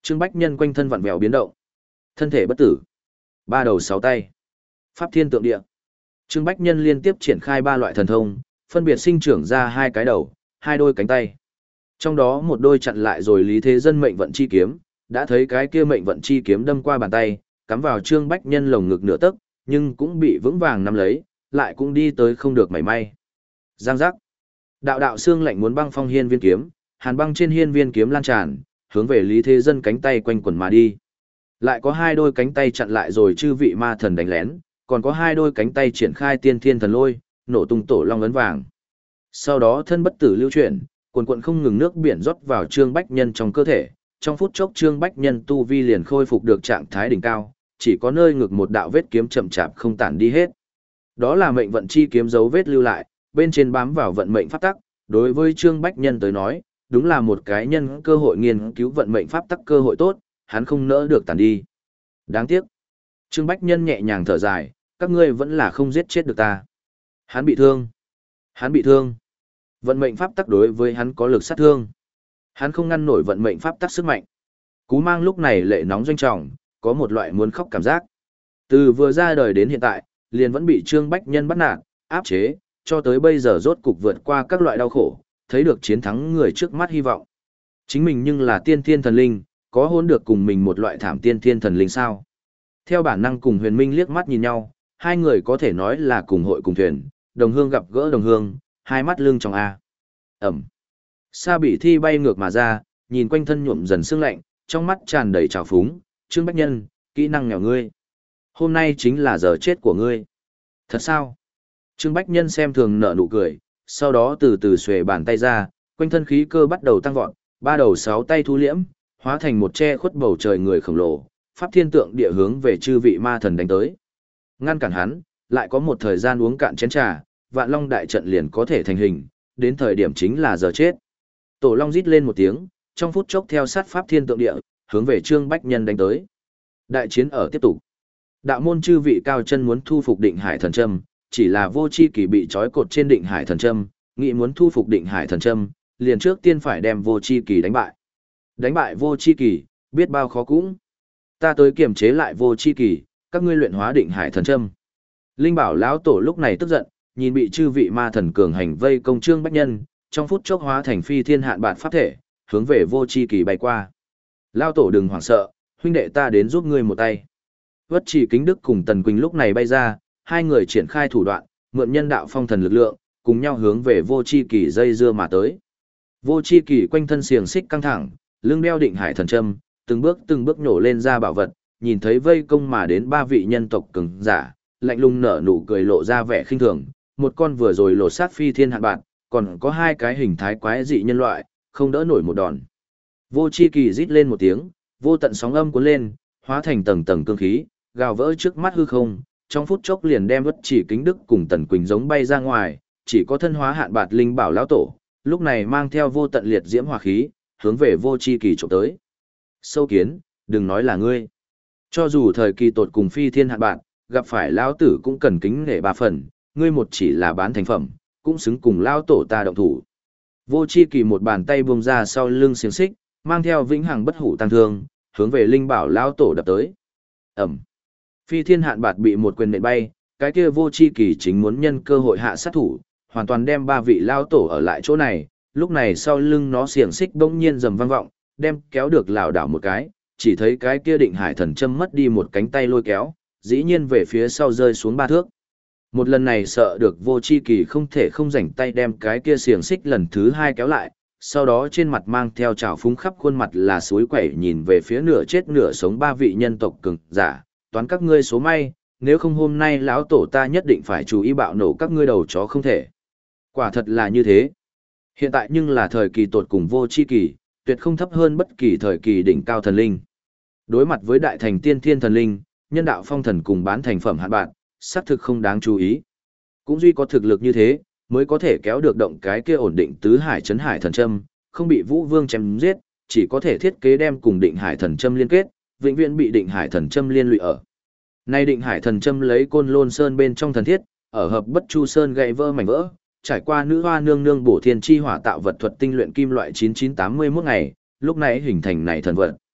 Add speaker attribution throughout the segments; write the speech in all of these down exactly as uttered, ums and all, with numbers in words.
Speaker 1: Trương Bách Nhân quanh thân vặn vẹo biến động. Thân thể bất tử. Ba đầu sáu tay. Pháp thiên tượng địa. Trương Bách Nhân liên tiếp triển khai ba loại thần thông, phân biệt sinh trưởng ra hai cái đầu, hai đôi cánh tay. Trong đó một đôi chặn lại rồi Lý Thế Dân mệnh vận chi kiếm, đã thấy cái kia mệnh vận chi kiếm đâm qua bàn tay, cắm vào Trương Bách Nhân lồng ngực nửa tấc, nhưng cũng bị vững vàng nắm lấy, lại cũng đi tới không được mảy may. Giang giác. Đạo đạo xương lạnh muốn băng phong hiên viên kiếm, hàn băng trên hiên viên kiếm lan tràn, hướng về Lý Thế Dân cánh tay quanh quẩn mà đi. Lại có hai đôi cánh tay chặn lại rồi chư vị ma thần đánh lén, còn có hai đôi cánh tay triển khai tiên thiên thần lôi, nổ tung tổ long ấn vàng. Sau đó thân bất tử lưu chuyển, cuồn cuộn không ngừng nước biển rót vào Trương Bách Nhân trong cơ thể, trong phút chốc Trương Bách Nhân tu vi liền khôi phục được trạng thái đỉnh cao, chỉ có nơi ngực một đạo vết kiếm chậm chạp không tản đi hết. Đó là mệnh vận chi kiếm dấu vết lưu lại, bên trên bám vào vận mệnh pháp tắc, đối với Trương Bách Nhân tới nói, đúng là một cái nhân cơ hội nghiên cứu vận mệnh pháp tắc cơ hội tốt, hắn không nỡ được tản đi. Đáng tiếc. Trương Bách Nhân nhẹ nhàng thở dài, các ngươi vẫn là không giết chết được ta. Hắn bị thương. Hắn bị thương. Vận mệnh pháp tắc đối với hắn có lực sát thương. Hắn không ngăn nổi vận mệnh pháp tắc sức mạnh. Cú Mang lúc này lệ nóng doanh trọng, có một loại muốn khóc cảm giác. Từ vừa ra đời đến hiện tại, liền vẫn bị Trương Bách Nhân bắt nạt, áp chế, cho tới bây giờ rốt cục vượt qua các loại đau khổ, thấy được chiến thắng người trước mắt hy vọng. Chính mình nhưng là tiên thiên thần linh, có hôn được cùng mình một loại thảm tiên thiên thần linh sao? Theo bản năng cùng Huyền Minh liếc mắt nhìn nhau, hai người có thể nói là cùng hội cùng thuyền, đồng hương gặp gỡ đồng hương, hai mắt lưng trong A. Ẩm. Sa Bỉ Thi bay ngược mà ra, nhìn quanh thân nhuộm dần sương lạnh, trong mắt tràn đầy trào phúng, Trương Bách Nhân, kỹ năng nghèo ngươi. Hôm nay chính là giờ chết của ngươi. Thật sao? Trương Bách Nhân xem thường nở nụ cười, sau đó từ từ xuề bàn tay ra, quanh thân khí cơ bắt đầu tăng vọt, ba đầu sáu tay thu liễm, hóa thành một che khuất bầu trời người khổng lồ, pháp thiên tượng địa hướng về chư vị ma thần đánh tới. Ngăn cản hắn, lại có một thời gian uống cạn chén trà, Vạn Long đại trận liền có thể thành hình, đến thời điểm chính là giờ chết. Tổ Long rít lên một tiếng, trong phút chốc theo sát pháp thiên tượng địa, hướng về Trương Bách Nhân đánh tới. Đại chiến ở tiếp tục. Đạo môn chư vị cao chân muốn thu phục Định Hải Thần Châm, chỉ là Vô Chi Kỳ bị trói cột trên Định Hải Thần Châm, nghĩ muốn thu phục Định Hải Thần Châm, liền trước tiên phải đem Vô Chi Kỳ đánh bại. Đánh bại Vô Chi Kỳ, biết bao khó cũng. Ta tới kiềm chế lại Vô Chi Kỳ, các ngươi luyện hóa Định Hải Thần Châm. Linh Bảo lão tổ lúc này tức giận, nhìn bị chư vị ma thần cường hành vây công Trương Bách Nhân, trong phút chốc hóa thành phi thiên hạn bạt pháp thể, hướng về Vô Chi Kỳ bay qua. Lão tổ đừng hoảng sợ, huynh đệ ta đến giúp ngươi một tay. Vất Chỉ Kính Đức cùng Tần Quỳnh lúc này bay ra, hai người triển khai thủ đoạn, mượn nhân đạo phong thần lực lượng, cùng nhau hướng về Vô Chi Kỳ dây dưa mà tới. Vô Chi Kỳ quanh thân xiềng xích căng thẳng, lưng đeo Định Hải Thần Châm, từng bước từng bước nhổ lên ra bảo vật, nhìn thấy vây công mà đến ba vị nhân tộc cường giả, lạnh lùng nở nụ cười lộ ra vẻ khinh thường, một con vừa rồi lột sát phi thiên hạn bạt, còn có hai cái hình thái quái dị nhân loại, không đỡ nổi một đòn. Vô Chi Kỳ rít lên một tiếng, vô tận sóng âm cuốn lên, hóa thành tầng tầng cương khí, gào vỡ trước mắt hư không, trong phút chốc liền đem Vất Chỉ Kính Đức cùng Tần Quỳnh giống bay ra ngoài, chỉ có thân hóa hạn bạt linh bảo lão tổ, lúc này mang theo vô tận liệt diễm hỏa khí, hướng về Vô Chi Kỳ chụp tới. Sâu kiến, đừng nói là ngươi. Cho dù thời kỳ tột cùng phi thiên hạn bạt, gặp phải lão tử cũng cần kính nể ba phần, ngươi một chỉ là bán thành phẩm, cũng xứng cùng lão tổ ta động thủ. Vô Chi Kỳ một bàn tay buông ra sau lưng xiềng xích, mang theo vĩnh hằng bất hủ tăng thương, hướng về linh bảo lão tổ đập tới. Ẩm. Phi thiên hạn bạt bị một quyền nện bay, cái kia Vô Chi Kỳ chính muốn nhân cơ hội hạ sát thủ, hoàn toàn đem ba vị lão tổ ở lại chỗ này, lúc này sau lưng nó xiềng xích bỗng nhiên rầm vang vọng, đem kéo được lảo đảo một cái, chỉ thấy cái kia Định Hải Thần Châm mất đi một cánh tay lôi kéo, dĩ nhiên về phía sau rơi xuống ba thước. Một lần này sợ được Vô Chi Kỳ không thể không rảnh tay đem cái kia xiềng xích lần thứ hai kéo lại, sau đó trên mặt mang theo trào phúng khắp khuôn mặt là suối quẩy nhìn về phía nửa chết nửa sống ba vị nhân tộc cường giả, toán các ngươi số may, nếu không hôm nay lão tổ ta nhất định phải chú ý bạo nổ các ngươi đầu chó không thể. Quả thật là như thế. Hiện tại nhưng là thời kỳ tột cùng Vô Chi Kỳ, tuyệt không thấp hơn bất kỳ thời kỳ đỉnh cao thần linh. Đối mặt với đại thành tiên thiên thần linh, nhân đạo phong thần cùng bán thành phẩm hạn bạn, xác thực không đáng chú ý. Cũng duy có thực lực như thế, mới có thể kéo được động cái kia ổn định tứ hải chấn hải thần châm, không bị Vũ Vương chém giết, chỉ có thể thiết kế đem cùng Định Hải thần châm liên kết, vĩnh viễn bị Định Hải thần châm liên lụy ở. Nay Định Hải thần châm lấy Côn Lôn Sơn bên trong thần thiết, ở hợp Bất Chu Sơn gãy vỡ mảnh vỡ, trải qua nữ hoa nương nương bổ thiên chi hỏa tạo vật thuật tinh luyện kim loại chín chín tám mươi mốt ngày, lúc này hình thành này thần vật.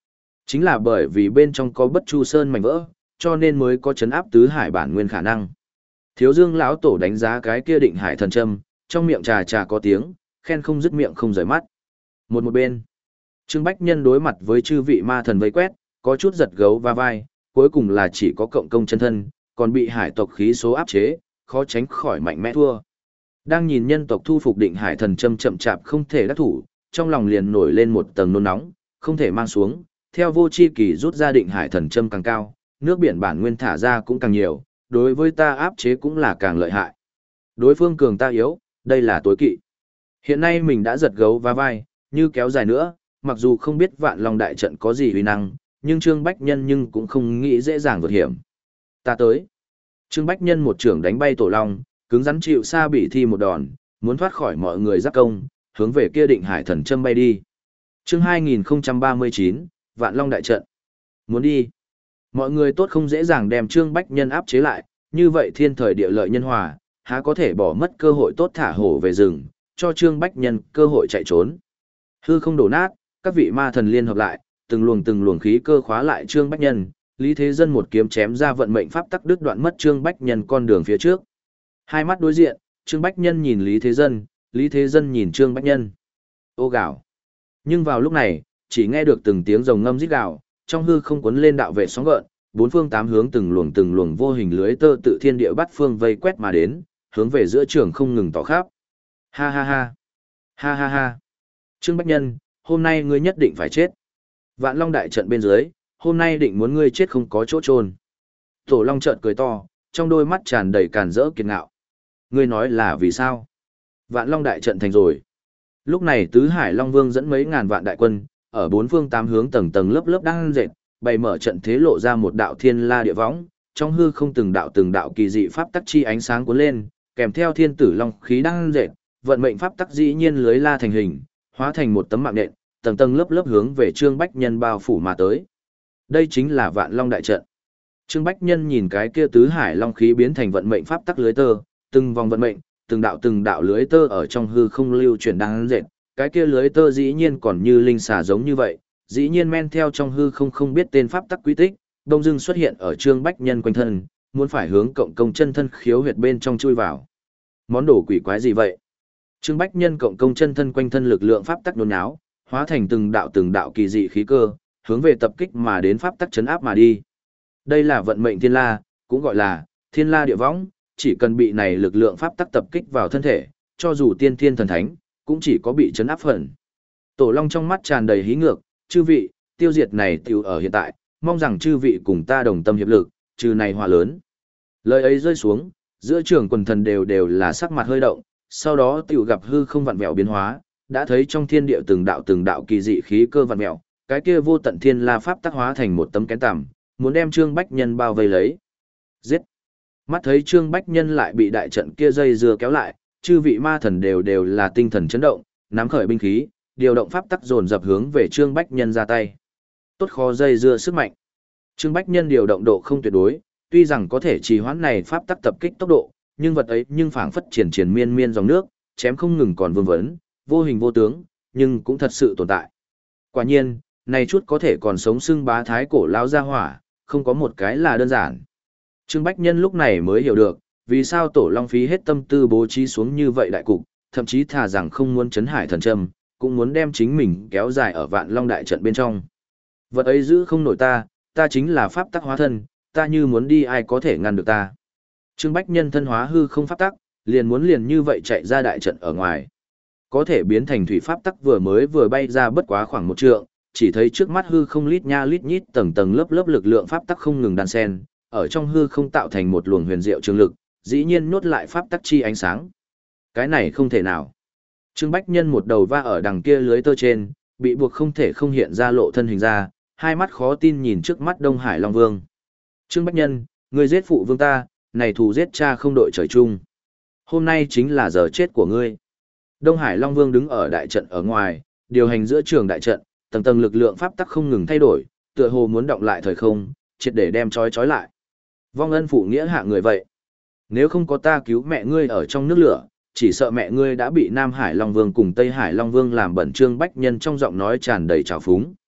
Speaker 1: Chính là bởi vì bên trong có Bất Chu Sơn mảnh vỡ, cho nên mới có chấn áp tứ hải bản nguyên khả năng. Thiếu Dương lão tổ đánh giá cái kia Định Hải thần châm, trong miệng trà trà có tiếng, khen không dứt miệng không rời mắt. Một một bên, Trương Bách Nhân đối mặt với chư vị ma thần vây quét, có chút giật gấu va vai, cuối cùng là chỉ có cộng công chân thân, còn bị hải tộc khí số áp chế, khó tránh khỏi mạnh mẽ thua. Đang nhìn nhân tộc thu phục Định Hải thần châm chậm chạp không thể đắc thủ, trong lòng liền nổi lên một tầng nôn nóng, không thể mang xuống, theo vô chi kỳ rút ra Định Hải thần châm càng cao, nước biển bản nguyên thả ra cũng càng nhiều, đối với ta áp chế cũng là càng lợi hại. Đối phương cường ta yếu, đây là tối kỵ. Hiện nay mình đã giật gấu va vai, như kéo dài nữa, mặc dù không biết Vạn Long đại trận có gì uy năng, nhưng Trương Bách Nhân nhưng cũng không nghĩ dễ dàng vượt hiểm. Ta tới. Trương Bách Nhân một trưởng đánh bay Tổ Long, cứng rắn chịu Sa Bỉ Thi một đòn, muốn thoát khỏi mọi người giáp công, hướng về kia Định Hải thần châm bay đi. Chương hai nghìn không trăm ba mươi chín, Vạn Long đại trận. Muốn đi. Mọi người tốt không dễ dàng đem Trương Bách Nhân áp chế lại, như vậy thiên thời địa lợi nhân hòa, há có thể bỏ mất cơ hội tốt thả hổ về rừng, cho Trương Bách Nhân cơ hội chạy trốn. Hư không đổ nát, các vị ma thần liên hợp lại, từng luồng từng luồng khí cơ khóa lại Trương Bách Nhân, Lý Thế Dân một kiếm chém ra vận mệnh pháp tắc đứt đoạn mất Trương Bách Nhân con đường phía trước. Hai mắt đối diện, Trương Bách Nhân nhìn Lý Thế Dân, Lý Thế Dân nhìn Trương Bách Nhân. Ô gạo. Nhưng vào lúc này, chỉ nghe được từng tiếng rồng ngâm rít gào, trong hư không cuốn lên đạo vệ sóng gợn, bốn phương tám hướng từng luồng từng luồng vô hình lưới tơ tự thiên địa bắt phương vây quét mà đến, hướng về giữa trường không ngừng tỏ khắp. Ha ha ha. Ha ha ha. Trương Bách Nhân, hôm nay ngươi nhất định phải chết. Vạn Long đại trận bên dưới, hôm nay định muốn ngươi chết không có chỗ chôn. Tổ Long trợn cười to, trong đôi mắt tràn đầy càn rỡ kiệt ngạo. Ngươi nói là vì sao? Vạn Long đại trận thành rồi. Lúc này Tứ Hải Long Vương dẫn mấy ngàn vạn đại quân, ở bốn phương tám hướng tầng tầng lớp lớp đang dệt, bày mở trận thế lộ ra một đạo thiên la địa võng, trong hư không từng đạo từng đạo kỳ dị pháp tắc chi ánh sáng cuốn lên, kèm theo thiên tử long khí đang dệt, vận mệnh pháp tắc dĩ nhiên lưới la thành hình, hóa thành một tấm mạng nện, tầng tầng lớp lớp hướng về Trương Bách Nhân bao phủ mà tới. Đây chính là Vạn Long đại trận. Trương Bách Nhân nhìn cái kia tứ hải long khí biến thành vận mệnh pháp tắc lưới tơ, từng vòng vận mệnh, từng đạo từng đạo lưới tơ ở trong hư không lưu chuyển đang dệt, cái kia lưới tơ dĩ nhiên còn như linh xà giống như vậy, dĩ nhiên men theo trong hư không không biết tên pháp tắc quy tích, đông dưng xuất hiện ở Trương Bách Nhân quanh thân, muốn phải hướng cộng công chân thân khiếu huyệt bên trong chui vào. Món đồ quỷ quái gì vậy? Trương Bách Nhân cộng công chân thân quanh thân lực lượng pháp tắc nhốn nháo, hóa thành từng đạo từng đạo kỳ dị khí cơ, hướng về tập kích mà đến pháp tắc chấn áp mà đi. Đây là vận mệnh thiên la, cũng gọi là thiên la địa võng, chỉ cần bị này lực lượng pháp tắc tập kích vào thân thể, cho dù tiên thiên thần thánh, cũng chỉ có bị chấn áp phần. Tổ Long trong mắt tràn đầy hí ngược, chư vị, tiêu diệt này tiểu ở hiện tại, mong rằng chư vị cùng ta đồng tâm hiệp lực, trừ này hòa lớn. Lời ấy rơi xuống, giữa trường quần thần đều đều là sắc mặt hơi động, sau đó tiểu gặp hư không vặn vẹo biến hóa, đã thấy trong thiên địa từng đạo từng đạo kỳ dị khí cơ vặn vẹo, cái kia vô tận thiên la pháp tác hóa thành một tấm kén tằm, muốn đem Trương Bách Nhân bao vây lấy. Giết! Mắt thấy Trương Bách Nhân lại bị đại trận kia dây dưa kéo lại, chư vị ma thần đều đều là tinh thần chấn động, nắm khởi binh khí, điều động pháp tắc dồn dập hướng về Trương Bách Nhân ra tay. Tốt khó dây dưa sức mạnh. Trương Bách Nhân điều động độ không tuyệt đối, tuy rằng có thể trì hoãn này pháp tắc tập kích tốc độ, nhưng vật ấy nhưng phảng phất triển triển miên miên dòng nước, chém không ngừng còn vương vấn, vô hình vô tướng, nhưng cũng thật sự tồn tại. Quả nhiên, này chút có thể còn sống xưng bá thái cổ lão gia hỏa, không có một cái là đơn giản. Trương Bách Nhân lúc này mới hiểu được, vì sao Tổ Long phí hết tâm tư bố trí xuống như vậy đại cục, thậm chí thà rằng không muốn chấn hải thần châm, cũng muốn đem chính mình kéo dài ở Vạn Long đại trận bên trong. Vật ấy giữ không nổi ta, ta chính là pháp tắc hóa thân, ta như muốn đi ai có thể ngăn được ta. Trương Bách Nhân thân hóa hư không pháp tắc, liền muốn liền như vậy chạy ra đại trận ở ngoài. Có thể biến thành thủy pháp tắc vừa mới vừa bay ra bất quá khoảng một trượng, chỉ thấy trước mắt hư không lít nha lít nhít tầng tầng lớp lớp lực lượng pháp tắc không ngừng đan xen, ở trong hư không tạo thành một luồng huyền diệu trường lực, dĩ nhiên nhốt lại pháp tắc chi ánh sáng. Cái này không thể nào. Trương Bách Nhân một đầu va ở đằng kia lưới tơ trên, bị buộc không thể không hiện ra lộ thân hình ra, hai mắt khó tin nhìn trước mắt Đông Hải Long Vương. Trương Bách Nhân, ngươi giết phụ vương ta, này thù giết cha không đội trời chung. Hôm nay chính là giờ chết của ngươi. Đông Hải Long Vương đứng ở đại trận ở ngoài, điều hành giữa trường đại trận, tầng tầng lực lượng pháp tắc không ngừng thay đổi, tựa hồ muốn động lại thời không, triệt để đem trói trói lại. Vong ân phụ nghĩa hạ người vậy. Nếu không có ta cứu mẹ ngươi ở trong nước lửa, chỉ sợ mẹ ngươi đã bị Nam Hải Long Vương cùng Tây Hải Long Vương làm bẩn. Trương Bách Nhân trong giọng nói tràn đầy trào phúng.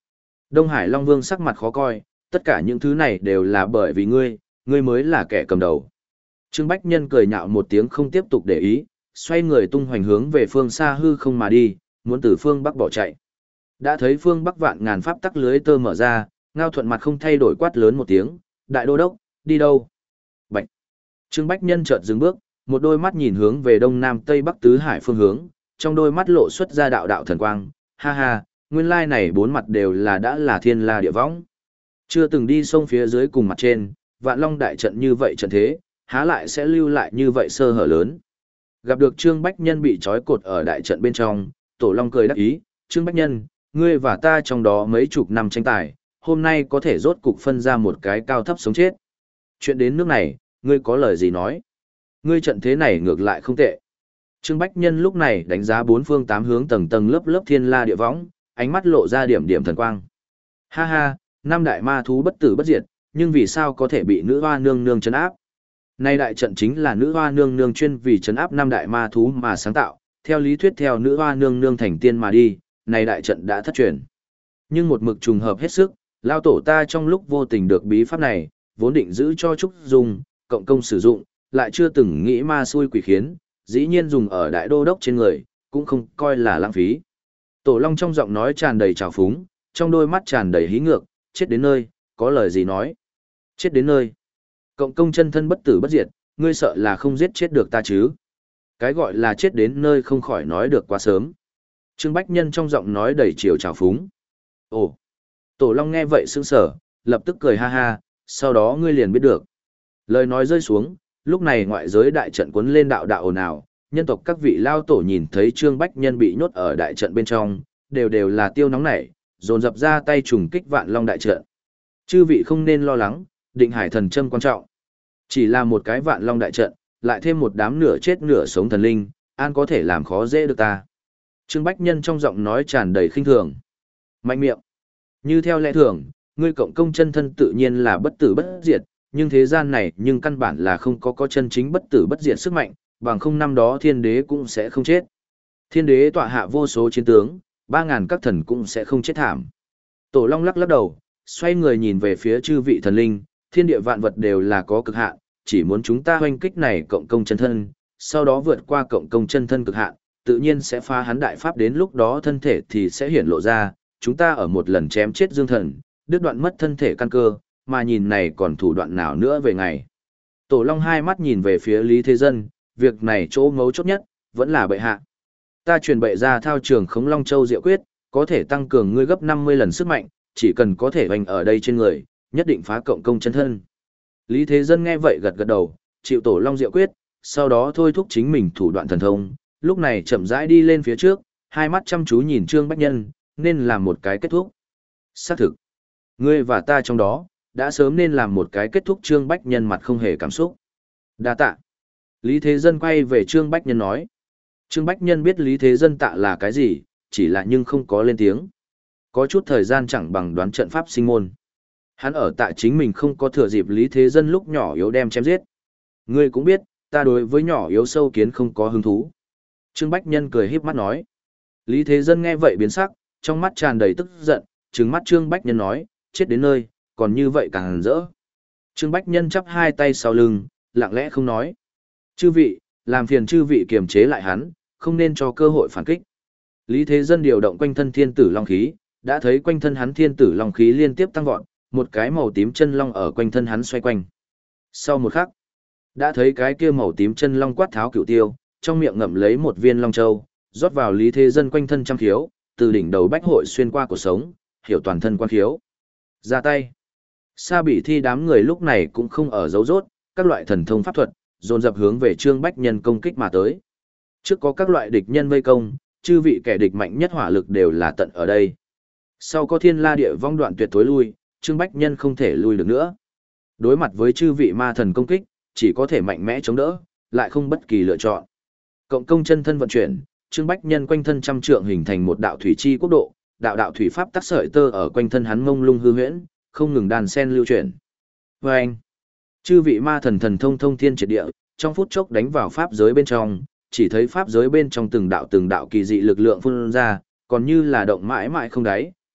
Speaker 1: Đông Hải Long Vương sắc mặt khó coi, tất cả những thứ này đều là bởi vì ngươi, ngươi mới là kẻ cầm đầu. Trương Bách Nhân cười nhạo một tiếng không tiếp tục để ý, xoay người tung hoành hướng về phương xa hư không mà đi, muốn từ phương bắc bỏ chạy. Đã thấy phương bắc vạn ngàn pháp tắc lưới tơ mở ra, Ngao Thuận mặt không thay đổi quát lớn một tiếng, đại đô đốc, đi đâu? Bạch. Trương Bách Nhân chợt dừng bước, một đôi mắt nhìn hướng về đông nam tây bắc tứ hải phương hướng, trong đôi mắt lộ xuất ra đạo đạo thần quang, ha ha, nguyên lai này bốn mặt đều là đã là thiên la địa võng. Chưa từng đi sông phía dưới cùng mặt trên, vạn long đại trận như vậy trận thế, há lại sẽ lưu lại như vậy sơ hở lớn. Gặp được Trương Bách Nhân bị trói cột ở đại trận bên trong, Tổ Long cười đắc ý, Trương Bách Nhân, ngươi và ta trong đó mấy chục năm tranh tài, hôm nay có thể rốt cục phân ra một cái cao thấp sống chết. Chuyện đến nước này, ngươi có lời gì nói? Ngươi trận thế này ngược lại không tệ. Trương Bách Nhân lúc này đánh giá bốn phương tám hướng tầng tầng lớp lớp thiên la địa võng, ánh mắt lộ ra điểm điểm thần quang. Ha ha, năm đại ma thú bất tử bất diệt, nhưng vì sao có thể bị nữ hoa nương nương trấn áp? Nay đại trận chính là nữ hoa nương nương chuyên vì trấn áp năm đại ma thú mà sáng tạo, theo lý thuyết theo nữ hoa nương nương thành tiên mà đi, nay đại trận đã thất truyền. Nhưng một mực trùng hợp hết sức, lao tổ ta trong lúc vô tình được bí pháp này, vốn định giữ cho Trúc dùng, cộng công sử dụng, lại chưa từng nghĩ ma xui quỷ khiến, dĩ nhiên dùng ở đại đô đốc trên người, cũng không coi là lãng phí. Tổ Long trong giọng nói tràn đầy trào phúng, trong đôi mắt tràn đầy hí ngược, chết đến nơi, có lời gì nói. Chết đến nơi. Cộng công chân thân bất tử bất diệt, ngươi sợ là không giết chết được ta chứ. Cái gọi là chết đến nơi không khỏi nói được quá sớm. Trương Bách Nhân trong giọng nói đầy chiều trào phúng. Ồ! Tổ Long nghe vậy sững sờ, lập tức cười ha ha, sau đó ngươi liền biết được. Lời nói rơi xuống, lúc này ngoại giới đại trận cuốn lên đạo đạo ồn ào, nhân tộc các vị lao tổ nhìn thấy Trương Bách Nhân bị nhốt ở đại trận bên trong, đều đều là tiêu nóng nảy, dồn dập ra tay trùng kích Vạn Long đại trận. Chư vị không nên lo lắng, định hải thần châm quan trọng. Chỉ là một cái Vạn Long đại trận, lại thêm một đám nửa chết nửa sống thần linh, an có thể làm khó dễ được ta. Trương Bách Nhân trong giọng nói tràn đầy khinh thường. Mạnh miệng. Như theo lẽ thường, ngươi cộng công chân thân tự nhiên là bất tử bất diệt, nhưng thế gian này nhưng căn bản là không có có chân chính bất tử bất diệt sức mạnh, bằng không năm đó thiên đế cũng sẽ không chết. Thiên đế tọa hạ vô số chiến tướng, ba ngàn các thần cũng sẽ không chết thảm. Tổ Long lắc lắc đầu, xoay người nhìn về phía chư vị thần linh, thiên địa vạn vật đều là có cực hạn, chỉ muốn chúng ta hoanh kích này cộng công chân thân, sau đó vượt qua cộng công chân thân cực hạn, tự nhiên sẽ phá hắn đại pháp, đến lúc đó thân thể thì sẽ hiển lộ ra, chúng ta ở một lần chém chết dương thần, đứt đoạn mất thân thể căn cơ, mà nhìn này còn thủ đoạn nào nữa về ngày. Tổ Long hai mắt nhìn về phía Lý Thế Dân, việc này chỗ mấu chốt nhất, vẫn là bệ hạ. Ta truyền bệ ra thao trường Khống Long Châu Diệu Quyết, có thể tăng cường ngươi gấp năm mươi lần sức mạnh, chỉ cần có thể hoành ở đây trên người, nhất định phá cộng công chân thân. Lý Thế Dân nghe vậy gật gật đầu, chịu Tổ Long Diệu Quyết, sau đó thôi thúc chính mình thủ đoạn thần thông, lúc này chậm rãi đi lên phía trước, hai mắt chăm chú nhìn Trương Bách Nhân, nên làm một cái kết thúc. Xác thực, ngươi và ta trong đó, đã sớm nên làm một cái kết thúc. Trương Bách Nhân mặt không hề cảm xúc. Đa tạ. Lý Thế Dân quay về Trương Bách Nhân nói. Trương Bách Nhân biết Lý Thế Dân tạ là cái gì, chỉ là nhưng không có lên tiếng. Có chút thời gian chẳng bằng đoán trận pháp sinh môn. Hắn ở tại chính mình không có thừa dịp Lý Thế Dân lúc nhỏ yếu đem chém giết. Ngươi cũng biết, ta đối với nhỏ yếu sâu kiến không có hứng thú. Trương Bách Nhân cười híp mắt nói. Lý Thế Dân nghe vậy biến sắc, trong mắt tràn đầy tức giận, trừng mắt Trương Bách Nhân nói, chết đến nơi, còn như vậy càng hẳn rỡ. Trương Bách Nhân chắp hai tay sau lưng, lặng lẽ không nói. Chư vị, làm phiền chư vị kiềm chế lại hắn, không nên cho cơ hội phản kích. Lý Thế Dân điều động quanh thân thiên tử long khí, đã thấy quanh thân hắn thiên tử long khí liên tiếp tăng vọt, một cái màu tím chân long ở quanh thân hắn xoay quanh. Sau một khắc, đã thấy cái kia màu tím chân long quát tháo cửu tiêu, trong miệng ngậm lấy một viên long châu, rót vào Lý Thế Dân quanh thân trăm khiếu, từ đỉnh đầu bách hội xuyên qua cuộc sống, hiểu toàn thân quan khiếu. Ra tay. Sa Bỉ Thi đám người lúc này cũng không ở dấu rốt, các loại thần thông pháp thuật, dồn dập hướng về Trương Bách Nhân công kích mà tới. Trước có các loại địch nhân vây công, chư vị kẻ địch mạnh nhất hỏa lực đều là tận ở đây. Sau có thiên la địa vong đoạn tuyệt tối lui, Trương Bách Nhân không thể lui được nữa. Đối mặt với chư vị ma thần công kích, chỉ có thể mạnh mẽ chống đỡ, lại không bất kỳ lựa chọn. Cộng công chân thân vận chuyển, Trương Bách Nhân quanh thân trăm trượng hình thành một đạo thủy chi quốc độ, đạo đạo thủy pháp tắc sợi tơ ở quanh thân hắn mông lung hư huyễn, không ngừng đàn sen lưu chuyển. Và anh, chư vị ma thần thần thông thông thiên triệt địa, trong phút chốc đánh vào pháp giới bên trong, chỉ thấy pháp giới bên trong từng đạo từng đạo kỳ dị lực lượng phun ra, còn như là động mãi mãi không đáy,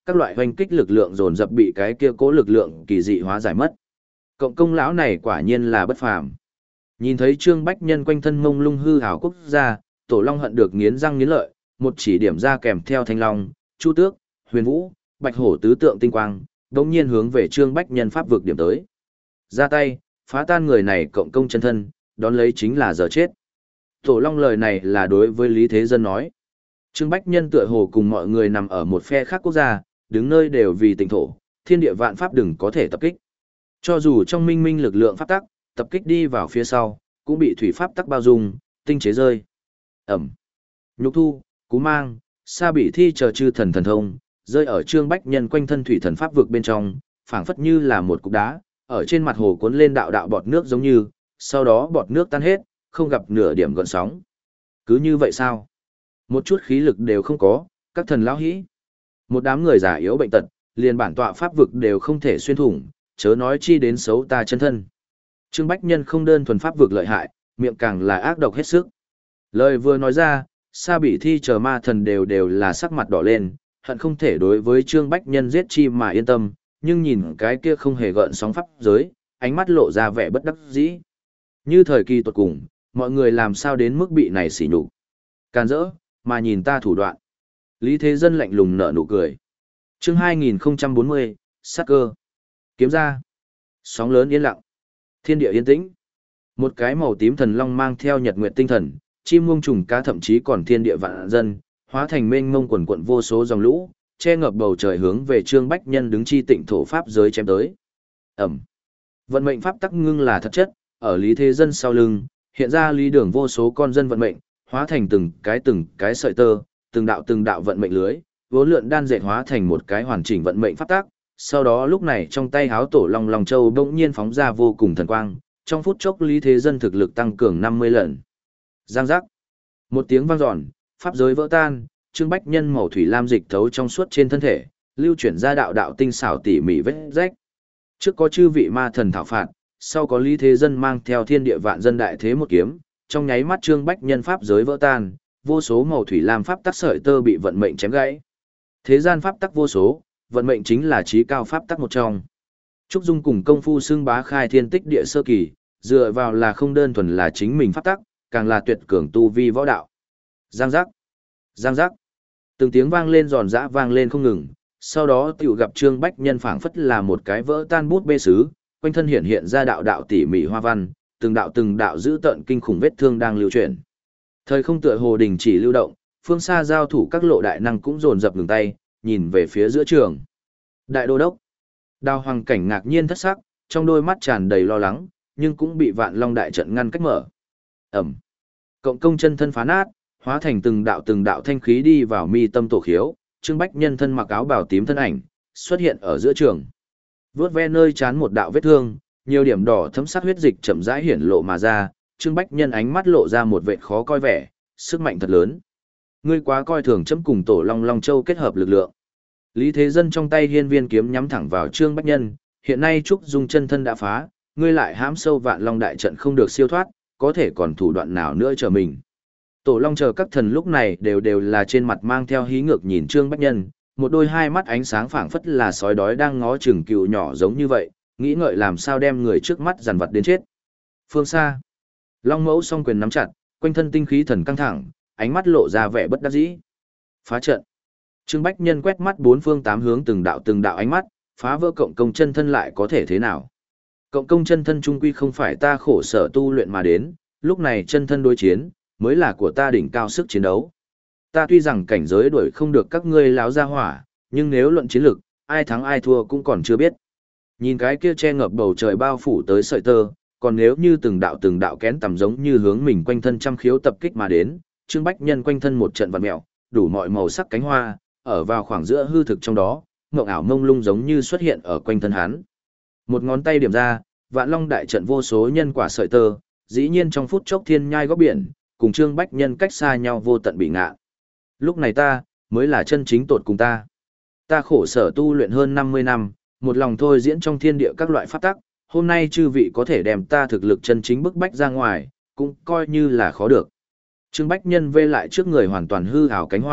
Speaker 1: các loại hoành kích lực lượng dồn dập bị cái kia cố lực lượng kỳ dị hóa giải mất. Cộng công lão này quả nhiên là bất phàm. Nhìn thấy Trương Bách Nhân quanh thân mông lung hư ảo quốc gia, Tổ Long hận được nghiến răng nghiến lợi, một chỉ điểm ra kèm theo Thanh Long, Chu Tước, Huyền Vũ, Bạch Hổ tứ tượng tinh quang, đột nhiên hướng về Trương Bách Nhân pháp vực điểm tới. Ra tay, phá tan người này cộng công chân thân, đón lấy chính là giờ chết. Tổ Long lời này là đối với Lý Thế Dân nói. Trương Bách Nhân tựa hồ cùng mọi người nằm ở một phe khác quốc gia, đứng nơi đều vì tỉnh thổ, thiên địa vạn pháp đừng có thể tập kích. Cho dù trong minh minh lực lượng pháp tắc, tập kích đi vào phía sau, cũng bị thủy pháp tắc bao dung, tinh chế rơi. Ẩm. Nhục thu, cú mang, sa bị thi chờ chư thần thần thông, rơi ở Trương Bách Nhân quanh thân thủy thần pháp vực bên trong, phảng phất như là một cục đá, ở trên mặt hồ cuốn lên đạo đạo bọt nước giống như, sau đó bọt nước tan hết, không gặp nửa điểm gợn sóng. Cứ như vậy sao? Một chút khí lực đều không có, các thần lão hĩ. Một đám người già yếu bệnh tật, liền bản tọa pháp vực đều không thể xuyên thủng, chớ nói chi đến xấu ta chân thân. Trương Bách Nhân không đơn thuần pháp vực lợi hại, miệng càng là ác độc hết sức. Lời vừa nói ra, sa bị thi chờ ma thần đều đều là sắc mặt đỏ lên, hận không thể đối với Trương Bách Nhân giết chi mà yên tâm, nhưng nhìn cái kia không hề gợn sóng pháp giới, ánh mắt lộ ra vẻ bất đắc dĩ. Như thời kỳ tuột cùng, mọi người làm sao đến mức bị này sỉ nhục. Càn rỡ, mà nhìn ta thủ đoạn. Lý Thế Dân lạnh lùng nở nụ cười. Chương hai nghìn không trăm bốn mươi, sát cơ. Kiếm ra. Sóng lớn yên lặng. Thiên địa yên tĩnh. Một cái màu tím thần long mang theo nhật nguyệt tinh thần, chim muông trùng cá thậm chí còn thiên địa vạn dân, hóa thành mênh mông quần quận vô số dòng lũ, che ngập bầu trời hướng về Trương Bách Nhân đứng chi tịnh thổ pháp giới chém tới. Ẩm. Vận mệnh pháp tắc ngưng là thật chất, ở Lý Thế Dân sau lưng, hiện ra lý đường vô số con dân vận mệnh, hóa thành từng cái từng cái sợi tơ, từng đạo từng đạo vận mệnh lưới, vốn lượn đan dệt hóa thành một cái hoàn chỉnh vận mệnh pháp tắc. Sau đó lúc này trong tay háo tổ long long châu bỗng nhiên phóng ra vô cùng thần quang, trong phút chốc Lý Thế Dân thực lực tăng cường năm mươi lần. Giang giác. Một tiếng vang dọn, pháp giới vỡ tan, Trương Bách Nhân màu thủy lam dịch thấu trong suốt trên thân thể, lưu chuyển ra đạo đạo tinh xảo tỉ mỉ vết rách. Trước có chư vị ma thần thảo phạt, sau có Lý Thế Dân mang theo thiên địa vạn dân đại thế một kiếm, trong nháy mắt Trương Bách Nhân pháp giới vỡ tan, vô số màu thủy lam pháp tắc sợi tơ bị vận mệnh chém gãy. Thế gian pháp tắc vô số, vận mệnh chính là trí cao pháp tắc một trong. Trúc Dung cùng công phu xưng bá khai thiên tích địa sơ kỳ, dựa vào là không đơn thuần là chính mình pháp tắc, càng là tuyệt cường tu vi võ đạo. Giang giác, giang giác. Từng tiếng vang lên giòn giã vang lên không ngừng, sau đó tiểu gặp Trương Bách Nhân phảng phất là một cái vỡ tan bút bê sứ, quanh thân hiện hiện ra đạo đạo tỉ mỉ hoa văn, từng đạo từng đạo giữ tận kinh khủng vết thương đang lưu chuyển. Thời không tựa hồ đình chỉ lưu động, phương xa giao thủ các lộ đại năng cũng dồn dập ngừng tay, nhìn về phía giữa trường. Đại đô đốc. Đào Hoàng Cảnh ngạc nhiên thất sắc, trong đôi mắt tràn đầy lo lắng, nhưng cũng bị Vạn Long đại trận ngăn cách mở. Ẩm. Cộng công chân thân phá nát, hóa thành từng đạo từng đạo thanh khí đi vào mi tâm tổ khiếu, Trương Bách Nhân thân mặc áo bào tím thân ảnh, xuất hiện ở giữa trường. Vướt ve nơi chán một đạo vết thương, nhiều điểm đỏ thấm sắc huyết dịch chậm rãi hiển lộ mà ra, Trương Bách Nhân ánh mắt lộ ra một vẻ khó coi vẻ, sức mạnh thật lớn. Ngươi quá coi thường chấm cùng tổ Long Long Châu kết hợp lực lượng. Lý Thế Dân trong tay hiên viên kiếm nhắm thẳng vào Trương Bách Nhân, hiện nay Trúc Dung chân thân đã phá, ngươi lại hãm sâu Vạn Long đại trận không được siêu thoát, có thể còn thủ đoạn nào nữa chờ mình. Tổ Long chờ các thần lúc này đều đều là trên mặt mang theo hí ngược nhìn Trương Bách Nhân, một đôi hai mắt ánh sáng phảng phất là sói đói đang ngó chừng cừu nhỏ giống như vậy, nghĩ ngợi làm sao đem người trước mắt dằn vặt đến chết. Phương xa, Long Mẫu song quyền nắm chặt, quanh thân tinh khí thần căng thẳng, ánh mắt lộ ra vẻ bất đắc dĩ. Phá trận. Trương Bách Nhân quét mắt bốn phương tám hướng từng đạo từng đạo ánh mắt, phá vỡ cộng công chân thân lại có thể thế nào? Cộng công chân thân trung quy không phải ta khổ sở tu luyện mà đến, lúc này chân thân đối chiến, mới là của ta đỉnh cao sức chiến đấu. Ta tuy rằng cảnh giới đuổi không được các ngươi láo ra hỏa, nhưng nếu luận chiến lực, ai thắng ai thua cũng còn chưa biết. Nhìn cái kia che ngập bầu trời bao phủ tới sợi tơ, còn nếu như từng đạo từng đạo kén tầm giống như hướng mình quanh thân trăm khiếu tập kích mà đến, Trương Bách Nhân quanh thân một trận vặn mèo, đủ mọi màu sắc cánh hoa, ở vào khoảng giữa hư thực trong đó, mộng ảo mông lung giống như xuất hiện ở quanh thân hắn. Một ngón tay điểm ra, Vạn Long đại trận vô số nhân quả sợi tơ, dĩ nhiên trong phút chốc thiên nhai góc biển, cùng Trương Bách Nhân cách xa nhau vô tận bị ngạ. Lúc này ta, mới là chân chính tột cùng ta. Ta khổ sở tu luyện hơn năm mươi năm, một lòng thôi diễn trong thiên địa các loại pháp tắc, hôm nay chư vị có thể đem ta thực lực chân chính bức bách ra ngoài, cũng coi như là khó được. Trương Bách Nhân vê lại trước người hoàn toàn hư ảo cánh hoa,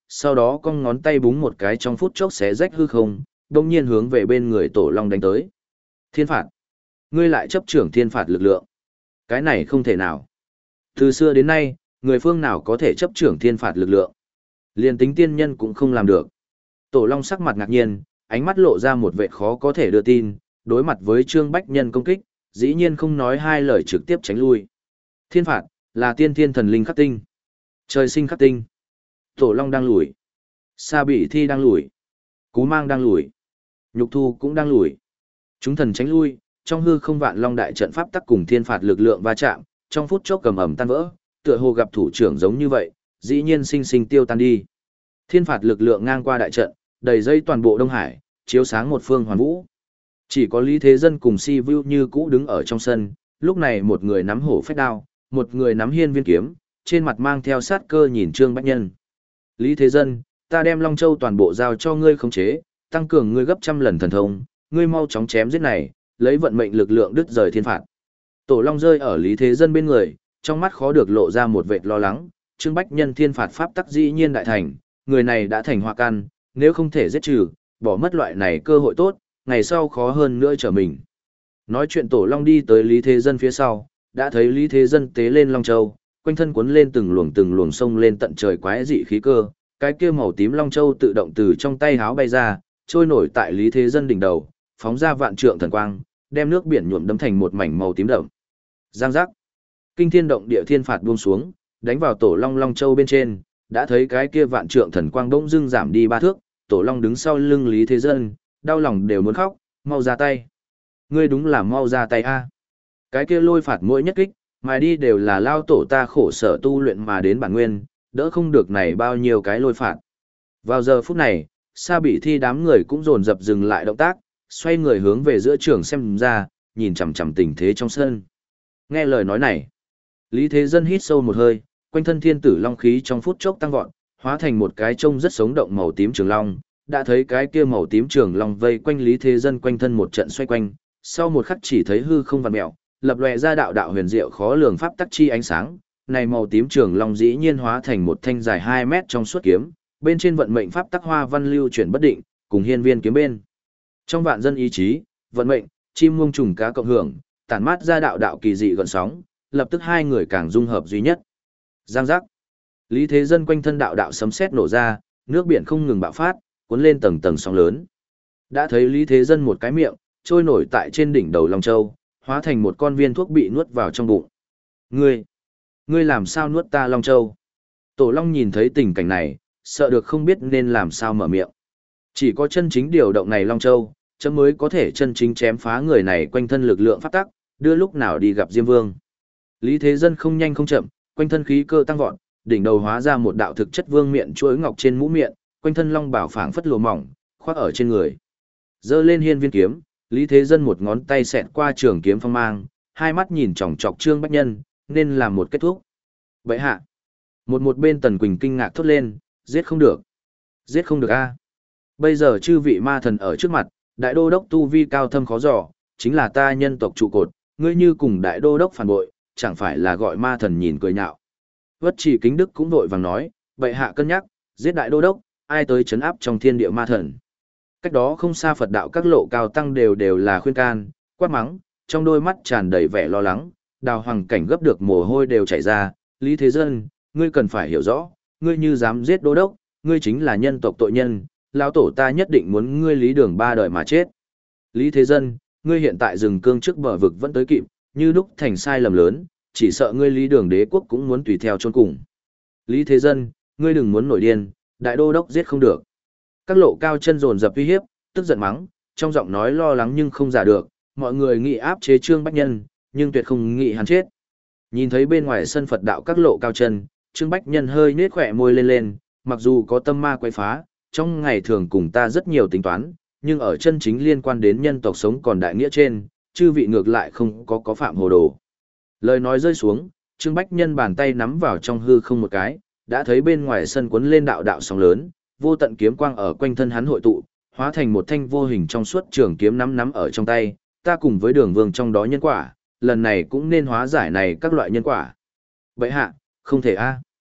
Speaker 1: sau đó cong ngón tay búng một cái trong phút chốc xé rách hư không, đồng nhiên hướng về bên người Tổ Long đánh tới. Thiên phạt! Ngươi lại chấp trưởng thiên phạt lực lượng. Cái này không thể nào. Từ xưa đến nay, người phương nào có thể chấp trưởng thiên phạt lực lượng. Liên tính tiên nhân cũng không làm được. Tổ Long sắc mặt ngạc nhiên, ánh mắt lộ ra một vẻ khó có thể đưa tin, đối mặt với Trương Bách Nhân công kích, dĩ nhiên không nói hai lời trực tiếp tránh lui. Thiên phạt, là tiên thiên thần linh khắc tinh. Trời sinh khắc tinh. Tổ Long đang lùi. Sa Bị Thi đang lùi. Cú Mang đang lùi. Nhục Thu cũng đang lùi. Chúng thần tránh lui, trong hư không vạn long đại trận pháp tắc cùng thiên phạt lực lượng va chạm, trong phút chốc cầm ẩm tan vỡ, tựa hồ gặp thủ trưởng giống như vậy, dĩ nhiên sinh sinh tiêu tan đi. Thiên phạt lực lượng ngang qua đại trận, đầy dây toàn bộ Đông Hải, chiếu sáng một phương hoàn vũ. Chỉ có Lý Thế Dân cùng Si Vu như cũ đứng ở trong sân, lúc này một người nắm hổ phách đao, một người nắm hiên viên kiếm, trên mặt mang theo sát cơ nhìn Trương Bách Nhân. Lý Thế Dân, ta đem Long Châu toàn bộ giao cho ngươi khống chế, tăng cường ngươi gấp trăm lần thần thông, ngươi mau chóng chém giết này, lấy vận mệnh lực lượng đứt rời thiên phạt. Tổ Long rơi ở Lý Thế Dân bên người, trong mắt khó được lộ ra một vệt lo lắng, Trương Bách Nhân thiên phạt pháp tắc dĩ nhiên đại thành, người này đã thành họa căn, nếu không thể giết trừ, bỏ mất loại này cơ hội tốt, ngày sau khó hơn nữa trở mình. Nói chuyện Tổ Long đi tới Lý Thế Dân phía sau, đã thấy Lý Thế Dân tế lên Long Châu, quanh thân cuốn lên từng luồng từng luồng sông lên tận trời quái dị khí cơ, cái kia màu tím Long Châu tự động từ trong tay háo bay ra, trôi nổi tại Lý Thế Dân đỉnh đầu, phóng ra vạn trượng thần quang, đem nước biển nhuộm đấm thành một mảnh màu tím đậm. Giang giác. Kinh thiên động địa thiên phạt buông xuống, đánh vào Tổ Long Long Châu bên trên, đã thấy cái kia vạn trượng thần quang bỗng dưng giảm đi ba thước, Tổ Long đứng sau lưng Lý Thế Dân, đau lòng đều muốn khóc, mau ra tay. Ngươi đúng là mau ra tay a. Cái kia lôi phạt mỗi nhất kích, mà đi đều là lao tổ ta khổ sở tu luyện mà đến bản nguyên, đỡ không được này bao nhiêu cái lôi phạt. Vào giờ phút này, Sa Bị Thi đám người cũng dồn dập dừng lại động tác, xoay người hướng về giữa trường xem ra, nhìn chằm chằm tình thế trong sân. Nghe lời nói này, Lý Thế Dân hít sâu một hơi, quanh thân thiên tử long khí trong phút chốc tăng vọt, hóa thành một cái trông rất sống động màu tím trường long, đã thấy cái kia màu tím trường long vây quanh Lý Thế Dân quanh thân một trận xoay quanh, sau một khắc chỉ thấy hư không vặn mèo, lập lòe ra đạo đạo huyền diệu khó lường pháp tắc chi ánh sáng, này màu tím trường long dĩ nhiên hóa thành một thanh dài hai mét trong suốt kiếm, bên trên vận mệnh pháp tắc hoa văn lưu chuyển bất định, cùng hiên viên kiếm bên. Trong vạn dân ý chí, vận mệnh, chim muông trùng cá cộng hưởng, tản mát ra đạo đạo kỳ dị gợn sóng, lập tức hai người càng dung hợp duy nhất. Giang giác. Lý Thế Dân quanh thân đạo đạo sấm sét nổ ra, nước biển không ngừng bạo phát, cuốn lên tầng tầng sóng lớn. Đã thấy Lý Thế Dân một cái miệng, trôi nổi tại trên đỉnh đầu Long Châu, hóa thành một con viên thuốc bị nuốt vào trong bụng. Ngươi, ngươi làm sao nuốt ta Long Châu? Tổ Long nhìn thấy tình cảnh này, sợ được không biết nên làm sao mở miệng. Chỉ có chân chính điều động này Long Châu, chấm mới có thể chân chính chém phá người này quanh thân lực lượng pháp tắc, đưa lúc nào đi gặp Diêm Vương. Lý Thế Dân không nhanh không chậm, quanh thân khí cơ tăng vọt, đỉnh đầu hóa ra một đạo thực chất vương miện chuỗi ngọc trên mũ miệng, quanh thân long bảo phảng phất lụa mỏng, khoác ở trên người. Giơ lên hiên viên kiếm, Lý Thế Dân một ngón tay xẹt qua trường kiếm phong mang, hai mắt nhìn chòng chọc Trương Bách Nhân, nên làm một kết thúc. Bệ hạ. Một một bên Tần Quỳnh kinh ngạc thốt lên, giết không được. Giết không được a. Bây giờ chư vị ma thần ở trước mặt, đại đô đốc tu vi cao thâm khó dò, chính là ta nhân tộc trụ cột, ngươi như cùng đại đô đốc phản bội, chẳng phải là gọi ma thần nhìn cười nhạo. Vất Trì Kính Đức cũng vội vàng nói, bệ hạ cân nhắc, giết đại đô đốc, ai tới chấn áp trong thiên địa ma thần. Cách đó không xa Phật đạo các lộ cao tăng đều đều là khuyên can, quát mắng, trong đôi mắt tràn đầy vẻ lo lắng, Đào Hoàng Cảnh gấp được mồ hôi đều chảy ra, Lý Thế Dân, ngươi cần phải hiểu rõ, ngươi như dám giết đô đốc, ngươi chính là nhân tộc tội nhân, lão tổ ta nhất định muốn ngươi lý đường ba đời mà chết. Lý Thế Dân, ngươi hiện tại rừng cương trước bờ vực vẫn tới kịp, như đúc thành sai lầm lớn, chỉ sợ ngươi lý đường đế quốc cũng muốn tùy theo chôn cùng. Lý Thế Dân, ngươi đừng muốn nổi điên, đại đô đốc giết không được. Các lộ cao chân dồn dập uy hiếp, tức giận mắng, trong giọng nói lo lắng nhưng không giả được, mọi người nghĩ áp chế Trương Bách Nhân, nhưng tuyệt không nghĩ hắn chết. Nhìn thấy bên ngoài sân Phật đạo các lộ cao chân, Trương Bách Nhân hơi nết khỏe môi lên lên, mặc dù có tâm ma quấy phá, trong ngày thường cùng ta rất nhiều tính toán, nhưng ở chân chính liên quan đến nhân tộc sống còn đại nghĩa trên, chư vị ngược lại không có có phạm hồ đồ. Lời nói rơi xuống, Trương Bách Nhân bàn tay nắm vào trong hư không một cái, đã thấy bên ngoài sân cuốn lên đạo đạo sóng lớn, vô tận kiếm quang ở quanh thân hắn hội tụ, hóa thành một thanh vô hình trong suốt trường kiếm nắm nắm ở trong tay, ta cùng với Đường Vương trong đó nhân quả, lần này cũng nên hóa giải này các loại nhân quả. Bệ hạ, không thể a.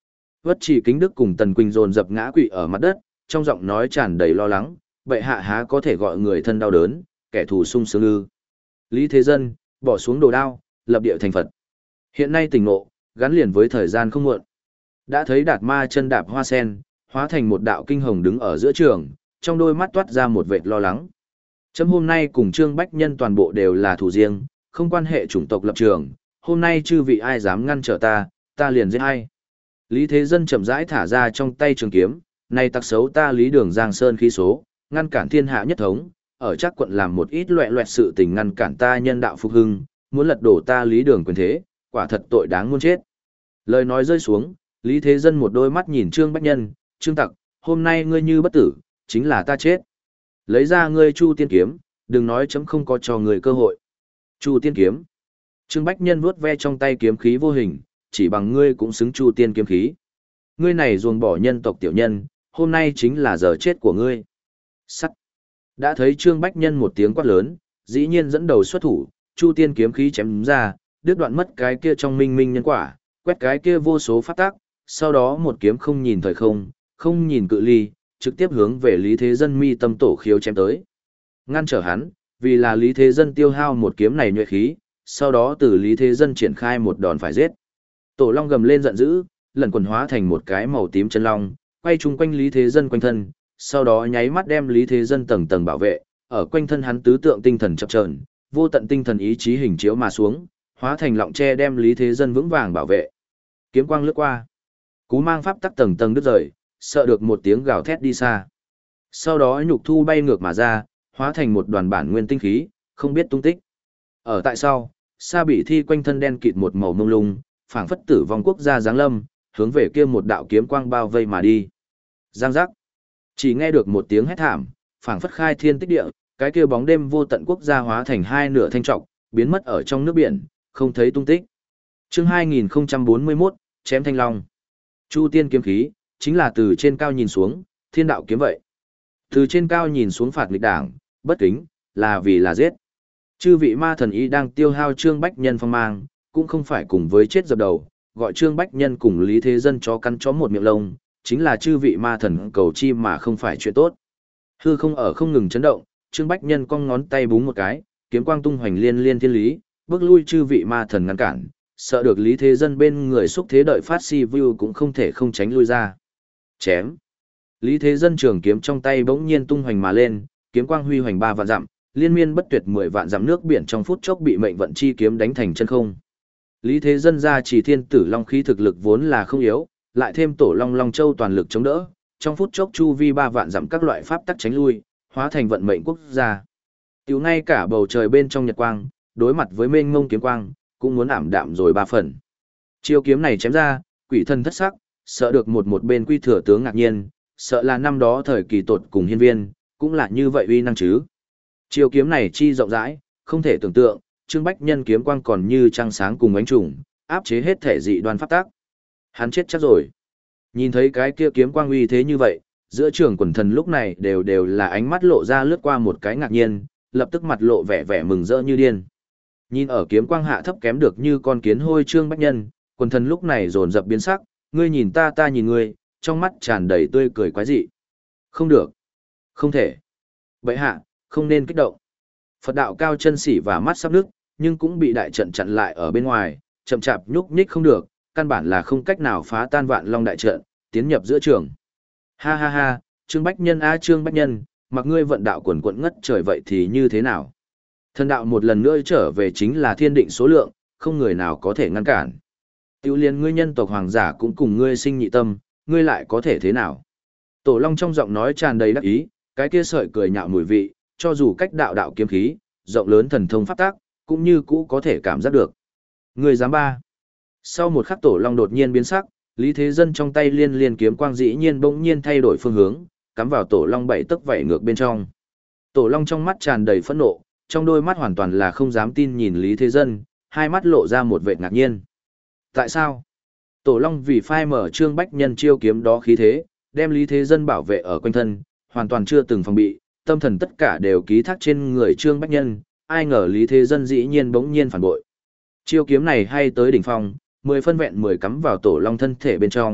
Speaker 1: Vất Chỉ Kính Đức cùng Tần Quỳnh dồn dập ngã quỵ ở mặt đất, trong giọng nói tràn đầy lo lắng, bệ hạ há có thể gọi người thân đau đớn, kẻ thù sung sướng ư? Lý Thế Dân bỏ xuống đồ đao, lập địa thành Phật. Hiện nay tỉnh ngộ, gắn liền với thời gian không muộn. Đã thấy Đạt Ma chân đạp hoa sen, hóa thành một đạo kinh hồng đứng ở giữa trường, trong đôi mắt toát ra một vệt lo lắng. Chấm hôm nay cùng Trương Bách Nhân toàn bộ đều là thủ riêng, không quan hệ chủng tộc lập trường, hôm nay chư vị ai dám ngăn trở ta, ta liền giết ai. Lý Thế Dân chậm rãi thả ra trong tay trường kiếm, này tặc xấu ta Lý Đường Giang Sơn khí số, ngăn cản thiên hạ nhất thống, ở chắc quận làm một ít loẹ loẹt sự tình ngăn cản ta nhân đạo phục hưng, muốn lật đổ ta Lý Đường quyền thế, quả thật tội đáng muôn chết. Lời nói rơi xuống, Lý Thế Dân một đôi mắt nhìn Trương Bách Nhân, Trương Tặc, hôm nay ngươi như bất tử, chính là ta chết. Lấy ra ngươi Chu Tiên Kiếm, đừng nói chấm không có cho người cơ hội. Chu Tiên Kiếm. Trương Bách Nhân vuốt ve trong tay kiếm khí vô hình, chỉ bằng ngươi cũng xứng Chu Tiên Kiếm khí. Ngươi này ruồng bỏ nhân tộc tiểu nhân, hôm nay chính là giờ chết của ngươi. Sắt. Đã thấy Trương Bách Nhân một tiếng quát lớn, dĩ nhiên dẫn đầu xuất thủ, Chu Tiên Kiếm khí chém ra, đứt đoạn mất cái kia trong minh minh nhân quả, quét cái kia vô số phát tác, sau đó một kiếm không nhìn thời không, không nhìn cự ly, trực tiếp hướng về Lý Thế Dân mi tâm tổ khiếu chém tới. Ngăn trở hắn, vì là Lý Thế Dân tiêu hao một kiếm này nhuệ khí, sau đó từ Lý Thế Dân triển khai một đòn phải giết. Tổ Long gầm lên giận dữ, lần quần hóa thành một cái màu tím chân long, quay chung quanh Lý Thế Dân quanh thân, sau đó nháy mắt đem Lý Thế Dân tầng tầng bảo vệ, ở quanh thân hắn tứ tượng tinh thần chập chờn, vô tận tinh thần ý chí hình chiếu mà xuống, hóa thành lọng tre đem Lý Thế Dân vững vàng bảo vệ. Kiếm quang lướt qua, cú mang pháp tắc tầng tầng đứt rời, sợ được một tiếng gào thét đi xa. Sau đó nhục thu bay ngược mà ra, hóa thành một đoàn bản nguyên tinh khí, không biết tung tích. Ở tại sau, Sa Bị Thi quanh thân đen kịt một màu mông lung, phảng phất tử vong quốc gia giáng lâm, hướng về kia một đạo kiếm quang bao vây mà đi. Giang giác. Chỉ nghe được một tiếng hét thảm, phảng phất khai thiên tích địa, cái kia bóng đêm vô tận quốc gia hóa thành hai nửa thanh trọc, biến mất ở trong nước biển, không thấy tung tích. Chương hai nghìn không trăm bốn mươi mốt, chém thanh long. Chu Tiên kiếm khí, chính là từ trên cao nhìn xuống, thiên đạo kiếm vậy. Từ trên cao nhìn xuống phạt nghịch đảng, bất kính, là vì là giết. Chư vị ma thần ý đang tiêu hao Trương Bách Nhân phong mang, cũng không phải cùng với chết dập đầu, gọi Trương Bách Nhân cùng Lý Thế Dân chó cắn chó một miệng lông, chính là chư vị ma thần cầu chi mà không phải chuyện tốt. Hư không ở không ngừng chấn động, Trương Bách Nhân cong ngón tay búng một cái, kiếm quang tung hoành liên liên thiên lý, bước lui chư vị ma thần ngăn cản, sợ được Lý Thế Dân bên người xúc thế đợi phát si view cũng không thể không tránh lui ra. Chém. Lý Thế Dân trường kiếm trong tay bỗng nhiên tung hoành mà lên, kiếm quang huy hoành ba vạn dặm, liên miên bất tuyệt mười vạn dặm nước biển trong phút chốc bị mệnh vận chi kiếm đánh thành chân không. Lý Thế Dân ra chỉ thiên tử long khí thực lực vốn là không yếu, lại thêm tổ long long châu toàn lực chống đỡ, trong phút chốc chu vi ba vạn dặm các loại pháp tắc tránh lui, hóa thành vận mệnh quốc gia. Tiểu ngay cả bầu trời bên trong nhật quang, đối mặt với mênh mông kiếm quang, cũng muốn ảm đạm rồi ba phần. Chiêu kiếm này chém ra, quỷ thần thất sắc, sợ được một một bên quy thừa tướng ngạc nhiên, sợ là năm đó thời kỳ tột cùng hiên viên, cũng là như vậy uy năng chứ. Chiêu kiếm này chi rộng rãi, không thể tưởng tượng, Trương Bách Nhân kiếm quang còn như trăng sáng cùng ánh trùng, áp chế hết thể dị đoan pháp tác. Hắn chết chắc rồi. Nhìn thấy cái kia kiếm quang uy thế như vậy, giữa trường quần thần lúc này đều đều là ánh mắt lộ ra lướt qua một cái ngạc nhiên, lập tức mặt lộ vẻ vẻ mừng rỡ như điên. Nhìn ở kiếm quang hạ thấp kém được như con kiến hôi Trương Bách Nhân, quần thần lúc này dồn dập biến sắc, ngươi nhìn ta ta nhìn ngươi, trong mắt tràn đầy tươi cười quái dị. Không được. Không thể. Bệ hạ, không nên kích động. Phật đạo cao chân sỉ và mắt sắp nước, nhưng cũng bị đại trận chặn lại ở bên ngoài, chậm chạp nhúc nhích không được, căn bản là không cách nào phá tan vạn long đại trận, tiến nhập giữa trường. Ha ha ha, Trương Bách Nhân a Trương Bách Nhân, mặc ngươi vận đạo quần quận ngất trời vậy thì như thế nào? Thần đạo một lần nữa trở về chính là thiên định số lượng, không người nào có thể ngăn cản. Tiêu liên ngươi nhân tộc hoàng giả cũng cùng ngươi sinh nhị tâm, ngươi lại có thể thế nào? Tổ Long trong giọng nói tràn đầy đắc ý, cái kia sợi cười nhạo mùi vị, cho dù cách đạo đạo kiếm khí, rộng lớn thần thông pháp tác, cũng như cũ có thể cảm giác được. Ngươi dám ba. Sau một khắc Tổ Long đột nhiên biến sắc, Lý Thế Dân trong tay liên liên kiếm quang dĩ nhiên bỗng nhiên thay đổi phương hướng, cắm vào Tổ Long bảy tấc vảy ngược bên trong. Tổ Long trong mắt tràn đầy phẫn nộ, trong đôi mắt hoàn toàn là không dám tin nhìn Lý Thế Dân, hai mắt lộ ra một vệt ngạc nhiên. Tại sao? Tổ Long vì phai mở Trương Bách Nhân chiêu kiếm đó khí thế, đem Lý Thế Dân bảo vệ ở quanh thân, hoàn toàn chưa từng phòng bị, tâm thần tất cả đều ký thác trên người Trương Bách Nhân, ai ngờ Lý Thế Dân dĩ nhiên bỗng nhiên phản bội. Chiêu kiếm này hay tới đỉnh phong, mười phân vẹn mười cắm vào Tổ Long thân thể bên trong,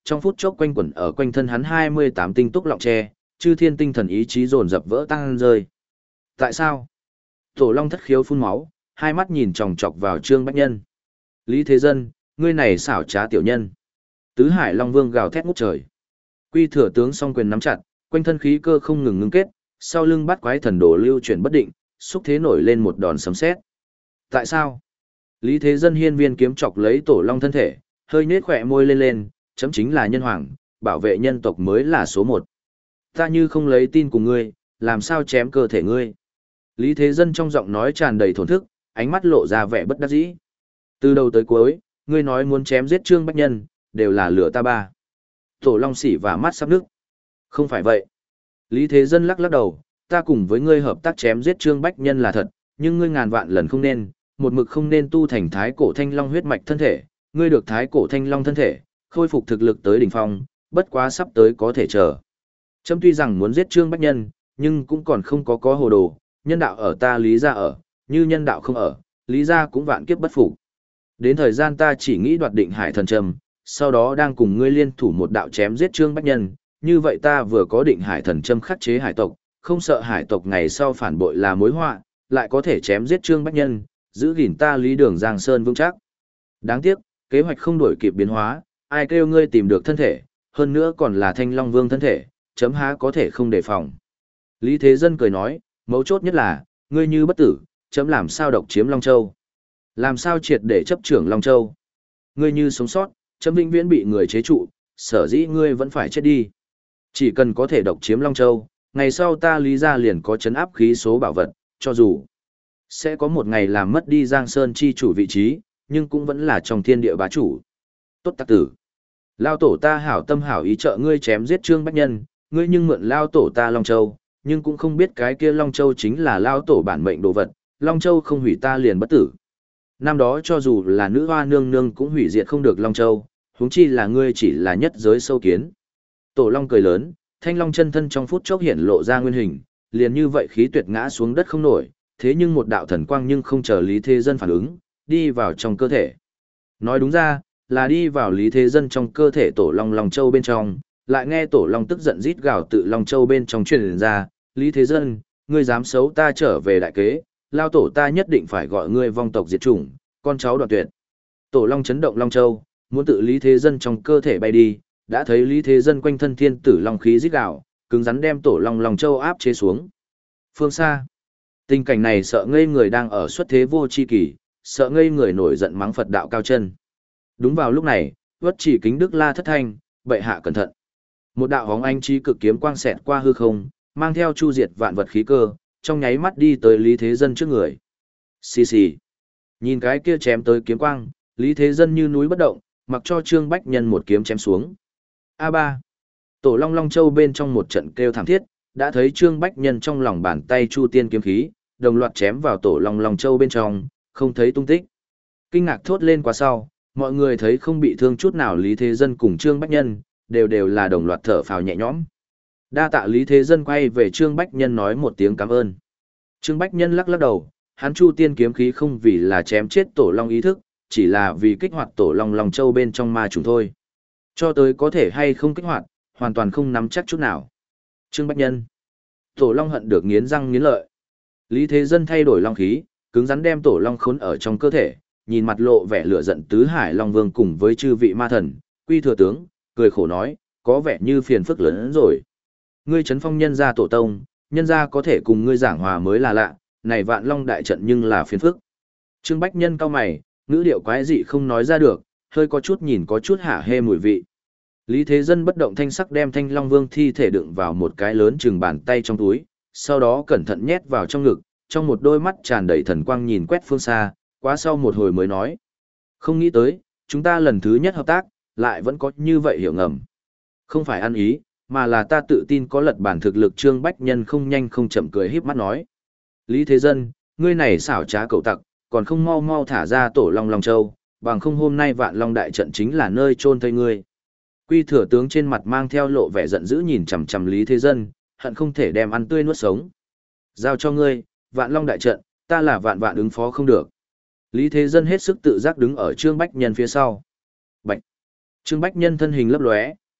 Speaker 1: trong phút chốc quanh quẩn ở quanh thân hắn hai mươi tám tinh túc lọng tre, chư thiên tinh thần ý chí dồn dập vỡ tan rơi. Tại sao? Tổ Long thất khiếu phun máu, hai mắt nhìn chòng chọc vào Trương Bách Nhân. Lý Thế Dân, ngươi này xảo trá tiểu nhân. Tứ Hải Long Vương gào thét ngút trời. Quy Thừa tướng song quyền nắm chặt, quanh thân khí cơ không ngừng ngưng kết, sau lưng bắt quái thần đồ lưu chuyển bất định, xúc thế nổi lên một đòn sấm sét. Tại sao? Lý Thế Dân hiên viên kiếm chọc lấy Tổ Long thân thể, hơi nhếch khỏe môi lên lên, chấm chính là nhân hoàng, bảo vệ nhân tộc mới là số một. Ta như không lấy tin của ngươi, làm sao chém cơ thể ngươi? Lý Thế Dân trong giọng nói tràn đầy thổn thức, ánh mắt lộ ra vẻ bất đắc dĩ. Từ đầu tới cuối, ngươi nói muốn chém giết Trương Bách Nhân, đều là lửa ta ba. Tổ Long sỉ và mắt sắp nước. Không phải vậy. Lý Thế Dân lắc lắc đầu, ta cùng với ngươi hợp tác chém giết Trương Bách Nhân là thật, nhưng ngươi ngàn vạn lần không nên, một mực không nên tu thành thái cổ thanh long huyết mạch thân thể, ngươi được thái cổ thanh long thân thể, khôi phục thực lực tới đỉnh phong, bất quá sắp tới có thể chờ. Trâm tuy rằng muốn giết Trương Bách Nhân, nhưng cũng còn không có có hồ đồ, nhân đạo ở ta Lý gia ở, như nhân đạo không ở, Lý gia cũng vạn kiếp bất phục. Đến thời gian ta chỉ nghĩ đoạt định hải thần trầm, sau đó đang cùng ngươi liên thủ một đạo chém giết Trương Bách Nhân, như vậy ta vừa có định hải thần châm khắc chế hải tộc, không sợ hải tộc ngày sau phản bội là mối họa, lại có thể chém giết Trương Bách Nhân, giữ gìn ta Lý Đường Giang Sơn vững chắc. Đáng tiếc, kế hoạch không đổi kịp biến hóa, ai kêu ngươi tìm được thân thể, hơn nữa còn là Thanh Long Vương thân thể, chấm há có thể không đề phòng. Lý Thế Dân cười nói, mấu chốt nhất là, ngươi như bất tử, chấm làm sao độc chiếm Long Châu? Làm sao triệt để chấp trưởng Long Châu? Ngươi như sống sót, chấm vĩnh viễn bị người chế trụ, sở dĩ ngươi vẫn phải chết đi. Chỉ cần có thể độc chiếm Long Châu, ngày sau ta Lý gia liền có chấn áp khí số bảo vật, cho dù sẽ có một ngày làm mất đi Giang Sơn chi chủ vị trí, nhưng cũng vẫn là trong thiên địa bá chủ. Tốt tặc tử. Lao tổ ta hảo tâm hảo ý trợ ngươi chém giết Trương Bách Nhân, ngươi nhưng mượn Lao tổ ta Long Châu, nhưng cũng không biết cái kia Long Châu chính là Lao tổ bản mệnh đồ vật, Long Châu không hủy ta liền bất tử. Năm đó cho dù là nữ hoa nương nương cũng hủy diệt không được Long Châu, huống chi là ngươi chỉ là nhất giới sâu kiến. Tổ Long cười lớn, Thanh Long chân thân trong phút chốc hiện lộ ra nguyên hình, liền như vậy khí tuyệt ngã xuống đất không nổi, thế nhưng một đạo thần quang nhưng không chờ Lý Thế Dân phản ứng, đi vào trong cơ thể. Nói đúng ra, là đi vào Lý Thế Dân trong cơ thể Tổ Long Long Châu bên trong, lại nghe Tổ Long tức giận rít gào tự Long Châu bên trong truyền ra, Lý Thế Dân, ngươi dám xấu ta trở về đại kế, lao tổ ta nhất định phải gọi ngươi vong tộc diệt chủng, con cháu đoạn tuyệt. Tổ Long chấn động Long Châu, muốn tự Lý Thế Dân trong cơ thể bay đi, đã thấy Lý Thế Dân quanh thân thiên tử long khí rít gào, cứng rắn đem Tổ Long Long Châu áp chế xuống. Phương xa, tình cảnh này sợ ngây người đang ở xuất thế vô chi kỳ, sợ ngây người nổi giận mắng Phật đạo cao chân. Đúng vào lúc này, Uất Chỉ Kính Đức la thất thanh, bệ hạ cẩn thận. Một đạo hóng anh chi cực kiếm quang xẹt qua hư không, mang theo chu diệt vạn vật khí cơ, trong nháy mắt đi tới Lý Thế Dân trước người. Xì xì. Nhìn cái kia chém tới kiếm quang, Lý Thế Dân như núi bất động, mặc cho Trương Bách Nhân một kiếm chém xuống. A ba. Tổ Long Long Châu bên trong một trận kêu thảm thiết, đã thấy Trương Bách Nhân trong lòng bàn tay Chu Tiên kiếm khí, đồng loạt chém vào Tổ Long Long Châu bên trong, không thấy tung tích. Kinh ngạc thốt lên qua sau, mọi người thấy không bị thương chút nào Lý Thế Dân cùng Trương Bách Nhân, đều đều là đồng loạt thở phào nhẹ nhõm. Đa tạ Lý Thế Dân quay về Trương Bách Nhân nói một tiếng cảm ơn. Trương Bách Nhân lắc lắc đầu, hắn Chu Tiên kiếm khí không vì là chém chết Tổ Long ý thức, chỉ là vì kích hoạt Tổ Long Long Châu bên trong ma trùng thôi. Cho tới có thể hay không kích hoạt, hoàn toàn không nắm chắc chút nào. Trương Bách Nhân. Tổ Long hận được nghiến răng nghiến lợi. Lý Thế Dân thay đổi long khí, cứng rắn đem Tổ Long khốn ở trong cơ thể, nhìn mặt lộ vẻ lửa giận tứ hải Long Vương cùng với chư vị ma thần, Quy Thừa tướng, cười khổ nói, có vẻ như phiền phức lớn hơn rồi. Ngươi trấn phong nhân gia tổ tông, nhân gia có thể cùng ngươi giảng hòa mới là lạ, này vạn long đại trận nhưng là phiền phức. Trương Bách Nhân cau mày, ngữ điệu quái dị không nói ra được, hơi có chút nhìn có chút hả hê mùi vị. Lý Thế Dân bất động thanh sắc đem Thanh Long Vương thi thể đựng vào một cái lớn chừng bàn tay trong túi, sau đó cẩn thận nhét vào trong ngực, trong một đôi mắt tràn đầy thần quang nhìn quét phương xa, quá sau một hồi mới nói. Không nghĩ tới, chúng ta lần thứ nhất hợp tác, lại vẫn có như vậy hiểu ngầm. Không phải ăn ý, mà là ta tự tin có lật bản thực lực. Trương Bách Nhân không nhanh không chậm cười híp mắt nói. Lý Thế Dân, ngươi này xảo trá cậu tặc, còn không mau mau thả ra Tổ Long Long Châu, bằng không hôm nay vạn long đại trận chính là nơi chôn thây ngươi. Quy Thừa tướng trên mặt mang theo lộ vẻ giận dữ nhìn chằm chằm Lý Thế Dân, hận không thể đem ăn tươi nuốt sống. Giao cho ngươi, vạn long đại trận, ta là vạn vạn ứng phó không được. Lý Thế Dân hết sức tự giác đứng ở Trương Bách Nhân phía sau. Bạch. Trương Bách Nhân thân hình lấp lóe,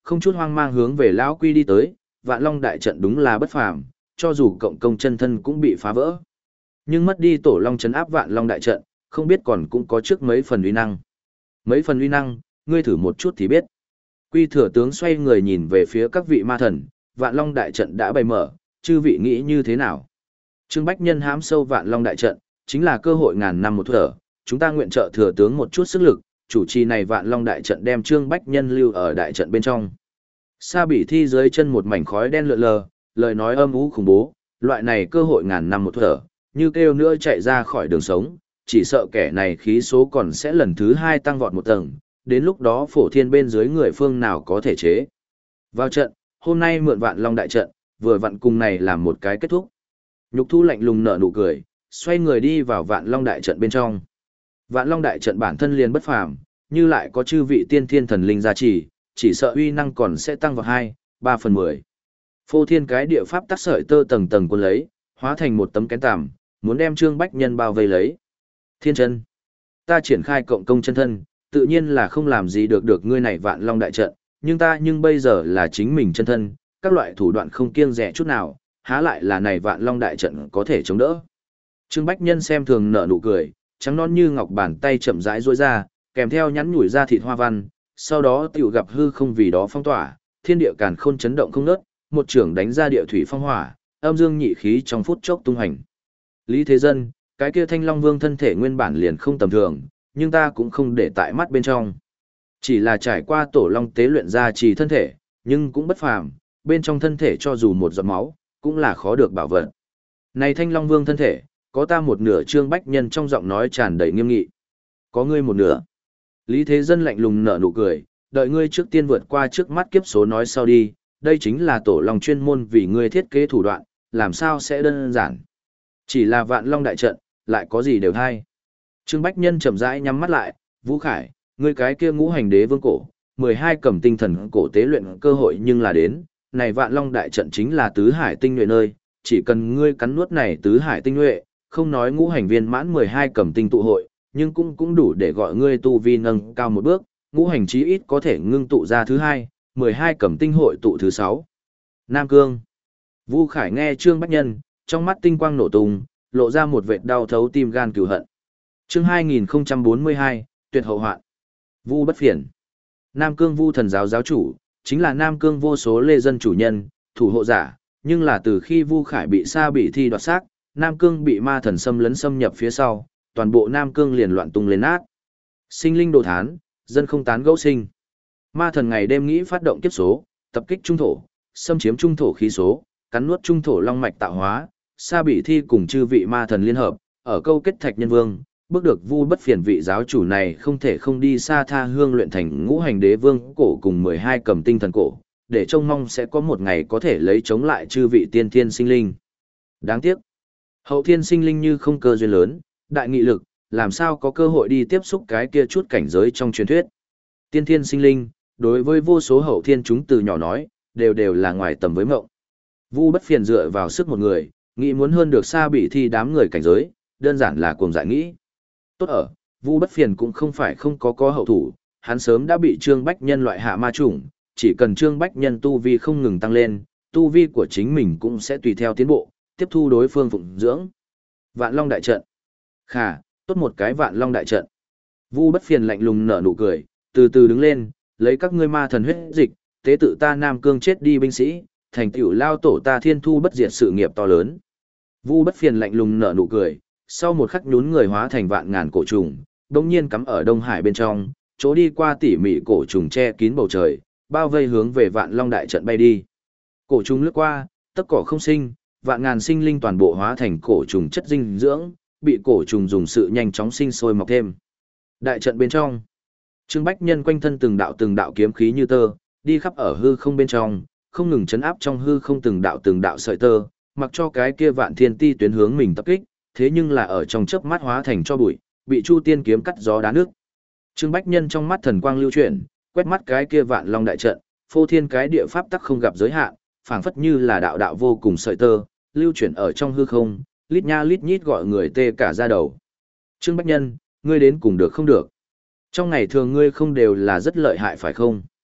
Speaker 1: không chút hoang mang hướng về lão quy đi tới, Vạn Long đại trận đúng là bất phàm, cho dù cộng công chân thân cũng bị phá vỡ. Nhưng mất đi tổ long trấn áp Vạn Long đại trận, không biết còn cũng có trước mấy phần uy năng. Mấy phần uy năng, ngươi thử một chút thì biết. Quy thừa tướng xoay người nhìn về phía các vị ma thần, Vạn Long đại trận đã bày mở, chư vị nghĩ như thế nào? Trương Bách Nhân hám sâu Vạn Long đại trận, chính là cơ hội ngàn năm một thở, chúng ta nguyện trợ thừa tướng một chút sức lực, chủ trì này Vạn Long đại trận đem Trương Bách Nhân lưu ở đại trận bên trong. Sa Bỉ Thi dưới chân một mảnh khói đen lượn lờ, lời nói âm u khủng bố, loại này cơ hội ngàn năm một thở, như kêu nữa chạy ra khỏi đường sống, chỉ sợ kẻ này khí số còn sẽ lần thứ hai tăng vọt một tầng, đến lúc đó phổ thiên bên dưới người phương nào có thể chế. Vào trận, hôm nay mượn Vạn Long đại trận, vừa vặn cùng này làm một cái kết thúc. Nhục Thu lạnh lùng nở nụ cười, xoay người đi vào Vạn Long đại trận bên trong. Vạn Long đại trận bản thân liền bất phàm, như lại có chư vị tiên thiên thần linh gia trì, chỉ sợ uy năng còn sẽ tăng vào hai, ba phần mười. Phô thiên cái địa pháp tắc sợi tơ tầng tầng cuốn lấy, hóa thành một tấm kén tằm, muốn đem Trương Bách Nhân bao vây lấy. Thiên chân, ta triển khai cộng công chân thân, tự nhiên là không làm gì được được ngươi này Vạn Long đại trận, nhưng ta nhưng bây giờ là chính mình chân thân, các loại thủ đoạn không kiêng dè chút nào, há lại là này Vạn Long đại trận có thể chống đỡ. Trương Bách Nhân xem thường nở nụ cười, trắng non như ngọc bàn tay chậm rãi duỗi ra, kèm theo nhắn nhủi ra thịt hoa văn, sau đó tiểu gặp hư không vì đó phong tỏa, thiên địa càn khôn chấn động không ngớt, một trưởng đánh ra địa thủy phong hỏa, âm dương nhị khí trong phút chốc tung hành. Lý Thế Dân, cái kia Thanh Long Vương thân thể nguyên bản liền không tầm thường, nhưng ta cũng không để tại mắt bên trong. Chỉ là trải qua tổ long tế luyện ra trì thân thể, nhưng cũng bất phàm, bên trong thân thể cho dù một giọt máu, cũng là khó được bảo vật. Này Thanh Long Vương thân thể, có ta một nửa. Trương Bách Nhân trong giọng nói tràn đầy nghiêm nghị. Có ngươi một nửa. Lý Thế Dân lạnh lùng nở nụ cười, đợi ngươi trước tiên vượt qua trước mắt kiếp số nói sau đi, đây chính là tổ long chuyên môn vì ngươi thiết kế thủ đoạn, làm sao sẽ đơn giản. Chỉ là Vạn Long đại trận, lại có gì đều hay. Trương Bách Nhân chậm rãi nhắm mắt lại, Vũ Khải, ngươi cái kia ngũ hành đế vương cổ, mười hai cầm tinh thần cổ tế luyện cơ hội nhưng là đến, này Vạn Long đại trận chính là tứ hải tinh nhuệ nơi, chỉ cần ngươi cắn nuốt này tứ hải tinh nhuệ, không nói ngũ hành viên mãn mười hai cầm tinh tụ hội, nhưng cũng cũng đủ để gọi ngươi tu vi nâng cao một bước, ngũ hành chí ít có thể ngưng tụ ra thứ hai, mười hai cầm tinh hội tụ thứ sáu. Nam Cương. Vu Khải nghe Trương Bách Nhân, trong mắt tinh quang nổ tung, lộ ra một vệt đau thấu tim gan cừu hận. Chương hai nghìn không trăm bốn mươi hai, tuyệt hậu hoạn. Vu Bất Phiền. Nam Cương Vu thần giáo giáo chủ, chính là Nam Cương vô số lê dân chủ nhân, thủ hộ giả, nhưng là từ khi Vu Khải bị Sa Bỉ Thi đoạt xác, Nam Cương bị ma thần xâm lấn xâm nhập phía sau, toàn bộ Nam Cương liền loạn tung lên nát. Sinh linh đồ thán, dân không tán gẫu sinh. Ma thần ngày đêm nghĩ phát động kiếp số, tập kích trung thổ, xâm chiếm trung thổ khí số, cắn nuốt trung thổ long mạch tạo hóa, Sa Bỉ Thi cùng chư vị ma thần liên hợp, ở câu kết Thạch Nhân Vương, bước được Vu Bất Phiền vị giáo chủ này không thể không đi xa tha hương luyện thành ngũ hành đế vương cổ cùng mười hai cầm tinh thần cổ, để trông mong sẽ có một ngày có thể lấy chống lại chư vị tiên thiên sinh linh. Đáng tiếc, hậu thiên sinh linh như không cơ duyên lớn, đại nghị lực, làm sao có cơ hội đi tiếp xúc cái kia chút cảnh giới trong truyền thuyết. Tiên thiên sinh linh, đối với vô số hậu thiên chúng từ nhỏ nói, đều đều là ngoài tầm với mộng. Vu Bất Phiền dựa vào sức một người, nghĩ muốn hơn được Sa Bỉ Thi đám người cảnh giới, đơn giản là cuồng dại nghĩ. Tốt ở, Vu Bất Phiền cũng không phải không có có hậu thủ, hắn sớm đã bị Trương Bách Nhân loại hạ ma chủng, chỉ cần Trương Bách Nhân tu vi không ngừng tăng lên, tu vi của chính mình cũng sẽ tùy theo tiến bộ, tiếp thu đối phương phụng dưỡng. Vạn Long đại trận. Khà, tốt một cái Vạn Long đại trận. Vu Bất Phiền lạnh lùng nở nụ cười, từ từ đứng lên, lấy các ngươi ma thần huyết dịch, tế tự ta Nam Cương chết đi binh sĩ, thành tựu lao tổ ta thiên thu bất diệt sự nghiệp to lớn. Vu Bất Phiền lạnh lùng nở nụ cười, sau một khắc nhún người hóa thành vạn ngàn cổ trùng, đống nhiên cắm ở Đông Hải bên trong, chỗ đi qua tỉ mỉ cổ trùng che kín bầu trời, bao vây hướng về Vạn Long đại trận bay đi. Cổ trùng lướt qua, tất cỏ không sinh, vạn ngàn sinh linh toàn bộ hóa thành cổ trùng chất dinh dưỡng, bị cổ trùng dùng sự nhanh chóng sinh sôi mọc thêm. Đại trận bên trong, Trương Bách Nhân quanh thân từng đạo từng đạo kiếm khí như tơ, đi khắp ở hư không bên trong, không ngừng chấn áp trong hư không từng đạo từng đạo sợi tơ, mặc cho cái kia vạn thiên ti tuyến hướng mình tập kích, thế nhưng là ở trong chớp mắt hóa thành cho bụi, bị Chu Tiên kiếm cắt gió đá nước. Trương Bách Nhân trong mắt thần quang lưu chuyển, quét mắt cái kia Vạn Long đại trận, phô thiên cái địa pháp tắc không gặp giới hạn, phảng phất như là đạo đạo vô cùng sợi tơ, lưu chuyển ở trong hư không, lít nha lít nhít gọi người tê cả da đầu. Trương Bách Nhân, ngươi đến cùng được không được? Trong ngày thường ngươi không đều là rất lợi hại phải không?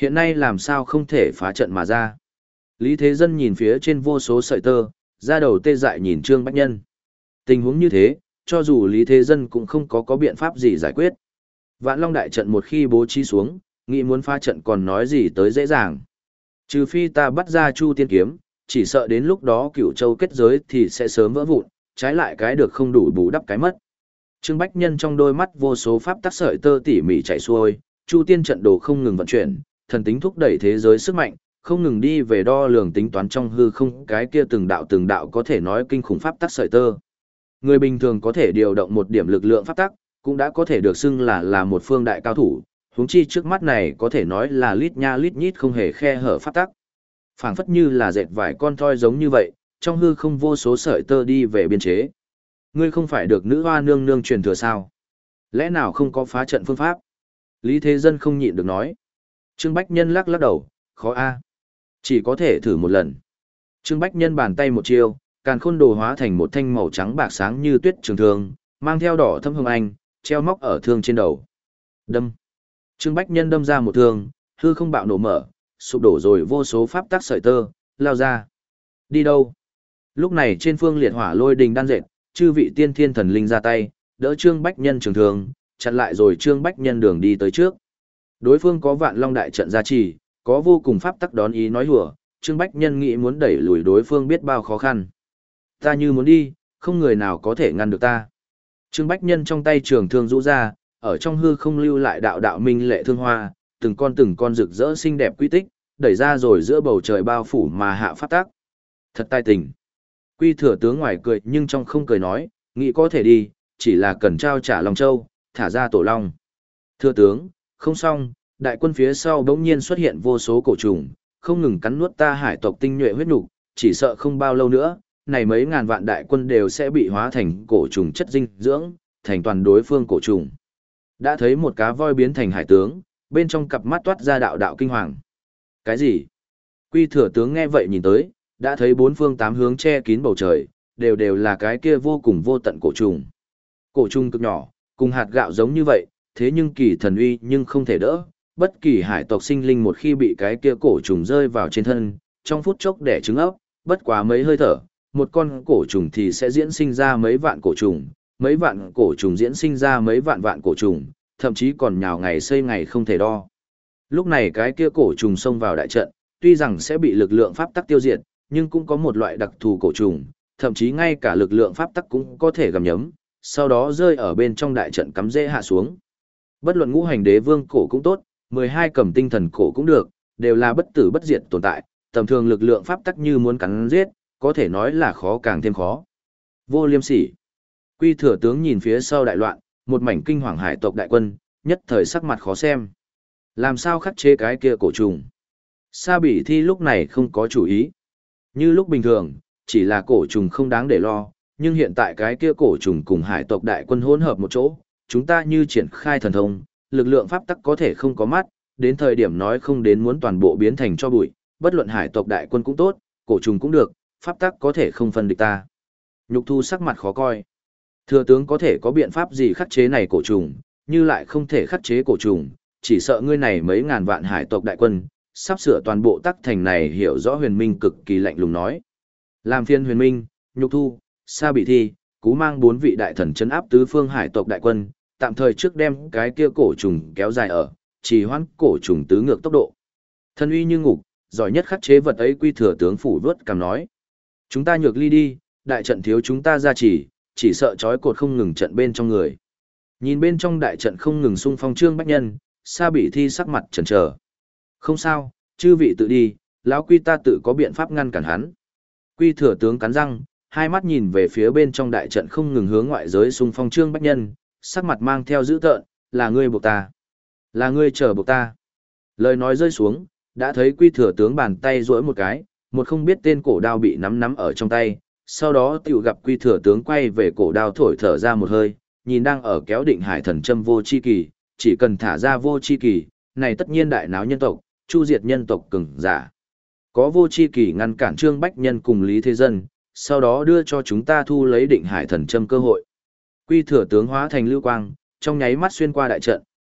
Speaker 1: Hiện nay làm sao không thể phá trận mà ra. Lý Thế Dân nhìn phía trên vô số sợi tơ, ra đầu tê dại nhìn Trương Bách Nhân. Tình huống như thế, cho dù Lý Thế Dân cũng không có có biện pháp gì giải quyết. Vạn Long đại trận một khi bố trí xuống, nghĩ muốn phá trận còn nói gì tới dễ dàng. Trừ phi ta bắt ra Chu Tiên Kiếm, chỉ sợ đến lúc đó Cửu Châu kết giới thì sẽ sớm vỡ vụn, trái lại cái được không đủ bù đắp cái mất. Trương Bách Nhân trong đôi mắt vô số pháp tắc sợi tơ tỉ mỉ chạy xuôi, Chu Tiên trận đồ không ngừng vận chuyển, thần tính thúc đẩy thế giới sức mạnh, không ngừng đi về đo lường tính toán trong hư không, cái kia từng đạo từng đạo có thể nói kinh khủng pháp tắc sợi tơ. Người bình thường có thể điều động một điểm lực lượng pháp tắc, cũng đã có thể được xưng là là một phương đại cao thủ, huống chi trước mắt này có thể nói là lít nha lít nhít không hề khe hở pháp tắc. Phảng phất như là dệt vải con thoi giống như vậy, trong hư không vô số sợi tơ đi về biên chế. Ngươi không phải được nữ hoa nương nương truyền thừa sao? Lẽ nào không có phá trận phương pháp? Lý Thế Dân không nhịn được nói. Trương Bách Nhân lắc lắc đầu, khó a. Chỉ có thể thử một lần. Trương Bách Nhân bàn tay một chiêu, càn khôn đồ hóa thành một thanh màu trắng bạc sáng như tuyết trường thương, mang theo đỏ thâm hồng anh, treo móc ở thương trên đầu. Đâm. Trương Bách Nhân đâm ra một thương, hư không bạo nổ mở, sụp đổ rồi vô số pháp tắc sợi tơ, lao ra. Đi đâu? Lúc này trên phương liệt hỏa lôi đình đan dệt, chư vị tiên thiên thần linh ra tay, đỡ Trương Bách Nhân trường thương, chặn lại rồi Trương Bách Nhân đường đi tới trước. Đối phương có Vạn Long đại trận gia trì, có vô cùng pháp tắc đón ý nói hùa, Trương Bách Nhân nghĩ muốn đẩy lùi đối phương biết bao khó khăn. Ta như muốn đi, không người nào có thể ngăn được ta. Trương Bách Nhân trong tay trường thương rũ ra, ở trong hư không lưu lại đạo đạo minh lệ thương hoa, từng con từng con rực rỡ xinh đẹp quy tích, đẩy ra rồi giữa bầu trời bao phủ mà hạ pháp tắc. Thật tài tình. Quy Thừa tướng ngoài cười nhưng trong không cười nói, nghĩ có thể đi, chỉ là cần trao trả Long Châu, thả ra Tổ Long. Thừa tướng, không xong, đại quân phía sau bỗng nhiên xuất hiện vô số cổ trùng, không ngừng cắn nuốt ta hải tộc tinh nhuệ huyết nục, chỉ sợ không bao lâu nữa, này mấy ngàn vạn đại quân đều sẽ bị hóa thành cổ trùng chất dinh dưỡng, thành toàn đối phương cổ trùng. Đã thấy một cá voi biến thành hải tướng, bên trong cặp mắt toát ra đạo đạo kinh hoàng. Cái gì? Quy Thừa tướng nghe vậy nhìn tới, đã thấy bốn phương tám hướng che kín bầu trời, đều đều là cái kia vô cùng vô tận cổ trùng. Cổ trùng cực nhỏ, cùng hạt gạo giống như vậy, thế nhưng kỳ thần uy nhưng không thể đỡ. Bất kỳ hải tộc sinh linh một khi bị cái kia cổ trùng rơi vào trên thân, trong phút chốc đẻ trứng ấp, bất quá mấy hơi thở, một con cổ trùng thì sẽ diễn sinh ra mấy vạn cổ trùng, mấy vạn cổ trùng diễn sinh ra mấy vạn vạn cổ trùng, thậm chí còn nhào ngày xây ngày không thể đo. Lúc này cái kia cổ trùng xông vào đại trận, tuy rằng sẽ bị lực lượng pháp tắc tiêu diệt, nhưng cũng có một loại đặc thù cổ trùng, thậm chí ngay cả lực lượng pháp tắc cũng có thể gặm nhấm, sau đó rơi ở bên trong đại trận cắm rễ hạ xuống. Bất luận ngũ hành đế vương cổ cũng tốt, mười hai cầm tinh thần cổ cũng được, đều là bất tử bất diệt tồn tại, tầm thường lực lượng pháp tắc như muốn cắn giết, có thể nói là khó càng thêm khó. Vô Liêm Sỉ. Quy Thừa tướng nhìn phía sau đại loạn, một mảnh kinh hoàng hải tộc đại quân, nhất thời sắc mặt khó xem. Làm sao khắc chế cái kia cổ trùng? Sa Bỉ Thi lúc này không có chủ ý. Như lúc bình thường, chỉ là cổ trùng không đáng để lo, nhưng hiện tại cái kia cổ trùng cùng hải tộc đại quân hỗn hợp một chỗ, chúng ta như triển khai thần thông, lực lượng pháp tắc có thể không có mắt, đến thời điểm nói không đến muốn toàn bộ biến thành cho bụi, bất luận hải tộc đại quân cũng tốt, cổ trùng cũng được, pháp tắc có thể không phân địch ta. Nhục Thu sắc mặt khó coi. Thừa tướng có thể có biện pháp gì khắc chế này cổ trùng, như lại không thể khắc chế cổ trùng, chỉ sợ ngươi này mấy ngàn vạn hải tộc đại quân, sắp sửa toàn bộ tắc thành này hiểu rõ Huyền Minh cực kỳ lạnh lùng nói. Làm phiên Huyền Minh, Nhục Thu, Sa Bỉ Thi, Cú mang bốn vị đại thần trấn áp tứ phương hải tộc đại quân, tạm thời trước đem cái kia cổ trùng kéo dài ở, chỉ hoãn cổ trùng tứ ngược tốc độ. Thân uy như ngục, giỏi nhất khắc chế vật ấy. Quy Thừa tướng phủ vớt cằm nói. Chúng ta nhược ly đi, đại trận thiếu chúng ta ra chỉ, chỉ sợ trói cột không ngừng trận bên trong người. Nhìn bên trong đại trận không ngừng xung phong Trương Bách Nhân, Sa Bỉ Thi sắc mặt chần chờ. Không sao, chư vị tự đi, lão Quy ta tự có biện pháp ngăn cản hắn. Quy Thừa tướng cắn răng, hai mắt nhìn về phía bên trong đại trận không ngừng hướng ngoại giới xung phong Trương Bách Nhân, sắc mặt mang theo dữ tợn, là ngươi buộc ta. Là ngươi chờ buộc ta. Lời nói rơi xuống, đã thấy Quy Thừa tướng bàn tay duỗi một cái, một không biết tên cổ đao bị nắm nắm ở trong tay, sau đó tiểu gặp Quy Thừa tướng quay về cổ đao thổi thở ra một hơi, nhìn đang ở kéo định hải thần châm vô chi kỳ, chỉ cần thả ra vô chi kỳ, này tất nhiên đại náo nhân tộc, chu diệt nhân tộc cường giả. Có vô chi kỳ ngăn cản Trương Bách Nhân cùng Lý Thế Dân, sau đó đưa cho chúng ta thu lấy định hải thần châm cơ hội. Quy Thừa tướng hóa thành lưu quang, trong nháy mắt xuyên qua đại trận,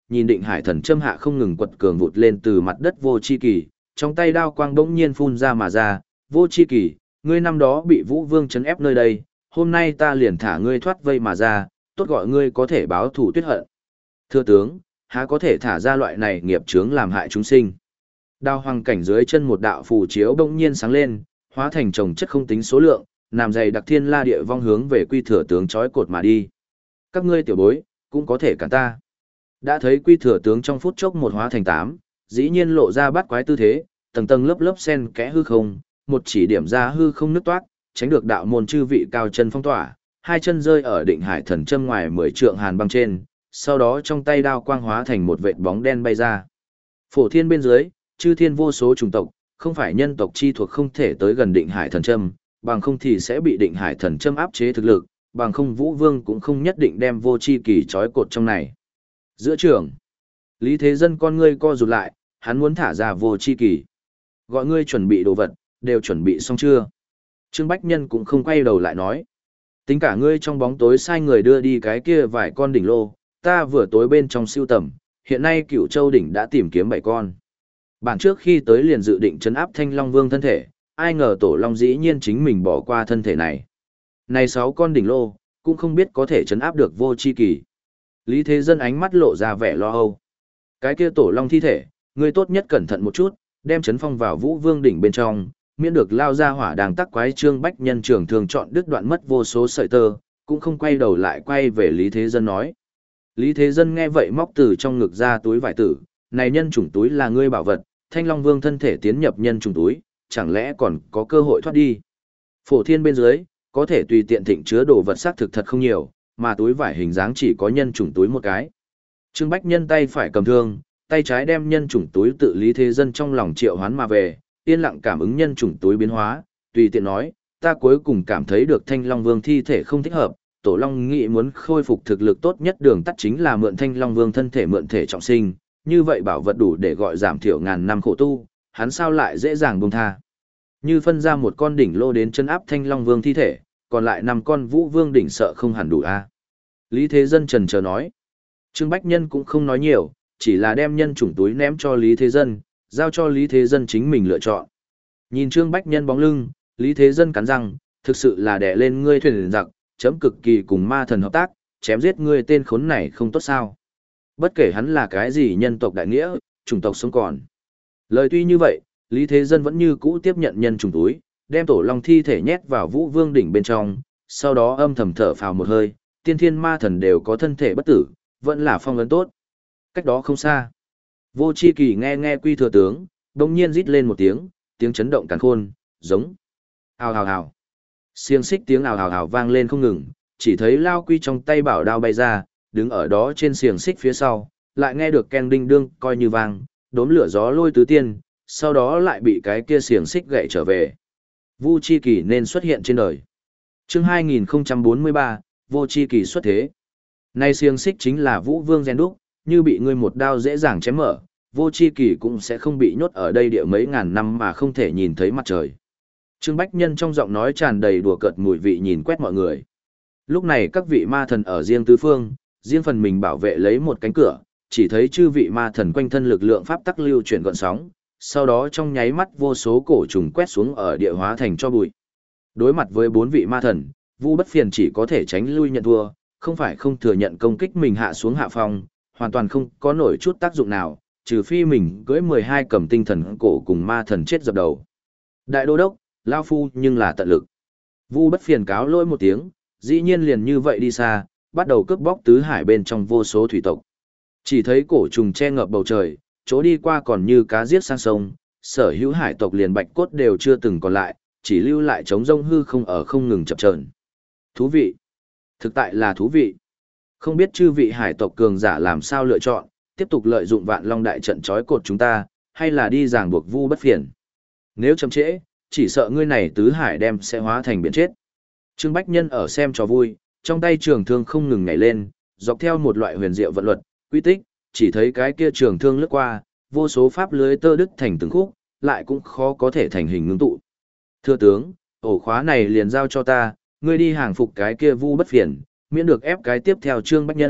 Speaker 1: nhìn định hải thần châm hạ không ngừng quật cường vụt lên từ mặt đất vô chi kỳ, trong tay đao quang bỗng nhiên phun ra mà ra, vô chi kỳ, ngươi năm đó bị Vũ Vương trấn ép nơi đây, hôm nay ta liền thả ngươi thoát vây mà ra, tốt gọi ngươi có thể báo thù tuyết hận. Thưa tướng, há có thể thả ra loại này nghiệp chướng làm hại chúng sinh. Đao hoàng cảnh dưới chân một đạo phù chiếu bỗng nhiên sáng lên, hóa thành chồng chất không tính số lượng, nằm dày đặc thiên la địa vong hướng về quy thừa tướng trói cột mà đi. Các ngươi tiểu bối, cũng có thể cản ta. Đã thấy quy thừa tướng trong phút chốc một hóa thành tám, dĩ nhiên lộ ra bắt quái tư thế, tầng tầng lớp lớp sen kẽ hư không, một chỉ điểm ra hư không nứt toát, tránh được đạo môn chư vị cao chân phong tỏa, hai chân rơi ở định hải thần châm ngoài mười trượng hàn băng trên, sau đó trong tay đao quang hóa thành một vệt bóng đen bay ra. Phổ thiên bên dưới, chư thiên vô số chủng tộc, không phải nhân tộc chi thuộc không thể tới gần định hải thần châm, bằng không thì sẽ bị định hải thần châm áp chế thực lực, bằng không Vũ Vương cũng không nhất định đem vô chi kỳ trói cột trong này. Giữa trường, Lý Thế Dân con ngươi co rụt lại, hắn muốn thả ra vô chi kỳ. Gọi ngươi chuẩn bị đồ vật, đều chuẩn bị xong chưa? Trương Bách Nhân cũng không quay đầu lại nói. Tính cả ngươi trong bóng tối sai người đưa đi cái kia vài con đỉnh lô, ta vừa tối bên trong siêu tầm, hiện nay Cửu Châu đỉnh đã tìm kiếm bảy con. Bản trước khi tới liền dự định trấn áp Thanh Long Vương thân thể, ai ngờ Tổ Long dĩ nhiên chính mình bỏ qua thân thể này. Này sáu con đỉnh lô, cũng không biết có thể trấn áp được vô chi kỳ. Lý Thế Dân ánh mắt lộ ra vẻ lo âu. Cái kia Tổ Long thi thể, ngươi tốt nhất cẩn thận một chút, đem trấn phong vào Vũ Vương đỉnh bên trong, miễn được lao ra hỏa đang tắc quái. Trương Bách Nhân trưởng thường chọn đứt đoạn mất vô số sợi tơ, cũng không quay đầu lại quay về Lý Thế Dân nói. Lý Thế Dân nghe vậy móc từ trong ngực ra túi vải tử, này nhân chủng túi là ngươi bảo vật, Thanh Long Vương thân thể tiến nhập nhân chủng túi, chẳng lẽ còn có cơ hội thoát đi. Phổ thiên bên dưới, có thể tùy tiện thịnh chứa đồ vật xác thực thật không nhiều, mà túi vải hình dáng chỉ có nhân chủng túi một cái. Trương Bách Nhân tay phải cầm thương, tay trái đem nhân chủng túi tự Lý Thế Dân trong lòng triệu hoán mà về, yên lặng cảm ứng nhân chủng túi biến hóa, tùy tiện nói, ta cuối cùng cảm thấy được Thanh Long Vương thi thể không thích hợp, Tổ Long nghĩ muốn khôi phục thực lực tốt nhất đường tắt chính là mượn Thanh Long Vương thân thể mượn thể trọng sinh, như vậy bảo vật đủ để gọi giảm thiểu ngàn năm khổ tu, hắn sao lại dễ dàng buông tha. Như phân ra một con đỉnh lô đến chân áp Thanh Long Vương thi thể, còn lại năm con Vũ Vương đỉnh sợ không hẳn đủ a. Lý Thế Dân trần chờ nói. Trương Bách Nhân cũng không nói nhiều, chỉ là đem nhân chủng túi ném cho Lý Thế Dân, giao cho Lý Thế Dân chính mình lựa chọn. Nhìn Trương Bách Nhân bóng lưng, Lý Thế Dân cắn răng, thực sự là đè lên ngươi thuyền giặc, chấm cực kỳ cùng ma thần hợp tác, chém giết ngươi tên khốn này không tốt sao. Bất kể hắn là cái gì nhân tộc đại nghĩa, chủng tộc sống còn. Lời tuy như vậy, Lý Thế Dân vẫn như cũ tiếp nhận nhân chủng túi, đem Tổ Long thi thể nhét vào Vũ Vương đỉnh bên trong, sau đó âm thầm thở phào một hơi, tiên thiên ma thần đều có thân thể bất tử, vẫn là phong ấn tốt. Cách đó không xa. Vô Chi Kỳ nghe nghe Quy thừa tướng, đồng nhiên rít lên một tiếng, tiếng chấn động càn khôn, giống. Hào hào hào. Xiềng xích tiếng ào hào hào vang lên không ngừng, chỉ thấy Lao Quy trong tay bảo đao bay ra, đứng ở đó trên xiềng xích phía sau, lại nghe được ken đinh đương coi như vang, đốm lửa gió lôi tứ tiên, sau đó lại bị cái kia xiềng xích gậy trở về. Vu Chi Kỳ nên xuất hiện trên đời. Chương hai nghìn không trăm bốn mươi ba, Vô Chi Kỳ xuất thế. Nay xiềng xích chính là Vũ Vương gen đúc, như bị ngươi một đao dễ dàng chém mở, Vô Chi Kỳ cũng sẽ không bị nhốt ở đây địa mấy ngàn năm mà không thể nhìn thấy mặt trời. Trương Bách Nhân trong giọng nói tràn đầy đùa cợt mùi vị nhìn quét mọi người. Lúc này các vị ma thần ở riêng tứ phương, riêng phần mình bảo vệ lấy một cánh cửa, chỉ thấy chư vị ma thần quanh thân lực lượng pháp tắc lưu chuyển gợn sóng, sau đó trong nháy mắt vô số cổ trùng quét xuống ở địa hóa thành cho bụi. Đối mặt với bốn vị ma thần, Vu Bất Phiền chỉ có thể tránh lui nhận thua, không phải không thừa nhận công kích mình hạ xuống hạ phong, hoàn toàn không có nổi chút tác dụng nào, trừ phi mình cưỡi mười hai cầm tinh thần cổ cùng ma thần chết dập đầu. Đại đô đốc, lao phu nhưng là tận lực. Vu Bất Phiền cáo lỗi một tiếng, dĩ nhiên liền như vậy đi xa, bắt đầu cướp bóc tứ hải bên trong vô số thủy tộc. Chỉ thấy cổ trùng che ngập bầu trời, chỗ đi qua còn như cá giết sang sông, sở hữu hải tộc liền bạch cốt đều chưa từng còn lại, chỉ lưu lại trống rông hư không ở không ngừng chập chờn. Thú vị. Thực tại là thú vị. Không biết chư vị hải tộc cường giả làm sao lựa chọn, tiếp tục lợi dụng Vạn Long đại trận trói cột chúng ta, hay là đi ràng buộc Vu Bất Phiền. Nếu chậm trễ, chỉ sợ ngươi này tứ hải đem sẽ hóa thành biển chết. Trương Bách Nhân ở xem trò vui, trong tay trường thương không ngừng nhảy lên, dọc theo một loại huyền diệu vận luật, quy tích, chỉ thấy cái kia trường thương lướt qua, vô số pháp lưới tơ đứt thành từng khúc, lại cũng khó có thể thành hình ngưng tụ. Thưa tướng, ổ khóa này liền giao cho ta, ngươi đi hàng phục cái kia Vu Bất Phiền, miễn được ép cái tiếp theo Trương Bách Nhân,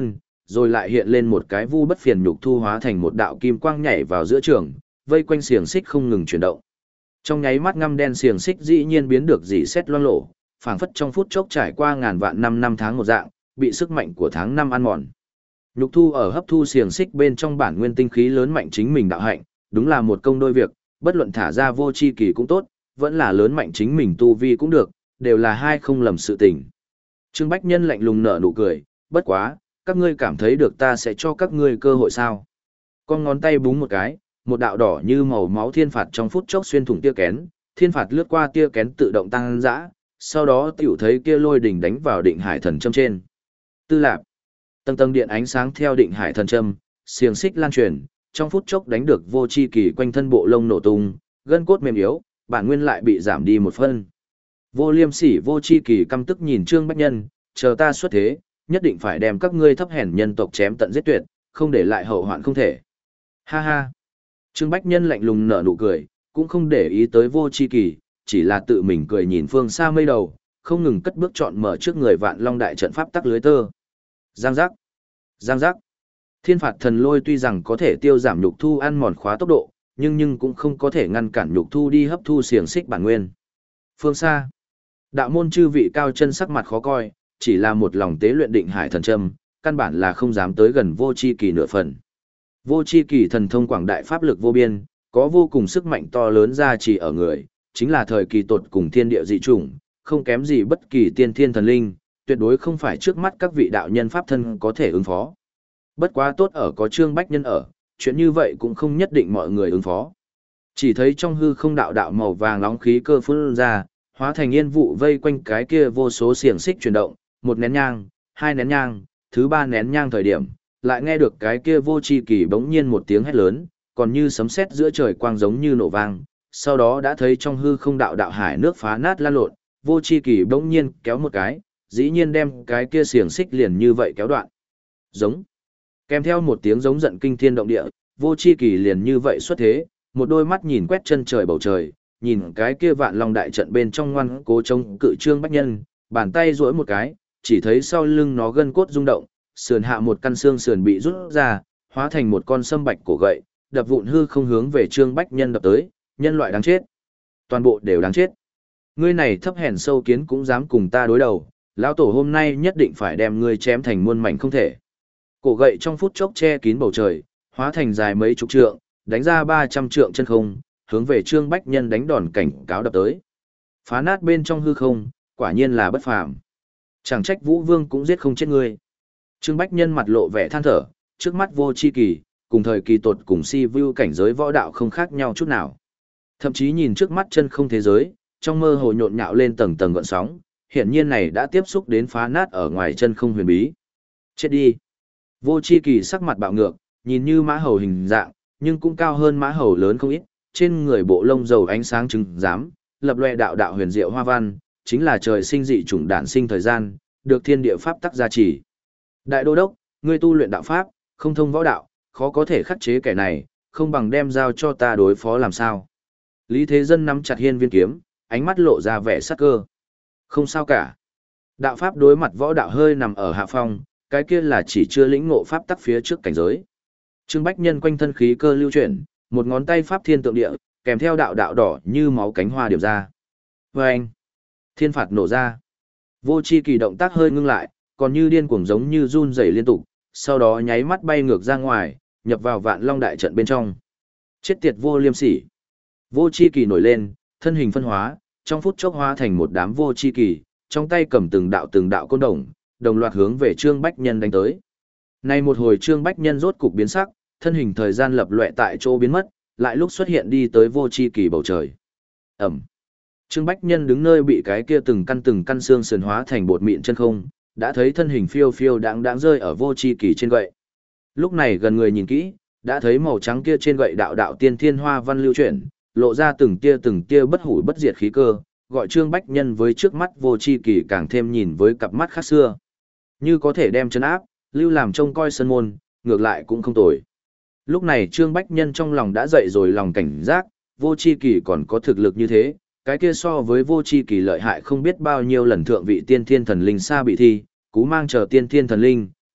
Speaker 1: rồi lại hiện lên một cái vu bất phiền nhục thu hóa thành một đạo kim quang nhảy vào giữa trường, vây quanh xiềng xích không ngừng chuyển động. Trong nháy mắt ngăm đen xiềng xích dĩ nhiên biến được dỉ xét loang lổ, phảng phất trong phút chốc trải qua ngàn vạn năm năm tháng một dạng, bị sức mạnh của tháng năm ăn mòn. Nhục thu ở hấp thu xiềng xích bên trong bản nguyên tinh khí lớn mạnh chính mình đạo hạnh, đúng là một công đôi việc, bất luận thả ra vô chi kỳ cũng tốt, vẫn là lớn mạnh chính mình tu vi cũng được, đều là hai không lầm sự tình. Trương Bách Nhân lạnh lùng nở nụ cười, bất quá, các ngươi cảm thấy được ta sẽ cho các ngươi cơ hội sao? Con ngón tay búng một cái, một đạo đỏ như màu máu thiên phạt trong phút chốc xuyên thủng tia kén, thiên phạt lướt qua tia kén tự động tăng dã, sau đó tiểu thấy kia lôi đỉnh đánh vào định hải thần châm trên. Tư lạp, tầng tầng điện ánh sáng theo định hải thần châm, xiềng xích lan truyền, trong phút chốc đánh được vô chi kỳ quanh thân bộ lông nổ tung, gân cốt mềm yếu, bản nguyên lại bị giảm đi một phân. Vô Liêm Sỉ vô chi kỳ căm tức nhìn Trương Bách Nhân, chờ ta xuất thế, nhất định phải đem các ngươi thấp hèn nhân tộc chém tận giết tuyệt, không để lại hậu hoạn không thể. Ha ha. Trương Bách Nhân lạnh lùng nở nụ cười, cũng không để ý tới vô chi kỳ, chỉ là tự mình cười nhìn phương xa mây đầu, không ngừng cất bước chọn mở trước người Vạn Long đại trận pháp tắc lưới tơ. Giang giác. Giang giác. Thiên phạt thần lôi tuy rằng có thể tiêu giảm nhục thu ăn mòn khóa tốc độ, nhưng nhưng cũng không có thể ngăn cản nhục thu đi hấp thu xiềng xích bản nguyên. Phương xa, đạo môn chư vị cao chân sắc mặt khó coi, chỉ là một lòng tế luyện định hải thần châm, căn bản là không dám tới gần vô chi kỳ nửa phần. Vô chi kỳ thần thông quảng đại pháp lực vô biên, có vô cùng sức mạnh to lớn ra chỉ ở người, chính là thời kỳ tột cùng thiên địa dị chủng, không kém gì bất kỳ tiên thiên thần linh, tuyệt đối không phải trước mắt các vị đạo nhân pháp thân có thể ứng phó. Bất quá tốt ở có Trương Bách Nhân ở, chuyện như vậy cũng không nhất định mọi người ứng phó. Chỉ thấy trong hư không đạo đạo màu vàng nóng khí cơ phun ra, hóa thành yên vụ vây quanh cái kia vô số xiềng xích chuyển động, một nén nhang, hai nén nhang, thứ ba nén nhang thời điểm, lại nghe được cái kia vô chi kỳ bỗng nhiên một tiếng hét lớn, còn như sấm sét giữa trời quang giống như nổ vang, sau đó đã thấy trong hư không đạo đạo hải nước phá nát lan lộn, vô chi kỳ bỗng nhiên kéo một cái, dĩ nhiên đem cái kia xiềng xích liền như vậy kéo đoạn. Giống. Kèm theo một tiếng giống giận kinh thiên động địa, vô chi kỳ liền như vậy xuất thế, một đôi mắt nhìn quét chân trời bầu trời, nhìn cái kia Vạn Long đại trận bên trong ngoan cố chống cự Trương Bách Nhân, bàn tay duỗi một cái, chỉ thấy sau lưng nó gân cốt rung động, sườn hạ một căn xương sườn bị rút ra, hóa thành một con sâm bạch cổ gậy, đập vụn hư không hướng về Trương Bách Nhân đập tới, nhân loại đáng chết. Toàn bộ đều đáng chết. Ngươi này thấp hèn sâu kiến cũng dám cùng ta đối đầu, lão tổ hôm nay nhất định phải đem ngươi chém thành muôn mảnh không thể. Cổ gậy trong phút chốc che kín bầu trời, hóa thành dài mấy chục trượng, đánh ra ba trăm trượng chân không, hướng về Trương Bách Nhân đánh đòn cảnh cáo đập tới. Phá nát bên trong hư không, quả nhiên là bất phàm. Chẳng trách Vũ Vương cũng giết không chết ngươi. Trương Bách Nhân mặt lộ vẻ than thở, trước mắt vô chi kỳ, cùng thời kỳ tột cùng si vu cảnh giới võ đạo không khác nhau chút nào. Thậm chí nhìn trước mắt chân không thế giới, trong mơ hồ nhộn nhạo lên tầng tầng gợn sóng, hiển nhiên này đã tiếp xúc đến phá nát ở ngoài chân không huyền bí. Chết đi. Vô chi kỳ sắc mặt bạo ngược, nhìn như mã hầu hình dạng, nhưng cũng cao hơn mã hầu lớn không ít, trên người bộ lông dầu ánh sáng trứng giám, lập loè đạo đạo huyền diệu hoa văn, chính là trời sinh dị chủng đản sinh thời gian, được thiên địa pháp tắc gia trì. Đại đô đốc, ngươi tu luyện đạo pháp, không thông võ đạo, khó có thể khắc chế kẻ này, không bằng đem giao cho ta đối phó làm sao. Lý Thế Dân nắm chặt hiên viên kiếm, ánh mắt lộ ra vẻ sắc cơ. Không sao cả. Đạo pháp đối mặt võ đạo hơi nằm ở hạ phong, cái kia là chỉ chưa lĩnh ngộ pháp tắc phía trước cảnh giới. Trương Bách Nhân quanh thân khí cơ lưu chuyển, một ngón tay pháp thiên tượng địa, kèm theo đạo đạo đỏ như máu cánh hoa điểm ra. Và anh, thiên phạt nổ ra. Vô chi kỳ động tác hơi ngưng lại, còn như điên cuồng giống như run rẩy liên tục, sau đó nháy mắt bay ngược ra ngoài, nhập vào Vạn Long đại trận bên trong. Chết tiệt vô liêm sỉ. Vô chi kỳ nổi lên, thân hình phân hóa, trong phút chốc hóa thành một đám vô chi kỳ, trong tay cầm từng đạo từng đạo côn đồng, đồng loạt hướng về Trương Bách Nhân đánh tới. Nay một hồi Trương Bách Nhân rốt cục biến sắc, thân hình thời gian lập loè tại chỗ biến mất, lại lúc xuất hiện đi tới vô chi kỳ bầu trời. Ẩm. Trương Bách Nhân đứng nơi bị cái kia từng căn từng căn xương sườn hóa thành bột mịn chân không, đã thấy thân hình phiêu phiêu đáng đáng rơi ở vô chi kỳ trên gậy. Lúc này gần người nhìn kỹ, đã thấy màu trắng kia trên gậy đạo đạo tiên thiên hoa văn lưu chuyển, lộ ra từng tia từng tia bất hủ bất diệt khí cơ, gọi Trương Bách Nhân với trước mắt vô chi kỳ càng thêm nhìn với cặp mắt khác xưa. Như có thể đem chân áp, lưu làm trông coi sân môn, ngược lại cũng không tồi. Lúc này Trương Bách Nhân trong lòng đã dậy rồi lòng cảnh giác, vô chi kỳ còn có thực lực như thế, cái kia so với vô chi kỳ lợi hại không biết bao nhiêu lần thượng vị tiên thiên thần linh xa bị thi, cú mang chờ tiên thiên thần linh,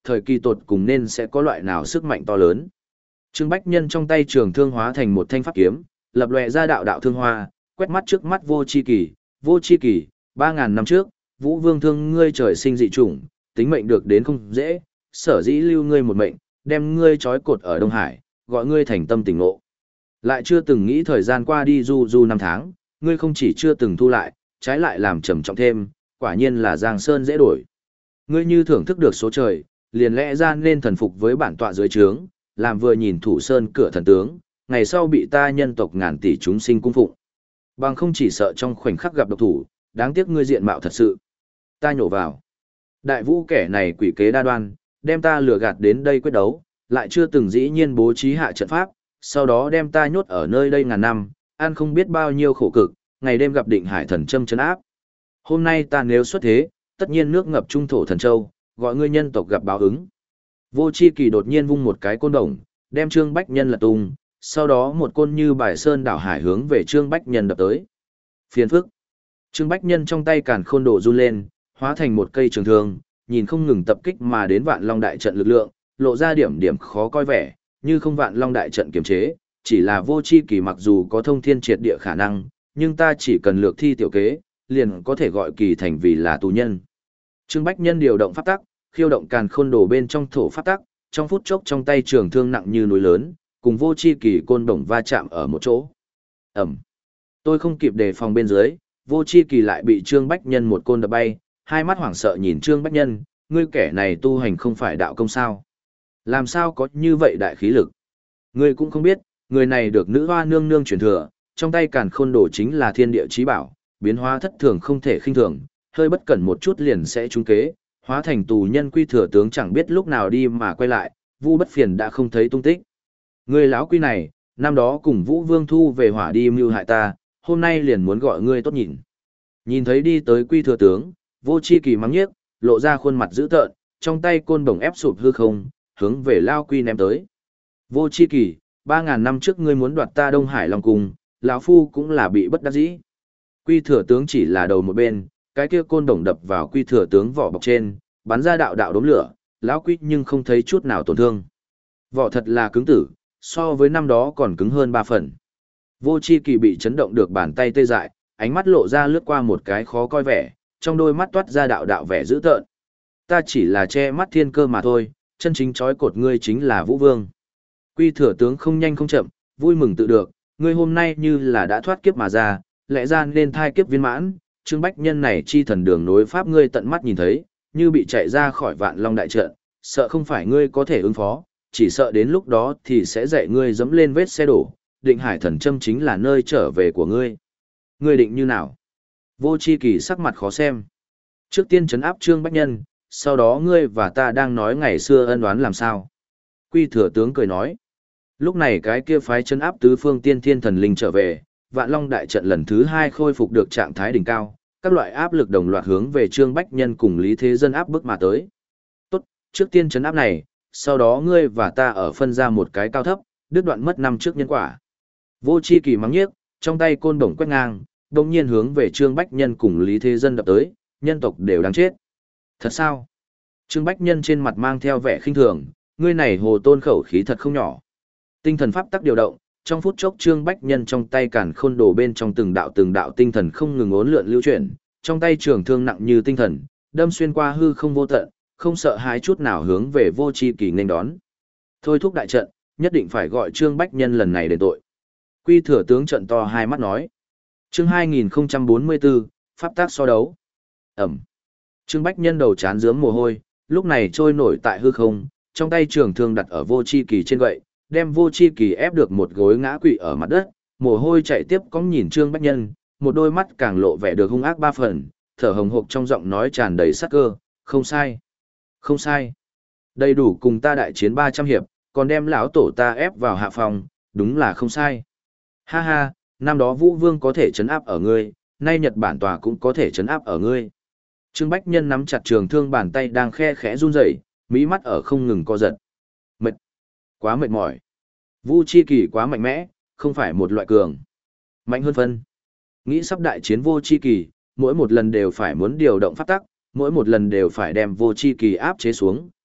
Speaker 1: thời kỳ tột cùng nên sẽ có loại nào sức mạnh to lớn. Trương Bách Nhân trong tay trường thương hóa thành một thanh pháp kiếm, lập lòe ra đạo đạo thương hoa, quét mắt trước mắt Vô Chi Kỳ, Vô Chi Kỳ, ba ngàn năm trước, Vũ Vương thương ngươi trời sinh dị chủng, tính mệnh được đến không dễ, sở dĩ lưu ngươi một mệnh, đem ngươi trói cột ở Đông Hải, gọi ngươi thành tâm tỉnh ngộ. Lại chưa từng nghĩ thời gian qua đi du du năm tháng, ngươi không chỉ chưa từng thu lại, trái lại làm trầm trọng thêm, quả nhiên là Giang Sơn dễ đổi. Ngươi như thưởng thức được số trời, liền lẽ ra nên thần phục với bản tọa dưới trướng, làm vừa nhìn thủ sơn cửa thần tướng, ngày sau bị ta nhân tộc ngàn tỷ chúng sinh cung phụng. Bằng không chỉ sợ trong khoảnh khắc gặp độc thủ, đáng tiếc ngươi diện mạo thật sự. Ta nhổ vào. Đại vũ kẻ này quỷ kế đa đoan, đem ta lừa gạt đến đây quyết đấu, lại chưa từng dĩ nhiên bố trí hạ trận pháp, sau đó đem ta nhốt ở nơi đây ngàn năm, ăn không biết bao nhiêu khổ cực, ngày đêm gặp định hải thần châm chấn áp. Hôm nay ta nếu xuất thế, tất nhiên nước ngập trung thổ thần châu, gọi ngươi nhân tộc gặp báo ứng. Vô Chi Kỳ đột nhiên vung một cái côn đồng, đem Trương Bách Nhân lật tung, sau đó một côn như bài sơn đảo hải hướng về Trương Bách Nhân đập tới. Phiền phức. Trương Bách Nhân trong tay càn khôn đồ run lên, hóa thành một cây trường thương, nhìn không ngừng tập kích mà đến Vạn Long đại trận lực lượng, lộ ra điểm điểm khó coi vẻ, như không Vạn Long đại trận kiềm chế, chỉ là Vô Chi Kỳ mặc dù có thông thiên triệt địa khả năng, nhưng ta chỉ cần lược thi tiểu kế, liền có thể gọi Kỳ thành vì là tù nhân. Trương Bách Nhân điều động pháp tắc, khiêu động càn khôn đồ bên trong thổ pháp tắc, trong phút chốc trong tay trường thương nặng như núi lớn, cùng Vô Chi Kỳ côn đồng va chạm ở một chỗ. Ẩm. Tôi không kịp đề phòng bên dưới, Vô Chi Kỳ lại bị Trương Bách Nhân một côn đập bay, hai mắt hoảng sợ nhìn Trương Bách Nhân, ngươi kẻ này tu hành không phải đạo công sao? Làm sao có như vậy đại khí lực? Ngươi cũng không biết, người này được nữ hoa nương nương truyền thừa, trong tay càn khôn đồ chính là thiên địa chí bảo, biến hóa thất thường không thể khinh thường, hơi bất cẩn một chút liền sẽ trúng kế, hóa thành tù nhân quy thừa tướng chẳng biết lúc nào đi mà quay lại, Vu Bất Phiền đã không thấy tung tích. Ngươi lão quy này, năm đó cùng Vũ Vương thu về hỏa đi mưu hại ta, hôm nay liền muốn gọi ngươi tốt nhìn. Nhìn thấy đi tới quy thừa tướng, Vô Chi Kỳ mắng nhiếc, lộ ra khuôn mặt dữ tợn, trong tay côn bổng ép sụp hư không, hướng về lao quy ném tới. Vô Chi Kỳ, ba ngàn năm trước ngươi muốn đoạt ta Đông Hải Long Cung, lão phu cũng là bị bất đắc dĩ. Quy thừa tướng chỉ là đầu một bên, cái kia côn đồng đập vào quy thừa tướng vỏ bọc trên, bắn ra đạo đạo đốm lửa, lão quy nhưng không thấy chút nào tổn thương. Vỏ thật là cứng tử, so với năm đó còn cứng hơn ba phần. Vô Chi Kỳ bị chấn động được bàn tay tê dại, ánh mắt lộ ra lướt qua một cái khó coi vẻ, trong đôi mắt toát ra đạo đạo vẻ dữ tợn. Ta chỉ là che mắt thiên cơ mà thôi, chân chính trói cột ngươi chính là Vũ Vương. Quy thừa tướng không nhanh không chậm, vui mừng tự được, ngươi hôm nay như là đã thoát kiếp mà ra, lẽ ra nên thai kiếp viên mãn, Trương Bách Nhân này chi thần đường nối pháp ngươi tận mắt nhìn thấy, như bị chạy ra khỏi Vạn Long đại trận, sợ không phải ngươi có thể ứng phó, chỉ sợ đến lúc đó thì sẽ dạy ngươi dẫm lên vết xe đổ, định hải thần châm chính là nơi trở về của ngươi. Ngươi định như nào? Vô Chi Kỳ sắc mặt khó xem. Trước tiên trấn áp Trương Bách Nhân, sau đó ngươi và ta đang nói ngày xưa ân oán làm sao? Quy thừa tướng cười nói. Lúc này cái kia phái trấn áp tứ phương tiên thiên thần linh trở về, Vạn Long đại trận lần thứ hai khôi phục được trạng thái đỉnh cao, các loại áp lực đồng loạt hướng về Trương Bách Nhân cùng Lý Thế Dân áp bức mà tới. Tốt, trước tiên trấn áp này, sau đó ngươi và ta ở phân ra một cái cao thấp, đứt đoạn mất năm trước nhân quả. Vô Chi Kỳ mắng nhiếc, trong tay côn bổng quét ngang, đồng nhiên hướng về Trương Bách Nhân cùng Lý Thế Dân đập tới, nhân tộc đều đáng chết. Thật sao? Trương Bách Nhân trên mặt mang theo vẻ khinh thường, ngươi này hồ tôn khẩu khí thật không nhỏ. Tinh thần pháp tắc điều động, trong phút chốc Trương Bách Nhân trong tay càn khôn đồ bên trong từng đạo từng đạo tinh thần không ngừng uốn lượn lưu chuyển, trong tay trường thương nặng như tinh thần, đâm xuyên qua hư không vô tận, không sợ hãi chút nào hướng về Vô Chi Kỳ nên đón. Thôi thúc đại trận, nhất định phải gọi Trương Bách Nhân lần này đền tội. Quy thừa tướng trận to hai mắt nói. Chương hai nghìn không trăm bốn mươi bốn, pháp tác so đấu. Ẩm. Trương Bách Nhân đầu chán rướm mồ hôi, lúc này trôi nổi tại hư không, trong tay trường thương đặt ở Vô Chi Kỳ trên gậy, đem Vô Chi Kỳ ép được một gối ngã quỵ ở mặt đất, mồ hôi chạy tiếp cóng nhìn Trương Bách Nhân, một đôi mắt càng lộ vẻ được hung ác ba phần, thở hồng hộc trong giọng nói tràn đầy sát cơ, không sai, không sai. Đầy đủ cùng ta đại chiến ba trăm hiệp, còn đem lão tổ ta ép vào hạ phòng, đúng là không sai. Ha ha, năm đó Vũ Vương có thể trấn áp ở ngươi, nay Nhật Bản tòa cũng có thể trấn áp ở ngươi. Trương Bách Nhân nắm chặt trường thương bàn tay đang khe khẽ run rẩy, mí mắt ở không ngừng co giật. Mệt, quá mệt mỏi. Vu Chi Kỳ quá mạnh mẽ, không phải một loại cường. Mạnh hơn phân. Nghĩ sắp đại chiến Vô Chi Kỳ, mỗi một lần đều phải muốn điều động pháp tắc, mỗi một lần đều phải đem Vô Chi Kỳ áp chế xuống,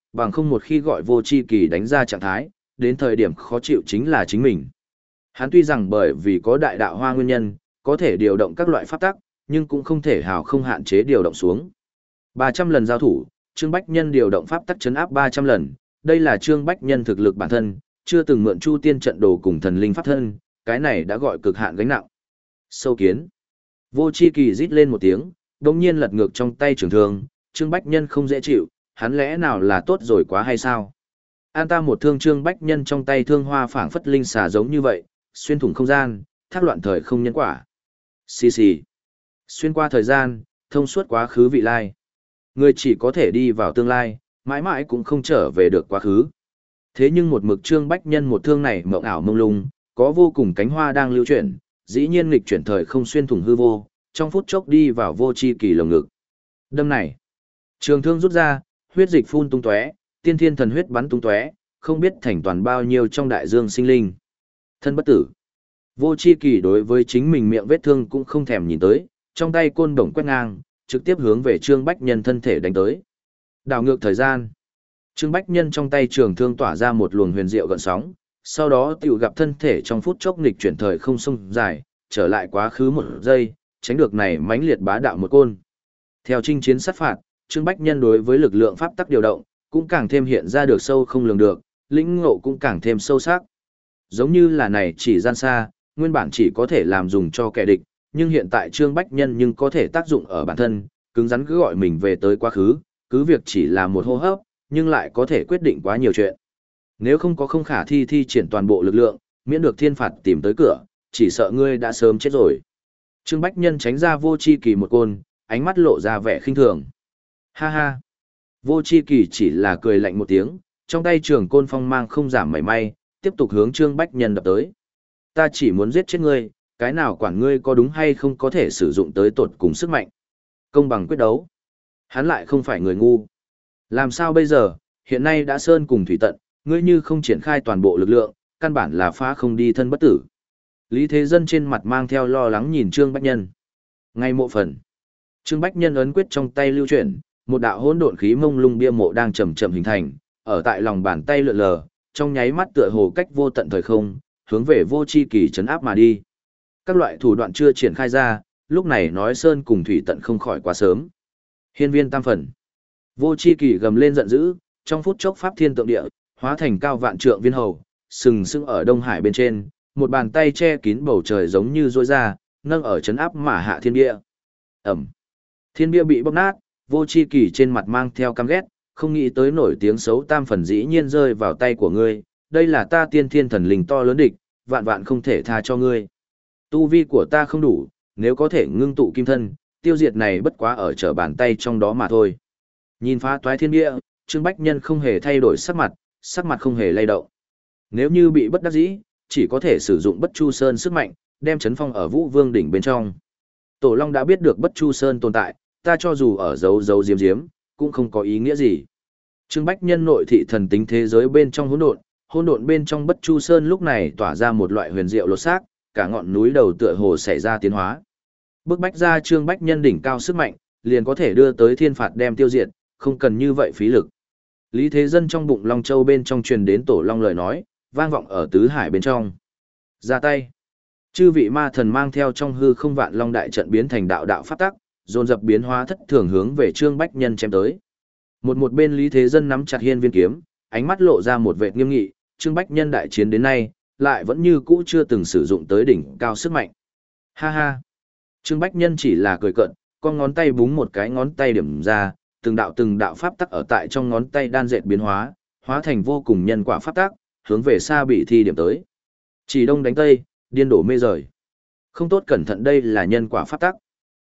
Speaker 1: bằng không một khi gọi vô chi kỳ đánh ra trạng thái, đến thời điểm khó chịu chính là chính mình. Hắn tuy rằng bởi vì có đại đạo hoa nguyên nhân, có thể điều động các loại pháp tắc, nhưng cũng không thể hào không hạn chế điều động xuống. ba trăm lần giao thủ, Trương Bách Nhân điều động pháp tắc chấn áp ba trăm lần, đây là Trương Bách Nhân thực lực bản thân, chưa từng mượn Chu Tiên trận đồ cùng thần linh pháp thân, cái này đã gọi cực hạn gánh nặng. Sâu kiến. Vô chi kỳ rít lên một tiếng, đồng nhiên lật ngược trong tay trường thương, Trương Bách Nhân không dễ chịu, hắn lẽ nào là tốt rồi quá hay sao? An ta một thương Trương Bách Nhân trong tay thương hoa phảng phất linh xà giống như vậy, xuyên thủng không gian, thác loạn thời không nhân quả. Xì xì. Xuyên qua thời gian, thông suốt quá khứ vị lai. Người chỉ có thể đi vào tương lai, mãi mãi cũng không trở về được quá khứ. Thế nhưng một mực Trương Bách Nhân một thương này mộng ảo mông lung, có vô cùng cánh hoa đang lưu chuyển, dĩ nhiên nghịch chuyển thời không xuyên thủng hư vô, trong phút chốc đi vào vô chi kỳ lồng ngực. Đâm này, trường thương rút ra, huyết dịch phun tung tóe, tiên thiên thần huyết bắn tung tóe, không biết thành toàn bao nhiêu trong đại dương sinh linh. Thân bất tử. Vô chi kỳ đối với chính mình miệng vết thương cũng không thèm nhìn tới, trong tay côn đồng quét ngang, trực tiếp hướng về Trương Bách Nhân thân thể đánh tới. Đảo ngược thời gian. Trương Bách Nhân trong tay trường thương tỏa ra một luồng huyền diệu gợn sóng, sau đó tiểu gặp thân thể trong phút chốc nghịch chuyển thời không sông dài, trở lại quá khứ một giây, tránh được này mãnh liệt bá đạo một côn. Theo chinh chiến sát phạt, Trương Bách Nhân đối với lực lượng pháp tắc điều động, cũng càng thêm hiện ra được sâu không lường được, lĩnh ngộ cũng càng thêm sâu sắc. Giống như là này chỉ gian xa, nguyên bản chỉ có thể làm dùng cho kẻ địch, nhưng hiện tại Trương Bách Nhân nhưng có thể tác dụng ở bản thân, cứng rắn cứ gọi mình về tới quá khứ, cứ việc chỉ là một hô hấp, nhưng lại có thể quyết định quá nhiều chuyện. Nếu không có không khả thi thi triển toàn bộ lực lượng, miễn được thiên phạt tìm tới cửa, chỉ sợ ngươi đã sớm chết rồi. Trương Bách Nhân tránh ra vô chi kỳ một côn, ánh mắt lộ ra vẻ khinh thường. Ha ha. Vô chi kỳ chỉ là cười lạnh một tiếng, trong tay trường côn phong mang không giảm mảy may, tiếp tục hướng Trương Bách Nhân đập tới. Ta chỉ muốn giết chết ngươi, cái nào quản ngươi có đúng hay không có thể sử dụng tới tột cùng sức mạnh. Công bằng quyết đấu. Hắn lại không phải người ngu. Làm sao bây giờ, hiện nay đã sơn cùng thủy tận, ngươi như không triển khai toàn bộ lực lượng, căn bản là phá không đi thân bất tử. Lý Thế Dân trên mặt mang theo lo lắng nhìn Trương Bách Nhân. Ngay mộ phần. Trương Bách Nhân ấn quyết trong tay lưu chuyển, một đạo hỗn độn khí mông lung bia mộ đang chậm chậm hình thành, ở tại lòng bàn tay lượn lờ, trong nháy mắt tựa hồ cách vô tận thời không, hướng về vô chi kỳ trấn áp mà đi. Các loại thủ đoạn chưa triển khai ra, lúc này nói sơn cùng thủy tận không khỏi quá sớm. Hiên viên tam phần. Vô chi kỳ gầm lên giận dữ, trong phút chốc pháp thiên tượng địa, hóa thành cao vạn trượng viên hầu, sừng sững ở Đông Hải bên trên, một bàn tay che kín bầu trời giống như rối ra, nâng ở chấn áp mà hạ thiên bia. Ẩm. Thiên bia bị bóp nát, vô chi kỳ trên mặt mang theo căm ghét, không nghĩ tới nổi tiếng xấu tam phần dĩ nhiên rơi vào tay của ngươi, đây là ta tiên thiên thần linh to lớn địch, vạn vạn không thể tha cho ngươi. Tu vi của ta không đủ, nếu có thể ngưng tụ kim thân, tiêu diệt này bất quá ở trở bàn tay trong đó mà thôi. Nhìn phá toái thiên bia, Trương Bách Nhân không hề thay đổi sắc mặt, sắc mặt không hề lay động. Nếu như bị bất đắc dĩ, chỉ có thể sử dụng Bất Chu Sơn sức mạnh, đem chấn phong ở Vũ Vương đỉnh bên trong. Tổ Long đã biết được Bất Chu Sơn tồn tại, ta cho dù ở giấu giấu diếm diếm, cũng không có ý nghĩa gì. Trương Bách Nhân nội thị thần tính thế giới bên trong hỗn độn, hỗn độn bên trong Bất Chu Sơn lúc này tỏa ra một loại huyền diệu lột xác, cả ngọn núi đầu tựa hồ xảy ra tiến hóa. Bức bách ra Trương Bách Nhân đỉnh cao sức mạnh, liền có thể đưa tới thiên phạt đem tiêu diệt, không cần như vậy phí lực. Lý Thế Dân trong bụng Long Châu bên trong truyền đến Tổ Long lời nói, vang vọng ở tứ hải bên trong. Ra tay. Chư vị ma thần mang theo trong hư không vạn long đại trận biến thành đạo đạo pháp tắc, dồn dập biến hóa thất thường hướng về Trương Bách Nhân chém tới. Một một bên Lý Thế Dân nắm chặt hiên viên kiếm, ánh mắt lộ ra một vẻ nghiêm nghị, Trương Bách Nhân đại chiến đến nay, lại vẫn như cũ chưa từng sử dụng tới đỉnh cao sức mạnh. Ha ha. Trương Bách Nhân chỉ là cười cợt, con ngón tay búng một cái ngón tay điểm ra, từng đạo từng đạo pháp tắc ở tại trong ngón tay đan dệt biến hóa, hóa thành vô cùng nhân quả pháp tắc, hướng về xa bị thi điểm tới. Chỉ đông đánh tây, điên đổ mê rời. Không tốt cẩn thận, đây là nhân quả pháp tắc.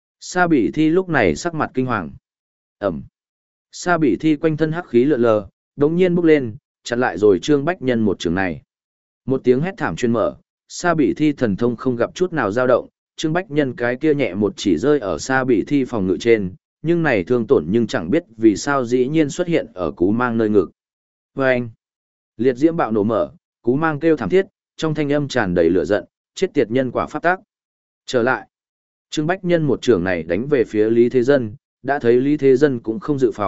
Speaker 1: Sa Bỉ Thi lúc này sắc mặt kinh hoàng. Ẩm. Sa Bỉ Thi quanh thân hắc khí lượn lờ, đống nhiên bốc lên, chặn lại rồi Trương Bách Nhân một trường này. Một tiếng hét thảm chuyên mở, Sa Bỉ Thi thần thông không gặp chút nào dao động, Trương Bách Nhân cái kia nhẹ một chỉ rơi ở Sa Bỉ Thi phòng ngự trên, nhưng này thương tổn nhưng chẳng biết vì sao dĩ nhiên xuất hiện ở cú mang nơi ngực. Vâng! Liệt diễm bạo nổ mở, cú mang kêu thảm thiết, trong thanh âm tràn đầy lửa giận, chết tiệt nhân quả pháp tác. Trở lại! Trương Bách Nhân một trường này đánh về phía Lý Thế Dân, đã thấy Lý Thế Dân cũng không dự phòng,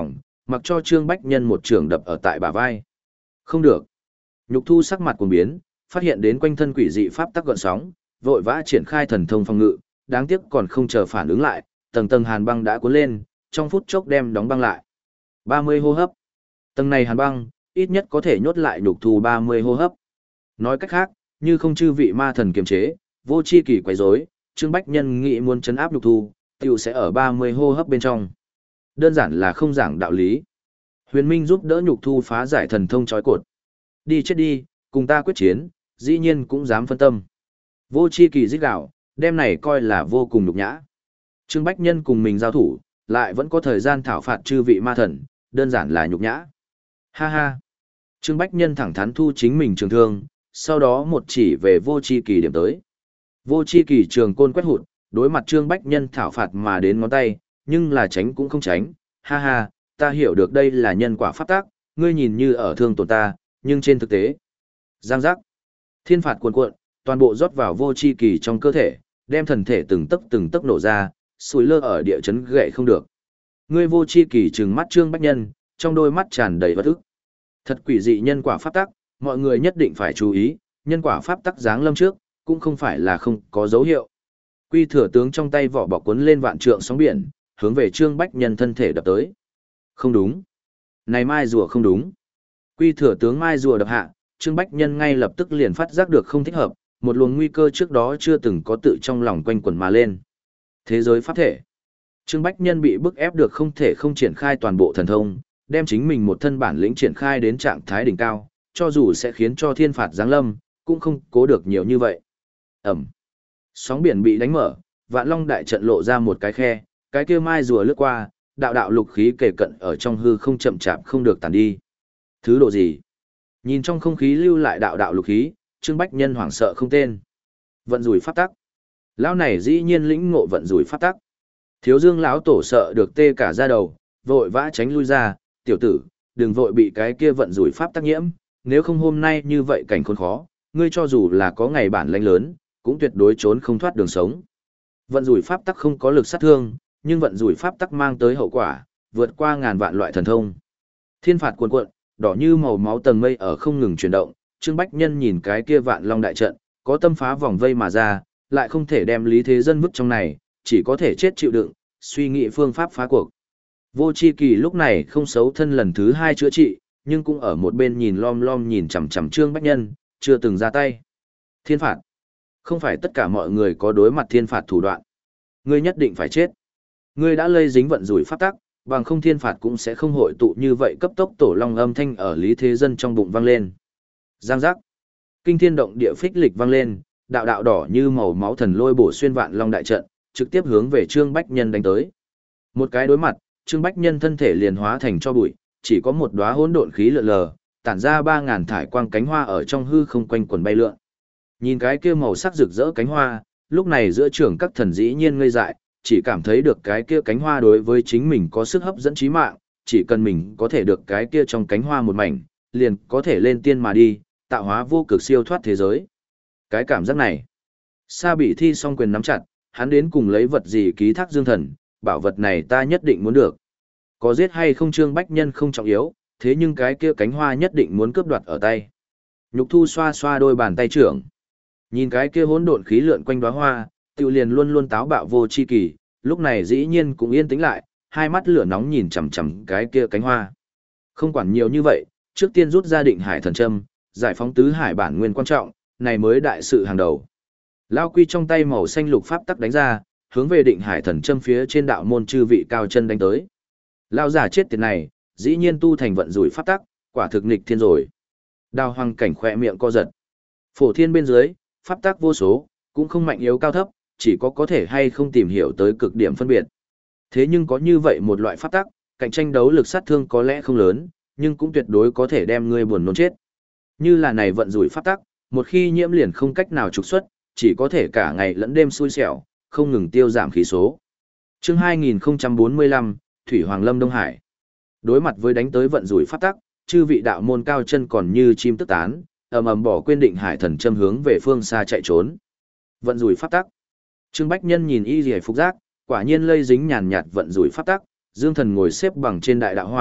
Speaker 1: mặc cho Trương Bách Nhân một trường đập ở tại bả vai. Không được. Nhục Thu sắc mặt cuồng biến, phát hiện đến quanh thân quỷ dị pháp tắc gợn sóng, vội vã triển khai thần thông phòng ngự, đáng tiếc còn không chờ phản ứng lại, tầng tầng hàn băng đã cuốn lên, trong phút chốc đem đóng băng lại. ba mươi hô hấp. Tầng này hàn băng, ít nhất có thể nhốt lại Nhục Thu ba mươi hô hấp. Nói cách khác, như không chư vị ma thần kiềm chế, vô chi kỳ quấy rối, Trương Bách Nhân nghĩ muốn trấn áp Nhục Thu, tiểu sẽ ở ba mươi hô hấp bên trong. Đơn giản là không giảng đạo lý. Huyền Minh giúp đỡ Nhục Thu phá giải thần thông trói cột. Đi chết đi, cùng ta quyết chiến, dĩ nhiên cũng dám phân tâm. Vô chi kỳ rít gạo, đem này coi là vô cùng nhục nhã. Trương Bách Nhân cùng mình giao thủ, lại vẫn có thời gian thảo phạt chư vị ma thần, đơn giản là nhục nhã. Ha ha. Trương Bách Nhân thẳng thắn thu chính mình trường thương, sau đó một chỉ về vô chi kỳ điểm tới. Vô chi kỳ trường côn quét hụt, đối mặt Trương Bách Nhân thảo phạt mà đến ngón tay, nhưng là tránh cũng không tránh. Ha ha, ta hiểu được đây là nhân quả pháp tác, ngươi nhìn như ở thương tổn ta, nhưng trên thực tế. Giang giác. Thiên phạt cuồn cuộn, toàn bộ rót vào vô chi kỳ trong cơ thể, đem thần thể từng tấc từng tấc nổ ra, sủi lơ ở địa chấn gậy không được. Ngươi vô chi kỳ trừng mắt Trương Bách Nhân, trong đôi mắt tràn đầy bất ức. Thật quỷ dị nhân quả pháp tắc, mọi người nhất định phải chú ý, nhân quả pháp tắc giáng lâm trước, cũng không phải là không có dấu hiệu. Quy Thừa tướng trong tay vỏ bọc cuốn lên vạn trượng sóng biển, hướng về Trương Bách Nhân thân thể đập tới. Không đúng. Này mai rùa không đúng. Quy Thừa tướng mai rùa đập hạ, Trương Bách Nhân ngay lập tức liền phát giác được không thích hợp, một luồng nguy cơ trước đó chưa từng có tự trong lòng quanh quẩn mà lên. Thế giới pháp thể. Trương Bách Nhân bị bức ép được không thể không triển khai toàn bộ thần thông, đem chính mình một thân bản lĩnh triển khai đến trạng thái đỉnh cao, cho dù sẽ khiến cho thiên phạt giáng lâm, cũng không cố được nhiều như vậy. Ẩm. Sóng biển bị đánh mở, Vạn Long đại trận lộ ra một cái khe, cái kia mai rùa lướt qua, đạo đạo lục khí kề cận ở trong hư không chậm chạp không được tàn đi. Thứ độ gì? Nhìn trong không khí lưu lại đạo đạo lục khí, Trương Bách Nhân hoảng sợ không tên. Vận rủi pháp tắc. Lão này dĩ nhiên lĩnh ngộ vận rủi pháp tắc. Thiếu Dương lão tổ sợ được tê cả da đầu, vội vã tránh lui ra, "Tiểu tử, đừng vội bị cái kia vận rủi pháp tắc nhiễm, nếu không hôm nay như vậy cảnh khốn khó, ngươi cho dù là có ngày bản lãnh lớn, cũng tuyệt đối trốn không thoát đường sống." Vận rủi pháp tắc không có lực sát thương, nhưng vận rủi pháp tắc mang tới hậu quả, vượt qua ngàn vạn loại thần thông. Thiên phạt cuồn cuộn, đỏ như màu máu tầng mây ở không ngừng chuyển động, Trương Bách Nhân nhìn cái kia Vạn Long đại trận, có tâm phá vòng vây mà ra, lại không thể đem Lý Thế Dân vứt trong này, chỉ có thể chết chịu đựng, suy nghĩ phương pháp phá cuộc. Vô Chi Kỳ lúc này không xấu thân lần thứ hai chữa trị, nhưng cũng ở một bên nhìn lom lom nhìn chằm chằm Trương Bách Nhân, chưa từng ra tay. Thiên phạt. Không phải tất cả mọi người có đối mặt thiên phạt thủ đoạn. Ngươi nhất định phải chết. Ngươi đã lây dính vận rủi pháp tắc, bằng không thiên phạt cũng sẽ không hội tụ như vậy. Cấp tốc tổ long âm thanh ở Lý Thế Dân trong bụng vang lên. Giang giác. Kinh thiên động địa phích lịch vang lên, đạo đạo đỏ như màu máu thần lôi bổ xuyên Vạn Long đại trận, trực tiếp hướng về Trương Bách Nhân đánh tới. Một cái đối mặt, Trương Bách Nhân thân thể liền hóa thành cho bụi, chỉ có một đóa hỗn độn khí lượn lờ, tản ra ba ngàn thải quang cánh hoa ở trong hư không quanh quần bay lượn. Nhìn cái kia màu sắc rực rỡ cánh hoa, lúc này giữa trường các thần dĩ nhiên ngây dại, chỉ cảm thấy được cái kia cánh hoa đối với chính mình có sức hấp dẫn chí mạng, chỉ cần mình có thể được cái kia trong cánh hoa một mảnh, liền có thể lên tiên mà đi, tạo hóa vô cực siêu thoát thế giới. Cái cảm giác này, Sa Bị Thi song quyền nắm chặt, hắn đến cùng lấy vật gì ký thác dương thần, bảo vật này ta nhất định muốn được. Có giết hay không Trương Bách Nhân không trọng yếu, thế nhưng cái kia cánh hoa nhất định muốn cướp đoạt ở tay. Nhục Thu xoa xoa đôi bàn tay trưởng. Nhìn cái kia hỗn độn khí lượn quanh đóa hoa, Tiêu liền luôn luôn táo bạo vô chi kỳ, lúc này dĩ nhiên cũng yên tĩnh lại, hai mắt lửa nóng nhìn chằm chằm cái kia cánh hoa. Không quản nhiều như vậy, trước tiên rút ra Định Hải thần châm, giải phóng tứ hải bản nguyên quan trọng, này mới đại sự hàng đầu. Lao Quy trong tay màu xanh lục pháp tắc đánh ra, hướng về Định Hải thần châm phía trên đạo môn chư vị cao chân đánh tới. Lao giả chết tiệt này, dĩ nhiên tu thành vận rủi pháp tắc, quả thực nghịch thiên rồi. Đào Hoàng Cảnh khỏe miệng co giật. Phổ thiên bên dưới, pháp tắc vô số, cũng không mạnh yếu cao thấp, chỉ có có thể hay không tìm hiểu tới cực điểm phân biệt. Thế nhưng có như vậy một loại pháp tắc, cạnh tranh đấu lực sát thương có lẽ không lớn, nhưng cũng tuyệt đối có thể đem ngươi buồn nôn chết. Như là này vận rủi pháp tắc, một khi nhiễm liền không cách nào trục xuất, chỉ có thể cả ngày lẫn đêm xui xẻo, không ngừng tiêu giảm khí số. Chương hai nghìn không trăm bốn mươi lăm, Thủy Hoàng Lâm Đông Hải. Đối mặt với đánh tới vận rủi pháp tắc, chư vị đạo môn cao chân còn như chim tức tán, ầm ầm bỏ quên Định Hải thần châm hướng về phương xa chạy trốn. Vận rủi pháp tắc. Trương Bách Nhân nhìn y liễu phục giác, quả nhiên lây dính nhàn nhạt vận rủi pháp tắc, Dương Thần ngồi xếp bằng trên đại đạo hoa,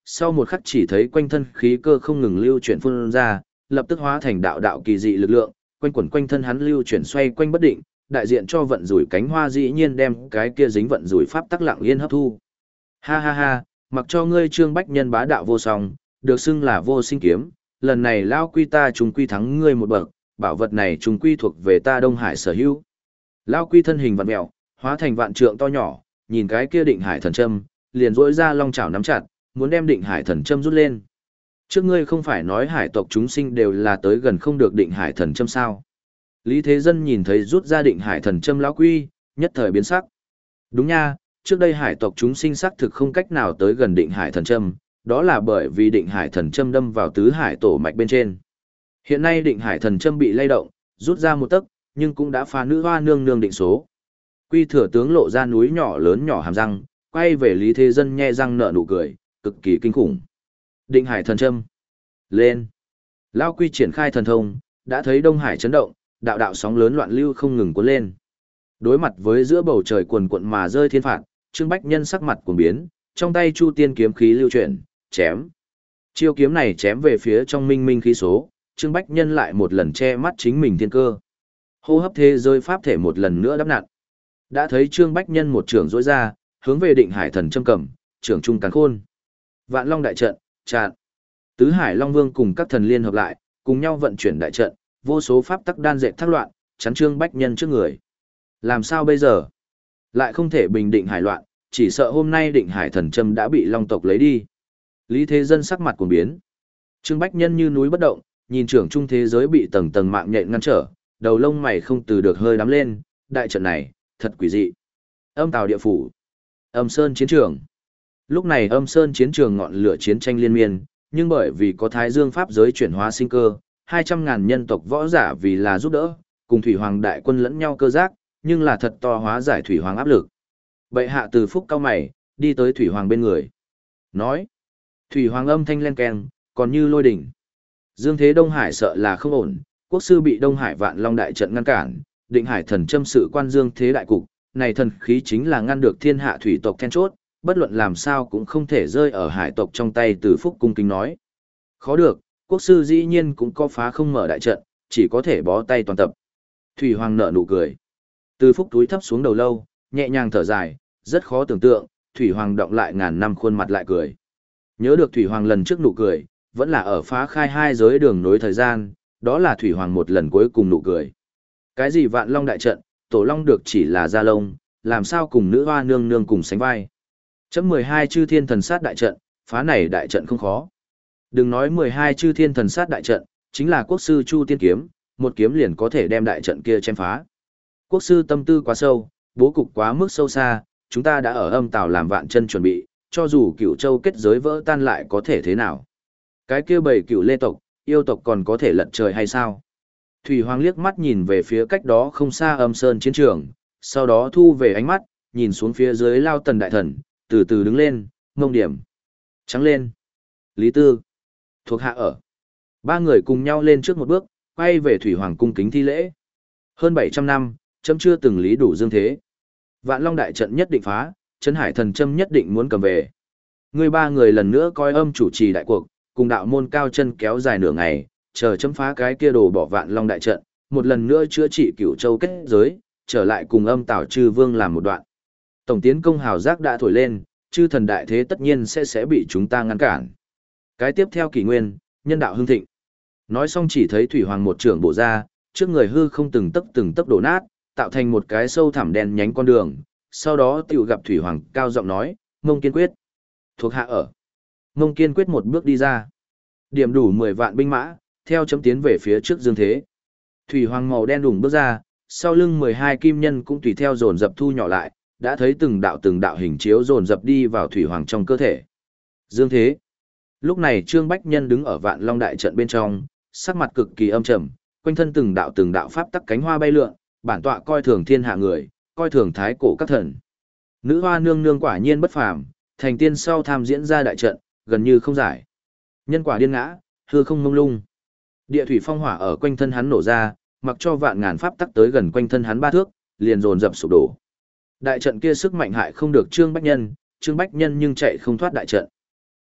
Speaker 1: sau một khắc chỉ thấy quanh thân khí cơ không ngừng lưu chuyển phun ra, lập tức hóa thành đạo đạo kỳ dị lực lượng, quanh quẩn quanh thân hắn lưu chuyển xoay quanh bất định, đại diện cho vận rủi cánh hoa dĩ nhiên đem cái kia dính vận rủi pháp tắc lặng yên hấp thu. Ha ha ha, mặc cho ngươi Trương Bách Nhân bá đạo vô song, được xưng là vô sinh kiếm, lần này lao quy ta trùng quy thắng ngươi một bậc, bảo vật này trùng quy thuộc về ta Đông Hải sở hữu. Lao quy thân hình vặn mèo, hóa thành vạn trượng to nhỏ, nhìn cái kia định hải thần châm, liền rỗi ra long chảo nắm chặt, muốn đem định hải thần châm rút lên. Trước ngươi không phải nói hải tộc chúng sinh đều là tới gần không được định hải thần châm sao? Lý Thế Dân nhìn thấy rút ra định hải thần châm lão quy, nhất thời biến sắc. Đúng nha, trước đây hải tộc chúng sinh xác thực không cách nào tới gần định hải thần châm, đó là bởi vì định hải thần châm đâm vào tứ hải tổ mạch bên trên. Hiện nay định hải thần châm bị lay động, rút ra một tấc, nhưng cũng đã phá nữ hoa nương nương định số. Quy thừa tướng lộ ra núi nhỏ lớn nhỏ hàm răng, quay về Lý Thế Dân nhe răng nở nụ cười, cực kỳ kinh khủng. Định hải thần châm. Lên. Lão quy triển khai thần thông, đã thấy Đông Hải chấn động, đạo đạo sóng lớn loạn lưu không ngừng cuốn lên. Đối mặt với giữa bầu trời quần quận mà rơi thiên phạt, Trương Bách Nhân sắc mặt cuồng biến, trong tay Chu Tiên kiếm khí lưu chuyển, chém. Chiêu kiếm này chém về phía trong minh minh khí số, Trương Bách Nhân lại một lần che mắt chính mình thiên cơ. Hô hấp thế giới pháp thể một lần nữa đắp nặn. Đã thấy Trương Bách Nhân một trường rỗi ra, hướng về định hải thần châm cầm, trưởng trung càn khôn. Vạn Long đại trận, tràn. Tứ Hải Long Vương cùng các thần liên hợp lại, cùng nhau vận chuyển đại trận, vô số pháp tắc đan dệt thác loạn, chắn Trương Bách Nhân trước người. Làm sao bây giờ? Lại không thể bình định hải loạn, chỉ sợ hôm nay định hải thần châm đã bị Long tộc lấy đi. Lý Thế Dân sắc mặt cuồng biến. Trương Bách Nhân như núi bất động, nhìn trưởng trung thế giới bị tầng tầng mạng nhện ngăn trở, đầu lông mày không từ được hơi đắm lên, đại trận này, thật quỷ dị. Âm Tào địa phủ, Âm Sơn chiến trường. Lúc này Âm Sơn chiến trường ngọn lửa chiến tranh liên miên, nhưng bởi vì có Thái Dương pháp giới chuyển hóa sinh cơ, hai trăm ngàn nhân tộc võ giả vì là giúp đỡ, cùng Thủy Hoàng đại quân lẫn nhau cơ giác, nhưng là thật to hóa giải Thủy Hoàng áp lực. Bệ hạ từ phúc cao mày, đi tới Thủy Hoàng bên người. Nói, Thủy Hoàng âm thanh len keng, còn như lôi đỉnh. Dương thế Đông Hải sợ là không ổn, quốc sư bị Đông Hải Vạn Long đại trận ngăn cản, định hải thần châm sự quan dương thế đại cục, này thần khí chính là ngăn được thiên hạ thủy tộc then chốt, bất luận làm sao cũng không thể rơi ở hải tộc trong tay. Từ phúc cung kính nói. Khó được, quốc sư dĩ nhiên cũng có phá không mở đại trận, chỉ có thể bó tay toàn tập. Thủy Hoàng nở nụ cười. Từ phúc túi thấp xuống đầu lâu, nhẹ nhàng thở dài, rất khó tưởng tượng, Thủy Hoàng động lại ngàn năm khuôn mặt lại cười. Nhớ được Thủy Hoàng lần trước nụ cười, vẫn là ở phá khai hai giới đường nối thời gian, đó là Thủy Hoàng một lần cuối cùng nụ cười. Cái gì Vạn Long đại trận, Tổ Long được chỉ là gia lông, làm sao cùng nữ hoa nương nương cùng sánh vai. Chấm mười hai chư thiên thần sát đại trận, phá này đại trận không khó. Đừng nói mười hai chư thiên thần sát đại trận, chính là quốc sư Chu Tiên kiếm, một kiếm liền có thể đem đại trận kia chém phá. Quốc sư tâm tư quá sâu, bố cục quá mức sâu xa, chúng ta đã ở Âm Tào làm vạn chân chuẩn bị, cho dù Cửu Châu kết giới vỡ tan lại có thể thế nào. Cái kia bầy Cửu Lê tộc, yêu tộc còn có thể lật trời hay sao? Thủy Hoàng liếc mắt nhìn về phía cách đó không xa Âm Sơn chiến trường, sau đó thu về ánh mắt, nhìn xuống phía dưới Lao Tần đại thần, từ từ đứng lên, ngông điểm. Trắng lên. Lý Tư. Thuộc hạ ở. Ba người cùng nhau lên trước một bước, quay về Thủy Hoàng cung kính thi lễ. Hơn bảy trăm năm, chấm chưa từng lý đủ dương thế. Vạn Long đại trận nhất định phá, Trấn Hải thần châm nhất định muốn cầm về. Người ba người lần nữa coi âm chủ trì đại cuộc, cùng đạo môn cao chân kéo dài nửa ngày, chờ chấm phá cái kia đồ bỏ Vạn Long đại trận, một lần nữa chữa trị Cửu Châu kết giới, trở lại cùng Âm Tào chư vương làm một đoạn. Tổng tiến công hào giác đã thổi lên, chư thần đại thế tất nhiên sẽ sẽ bị chúng ta ngăn cản. Cái tiếp theo kỷ nguyên, nhân đạo hưng thịnh. Nói xong chỉ thấy Thủy Hoàng một trưởng bổ ra, trước người hư không từng tấc từng tấc đổ nát, tạo thành một cái sâu thẳm đen nhánh con đường. Sau đó tiểu gặp Thủy Hoàng cao giọng nói, Mông Kiên Quyết. Thuộc hạ ở. Mông Kiên Quyết một bước đi ra. Điểm đủ mười vạn binh mã, theo chấm tiến về phía trước dương thế. Thủy Hoàng màu đen đùng bước ra, sau lưng mười hai kim nhân cũng tùy theo dồn dập thu nhỏ lại, đã thấy từng đạo từng đạo hình chiếu dồn dập đi vào Thủy Hoàng trong cơ thể. Dương thế. Lúc này Trương Bách Nhân đứng ở Vạn Long đại trận bên trong, sắc mặt cực kỳ âm trầm, quanh thân từng đạo từng đạo pháp tắc cánh hoa bay lượn, bản tọa coi thường thiên hạ người, coi thường thái cổ các thần. Nữ hoa nương nương quả nhiên bất phàm, thành tiên sau tham diễn ra đại trận, gần như không giải. Nhân quả điên ngã, hư không mông lung. Địa thủy phong hỏa ở quanh thân hắn nổ ra, mặc cho vạn ngàn pháp tắc tới gần quanh thân hắn ba thước, liền dồn dập sụp đổ. Đại trận kia sức mạnh hại không được Trương Bách Nhân, Trương Bách Nhân nhưng chạy không thoát đại trận.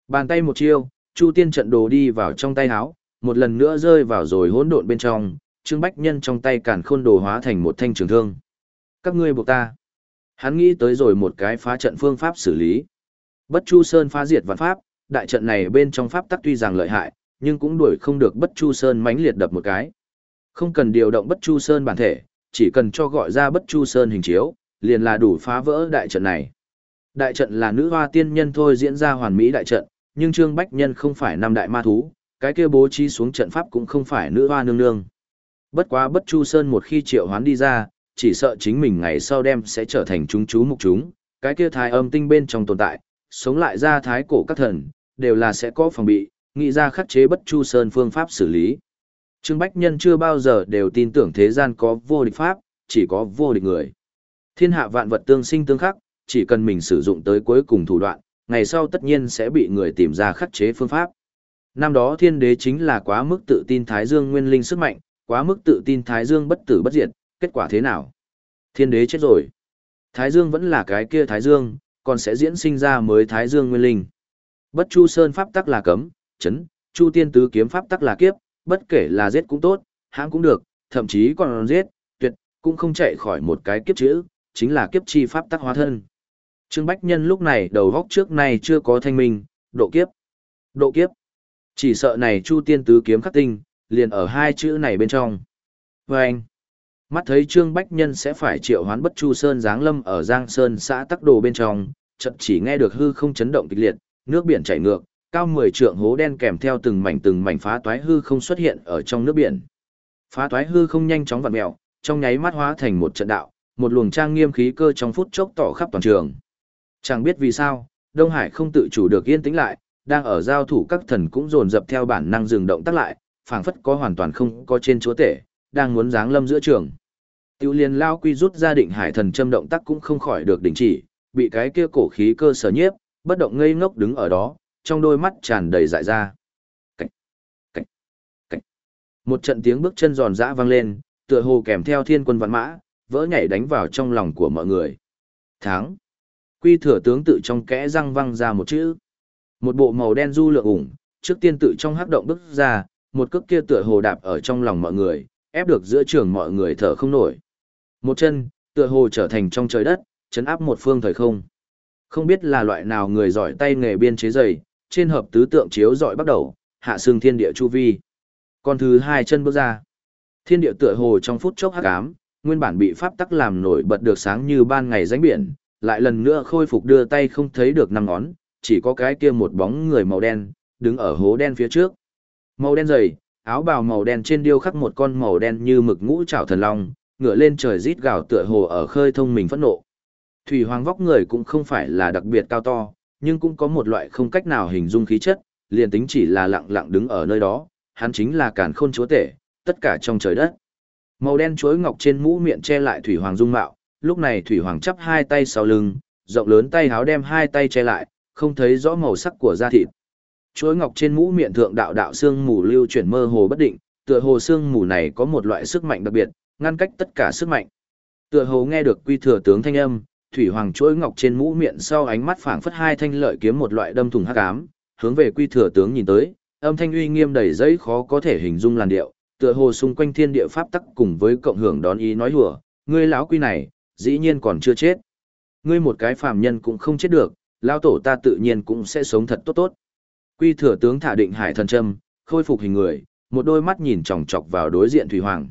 Speaker 1: Bàn tay một chiêu, Chu Tiên trận đồ đi vào trong tay áo, một lần nữa rơi vào rồi hỗn độn bên trong, Trương Bách Nhân trong tay càn khôn đồ hóa thành một thanh trường thương. Các ngươi buộc ta. Hắn nghĩ tới rồi một cái phá trận phương pháp xử lý. Bất Chu Sơn phá diệt vạn pháp, đại trận này bên trong pháp tắc tuy rằng lợi hại, nhưng cũng đuổi không được Bất Chu Sơn mãnh liệt đập một cái. Không cần điều động Bất Chu Sơn bản thể, chỉ cần cho gọi ra Bất Chu Sơn hình chiếu, liền là đủ phá vỡ đại trận này. Đại trận là nữ hoa tiên nhân thôi diễn ra hoàn mỹ đại trận, nhưng Trương Bách Nhân không phải năm đại ma thú, cái kia bố trí xuống trận pháp cũng không phải nữ hoa nương nương. Bất quá Bất Chu Sơn một khi triệu hoán đi ra, chỉ sợ chính mình ngày sau đem sẽ trở thành chúng chú mục chúng, cái kia thái âm tinh bên trong tồn tại, sống lại ra thái cổ các thần, đều là sẽ có phòng bị, nghĩ ra khắc chế Bất Chu Sơn phương pháp xử lý. Trương Bách Nhân chưa bao giờ đều tin tưởng thế gian có vô địch pháp, chỉ có vô địch người. Thiên hạ vạn vật tương sinh tương khắc, chỉ cần mình sử dụng tới cuối cùng thủ đoạn, ngày sau tất nhiên sẽ bị người tìm ra khắc chế phương pháp. Năm đó thiên đế chính là quá mức tự tin Thái Dương nguyên linh sức mạnh, quá mức tự tin Thái Dương bất tử bất diệt, kết quả thế nào? Thiên đế chết rồi. Thái Dương vẫn là cái kia Thái Dương, còn sẽ diễn sinh ra mới Thái Dương nguyên linh. Bất Chu Sơn pháp tắc là cấm, chấn, Chu Tiên tứ kiếm pháp tắc là kiếp, bất kể là giết cũng tốt, hãm cũng được, thậm chí còn giết, tuyệt, cũng không chạy khỏi một cái kiếp chữ, chính là kiếp chi pháp tắc hóa thân. Trương Bách Nhân lúc này đầu góc trước này chưa có thanh minh, độ kiếp. Độ kiếp. Chỉ sợ này Chu Tiên tứ kiếm khắc tinh, liền ở hai chữ này bên trong. Và anh, mắt thấy Trương Bách Nhân sẽ phải triệu hoán Bất Chu Sơn giáng lâm ở Giang Sơn xã Tắc Đồ bên trong, chợt chỉ nghe được hư không chấn động kịch liệt, nước biển chảy ngược, cao mười trượng hố đen kèm theo từng mảnh từng mảnh phá toái hư không xuất hiện ở trong nước biển. Phá toái hư không nhanh chóng vặn mèo, trong nháy mắt hóa thành một trận đạo, một luồng trang nghiêm khí cơ trong phút chốc tỏ khắp toàn trường. Chẳng biết vì sao, Đông Hải không tự chủ được yên tĩnh lại, đang ở giao thủ các thần cũng dồn dập theo bản năng dừng động tác lại, phảng phất có hoàn toàn không có trên chúa tể, đang muốn giáng lâm giữa trường. Tiêu Liên lao quy rút ra định hải thần châm động tác cũng không khỏi được đình chỉ, bị cái kia cổ khí cơ sở nhiếp, bất động ngây ngốc đứng ở đó, trong đôi mắt tràn đầy dại ra. Cảnh, cảnh, cảnh. Một trận tiếng bước chân giòn giã vang lên, tựa hồ kèm theo thiên quân vạn mã, vỡ nhảy đánh vào trong lòng của mọi người. Thắng. Quy thừa tướng tự trong kẽ răng văng ra một chữ. Một bộ màu đen du lượng ủng, trước tiên tự trong hắc động bước ra, một cước kia tựa hồ đạp ở trong lòng mọi người, ép được giữa trường mọi người thở không nổi. Một chân, tựa hồ trở thành trong trời đất, chấn áp một phương thời không. Không biết là loại nào người giỏi tay nghề biên chế giày, trên hợp tứ tượng chiếu giỏi bắt đầu, hạ xương thiên địa chu vi. Còn thứ hai chân bước ra. Thiên địa tựa hồ trong phút chốc hắc ám, nguyên bản bị pháp tắc làm nổi bật được sáng như ban ngày ránh biển, lại lần nữa khôi phục đưa tay không thấy được năm ngón, chỉ có cái kia một bóng người màu đen, đứng ở hố đen phía trước. Màu đen dày, áo bào màu đen trên điêu khắc một con màu đen như mực ngũ trảo thần long, ngửa lên trời rít gào tựa hồ ở khơi thông mình phẫn nộ. Thủy Hoàng vóc người cũng không phải là đặc biệt cao to, nhưng cũng có một loại không cách nào hình dung khí chất, liền tính chỉ là lặng lặng đứng ở nơi đó, hắn chính là càn khôn chúa tể, tất cả trong trời đất. Màu đen chuỗi ngọc trên mũ miệng che lại Thủy Hoàng dung mạo, lúc này Thủy Hoàng chắp hai tay sau lưng, rộng lớn tay háo đem hai tay che lại, không thấy rõ màu sắc của da thịt. Chuỗi ngọc trên mũ miệng thượng đạo đạo xương mù lưu chuyển mơ hồ bất định, tựa hồ xương mù này có một loại sức mạnh đặc biệt, ngăn cách tất cả sức mạnh. Tựa hồ nghe được Quy thừa tướng thanh âm, Thủy Hoàng chuỗi ngọc trên mũ miệng sau ánh mắt phảng phất hai thanh lợi kiếm một loại đâm thủng hắc ám, hướng về Quy thừa tướng nhìn tới, âm thanh uy nghiêm đầy dẫy khó có thể hình dung làn điệu, tựa hồ xung quanh thiên địa pháp tắc cùng với cộng hưởng đón ý nói hùa, ngươi lão Quy này, dĩ nhiên còn chưa chết. Ngươi một cái phàm nhân cũng không chết được, lão tổ ta tự nhiên cũng sẽ sống thật tốt tốt. Quy thừa tướng thả định hải thần châm, khôi phục hình người, một đôi mắt nhìn chòng chọc vào đối diện Thủy Hoàng.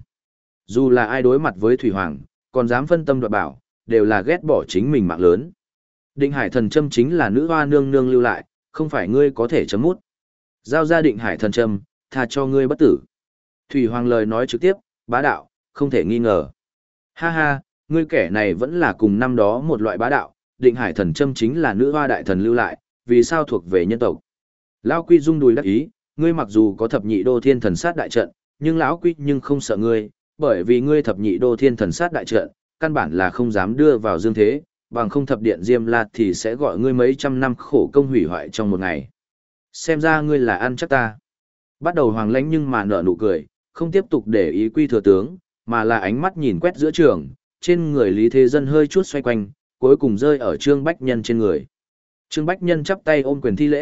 Speaker 1: Dù là ai đối mặt với Thủy Hoàng, còn dám phân tâm đoạt bảo, đều là ghét bỏ chính mình mạng lớn. Định hải thần châm chính là nữ hoa nương nương lưu lại, không phải ngươi có thể chấm mút. Giao ra định hải thần châm, tha cho ngươi bất tử. Thủy Hoàng lời nói trực tiếp, bá đạo, không thể nghi ngờ. Ha ha, ngươi kẻ này vẫn là cùng năm đó một loại bá đạo, định hải thần châm chính là nữ hoa đại thần lưu lại, vì sao thuộc về nhân tộc. Lão Quy rung đùi đắc ý, ngươi mặc dù có thập nhị đô thiên thần sát đại trận, nhưng lão Quy nhưng không sợ ngươi, bởi vì ngươi thập nhị đô thiên thần sát đại trận, căn bản là không dám đưa vào dương thế, bằng không thập điện Diêm La thì sẽ gọi ngươi mấy trăm năm khổ công hủy hoại trong một ngày. Xem ra ngươi là ăn chắc ta. Bắt đầu Hoàng Lãnh nhưng mà nở nụ cười, không tiếp tục để ý Quy thừa tướng, mà là ánh mắt nhìn quét giữa trường, trên người Lý Thế Dân hơi chút xoay quanh, cuối cùng rơi ở Trương Bách Nhân trên người. Trương Bách Nhân chắp tay ôm quyền thi lễ,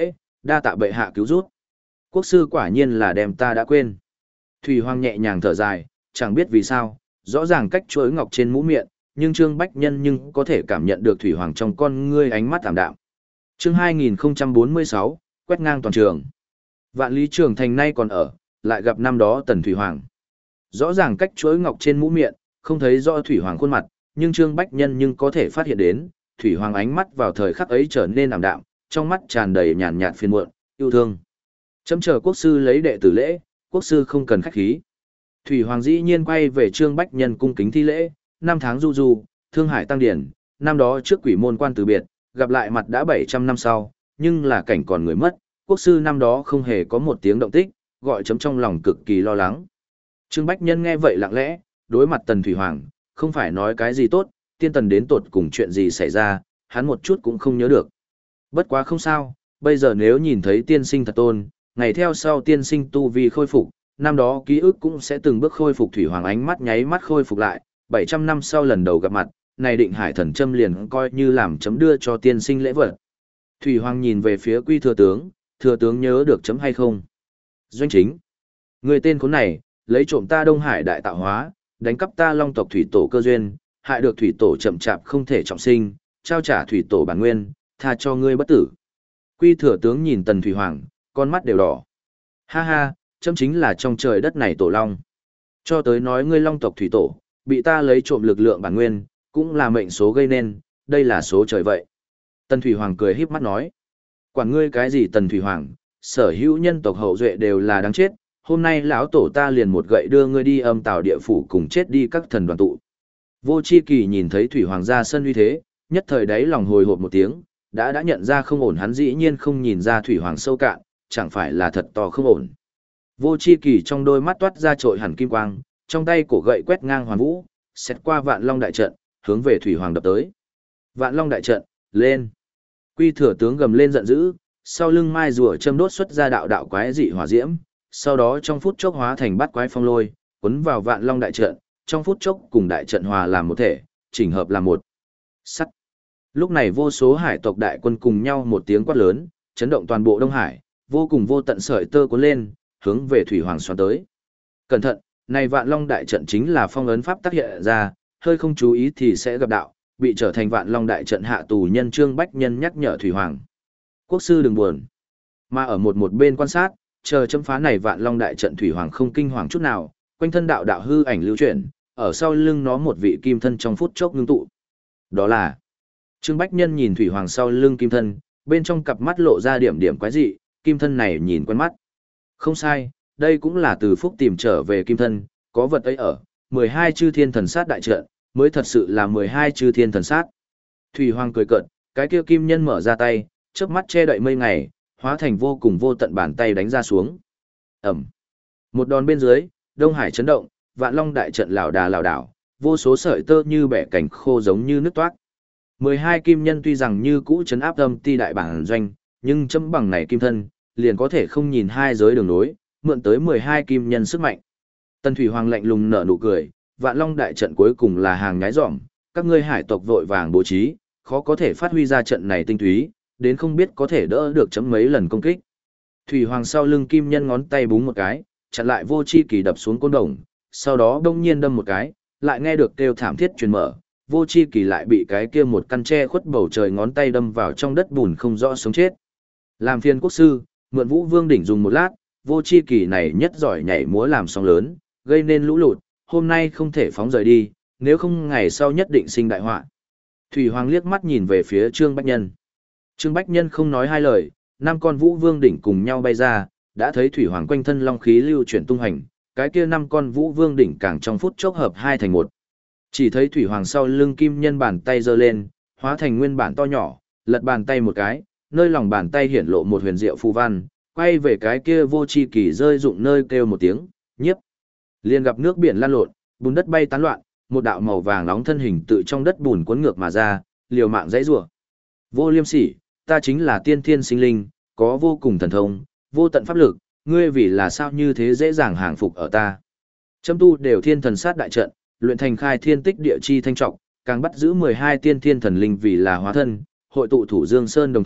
Speaker 1: đa tạ bệ hạ cứu rút. Quốc sư quả nhiên là đem ta đã quên. Thủy Hoàng nhẹ nhàng thở dài, chẳng biết vì sao, rõ ràng cách chuỗi ngọc trên mũ miệng, nhưng Trương Bách Nhân nhưng có thể cảm nhận được Thủy Hoàng trong con ngươi ánh mắt ảm đạm. Chương hai nghìn không trăm bốn mươi sáu, quét ngang toàn trường. Vạn Lý Trường Thành nay còn ở, lại gặp năm đó Tần Thủy Hoàng. Rõ ràng cách chuỗi ngọc trên mũ miệng, không thấy rõ Thủy Hoàng khuôn mặt, nhưng Trương Bách Nhân nhưng có thể phát hiện đến, Thủy Hoàng ánh mắt vào thời khắc ấy trở nên ảm đạm, trong mắt tràn đầy nhàn nhạt phiền muộn, yêu thương. Chấm chờ quốc sư lấy đệ tử lễ, quốc sư không cần khách khí. Thủy Hoàng dĩ nhiên quay về Trương Bách Nhân cung kính thi lễ, năm tháng du du, Thương Hải tăng điển, năm đó trước quỷ môn quan từ biệt, gặp lại mặt đã bảy trăm năm sau, nhưng là cảnh còn người mất, quốc sư năm đó không hề có một tiếng động tích, gọi chấm trong lòng cực kỳ lo lắng. Trương Bách Nhân nghe vậy lặng lẽ, đối mặt Tần Thủy Hoàng, không phải nói cái gì tốt, tiên tần đến tột cùng chuyện gì xảy ra, hắn một chút cũng không nhớ được. Bất quá không sao, bây giờ nếu nhìn thấy tiên sinh thật tôn, ngày theo sau tiên sinh tu vi khôi phục, năm đó ký ức cũng sẽ từng bước khôi phục. Thủy Hoàng ánh mắt nháy mắt khôi phục lại, bảy trăm năm sau lần đầu gặp mặt, này Định Hải Thần Châm liền coi như làm chấm đưa cho tiên sinh lễ vật. Thủy Hoàng nhìn về phía Quy thừa tướng, thừa tướng nhớ được chấm hay không? Doanh chính, người tên khốn này, lấy trộm ta Đông Hải đại tạo hóa, đánh cắp ta Long tộc thủy tổ cơ duyên, hại được thủy tổ chậm chạp không thể trọng sinh, trao trả thủy tổ bản nguyên, tha cho ngươi bất tử. Quy thừa tướng nhìn Tần Thủy Hoàng, con mắt đều đỏ. Ha ha, chấm chính là trong trời đất này tổ long. Cho tới nói ngươi Long tộc thủy tổ, bị ta lấy trộm lực lượng bản nguyên, cũng là mệnh số gây nên, đây là số trời vậy. Tần Thủy Hoàng cười híp mắt nói. Quản ngươi cái gì Tần Thủy Hoàng, sở hữu nhân tộc hậu duệ đều là đáng chết, hôm nay lão tổ ta liền một gậy đưa ngươi đi âm tào địa phủ cùng chết đi các thần đoàn tụ. Vô Chi Kỳ nhìn thấy Thủy Hoàng ra sân uy thế, nhất thời đấy lòng hồi hộp một tiếng, đã đã nhận ra không ổn, hắn dĩ nhiên không nhìn ra Thủy Hoàng sâu cạn, chẳng phải là thật to không ổn. Vô Chi Kỳ trong đôi mắt toát ra trội hẳn kim quang, trong tay cổ gậy quét ngang hoàn vũ, xét qua Vạn Long đại trận, hướng về Thủy Hoàng đập tới. Vạn Long đại trận, lên! Quy thừa tướng gầm lên giận dữ, sau lưng mai rùa châm đốt xuất ra đạo đạo quái dị hỏa diễm, sau đó trong phút chốc hóa thành bát quái phong lôi, cuốn vào Vạn Long đại trận, trong phút chốc cùng đại trận hòa làm một thể, chỉnh hợp làm một. Sắt. Lúc này vô số hải tộc đại quân cùng nhau một tiếng quát lớn, chấn động toàn bộ Đông Hải, vô cùng vô tận sợi tơ cuốn lên, hướng về Thủy Hoàng xoắn tới. Cẩn thận, này Vạn Long đại trận chính là phong ấn pháp tác hiện ra, hơi không chú ý thì sẽ gặp đạo, bị trở thành Vạn Long đại trận hạ tù nhân Trương Bách Nhân nhắc nhở Thủy Hoàng. Quốc sư đừng buồn. Mà ở một một bên quan sát, chờ chấm phá này Vạn Long đại trận, Thủy Hoàng không kinh hoàng chút nào, quanh thân đạo đạo hư ảnh lưu chuyển, ở sau lưng nó một vị kim thân trong phút chốc ngưng tụ. Đó là Trương Bách Nhân nhìn Thủy Hoàng sau lưng kim thân, bên trong cặp mắt lộ ra điểm điểm quái dị, kim thân này nhìn quen mắt. Không sai, đây cũng là từ phúc tìm trở về kim thân, có vật ấy ở, mười hai chư thiên thần sát đại trận, mới thật sự là mười hai chư thiên thần sát. Thủy Hoàng cười cợt, cái kia kim nhân mở ra tay, chớp mắt che đậy mây ngày, hóa thành vô cùng vô tận bàn tay đánh ra xuống. Ẩm. Một đòn bên dưới, Đông Hải chấn động, Vạn Long đại trận lảo đà lảo đảo, vô số sợi tơ như bẻ cảnh khô giống như nứt toát. mười hai kim nhân tuy rằng như cũ trấn áp âm ti đại bản doanh, nhưng chấm bằng này kim thân, liền có thể không nhìn hai giới đường nối, mượn tới mười hai kim nhân sức mạnh. Tần Thủy Hoàng lạnh lùng nở nụ cười, Vạn Long đại trận cuối cùng là hàng nhái dỏm, các ngươi hải tộc vội vàng bố trí, khó có thể phát huy ra trận này tinh túy, đến không biết có thể đỡ được chấm mấy lần công kích. Thủy Hoàng sau lưng kim nhân ngón tay búng một cái, chặn lại Vô Chi Kỳ đập xuống côn đồng, sau đó đông nhiên đâm một cái, lại nghe được kêu thảm thiết truyền mở, Vô Chi Kỳ lại bị cái kia một căn tre khuất bầu trời ngón tay đâm vào trong đất bùn không rõ sống chết. Làm phiền quốc sư, mượn Vũ Vương đỉnh dùng một lát, Vô Chi Kỳ này nhất giỏi nhảy múa làm sóng lớn, gây nên lũ lụt, hôm nay không thể phóng rời đi, nếu không ngày sau nhất định sinh đại họa. Thủy Hoàng liếc mắt nhìn về phía Trương Bách Nhân. Trương Bách Nhân không nói hai lời, năm con Vũ Vương đỉnh cùng nhau bay ra, đã thấy Thủy Hoàng quanh thân long khí lưu chuyển tung hành, cái kia năm con Vũ Vương đỉnh càng trong phút chốc hợp hai thành một. Chỉ thấy Thủy Hoàng sau lưng kim nhân bàn tay giơ lên, hóa thành nguyên bản to nhỏ, lật bàn tay một cái, nơi lòng bàn tay hiển lộ một huyền diệu phù văn, quay về cái kia Vô Chi Kỳ rơi dụng nơi kêu một tiếng, nhiếp. Liền gặp nước biển lan lộn, bùn đất bay tán loạn, một đạo màu vàng nóng thân hình tự trong đất bùn cuốn ngược mà ra, liều mạng dãy rủa. Vô Liêm Sỉ, ta chính là tiên thiên sinh linh, có vô cùng thần thông, vô tận pháp lực, ngươi vì là sao như thế dễ dàng hàng phục ở ta. Châm tu đều thiên thần sát đại trận, luyện thành khai thiên tích địa chi thanh trọng, càng bắt giữ mười hai tiên thiên thần linh vì là hóa thân, hội tụ thủ Dương Sơn đồng tàu,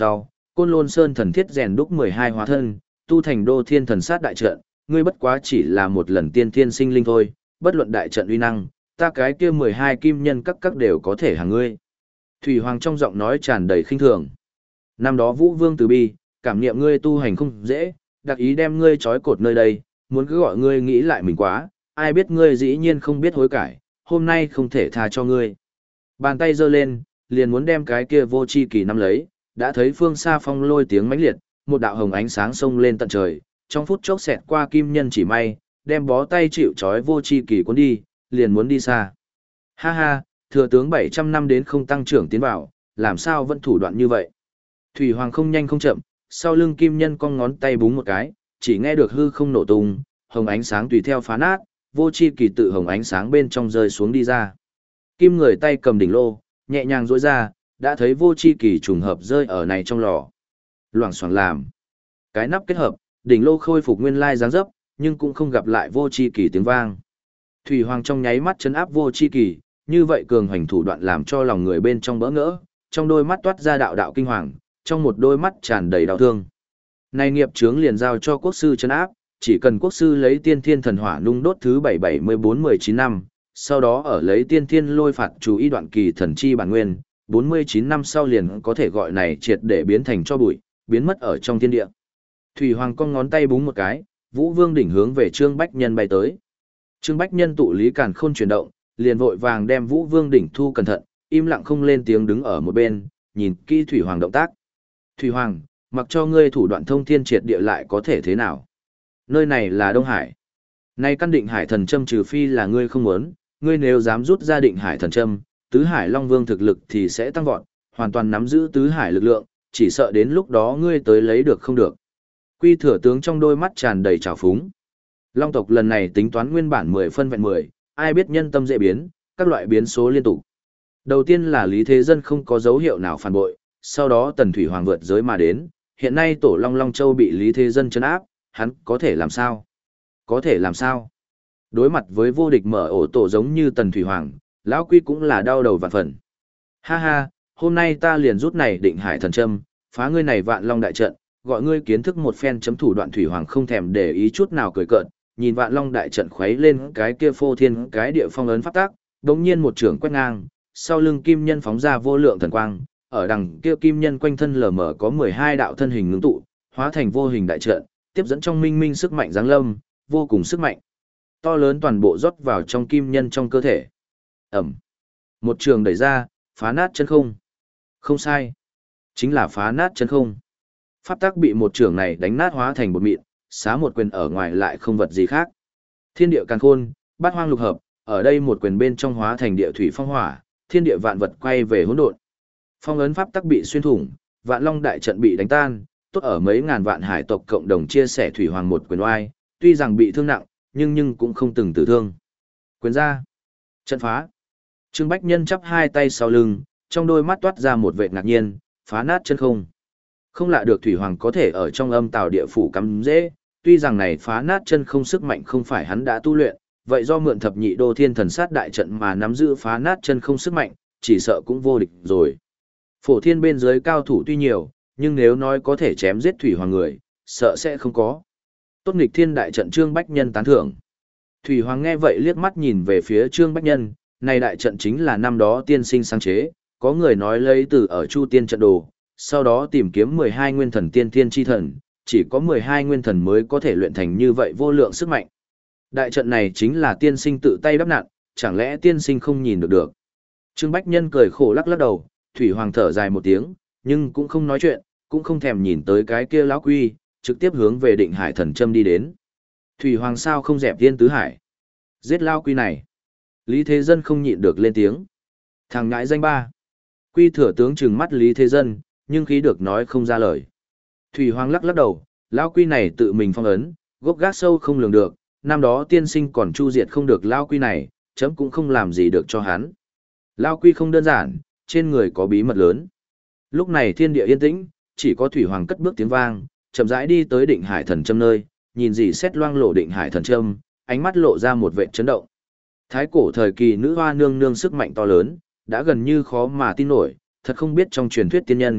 Speaker 1: Côn Lôn Sơn thần thiết rèn đúc mười hai hóa thân, tu thành đô thiên thần sát đại trận, ngươi bất quá chỉ là một lần tiên thiên sinh linh thôi, bất luận đại trận uy năng, ta cái kia mười hai kim nhân các các đều có thể hàng ngươi. Thủy Hoàng trong giọng nói tràn đầy khinh thường. Năm đó Vũ Vương từ bi, cảm nghiệm ngươi tu hành không dễ, đặc ý đem ngươi trói cột nơi đây, muốn cứ gọi ngươi nghĩ lại mình quá, ai biết ngươi dĩ nhiên không biết hối cải, hôm nay không thể tha cho ngươi. Bàn tay giơ lên, liền muốn đem cái kia vô chi kỳ nắm lấy, đã thấy phương xa phong lôi tiếng mãnh liệt, một đạo hồng ánh sáng xông lên tận trời, trong phút chốc xẹt qua kim nhân chỉ may, đem bó tay chịu trói vô chi kỳ cuốn đi, liền muốn đi xa. Ha ha, thừa tướng bảy trăm năm đến không tăng trưởng tiến vào, làm sao vẫn thủ đoạn như vậy? Thủy Hoàng không nhanh không chậm, sau lưng kim nhân cong ngón tay búng một cái, chỉ nghe được hư không nổ tung, hồng ánh sáng tùy theo phá nát, vô chi kỳ tự hồng ánh sáng bên trong rơi xuống đi ra. Kim người tay cầm đỉnh lô, nhẹ nhàng duỗi ra, đã thấy vô chi kỳ trùng hợp rơi ở này trong lò. Loảng xoảng làm. Cái nắp kết hợp, đỉnh lô khôi phục nguyên lai dáng dấp, nhưng cũng không gặp lại vô chi kỳ tiếng vang. Thủy Hoàng trong nháy mắt chấn áp vô chi kỳ, như vậy cường hành thủ đoạn làm cho lòng người bên trong bỡ ngỡ, trong đôi mắt toát ra đạo đạo kinh hoàng, trong một đôi mắt tràn đầy đau thương. Này nghiệp chướng liền giao cho quốc sư chấn áp, chỉ cần quốc sư lấy tiên thiên thần hỏa nung đốt thứ bảy bảy mươi bốn mười chín năm, sau đó ở lấy tiên thiên lôi phạt chú ý đoạn kỳ thần chi bản nguyên, bốn mươi chín năm sau liền có thể gọi này triệt để biến thành cho bụi, biến mất ở trong thiên địa. Thủy Hoàng cong ngón tay búng một cái, Vũ Vương đỉnh hướng về Trương Bách Nhân bay tới. Trương Bách Nhân tụ lý càn khôn chuyển động, liền vội vàng đem Vũ Vương đỉnh thu cẩn thận, im lặng không lên tiếng đứng ở một bên, nhìn kỹ Thủy Hoàng động tác. Thủy Hoàng, mặc cho ngươi thủ đoạn thông thiên triệt địa lại có thể thế nào? Nơi này là Đông Hải. Nay căn định hải thần châm trừ phi là ngươi không muốn, ngươi nếu dám rút ra định hải thần châm, tứ hải long vương thực lực thì sẽ tăng vọt, hoàn toàn nắm giữ tứ hải lực lượng, chỉ sợ đến lúc đó ngươi tới lấy được không được. Quy thừa tướng trong đôi mắt tràn đầy trào phúng. Long tộc lần này tính toán nguyên bản mười phân vẹn mười, ai biết nhân tâm dễ biến, các loại biến số liên tục. Đầu tiên là Lý Thế Dân không có dấu hiệu nào phản bội, sau đó Tần Thủy Hoàng vượt giới mà đến, hiện nay tổ Long Long Châu bị Lý Thế Dân trấn áp, hắn có thể làm sao? Có thể làm sao? Đối mặt với vô địch mở ổ tổ giống như Tần Thủy Hoàng, lão Quy cũng là đau đầu vạn phần. Ha ha, hôm nay ta liền rút này định hải thần châm, phá ngươi này vạn long đại trận, gọi ngươi kiến thức một phen chấm thủ đoạn. Thủy Hoàng không thèm để ý chút nào cười cợt, nhìn vạn long đại trận khuấy lên cái kia phô thiên cái địa phong ấn pháp tác, đống nhiên một trường quét ngang, sau lưng kim nhân phóng ra vô lượng thần quang, ở đằng kia kim nhân quanh thân lờ mờ có mười hai đạo thân hình ngưng tụ, hóa thành vô hình đại trận, tiếp dẫn trong minh minh sức mạnh giáng lâm, vô cùng sức mạnh to lớn toàn bộ rót vào trong kim nhân trong cơ thể. Ẩm. Một trường đẩy ra, phá nát chân không. Không sai. Chính là phá nát chân không. Pháp tắc bị một trường này đánh nát hóa thành bột mịn, xá một quyền ở ngoài lại không vật gì khác. Thiên địa càn khôn, bát hoang lục hợp, ở đây một quyền bên trong hóa thành địa thủy phong hỏa, thiên địa vạn vật quay về hỗn độn. Phong ấn pháp tắc bị xuyên thủng, vạn long đại trận bị đánh tan, tốt ở mấy ngàn vạn hải tộc cộng đồng chia sẻ Thủy Hoàng một quyền oai, tuy rằng bị thương nặng, nhưng nhưng cũng không từng tử thương. Quyền ra. Trận phá. Trương Bách Nhân chắp hai tay sau lưng, trong đôi mắt toát ra một vẻ ngạc nhiên, phá nát chân không. Không lạ được Thủy Hoàng có thể ở trong âm tào địa phủ cắm dễ, tuy rằng này phá nát chân không sức mạnh không phải hắn đã tu luyện, vậy do mượn thập nhị đô thiên thần sát đại trận mà nắm giữ phá nát chân không sức mạnh, chỉ sợ cũng vô địch rồi. Phổ thiên bên dưới cao thủ tuy nhiều, nhưng nếu nói có thể chém giết Thủy Hoàng người, sợ sẽ không có. Tốt nghịch thiên đại trận Trương Bách Nhân tán thưởng. Thủy Hoàng nghe vậy liếc mắt nhìn về phía Trương Bách Nhân, này đại trận chính là năm đó tiên sinh sáng chế, có người nói lấy từ ở Chu Tiên trận đồ, sau đó tìm kiếm mười hai nguyên thần tiên thiên chi thần, chỉ có mười hai nguyên thần mới có thể luyện thành như vậy vô lượng sức mạnh. Đại trận này chính là tiên sinh tự tay đắp nặn, chẳng lẽ tiên sinh không nhìn được được. Trương Bách Nhân cười khổ lắc lắc đầu, Thủy Hoàng thở dài một tiếng, nhưng cũng không nói chuyện, cũng không thèm nhìn tới cái kia lão Quy, trực tiếp hướng về định hải thần châm đi đến. Thủy Hoàng sao không dẹp tiên tứ hải? Giết lão Quy này. Lý Thế Dân không nhịn được lên tiếng. Thằng ngãi danh ba. Quy thừa tướng trừng mắt Lý Thế Dân, nhưng khí được nói không ra lời. Thủy Hoàng lắc lắc đầu, lão Quy này tự mình phong ấn, gốc gác sâu không lường được, năm đó tiên sinh còn chu diệt không được lão Quy này, chấm cũng không làm gì được cho hắn. Lão Quy không đơn giản, trên người có bí mật lớn. Lúc này thiên địa yên tĩnh, chỉ có Thủy Hoàng cất bước tiếng vang, chậm rãi đi tới định hải thần châm nơi, nhìn dì xét loang lổ định hải thần châm, ánh mắt lộ ra một vẻ chấn động. Thái cổ thời kỳ nữ hoa nương nương sức mạnh to lớn, đã gần như khó mà tin nổi, thật không biết trong truyền thuyết tiên nhân,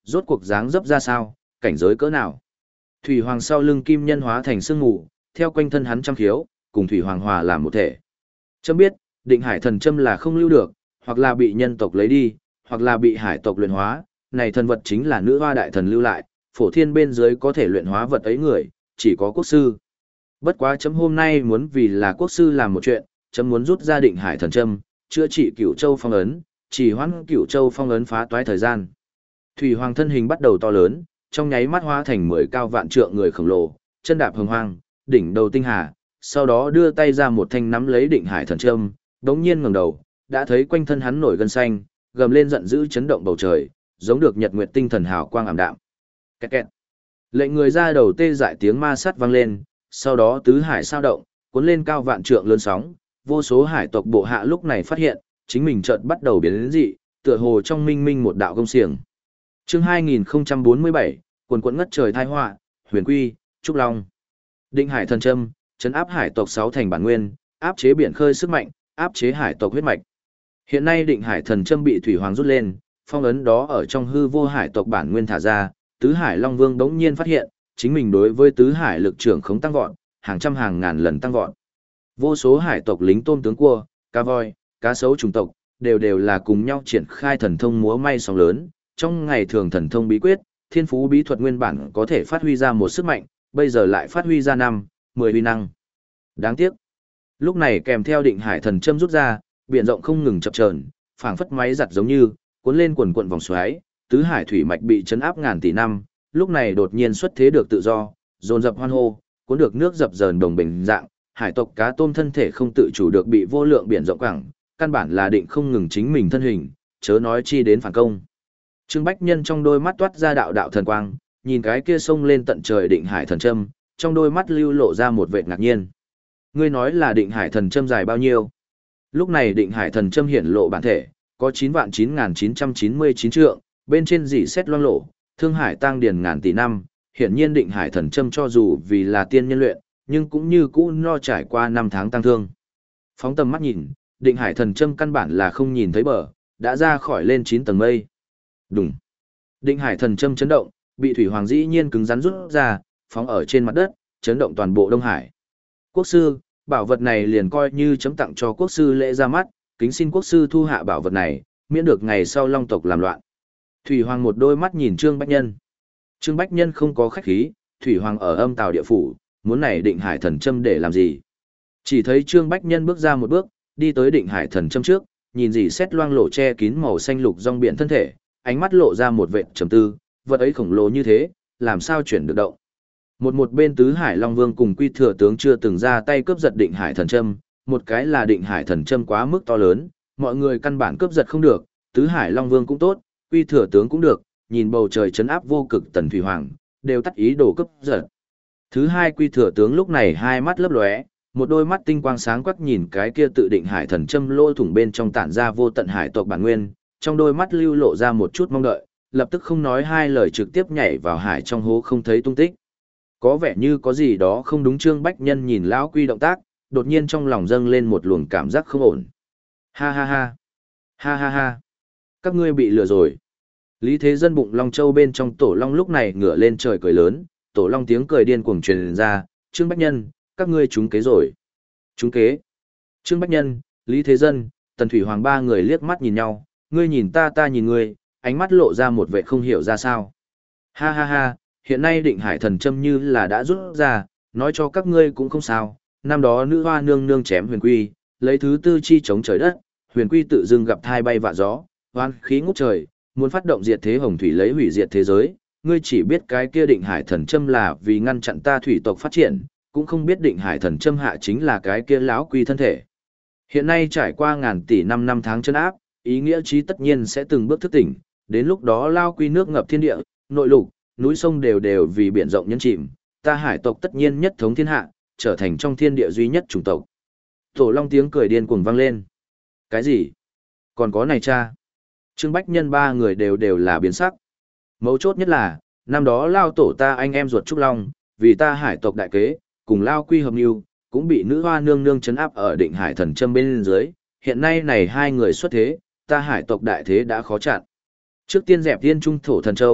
Speaker 1: rốt cuộc dáng dấp ra sao, cảnh giới cỡ nào. Thủy Hoàng sau lưng kim nhân hóa thành sương mù, theo quanh thân hắn trăm khiếu, cùng Thủy Hoàng hòa làm một thể. Chấm biết, định hải thần châm là không lưu được, hoặc là bị nhân tộc lấy đi, hoặc là bị hải tộc luyện hóa, này thần vật chính là nữ hoa đại thần lưu lại, phổ thiên bên dưới có thể luyện hóa vật ấy người, chỉ có quốc sư. Bất quá chấm hôm nay muốn vì là quốc sư làm một chuyện, chấm muốn rút ra định hải thần châm, chữa trị cửu châu phong ấn, chỉ hoãn cửu châu phong ấn phá toái thời gian. Thủy Hoàng thân hình bắt đầu to lớn, trong nháy mắt hóa thành mười cao vạn trượng người khổng lồ, chân đạp hồng hoang, đỉnh đầu tinh hà, sau đó đưa tay ra một thanh nắm lấy định hải thần châm, đống nhiên ngẩng đầu, đã thấy quanh thân hắn nổi gân xanh, gầm lên giận dữ chấn động bầu trời, giống được nhật nguyệt tinh thần hào quang ảm đạm. Kẹt kẹt. Lệnh người ra đầu tê dại tiếng ma sắt vang lên, sau đó tứ hải sao động, cuốn lên cao vạn trượng lớn sóng, vô số hải tộc bộ hạ lúc này phát hiện, chính mình chợt bắt đầu biến đến dị, tựa hồ trong minh minh một đạo công xiềng. Chương hai nghìn không trăm bốn mươi bảy, quần quần ngất trời tai họa, Huyền Quy, Trúc Long. Định hải thần châm, trấn áp hải tộc sáu thành bản nguyên, áp chế biển khơi sức mạnh, áp chế hải tộc huyết mạch. Hiện nay định hải thần châm bị Thủy Hoàng rút lên, phong ấn đó ở trong hư vô hải tộc bản nguyên thả ra, tứ hải long vương đống nhiên phát hiện, chính mình đối với tứ hải lực trưởng khống tăng vọt, hàng trăm hàng ngàn lần tăng vọt. Vô số hải tộc lính tôm tướng cua, cá voi, cá sấu chủng tộc, đều đều là cùng nhau triển khai thần thông múa may sóng lớn, trong ngày thường thần thông bí quyết, thiên phú bí thuật nguyên bản có thể phát huy ra một sức mạnh, bây giờ lại phát huy ra năm, mười uy năng. Đáng tiếc. Lúc này kèm theo định hải thần châm rút ra, biển rộng không ngừng chập chờn, phảng phất máy giặt giống như, cuốn lên quần quần vòng xoáy, tứ hải thủy mạch bị chấn áp ngàn tỷ năm, lúc này đột nhiên xuất thế được tự do, dồn dập hoan hô, cuốn được nước dập dờn đồng bình dạng, hải tộc cá tôm thân thể không tự chủ được bị vô lượng biển rộng quẳng, căn bản là định không ngừng chính mình thân hình, chớ nói chi đến phản công. Trương Bách Nhân trong đôi mắt toát ra đạo đạo thần quang, nhìn cái kia sông lên tận trời định hải thần châm, trong đôi mắt lưu lộ ra một vẻ ngạc nhiên. Ngươi nói là định hải thần châm dài bao nhiêu? Lúc này định hải thần châm hiển lộ bản thể, có chín vạn chín nghìn chín trăm chín mươi chín trượng, bên trên dỉ xét loang lộ, thương hải tăng điền ngàn tỷ năm, hiển nhiên định hải thần châm cho dù vì là tiên nhân luyện, nhưng cũng như cũ no trải qua năm tháng tăng thương. Phóng tầm mắt nhìn, định hải thần châm căn bản là không nhìn thấy bờ, đã ra khỏi lên chín tầng mây. Đùng. Định hải thần châm chấn động, bị Thủy Hoàng dĩ nhiên cứng rắn rút ra, phóng ở trên mặt đất, chấn động toàn bộ Đông Hải. Quốc sư, bảo vật này liền coi như chấm tặng cho quốc sư lễ ra mắt, kính xin quốc sư thu hạ bảo vật này, miễn được ngày sau Long tộc làm loạn. Thủy Hoàng một đôi mắt nhìn Trương Bách Nhân. Trương Bách Nhân không có khách khí, Thủy Hoàng ở âm tào địa phủ, muốn này định hải thần châm để làm gì? Chỉ thấy Trương Bách Nhân bước ra một bước, đi tới định hải thần châm trước, nhìn gì xét loang lổ che kín màu xanh lục rong biển thân thể, ánh mắt lộ ra một vệt trầm tư, vật ấy khổng lồ như thế, làm sao chuyển được động? Một một bên tứ hải long vương cùng quy thừa tướng chưa từng ra tay cướp giật định hải thần châm, một cái là định hải thần châm quá mức to lớn, mọi người căn bản cướp giật không được, tứ hải long vương cũng tốt, quy thừa tướng cũng được, nhìn bầu trời chấn áp vô cực tần thủy hoàng, đều tắt ý đồ cướp giật. Thứ hai quy thừa tướng lúc này hai mắt lấp lóe, một đôi mắt tinh quang sáng quắc nhìn cái kia tự định hải thần châm lỗ thủng bên trong tản ra vô tận hải tộc bản nguyên, trong đôi mắt lưu lộ ra một chút mong đợi, lập tức không nói hai lời trực tiếp nhảy vào hải trong hố không thấy tung tích. Có vẻ như có gì đó không đúng. Trương Bách Nhân nhìn lão quy động tác, đột nhiên trong lòng dâng lên một luồng cảm giác không ổn. Ha ha ha. Ha ha ha. Các ngươi bị lừa rồi. Lý Thế Dân bụng Long Châu bên trong tổ long lúc này ngửa lên trời cười lớn, tổ long tiếng cười điên cuồng truyền ra, Trương Bách Nhân, các ngươi trúng kế rồi. Trúng kế. Trương Bách Nhân, Lý Thế Dân, Tần Thủy Hoàng ba người liếc mắt nhìn nhau, ngươi nhìn ta ta nhìn ngươi, ánh mắt lộ ra một vẻ không hiểu ra sao. Ha ha ha, hiện nay định hải thần châm như là đã rút ra, nói cho các ngươi cũng không sao, năm đó nữ hoa nương nương chém huyền quy, lấy thứ tư chi chống trời đất, huyền quy tự dưng gặp thai bay vạ gió, hoan khí ngút trời, muốn phát động diệt thế hồng thủy lấy hủy diệt thế giới, ngươi chỉ biết cái kia định hải thần châm là vì ngăn chặn ta thủy tộc phát triển, cũng không biết định hải thần châm hạ chính là cái kia lão quy thân thể. Hiện nay trải qua ngàn tỷ năm năm tháng chân áp, ý nghĩa chí tất nhiên sẽ từng bước thức tỉnh, đến lúc đó lao quy nước ngập thiên địa, nội lục, núi sông đều đều vì biển rộng nhân chìm, ta hải tộc tất nhiên nhất thống thiên hạ, trở thành trong thiên địa duy nhất chủng tộc. Tổ long tiếng cười điên cuồng vang lên. Cái gì? Còn có này cha? Trương Bách Nhân ba người đều đều là biến sắc. Mấu chốt nhất là, năm đó lao tổ ta anh em ruột Trúc Long, vì ta hải tộc đại kế, cùng lao quy hợp mưu, cũng bị nữ hoa nương nương trấn áp ở định hải thần châm bên dưới, hiện nay này hai người xuất thế, ta hải tộc đại thế đã khó chặn. Trước tiên dẹp tiên trung thổ thần châu,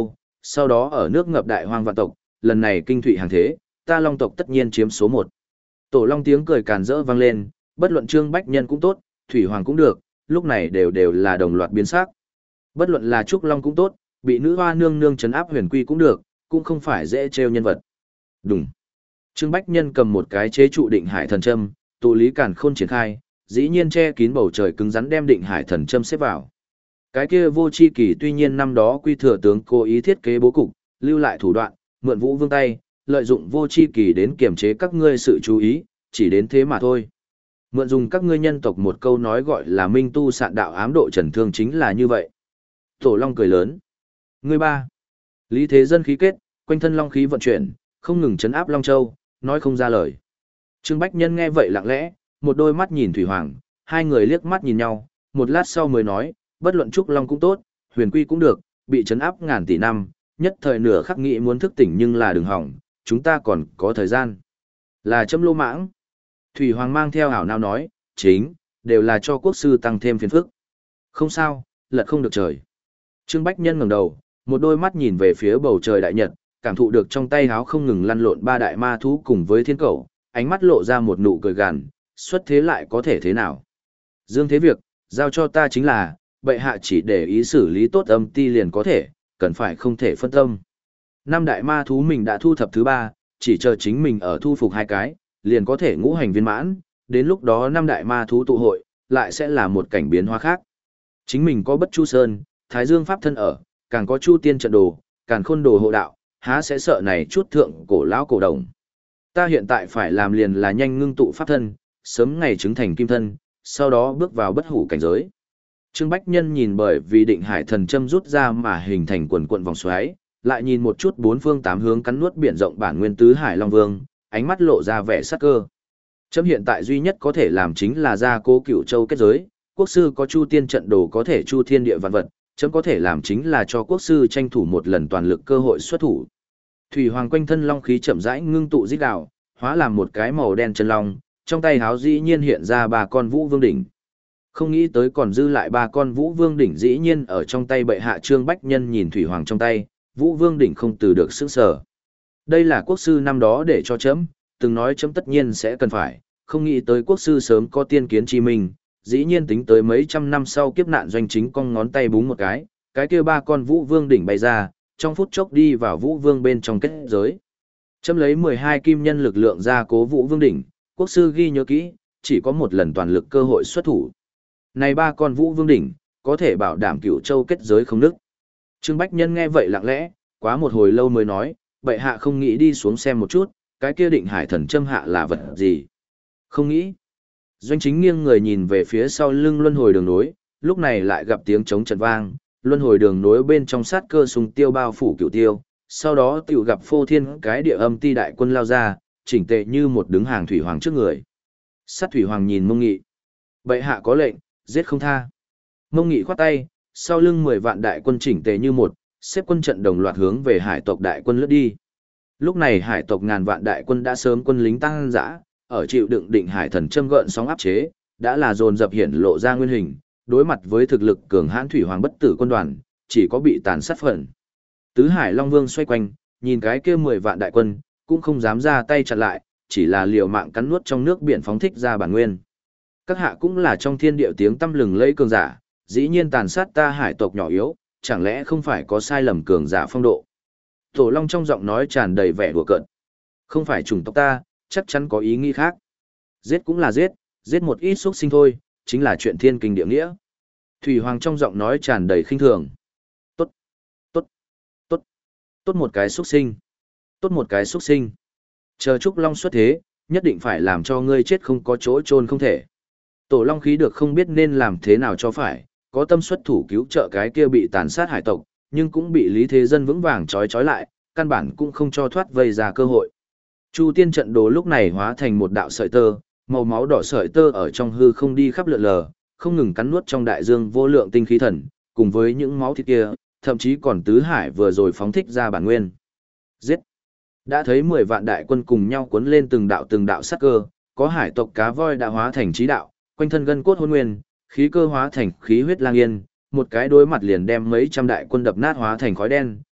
Speaker 1: sau đó ở nước ngập đại hoang vạn tộc, lần này kinh thụy hàng thế, ta Long tộc tất nhiên chiếm số một. Tổ Long tiếng cười càn rỡ vang lên, bất luận Trương Bách Nhân cũng tốt, Thủy Hoàng cũng được, lúc này đều đều là đồng loạt biến sắc. Bất luận là Trúc Long cũng tốt, bị nữ hoa nương nương trấn áp Huyền Quy cũng được, cũng không phải dễ trêu nhân vật. Đúng. Trương Bách Nhân cầm một cái chế trụ định hải thần châm, tụ lý càn khôn triển khai, dĩ nhiên che kín bầu trời cứng rắn đem định hải thần châm xếp vào. Cái kia vô chi kỳ tuy nhiên năm đó quy thừa tướng cố ý thiết kế bố cục, lưu lại thủ đoạn, mượn Vũ Vương tay, lợi dụng vô chi kỳ đến kiềm chế các ngươi sự chú ý, chỉ đến thế mà thôi. Mượn dùng các ngươi nhân tộc một câu nói gọi là minh tu sạn đạo ám độ trần thương chính là như vậy. Tổ Long cười lớn. Ngươi ba. Lý Thế Dân khí kết, quanh thân long khí vận chuyển, không ngừng chấn áp Long Châu, nói không ra lời. Trương Bách Nhân nghe vậy lặng lẽ, một đôi mắt nhìn Thủy Hoàng, hai người liếc mắt nhìn nhau, một lát sau mới nói, bất luận Trúc Long cũng tốt, Huyền Quy cũng được, bị chấn áp ngàn tỷ năm, nhất thời nửa khắc nghĩ muốn thức tỉnh nhưng là đừng hỏng, chúng ta còn có thời gian. Là châm lô mãng. Thủy Hoàng mang theo hảo nào nói, chính, đều là cho quốc sư tăng thêm phiền phức. Không sao, lật không được trời. Trương Bách Nhân ngẩng đầu, một đôi mắt nhìn về phía bầu trời đại nhật, cảm thụ được trong tay háo không ngừng lăn lộn ba đại ma thú cùng với thiên cầu, ánh mắt lộ ra một nụ cười gằn, xuất thế lại có thể thế nào. Dương thế việc, giao cho ta chính là, bệ hạ chỉ để ý xử lý tốt âm ti liền có thể, cần phải không thể phân tâm. Năm đại ma thú mình đã thu thập thứ ba, chỉ chờ chính mình ở thu phục hai cái, liền có thể ngũ hành viên mãn, đến lúc đó năm đại ma thú tụ hội, lại sẽ là một cảnh biến hóa khác. Chính mình có Bất Chu Sơn, Thái Dương Pháp thân ở, càng có Chu Tiên trận đồ, càng khôn đồ hộ đạo, há sẽ sợ này chút thượng cổ lão cổ đồng. Ta hiện tại phải làm liền là nhanh ngưng tụ pháp thân, sớm ngày chứng thành kim thân, sau đó bước vào bất hủ cảnh giới. Trương Bách Nhân nhìn bởi vì định hải thần châm rút ra mà hình thành quần quận vòng xoáy, lại nhìn một chút bốn phương tám hướng cắn nuốt biển rộng bản nguyên tứ hải long vương, ánh mắt lộ ra vẻ sắc cơ. Chấm hiện tại duy nhất có thể làm chính là gia cố Cửu Châu kết giới, quốc sư có Chu Tiên trận đồ có thể chu thiên địa vạn vật, chấm có thể làm chính là cho quốc sư tranh thủ một lần toàn lực cơ hội xuất thủ. Thủy Hoàng quanh thân long khí chậm rãi ngưng tụ rít đạo, hóa làm một cái màu đen chân long, trong tay háo dĩ nhiên hiện ra ba con Vũ Vương đỉnh. Không nghĩ tới còn dư lại ba con Vũ Vương đỉnh dĩ nhiên ở trong tay bệ hạ. Trương Bách Nhân nhìn Thủy Hoàng trong tay, Vũ Vương đỉnh không từ được sững sờ. Đây là quốc sư năm đó để cho chấm, từng nói chấm tất nhiên sẽ cần phải, không nghĩ tới quốc sư sớm có tiên kiến chi minh, dĩ nhiên tính tới mấy trăm năm sau kiếp nạn doanh chính con ngón tay búng một cái, cái kia ba con Vũ Vương đỉnh bay ra, trong phút chốc đi vào Vũ Vương bên trong kết giới. Chấm lấy mười hai kim nhân lực lượng ra cố Vũ Vương đỉnh, quốc sư ghi nhớ kỹ, chỉ có một lần toàn lực cơ hội xuất thủ. Này ba con Vũ Vương đỉnh, có thể bảo đảm Cửu Châu kết giới không nứt. Trương Bách Nhân nghe vậy lặng lẽ, quá một hồi lâu mới nói, bệ hạ không nghĩ đi xuống xem một chút, cái kia định hải thần châm hạ là vật gì. Không nghĩ. Doanh chính nghiêng người nhìn về phía sau lưng luân hồi đường nối, lúc này lại gặp tiếng trống trận vang, luân hồi đường nối bên trong sát cơ sùng tiêu bao phủ Cửu Tiêu, sau đó tiểu gặp phô thiên cái địa âm ti đại quân lao ra, chỉnh tề như một đứng hàng Thủy Hoàng trước người. Sát Thủy Hoàng nhìn Mông Nghị. Bệ hạ có lệnh, giết không tha. Mông Nghị khoát tay, sau lưng mười vạn đại quân chỉnh tề như một, xếp quân trận đồng loạt hướng về hải tộc đại quân lướt đi. Lúc này hải tộc ngàn vạn đại quân đã sớm quân lính tăng dã, ở chịu đựng định hải thần châm gợn sóng áp chế, đã là dồn dập hiển lộ ra nguyên hình, đối mặt với thực lực cường hãn Thủy Hoàng bất tử quân đoàn, chỉ có bị tàn sát phần. Tứ Hải Long Vương xoay quanh, nhìn cái kia mười vạn đại quân, cũng không dám ra tay chặn lại, chỉ là liều mạng cắn nuốt trong nước biển phóng thích ra bản nguyên. Các hạ cũng là trong thiên địa tiếng tăm lừng lẫy cường giả, dĩ nhiên tàn sát ta hải tộc nhỏ yếu, chẳng lẽ không phải có sai lầm cường giả phong độ. Tổ Long trong giọng nói tràn đầy vẻ đùa cợt. Không phải chủng tộc ta, chắc chắn có ý nghĩ khác. Giết cũng là giết, giết một ít xuất sinh thôi, chính là chuyện thiên kinh địa nghĩa. Thủy Hoàng trong giọng nói tràn đầy khinh thường. Tốt, tốt, tốt, tốt một cái xuất sinh. Tốt một cái xuất sinh. Chờ Trúc Long xuất thế, nhất định phải làm cho ngươi chết không có chỗ chôn không thể. Tổ Long khí được không biết nên làm thế nào cho phải, có tâm xuất thủ cứu trợ cái kia bị tàn sát hải tộc, nhưng cũng bị Lý Thế Dân vững vàng trói trói lại, căn bản cũng không cho thoát vây ra cơ hội. Chu Tiên trận đồ lúc này hóa thành một đạo sợi tơ, màu máu đỏ sợi tơ ở trong hư không đi khắp lượn lờ, không ngừng cắn nuốt trong đại dương vô lượng tinh khí thần, cùng với những máu thịt kia, thậm chí còn tứ hải vừa rồi phóng thích ra bản nguyên. Giết! Đã thấy mười vạn đại quân cùng nhau cuốn lên từng đạo từng đạo sát cơ, có hải tộc cá voi đã hóa thành trí đạo, quanh thân gân cốt hôn nguyên, khí cơ hóa thành khí huyết lang yên, một cái đối mặt liền đem mấy trăm đại quân đập nát hóa thành khói đen,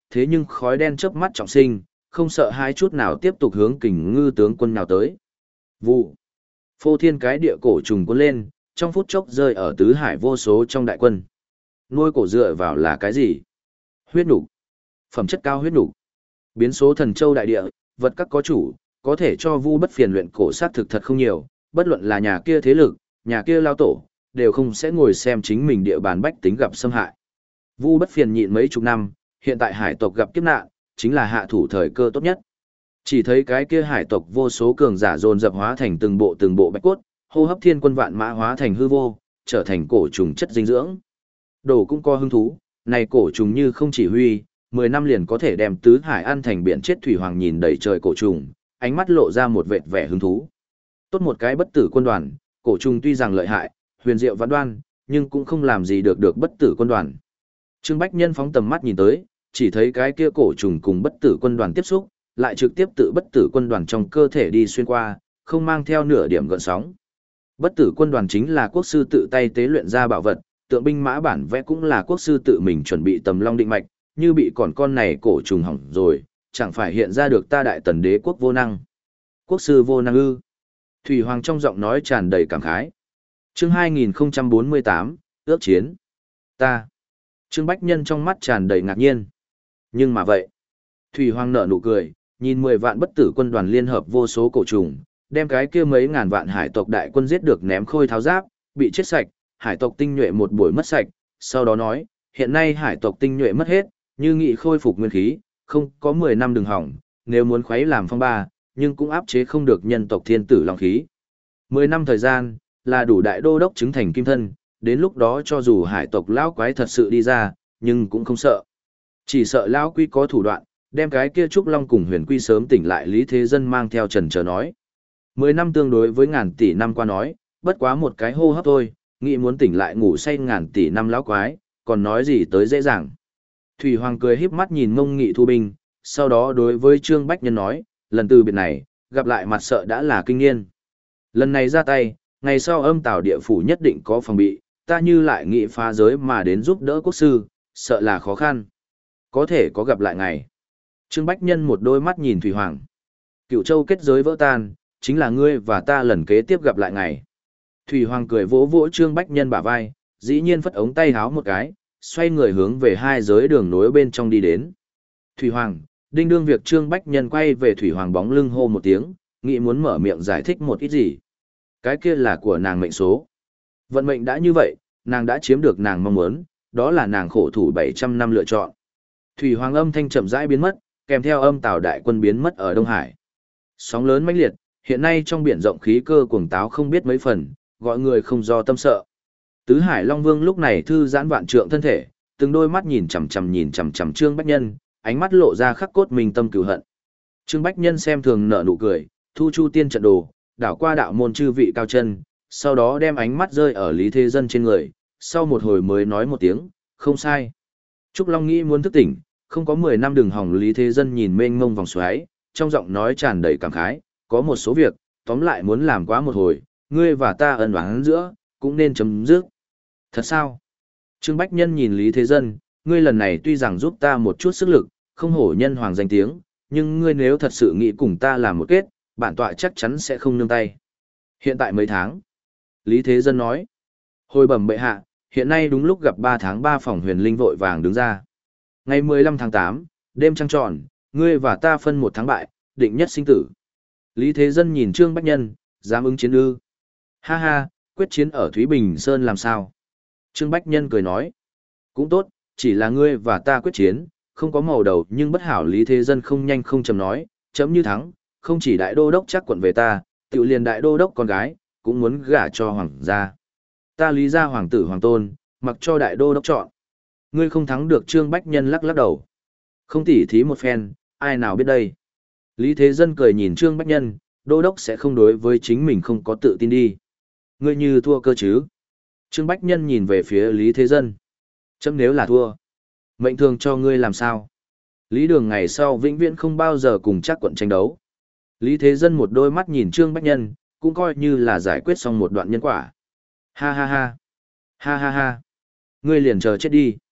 Speaker 1: thế nhưng khói đen chớp mắt trọng sinh, không sợ hai chút nào tiếp tục hướng Kình Ngư tướng quân nào tới. Vụ. Phô thiên cái địa cổ trùng cuốn lên, trong phút chốc rơi ở tứ hải vô số trong đại quân. Nuôi cổ dựa vào là cái gì? Huyết nục. Phẩm chất cao huyết nục. Biến số thần châu đại địa, vật các có chủ, có thể cho Vu Bất Phiền luyện cổ sát thực thật không nhiều, bất luận là nhà kia thế lực, nhà kia lao tổ, đều không sẽ ngồi xem chính mình địa bàn bách tính gặp xâm hại. Vu Bất Phiền nhịn mấy chục năm, hiện tại hải tộc gặp kiếp nạn, chính là hạ thủ thời cơ tốt nhất. Chỉ thấy cái kia hải tộc vô số cường giả dồn dập hóa thành từng bộ từng bộ bạch cốt, hô hấp thiên quân vạn mã hóa thành hư vô, trở thành cổ trùng chất dinh dưỡng. Đồ cũng có hứng thú, này cổ trùng như không chỉ huy, mười năm liền có thể đem tứ hải ăn thành biển chết. Thủy Hoàng nhìn đầy trời cổ trùng, ánh mắt lộ ra một vệt vẻ hứng thú. Tốt một cái bất tử quân đoàn, cổ trùng tuy rằng lợi hại, huyền diệu vạn đoan, nhưng cũng không làm gì được được bất tử quân đoàn. Trương Bách Nhân phóng tầm mắt nhìn tới, chỉ thấy cái kia cổ trùng cùng bất tử quân đoàn tiếp xúc, lại trực tiếp tự bất tử quân đoàn trong cơ thể đi xuyên qua, không mang theo nửa điểm gợn sóng. Bất tử quân đoàn chính là quốc sư tự tay tế luyện ra bảo vật, tượng binh mã bản vẽ cũng là quốc sư tự mình chuẩn bị tầm long định mạch, như bị còn con này cổ trùng hỏng rồi, chẳng phải hiện ra được ta đại tần đế quốc vô năng. Quốc sư vô năng ư? Thủy Hoàng trong giọng nói tràn đầy cảm khái. Chương hai nghìn không trăm bốn mươi tám, ước chiến. Ta. Trương Bách Nhân trong mắt tràn đầy ngạc nhiên. Nhưng mà vậy. Thủy Hoàng nở nụ cười, nhìn mười vạn bất tử quân đoàn liên hợp vô số cổ trùng, đem cái kia mấy ngàn vạn hải tộc đại quân giết được ném khôi tháo giáp, bị chết sạch, hải tộc tinh nhuệ một buổi mất sạch, sau đó nói, hiện nay hải tộc tinh nhuệ mất hết, như nghị khôi phục nguyên khí, không có mười năm đừng hỏng, nếu muốn khuấy làm phong ba, nhưng cũng áp chế không được nhân tộc thiên tử long khí. Mười năm thời gian, là đủ đại đô đốc chứng thành kim thân, đến lúc đó cho dù hải tộc lão quái thật sự đi ra, nhưng cũng không sợ. Chỉ sợ lão quy có thủ đoạn, đem cái kia trúc long cùng huyền quy sớm tỉnh lại Lý Thế Dân mang theo trần chờ nói. Mười năm tương đối với ngàn tỷ năm qua nói, bất quá một cái hô hấp thôi, nghĩ muốn tỉnh lại ngủ say ngàn tỷ năm lão quái, còn nói gì tới dễ dàng. Thủy Hoàng cười híp mắt nhìn Mông Nghị thu binh, sau đó đối với Trương Bách Nhân nói, lần từ biệt này, gặp lại mặt sợ đã là kinh niên. Lần này ra tay, ngày sau âm tào địa phủ nhất định có phòng bị, ta như lại nghị phá giới mà đến giúp đỡ quốc sư, sợ là khó khăn. Có thể có gặp lại ngày. Trương Bách Nhân một đôi mắt nhìn Thủy Hoàng. Cựu châu kết giới vỡ tan, chính là ngươi và ta lần kế tiếp gặp lại ngày. Thủy Hoàng cười vỗ vỗ Trương Bách Nhân bả vai, dĩ nhiên phất ống tay háo một cái, xoay người hướng về hai giới đường nối bên trong đi đến. Thủy Hoàng, đinh đương việc Trương Bách Nhân quay về Thủy Hoàng bóng lưng hô một tiếng, nghĩ muốn mở miệng giải thích một ít gì. Cái kia là của nàng mệnh số. Vận mệnh đã như vậy, nàng đã chiếm được nàng mong muốn, đó là nàng khổ thủ bảy trăm năm lựa chọn. Thủy Hoàng âm thanh chậm rãi biến mất, kèm theo âm tào đại quân biến mất ở Đông Hải. Sóng lớn mãnh liệt, hiện nay trong biển rộng khí cơ cuồng táo không biết mấy phần, gọi người không do tâm sợ. Tứ Hải Long Vương lúc này thư giãn vạn trượng thân thể, từng đôi mắt nhìn chằm chằm nhìn chằm chằm Trương Bách Nhân, ánh mắt lộ ra khắc cốt mình tâm cừu hận. Trương Bách Nhân xem thường nở nụ cười, thu chu tiên trận đồ, đảo qua đạo môn chư vị cao chân, sau đó đem ánh mắt rơi ở Lý Thế Dân trên người, sau một hồi mới nói một tiếng, không sai. Trúc Long nghĩ muốn thức tỉnh, không có mười năm đường hỏng. Lý Thế Dân nhìn mênh mông vòng xoáy, trong giọng nói tràn đầy cảm khái, có một số việc, tóm lại muốn làm quá một hồi, ngươi và ta ân oán giữa, cũng nên chấm dứt. Thật sao? Trương Bách Nhân nhìn Lý Thế Dân, ngươi lần này tuy rằng giúp ta một chút sức lực, không hổ nhân hoàng danh tiếng, nhưng ngươi nếu thật sự nghĩ cùng ta làm một kết, bản tọa chắc chắn sẽ không nương tay. Hiện tại mấy tháng? Lý Thế Dân nói. Hồi bẩm bệ hạ, hiện nay đúng lúc gặp ba tháng ba phòng huyền linh vội vàng đứng ra. Ngày mười lăm tháng tám, đêm trăng tròn, ngươi và ta phân một tháng bại, định nhất sinh tử. Lý Thế Dân nhìn Trương Bách Nhân, dám ứng chiến ư. Ha ha, quyết chiến ở Thúy Bình Sơn làm sao? Trương Bách Nhân cười nói. Cũng tốt, chỉ là ngươi và ta quyết chiến, không có màu đầu nhưng bất hảo. Lý Thế Dân không nhanh không chậm nói, chấm như thắng, không chỉ đại đô đốc chắc quận về ta, tự liền đại đô đốc con gái, cũng muốn gả cho hoàng gia. Ta Lý gia hoàng tử hoàng tôn, mặc cho đại đô đốc chọn. Ngươi không thắng được. Trương Bách Nhân lắc lắc đầu. Không tỉ thí một phen, ai nào biết đây. Lý Thế Dân cười nhìn Trương Bách Nhân, đô đốc sẽ không đối với chính mình không có tự tin đi. Ngươi như thua cơ chứ. Trương Bách Nhân nhìn về phía Lý Thế Dân. Chấm nếu là thua, mệnh thường cho ngươi làm sao? Lý Đường ngày sau vĩnh viễn không bao giờ cùng chắc quận tranh đấu. Lý Thế Dân một đôi mắt nhìn Trương Bách Nhân, cũng coi như là giải quyết xong một đoạn nhân quả. Ha ha ha. Ha ha ha. Ngươi liền chờ chết đi.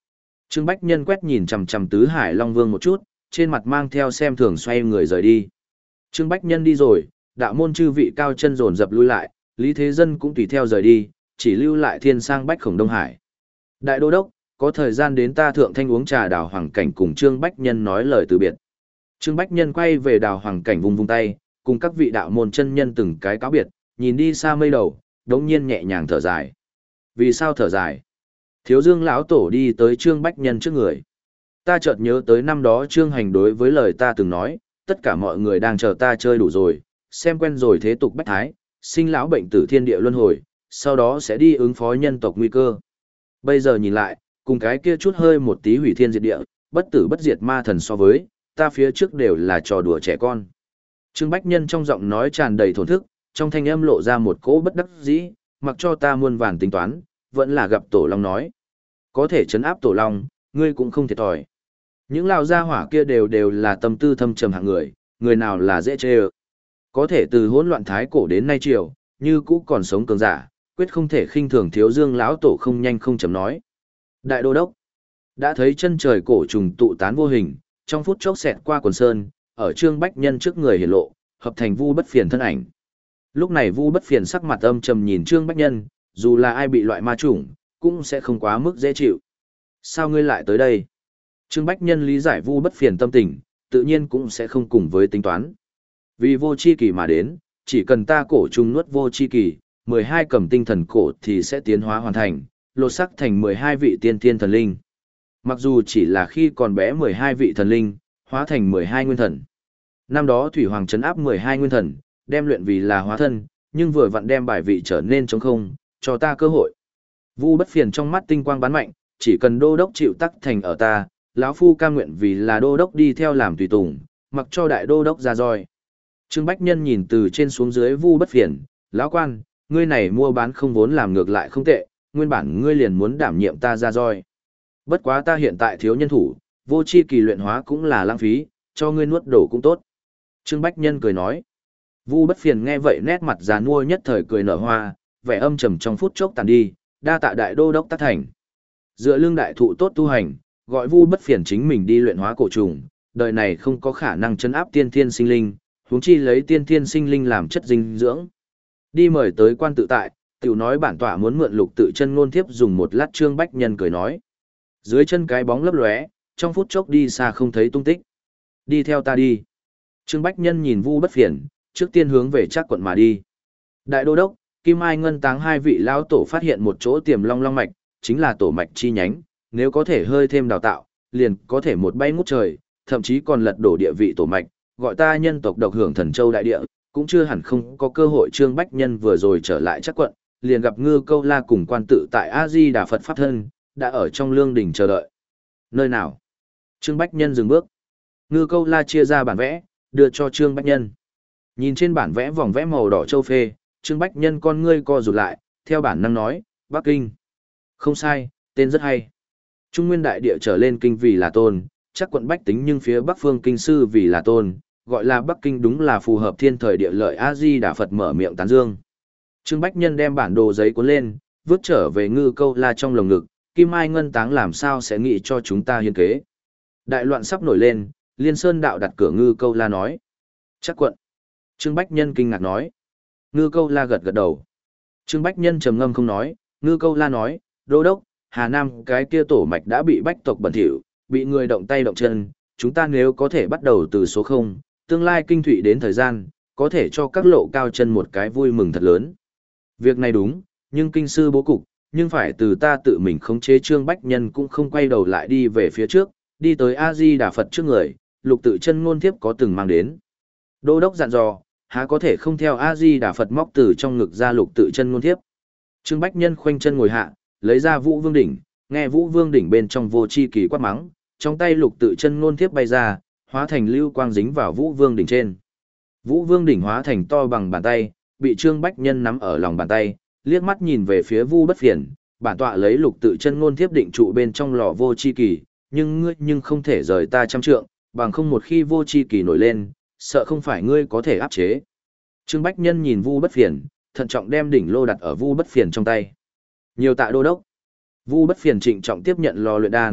Speaker 1: Trương Bách Nhân quét nhìn chằm chằm Tứ Hải Long Vương một chút, trên mặt mang theo xem thường xoay người rời đi. Trương Bách Nhân đi rồi, đạo môn chư vị cao chân dồn dập lui lại, Lý Thế Dân cũng tùy theo rời đi, chỉ lưu lại Thiên Sang Bách Khổng Đông Hải. Đại đô đốc, có thời gian đến ta thượng thanh uống trà Đào Hoàng Cảnh cùng Trương Bách Nhân nói lời từ biệt. Trương Bách Nhân quay về Đào Hoàng Cảnh vung vung tay, cùng các vị đạo môn chân nhân từng cái cáo biệt, nhìn đi xa mây đầu, đống nhiên nhẹ nhàng thở dài. Vì sao thở dài? Thiếu Dương lão tổ đi tới Trương Bách Nhân trước người. Ta chợt nhớ tới năm đó Trương Hành đối với lời ta từng nói, tất cả mọi người đang chờ ta chơi đủ rồi, xem quen rồi thế tục bách thái, sinh lão bệnh tử thiên địa luân hồi, sau đó sẽ đi ứng phó nhân tộc nguy cơ. Bây giờ nhìn lại, cùng cái kia chút hơi một tí hủy thiên diệt địa, bất tử bất diệt ma thần so với, ta phía trước đều là trò đùa trẻ con. Trương Bách Nhân trong giọng nói tràn đầy thổn thức, trong thanh âm lộ ra một cỗ bất đắc dĩ, mặc cho ta muôn vàn tính toán, vẫn là gặp Tổ Long nói. Có thể chấn áp Tổ Long, ngươi cũng không thiệt thòi. Những lão gia hỏa kia đều đều là tâm tư thâm trầm hạng người, người nào là dễ chê ơ. Có thể từ hỗn loạn thái cổ đến nay triều, như cũ còn sống cường giả, quyết không thể khinh thường Thiếu Dương lão tổ không nhanh không chậm nói. Đại đô đốc, đã thấy chân trời cổ trùng tụ tán vô hình, trong phút chốc xẹt qua quần sơn, ở Trương Bách Nhân trước người hiển lộ, hợp thành Vu Bất Phiền thân ảnh. Lúc này Vu Bất Phiền sắc mặt âm trầm nhìn Trương Bách Nhân, dù là ai bị loại ma chủng, cũng sẽ không quá mức dễ chịu. Sao ngươi lại tới đây? Trương Bách Nhân lý giải Vu Bất Phiền tâm tình, tự nhiên cũng sẽ không cùng với tính toán. Vì vô chi kỳ mà đến, chỉ cần ta cổ trùng nuốt vô chi kỳ, mười hai cầm tinh thần cổ thì sẽ tiến hóa hoàn thành, lột sắc thành mười hai vị tiên thiên thần linh. Mặc dù chỉ là khi còn bé mười hai vị thần linh, hóa thành mười hai nguyên thần. Năm đó Thủy Hoàng trấn áp mười hai nguyên thần, đem luyện vì là hóa thân, nhưng vừa vặn đem bài vị trở nên trống không, cho ta cơ hội. Vu Bất Phiền trong mắt tinh quang bắn mạnh, chỉ cần đô đốc chịu tắc thành ở ta, lão phu cam nguyện vì là đô đốc đi theo làm tùy tùng, mặc cho đại đô đốc ra roi. Trương Bách Nhân nhìn từ trên xuống dưới Vu Bất Phiền, lão quan, ngươi này mua bán không vốn làm ngược lại không tệ, nguyên bản ngươi liền muốn đảm nhiệm ta ra roi. Bất quá ta hiện tại thiếu nhân thủ, vô chi kỳ luyện hóa cũng là lãng phí, cho ngươi nuốt đổ cũng tốt. Trương Bách Nhân cười nói. Vu Bất Phiền nghe vậy nét mặt già nua nhất thời cười nở hoa, vẻ âm trầm trong phút chốc tàn đi, đa tạ đại đô đốc tác thành. Dựa lưng đại thụ tốt tu hành, gọi Vu Bất Phiền chính mình đi luyện hóa cổ trùng, đời này không có khả năng chấn áp tiên thiên sinh linh, huống chi lấy tiên thiên sinh linh làm chất dinh dưỡng. Đi mời tới quan tự tại, tiểu nói bản tọa muốn mượn lục tự chân ngôn thiếp dùng một lát. Trương Bách Nhân cười nói. Dưới chân cái bóng lấp lóe, trong phút chốc đi xa không thấy tung tích. Đi theo ta đi. Trương Bách Nhân nhìn Vu Bất Phiền, trước tiên hướng về Trác quận mà đi. Đại đô đốc, Kim Ai Ngân Táng hai vị lão tổ phát hiện một chỗ tiềm long long mạch, chính là tổ mạch chi nhánh, nếu có thể hơi thêm đào tạo, liền có thể một bay ngút trời, thậm chí còn lật đổ địa vị tổ mạch, gọi ta nhân tộc độc hưởng thần châu đại địa, cũng chưa hẳn không có cơ hội. Trương Bách Nhân vừa rồi trở lại Trác quận, liền gặp Ngư Câu La cùng quan tự tại A Di Đà Phật pháp thân, đã ở trong lương đình chờ đợi. Nơi nào? Trương Bách Nhân dừng bước. Ngư Câu La chia ra bản vẽ, đưa cho Trương Bách Nhân. Nhìn trên bản vẽ vòng vẽ màu đỏ châu phê, Trương Bách Nhân con ngươi co rụt lại, theo bản năng nói, Bắc Kinh. Không sai, tên rất hay. Trung nguyên đại địa trở lên kinh vì là tôn, chắc quận bách tính nhưng phía bắc phương kinh sư vì là tôn, gọi là Bắc Kinh đúng là phù hợp thiên thời địa lợi. A Di Đà Phật mở miệng tán dương. Trương Bách Nhân đem bản đồ giấy cuốn lên, vứt trở về Ngư Câu La trong lồng ngực, Kim Ai Ngân Táng làm sao sẽ nghĩ cho chúng ta hiên kế. Đại loạn sắp nổi lên, Liên Sơn đạo đặt cửa. Ngư Câu La nói. Chắc quận. Trương Bách Nhân kinh ngạc nói. Ngư Câu La gật gật đầu. Trương Bách Nhân trầm ngâm không nói. Ngư Câu La nói, đô đốc, Hà Nam cái kia tổ mạch đã bị bách tộc bẩn thỉu, bị người động tay động chân, chúng ta nếu có thể bắt đầu từ số không, tương lai kinh thụy đến thời gian, có thể cho các lộ cao chân một cái vui mừng thật lớn. Việc này đúng, nhưng kinh sư bố cục, nhưng phải từ ta tự mình khống chế. Trương Bách Nhân cũng không quay đầu lại đi về phía trước, đi tới A Di Đà Phật trước người, lục tự chân ngôn thiếp có từng mang đến. Đô đốc dặn dò, há có thể không theo A Di Đà Phật móc từ trong ngực ra lục tự chân ngôn thiếp. Trương Bách Nhân khoanh chân ngồi hạ, lấy ra Vũ Vương đỉnh, nghe Vũ Vương đỉnh bên trong vô chi kỳ quát mắng, trong tay lục tự chân ngôn thiếp bay ra, hóa thành lưu quang dính vào Vũ Vương đỉnh trên. Vũ Vương đỉnh hóa thành to bằng bàn tay, bị Trương Bách Nhân nắm ở lòng bàn tay, liếc mắt nhìn về phía Vu Bất Phiền, bản tọa lấy lục tự chân ngôn thiếp định trụ bên trong lò vô chi kỳ, nhưng ngươi nhưng không thể rời ta trăm trượng, bằng không một khi vô chi kỳ nổi lên, sợ không phải ngươi có thể áp chế. Trương Bách Nhân nhìn Vu Bất Phiền, thận trọng đem đỉnh lô đặt ở Vu Bất Phiền trong tay. Nhiều tạ đô đốc. Vu Bất Phiền trịnh trọng tiếp nhận lò luyện đan,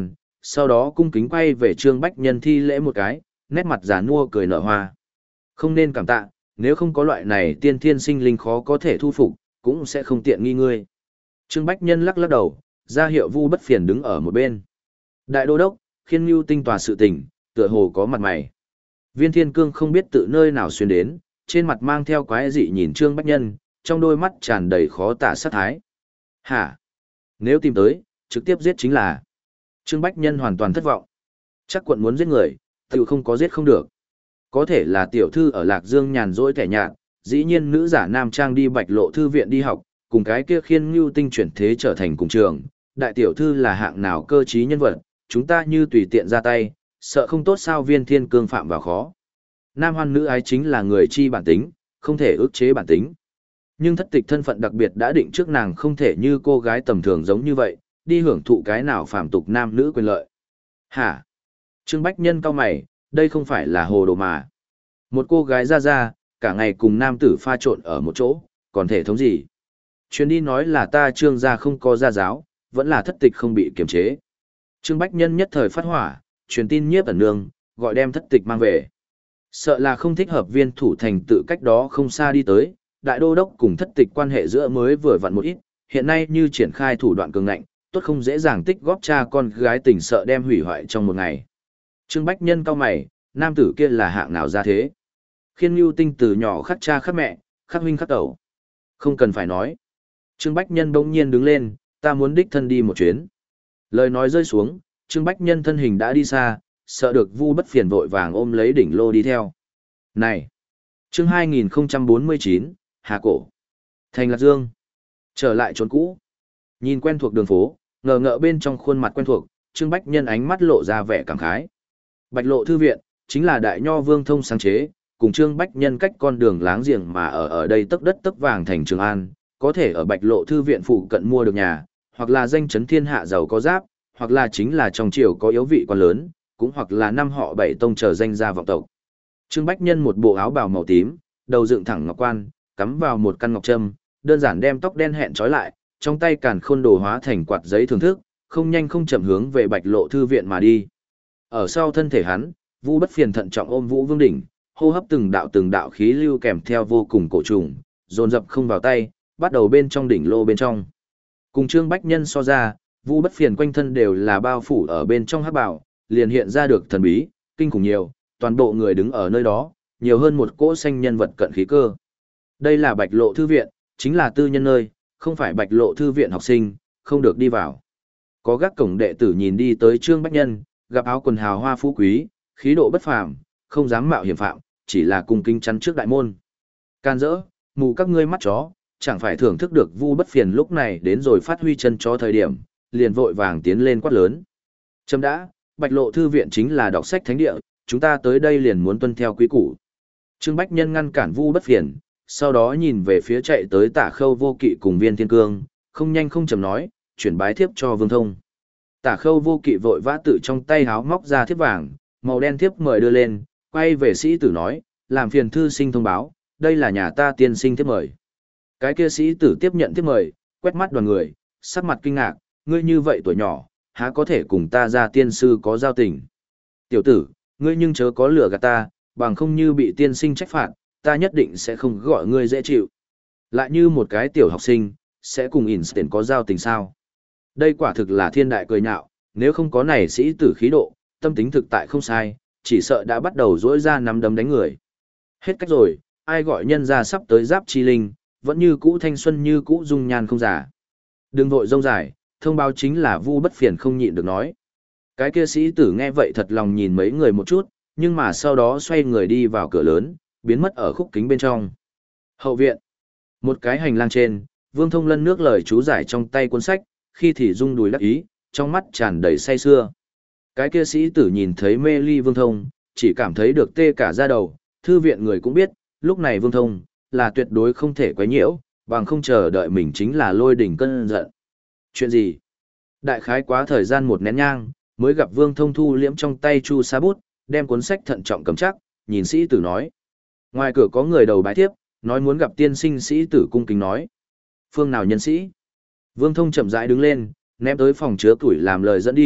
Speaker 1: sau đó cung kính quay về Trương Bách Nhân thi lễ một cái, nét mặt già nua cười nở hoa. Không nên cảm tạ, nếu không có loại này tiên thiên sinh linh khó có thể thu phục, cũng sẽ không tiện nghi ngươi. Trương Bách Nhân lắc lắc đầu, ra hiệu Vu Bất Phiền đứng ở một bên. Đại đô đốc, Khiên Nưu tinh tòa sự tình, tựa hồ có mặt mày. Viên Thiên Cương không biết tự nơi nào xuyên đến, trên mặt mang theo quái dị nhìn Trương Bách Nhân, trong đôi mắt tràn đầy khó tả sát thái. Hả? Nếu tìm tới, trực tiếp giết chính là. Trương Bách Nhân hoàn toàn thất vọng. Chắc quận muốn giết người, tự không có giết không được. Có thể là tiểu thư ở Lạc Dương nhàn rỗi thẻ nhạt, dĩ nhiên nữ giả nam trang đi Bạch Lộ thư viện đi học, cùng cái kia Khiên Nưu tinh chuyển thế trở thành cùng trường. Đại tiểu thư là hạng nào cơ trí nhân vật, chúng ta như tùy tiện ra tay, sợ không tốt sao. Viên Thiên Cương phạm vào khó. Nam hoan nữ ái chính là người chi bản tính, không thể ức chế bản tính. Nhưng thất tịch thân phận đặc biệt đã định trước nàng không thể như cô gái tầm thường giống như vậy, đi hưởng thụ cái nào phạm tục nam nữ quyền lợi. Hả? Trương Bách Nhân cau mày, đây không phải là hồ đồ mà. Một cô gái ra ra, cả ngày cùng nam tử pha trộn ở một chỗ, còn thể thống gì? Chuyến đi nói là ta Trương gia không có gia giáo, vẫn là thất tịch không bị kiềm chế. Trương Bách Nhân nhất thời phát hỏa, truyền tin Nhiếp Ẩn Nương, gọi đem thất tịch mang về. Sợ là không thích hợp Viên Thủ Thành tự cách đó không xa đi tới, đại đô đốc cùng thất tịch quan hệ giữa mới vừa vặn một ít, hiện nay như triển khai thủ đoạn cường ngạnh, tốt không dễ dàng tích góp cha con gái tình sợ đem hủy hoại trong một ngày. Trương Bách Nhân cau mày, nam tử kia là hạng nào ra thế? Khiên Nưu tinh từ nhỏ khắc cha khắc mẹ, khắc huynh khắc tẩu. Không cần phải nói. Trương Bách Nhân bỗng nhiên đứng lên, ta muốn đích thân đi một chuyến. Lời nói rơi xuống, Trương Bách Nhân thân hình đã đi xa, sợ được Vu Bất Phiền vội vàng ôm lấy đỉnh lô đi theo. Này! Chương hai nghìn không trăm bốn mươi chín, Hà Cổ. Thành Lạc Dương. Trở lại chốn cũ. Nhìn quen thuộc đường phố, ngờ ngợ bên trong khuôn mặt quen thuộc, Trương Bách Nhân ánh mắt lộ ra vẻ cảm khái. Bạch Lộ thư viện, chính là đại nho Vương Thông sáng chế, cùng Trương Bách Nhân cách con đường láng giềng mà ở ở đây tấc đất tấc vàng thành Trường An, có thể ở Bạch Lộ thư viện phụ cận mua được nhà, hoặc là danh chấn thiên hạ giàu có giáp, hoặc là chính là trong triều có yếu vị quan lớn, cũng hoặc là năm họ bảy tông trở danh gia vọng tộc. Trương Bách Nhân một bộ áo bào màu tím, đầu dựng thẳng ngọc quan, cắm vào một căn ngọc trâm, đơn giản đem tóc đen hẹn trói lại, trong tay càn khôn đồ hóa thành quạt giấy thưởng thức, không nhanh không chậm hướng về Bạch Lộ thư viện mà đi. Ở sau thân thể hắn, Vu Bất Phiền thận trọng ôm Vũ Vương đỉnh, hô hấp từng đạo từng đạo khí lưu kèm theo vô cùng cổ trùng, dồn dập không vào tay, bắt đầu bên trong đỉnh lô bên trong. Cùng Trương Bách Nhân so ra, Vu Bất Phiền quanh thân đều là bao phủ ở bên trong hắc bảo, liền hiện ra được thần bí, kinh khủng nhiều, toàn bộ người đứng ở nơi đó, nhiều hơn một cỗ xanh nhân vật cận khí cơ. Đây là Bạch Lộ thư viện, chính là tư nhân nơi, không phải Bạch Lộ thư viện học sinh, không được đi vào. Có gác cổng đệ tử nhìn đi tới Trương Bách Nhân, gặp áo quần hào hoa phú quý, khí độ bất phàm, không dám mạo hiểm phạm, chỉ là cung kính chắn trước đại môn. Can dỡ, mù các ngươi mắt chó, chẳng phải thưởng thức được Vu Bất Phiền lúc này đến rồi phát huy chân chó thời điểm, liền vội vàng tiến lên quát lớn. Chấm đã, Bạch Lộ thư viện chính là đọc sách thánh địa, chúng ta tới đây liền muốn tuân theo quý củ. Trương Bách Nhân ngăn cản Vu Bất Phiền, sau đó nhìn về phía chạy tới Tả Khâu Vô Kỵ cùng Viên Thiên Cương, không nhanh không chậm nói, chuyển bái thiếp cho Vương Thông. Tả Khâu Vô Kỵ vội vã tự trong tay háo móc ra thiếp vàng, màu đen thiếp mời đưa lên, quay về sĩ tử nói, làm phiền thư sinh thông báo, đây là nhà ta tiên sinh thiếp mời. Cái kia sĩ tử tiếp nhận thiếp mời, quét mắt đoàn người, sắc mặt kinh ngạc, ngươi như vậy tuổi nhỏ, há có thể cùng ta ra tiên sư có giao tình. Tiểu tử, ngươi nhưng chớ có lừa gạt ta, bằng không như bị tiên sinh trách phạt, ta nhất định sẽ không gọi ngươi dễ chịu. Lại như một cái tiểu học sinh, sẽ cùng Einstein có giao tình sao. Đây quả thực là thiên đại cười nhạo, nếu không có này sĩ tử khí độ, tâm tính thực tại không sai, chỉ sợ đã bắt đầu dỗi ra nắm đấm đánh người. Hết cách rồi, ai gọi nhân ra sắp tới giáp chi linh, vẫn như cũ thanh xuân như cũ dung nhan không giả. Đừng vội rông dài, thông báo chính là Vu Bất Phiền không nhịn được nói. Cái kia sĩ tử nghe vậy thật lòng nhìn mấy người một chút, nhưng mà sau đó xoay người đi vào cửa lớn, biến mất ở khúc kính bên trong. Hậu viện. Một cái hành lang trên, Vương Thông lân nước lời chú giải trong tay cuốn sách, khi thì rung đùi đắc ý, trong mắt tràn đầy say sưa. Cái kia sĩ tử nhìn thấy mê ly Vương Thông, chỉ cảm thấy được tê cả da đầu, thư viện người cũng biết, lúc này Vương Thông, là tuyệt đối không thể quấy nhiễu, bằng không chờ đợi mình chính là lôi đỉnh cơn giận. Chuyện gì? Đại khái quá thời gian một nén nhang, mới gặp Vương Thông thu liễm trong tay chu sa bút, đem cuốn sách thận trọng cầm chắc, nhìn sĩ tử nói. Ngoài cửa có người đầu bái thiếp, nói muốn gặp tiên sinh. Sĩ tử cung kính nói. Phương nào nhân sĩ? Vương Thông chậm rãi đứng lên, ném tới phòng chứa củi làm lời dẫn đi,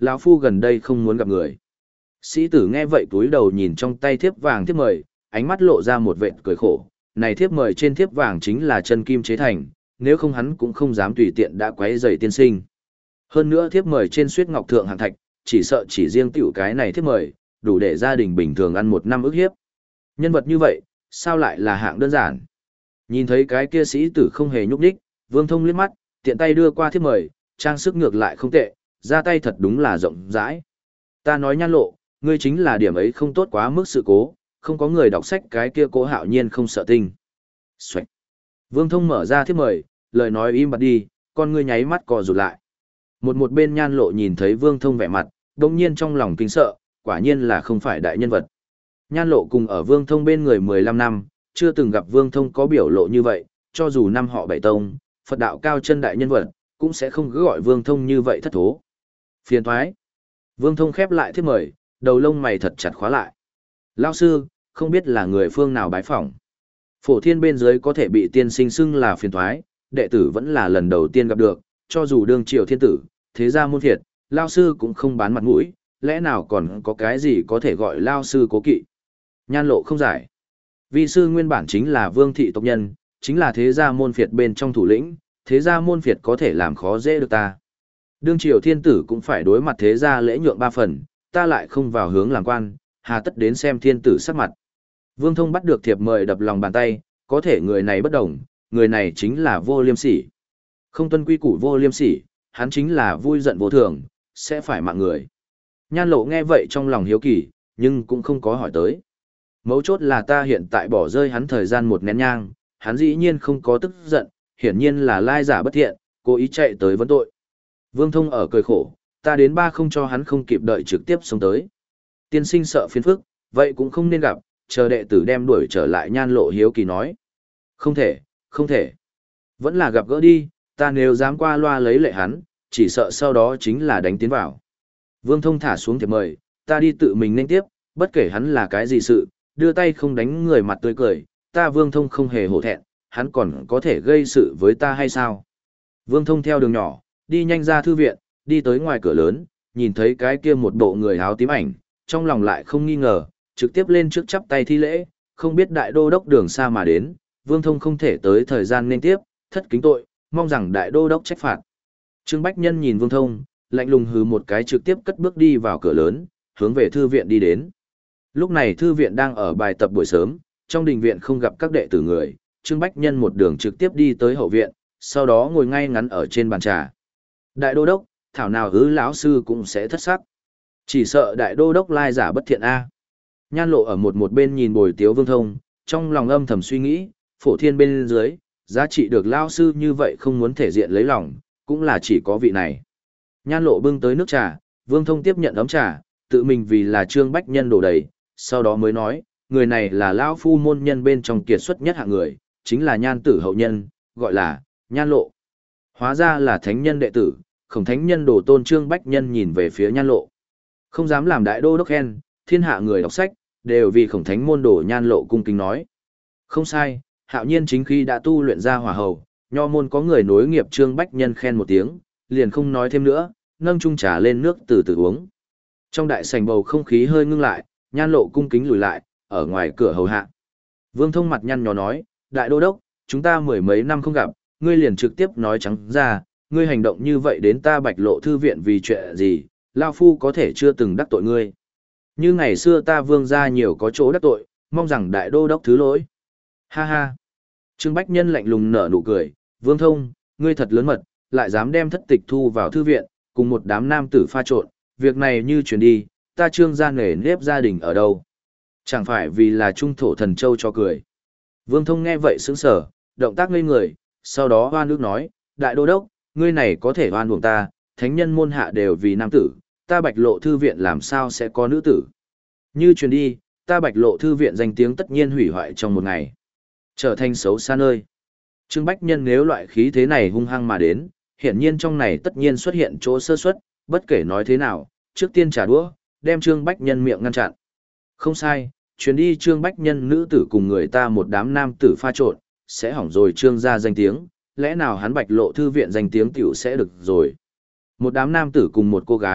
Speaker 1: lão phu gần đây không muốn gặp người. Sĩ tử nghe vậy túi đầu nhìn trong tay thiếp vàng thiếp mời, ánh mắt lộ ra một vệt cười khổ, này thiếp mời trên thiếp vàng chính là chân kim chế thành, nếu không hắn cũng không dám tùy tiện đã quấy rầy tiên sinh. Hơn nữa thiếp mời trên suyết ngọc thượng hạng thạch, chỉ sợ chỉ riêng tiểu cái này thiếp mời, đủ để gia đình bình thường ăn một năm ức hiếp. Nhân vật như vậy, sao lại là hạng đơn giản? Nhìn thấy cái kia sĩ tử không hề nhúc nhích, Vương Thông liếc mắt, tiện tay đưa qua thiếp mời, trang sức ngược lại không tệ, ra tay thật đúng là rộng rãi. Ta nói Nhan Lộ, ngươi chính là điểm ấy không tốt quá mức sự cố, không có người đọc sách cái kia Cố Hạo Nhiên không sợ tinh. Xoạch. Vương Thông mở ra thiếp mời, lời nói im bặt đi, con ngươi nháy mắt co rụt lại. Một một bên Nhan Lộ nhìn thấy Vương Thông vẻ mặt, đồng nhiên trong lòng kinh sợ, quả nhiên là không phải đại nhân vật. Nhan Lộ cùng ở Vương Thông bên người mười lăm năm, chưa từng gặp Vương Thông có biểu lộ như vậy, cho dù năm họ bảy tông, Phật đạo cao chân đại nhân vật, cũng sẽ không cứ gọi Vương Thông như vậy thất thố. Phiền thoái. Vương Thông khép lại thiếp mời, đầu lông mày thật chặt khóa lại. Lão sư, không biết là người phương nào bái phỏng. Phổ thiên bên dưới có thể bị tiên sinh xưng là phiền thoái, đệ tử vẫn là lần đầu tiên gặp được, cho dù đương triều thiên tử, thế gia môn phiệt, Lão sư cũng không bán mặt mũi, lẽ nào còn có cái gì có thể gọi Lão sư cố kỵ. Nhan Lộ không giải. Vi sư nguyên bản chính là vương thị tộc nhân, chính là thế gia môn phiệt bên trong thủ lĩnh, thế gia môn phiệt có thể làm khó dễ được ta. Đương triều thiên tử cũng phải đối mặt thế gia lễ nhượng ba phần, ta lại không vào hướng làm quan, hà tất đến xem thiên tử sắc mặt. Vương Thông bắt được thiệp mời đập lòng bàn tay, có thể người này bất đồng, người này chính là vô liêm sỉ. Không tuân quy củ vô liêm sỉ, hắn chính là vui giận vô thường, sẽ phải mạng người. Nhan Lộ nghe vậy trong lòng hiếu kỳ, nhưng cũng không có hỏi tới. Mấu chốt là ta hiện tại bỏ rơi hắn thời gian một nén nhang, hắn dĩ nhiên không có tức giận, hiển nhiên là lai giả bất thiện, cố ý chạy tới vấn tội. Vương Thông ở cười khổ, ta đến ba không cho hắn không kịp đợi trực tiếp sống tới. Tiên sinh sợ phiền phức, vậy cũng không nên gặp, chờ đệ tử đem đuổi trở lại. Nhan Lộ hiếu kỳ nói. Không thể, không thể. Vẫn là gặp gỡ đi, ta nếu dám qua loa lấy lệ hắn, chỉ sợ sau đó chính là đánh tiến vào. Vương Thông thả xuống thiệp mời, ta đi tự mình nên tiếp, bất kể hắn là cái gì sự, đưa tay không đánh người mặt tươi cười, ta Vương Thông không hề hổ thẹn, hắn còn có thể gây sự với ta hay sao? Vương Thông theo đường nhỏ, đi nhanh ra thư viện, đi tới ngoài cửa lớn, nhìn thấy cái kia một bộ người áo tím ảnh, trong lòng lại không nghi ngờ, trực tiếp lên trước chắp tay thi lễ, không biết đại đô đốc đường xa mà đến, Vương Thông không thể tới thời gian nên tiếp, thất kính tội, mong rằng đại đô đốc trách phạt. Trương Bách Nhân nhìn Vương Thông, lạnh lùng hừ một cái trực tiếp cất bước đi vào cửa lớn, hướng về thư viện đi đến. Lúc này thư viện đang ở bài tập buổi sớm, trong đình viện không gặp các đệ tử người, Trương Bách Nhân một đường trực tiếp đi tới hậu viện, sau đó ngồi ngay ngắn ở trên bàn trà. Đại đô đốc, thảo nào hứ lão sư cũng sẽ thất sắc. Chỉ sợ đại đô đốc lai giả bất thiện a. Nhan Lộ ở một một bên nhìn bồi tiếu Vương Thông, trong lòng âm thầm suy nghĩ, phổ thiên bên dưới, giá trị được lão sư như vậy không muốn thể diện lấy lòng, cũng là chỉ có vị này. Nhan Lộ bưng tới nước trà, Vương Thông tiếp nhận ấm trà, tự mình vì là Trương Bách Nhân đổ đầy, sau đó mới nói, người này là lão phu môn nhân bên trong kiệt xuất nhất hạng người, chính là Nhan tử hậu nhân, gọi là Nhan Lộ. Hóa ra là thánh nhân đệ tử, Khổng thánh nhân đồ tôn. Trương Bách Nhân nhìn về phía Nhan Lộ. Không dám làm đại đô đốc khen, thiên hạ người đọc sách, đều vì Khổng thánh môn đồ. Nhan Lộ cung kính nói. Không sai, hạo nhiên chính khi đã tu luyện ra hỏa hầu, nho môn có người nối nghiệp. Trương Bách Nhân khen một tiếng, liền không nói thêm nữa, nâng chung trà lên nước từ từ uống. Trong đại sảnh bầu không khí hơi ngưng lại, Nhan Lộ cung kính lùi lại, ở ngoài cửa hầu hạ. Vương Thông mặt nhăn nhó nói, đại đô đốc, chúng ta mười mấy năm không gặp, ngươi liền trực tiếp nói trắng ra, ngươi hành động như vậy đến ta Bạch Lộ thư viện vì chuyện gì, lao phu có thể chưa từng đắc tội ngươi. Như ngày xưa ta Vương gia nhiều có chỗ đắc tội, mong rằng đại đô đốc thứ lỗi. Ha ha. Trương Bách Nhân lạnh lùng nở nụ cười, Vương Thông, ngươi thật lớn mật, lại dám đem thất tịch thu vào thư viện, cùng một đám nam tử pha trộn, việc này như chuyển đi, ta Trương gia nể nếp gia đình ở đâu? Chẳng phải vì là trung thổ thần châu cho cười. Vương Thông nghe vậy sững sờ, động tác ngây người, sau đó hoan nước nói, đại đô đốc, ngươi này có thể hoan buộc ta, thánh nhân môn hạ đều vì nam tử, ta Bạch Lộ thư viện làm sao sẽ có nữ tử? Như truyền đi, ta Bạch Lộ thư viện danh tiếng tất nhiên hủy hoại trong một ngày, trở thành xấu xa nơi. Trương Bách Nhân nếu loại khí thế này hung hăng mà đến, hiển nhiên trong này tất nhiên xuất hiện chỗ sơ suất, bất kể nói thế nào, trước tiên trả đũa, đem Trương Bách Nhân miệng ngăn chặn. Không sai, chuyến đi Trương Bách Nhân nữ tử cùng người ta một đám nam tử pha trộn, sẽ hỏng rồi Trương gia danh tiếng, lẽ nào hắn Bạch Lộ thư viện danh tiếng tiểu sẽ được rồi. Một đám nam tử cùng một cô gái,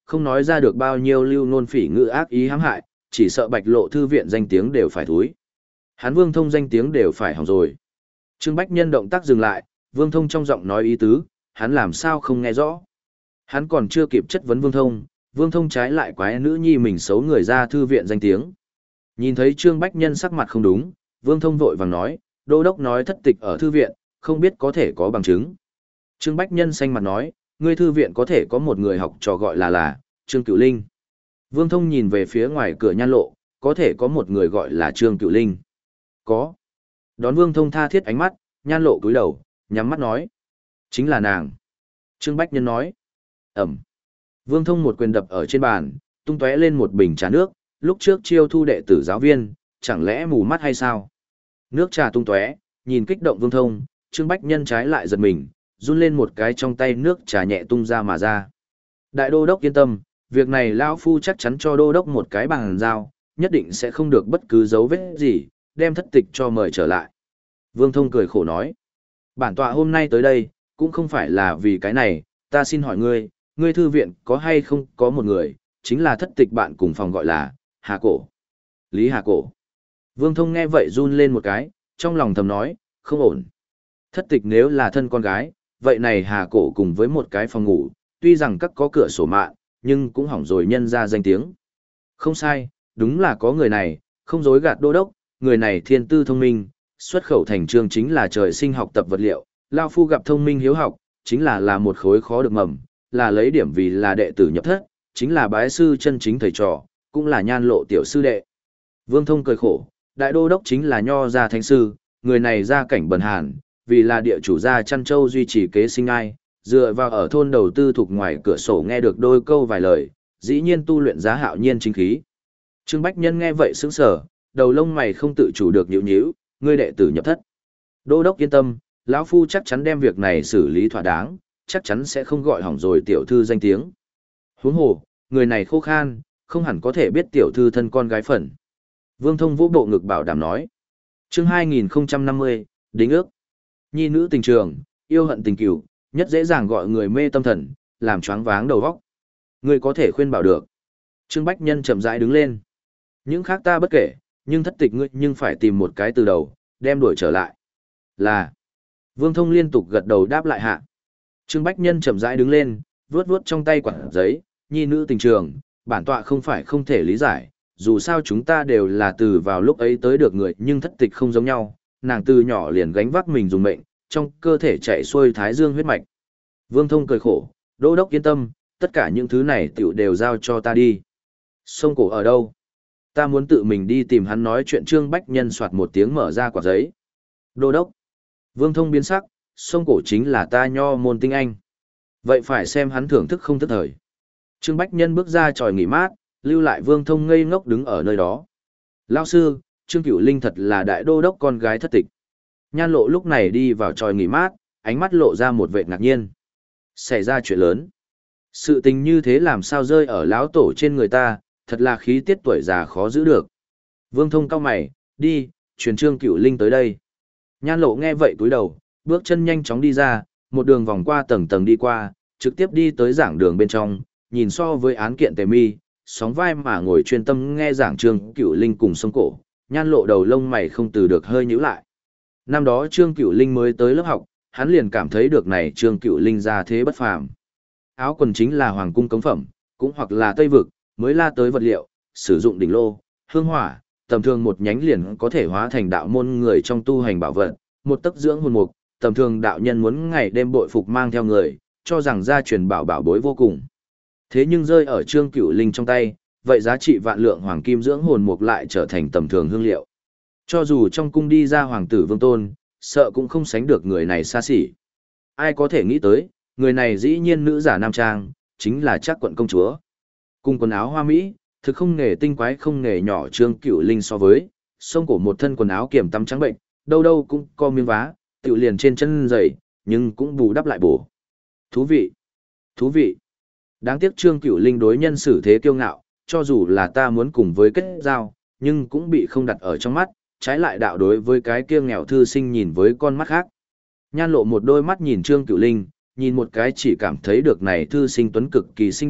Speaker 1: không nói ra được bao nhiêu lưu nôn phỉ ngữ ác ý hãm hại, chỉ sợ Bạch Lộ thư viện danh tiếng đều phải thúi. Hắn Vương Thông danh tiếng đều phải hỏng rồi. Trương Bách Nhân động tác dừng lại, Vương Thông trong giọng nói ý tứ, hắn làm sao không nghe rõ. Hắn còn chưa kịp chất vấn Vương Thông, Vương Thông trái lại quái nữ nhi mình xấu người ra thư viện danh tiếng. Nhìn thấy Trương Bách Nhân sắc mặt không đúng, Vương Thông vội vàng nói, đô đốc nói thất tịch ở thư viện, không biết có thể có bằng chứng. Trương Bách Nhân xanh mặt nói, ngươi thư viện có thể có một người học trò gọi là là, Trương Cửu Linh. Vương Thông nhìn về phía ngoài cửa Nhan Lộ, có thể có một người gọi là Trương Cửu Linh. Có. Đón Vương Thông tha thiết ánh mắt, Nhan Lộ cúi đầu, nhắm mắt nói. Chính là nàng. Trương Bách Nhân nói. Ẩm. Vương Thông một quyền đập ở trên bàn, tung tóe lên một bình trà nước, lúc trước chiêu thu đệ tử giáo viên, chẳng lẽ mù mắt hay sao? Nước trà tung tóe, nhìn kích động Vương Thông, Trương Bách Nhân trái lại giật mình, run lên một cái trong tay nước trà nhẹ tung ra mà ra. Đại đô đốc yên tâm, việc này lão phu chắc chắn cho đô đốc một cái bàn giao, nhất định sẽ không được bất cứ dấu vết gì, đem thất tịch cho mời trở lại. Vương Thông cười khổ nói, bản tọa hôm nay tới đây, cũng không phải là vì cái này, ta xin hỏi ngươi, ngươi thư viện có hay không có một người, chính là thất tịch bạn cùng phòng gọi là, Hà Cổ. Lý Hà Cổ. Vương Thông nghe vậy run lên một cái, trong lòng thầm nói, không ổn. Thất tịch nếu là thân con gái, vậy này Hà Cổ cùng với một cái phòng ngủ, tuy rằng các có cửa sổ mạ, nhưng cũng hỏng rồi nhân ra danh tiếng. Không sai, đúng là có người này, không dối gạt đô đốc, người này thiên tư thông minh, xuất khẩu thành trường chính là trời sinh học tập vật liệu, Lao Phu gặp thông minh hiếu học, chính là là một khối khó được mầm, là lấy điểm vì là đệ tử nhập thất, chính là bái sư chân chính thầy trò, cũng là Nhan Lộ tiểu sư đệ. Vương Thông cười khổ, đại đô đốc chính là nho gia thánh sư, người này ra cảnh bần hàn, vì là địa chủ gia Trăn Châu duy trì kế sinh ai, dựa vào ở thôn đầu tư thuộc ngoài cửa sổ nghe được đôi câu vài lời, dĩ nhiên tu luyện giá hạo nhiên chính khí. Trương Bách Nhân nghe vậy sững sờ, đầu lông mày không tự chủ được nhíu nhíu, ngươi đệ tử nhập thất. Đô đốc yên tâm, lão phu chắc chắn đem việc này xử lý thỏa đáng, chắc chắn sẽ không gọi hỏng rồi tiểu thư danh tiếng. Huống hồ, người này khô khan, không hẳn có thể biết tiểu thư thân con gái phần. Vương Thông vũ bộ ngực bảo đảm nói. Chương hai nghìn không trăm năm mươi, đính ước. Nhi nữ tình trường, yêu hận tình cửu, nhất dễ dàng gọi người mê tâm thần, làm choáng váng đầu óc. Ngươi có thể khuyên bảo được. Trương Bách Nhân chậm rãi đứng lên. Những khác ta bất kể, nhưng thất tịch ngươi nhưng phải tìm một cái từ đầu, đem đuổi trở lại. Là. Vương Thông liên tục gật đầu đáp lại hạ. Trương Bách Nhân chậm rãi đứng lên, vuốt vuốt trong tay quạt giấy, nhi nữ tình trường, bản tọa không phải không thể lý giải, dù sao chúng ta đều là từ vào lúc ấy tới được người nhưng thất tịch không giống nhau, nàng từ nhỏ liền gánh vác mình dùng mệnh, trong cơ thể chạy xuôi thái dương huyết mạch. Vương Thông cười khổ, đô đốc yên tâm, tất cả những thứ này tiểu đều giao cho ta đi. Sông Cổ ở đâu? Ta muốn tự mình đi tìm hắn nói chuyện. Trương Bách Nhân soạt một tiếng mở ra quạt giấy. Đô đốc. Vương Thông biến sắc, Sông Cổ chính là ta nho môn tinh anh. Vậy phải xem hắn thưởng thức không thức thời. Trương Bách Nhân bước ra tròi nghỉ mát, lưu lại Vương Thông ngây ngốc đứng ở nơi đó. Lao sư, Trương Cửu Linh thật là đại đô đốc con gái thất tịch. Nhan Lộ lúc này đi vào tròi nghỉ mát, ánh mắt lộ ra một vẻ ngạc nhiên. Xảy ra chuyện lớn. Sự tình như thế làm sao rơi ở lão tổ trên người ta, thật là khí tiết tuổi già khó giữ được. Vương Thông cau mày, đi, truyền Trương Cửu Linh tới đây. Nhan Lộ nghe vậy cúi đầu, bước chân nhanh chóng đi ra, một đường vòng qua tầng tầng đi qua, trực tiếp đi tới giảng đường bên trong, nhìn so với án kiện tề mi, sóng vai mà ngồi chuyên tâm nghe giảng Trương Cửu Linh cùng Sông Cổ, Nhan Lộ đầu lông mày không từ được hơi nhíu lại. Năm đó Trương Cửu Linh mới tới lớp học, hắn liền cảm thấy được này Trương Cửu Linh ra thế bất phàm. Áo quần chính là hoàng cung cống phẩm, cũng hoặc là Tây vực, mới la tới vật liệu, sử dụng đỉnh lô, hương hỏa, tầm thường một nhánh liền có thể hóa thành đạo môn người trong tu hành bảo vật, một tấc dưỡng hồn mục, tầm thường đạo nhân muốn ngày đêm bội phục mang theo người, cho rằng gia truyền bảo bảo bối vô cùng. Thế nhưng rơi ở Trương Cửu Linh trong tay, vậy giá trị vạn lượng hoàng kim dưỡng hồn mục lại trở thành tầm thường hương liệu. Cho dù trong cung đi ra hoàng tử vương tôn, sợ cũng không sánh được người này xa xỉ. Ai có thể nghĩ tới, người này dĩ nhiên nữ giả nam trang, chính là Trác quận công chúa. Cùng quần áo hoa mỹ, thực không nghề tinh quái không nghề nhỏ Trương Cửu Linh so với, Sông Cổ một thân quần áo kiểm tắm trắng bệnh, đâu đâu cũng có miếng vá, tự liền trên chân giày, nhưng cũng bù đắp lại bổ. Thú vị, thú vị. Đáng tiếc Trương Cửu Linh đối nhân xử thế kiêu ngạo, cho dù là ta muốn cùng với kết giao, nhưng cũng bị không đặt ở trong mắt, trái lại đạo đối với cái kia nghèo thư sinh nhìn với con mắt khác. Nhan Lộ một đôi mắt nhìn Trương Cửu Linh, nhìn một cái chỉ cảm thấy được này thư sinh tuấn cực kỳ xinh đẹp,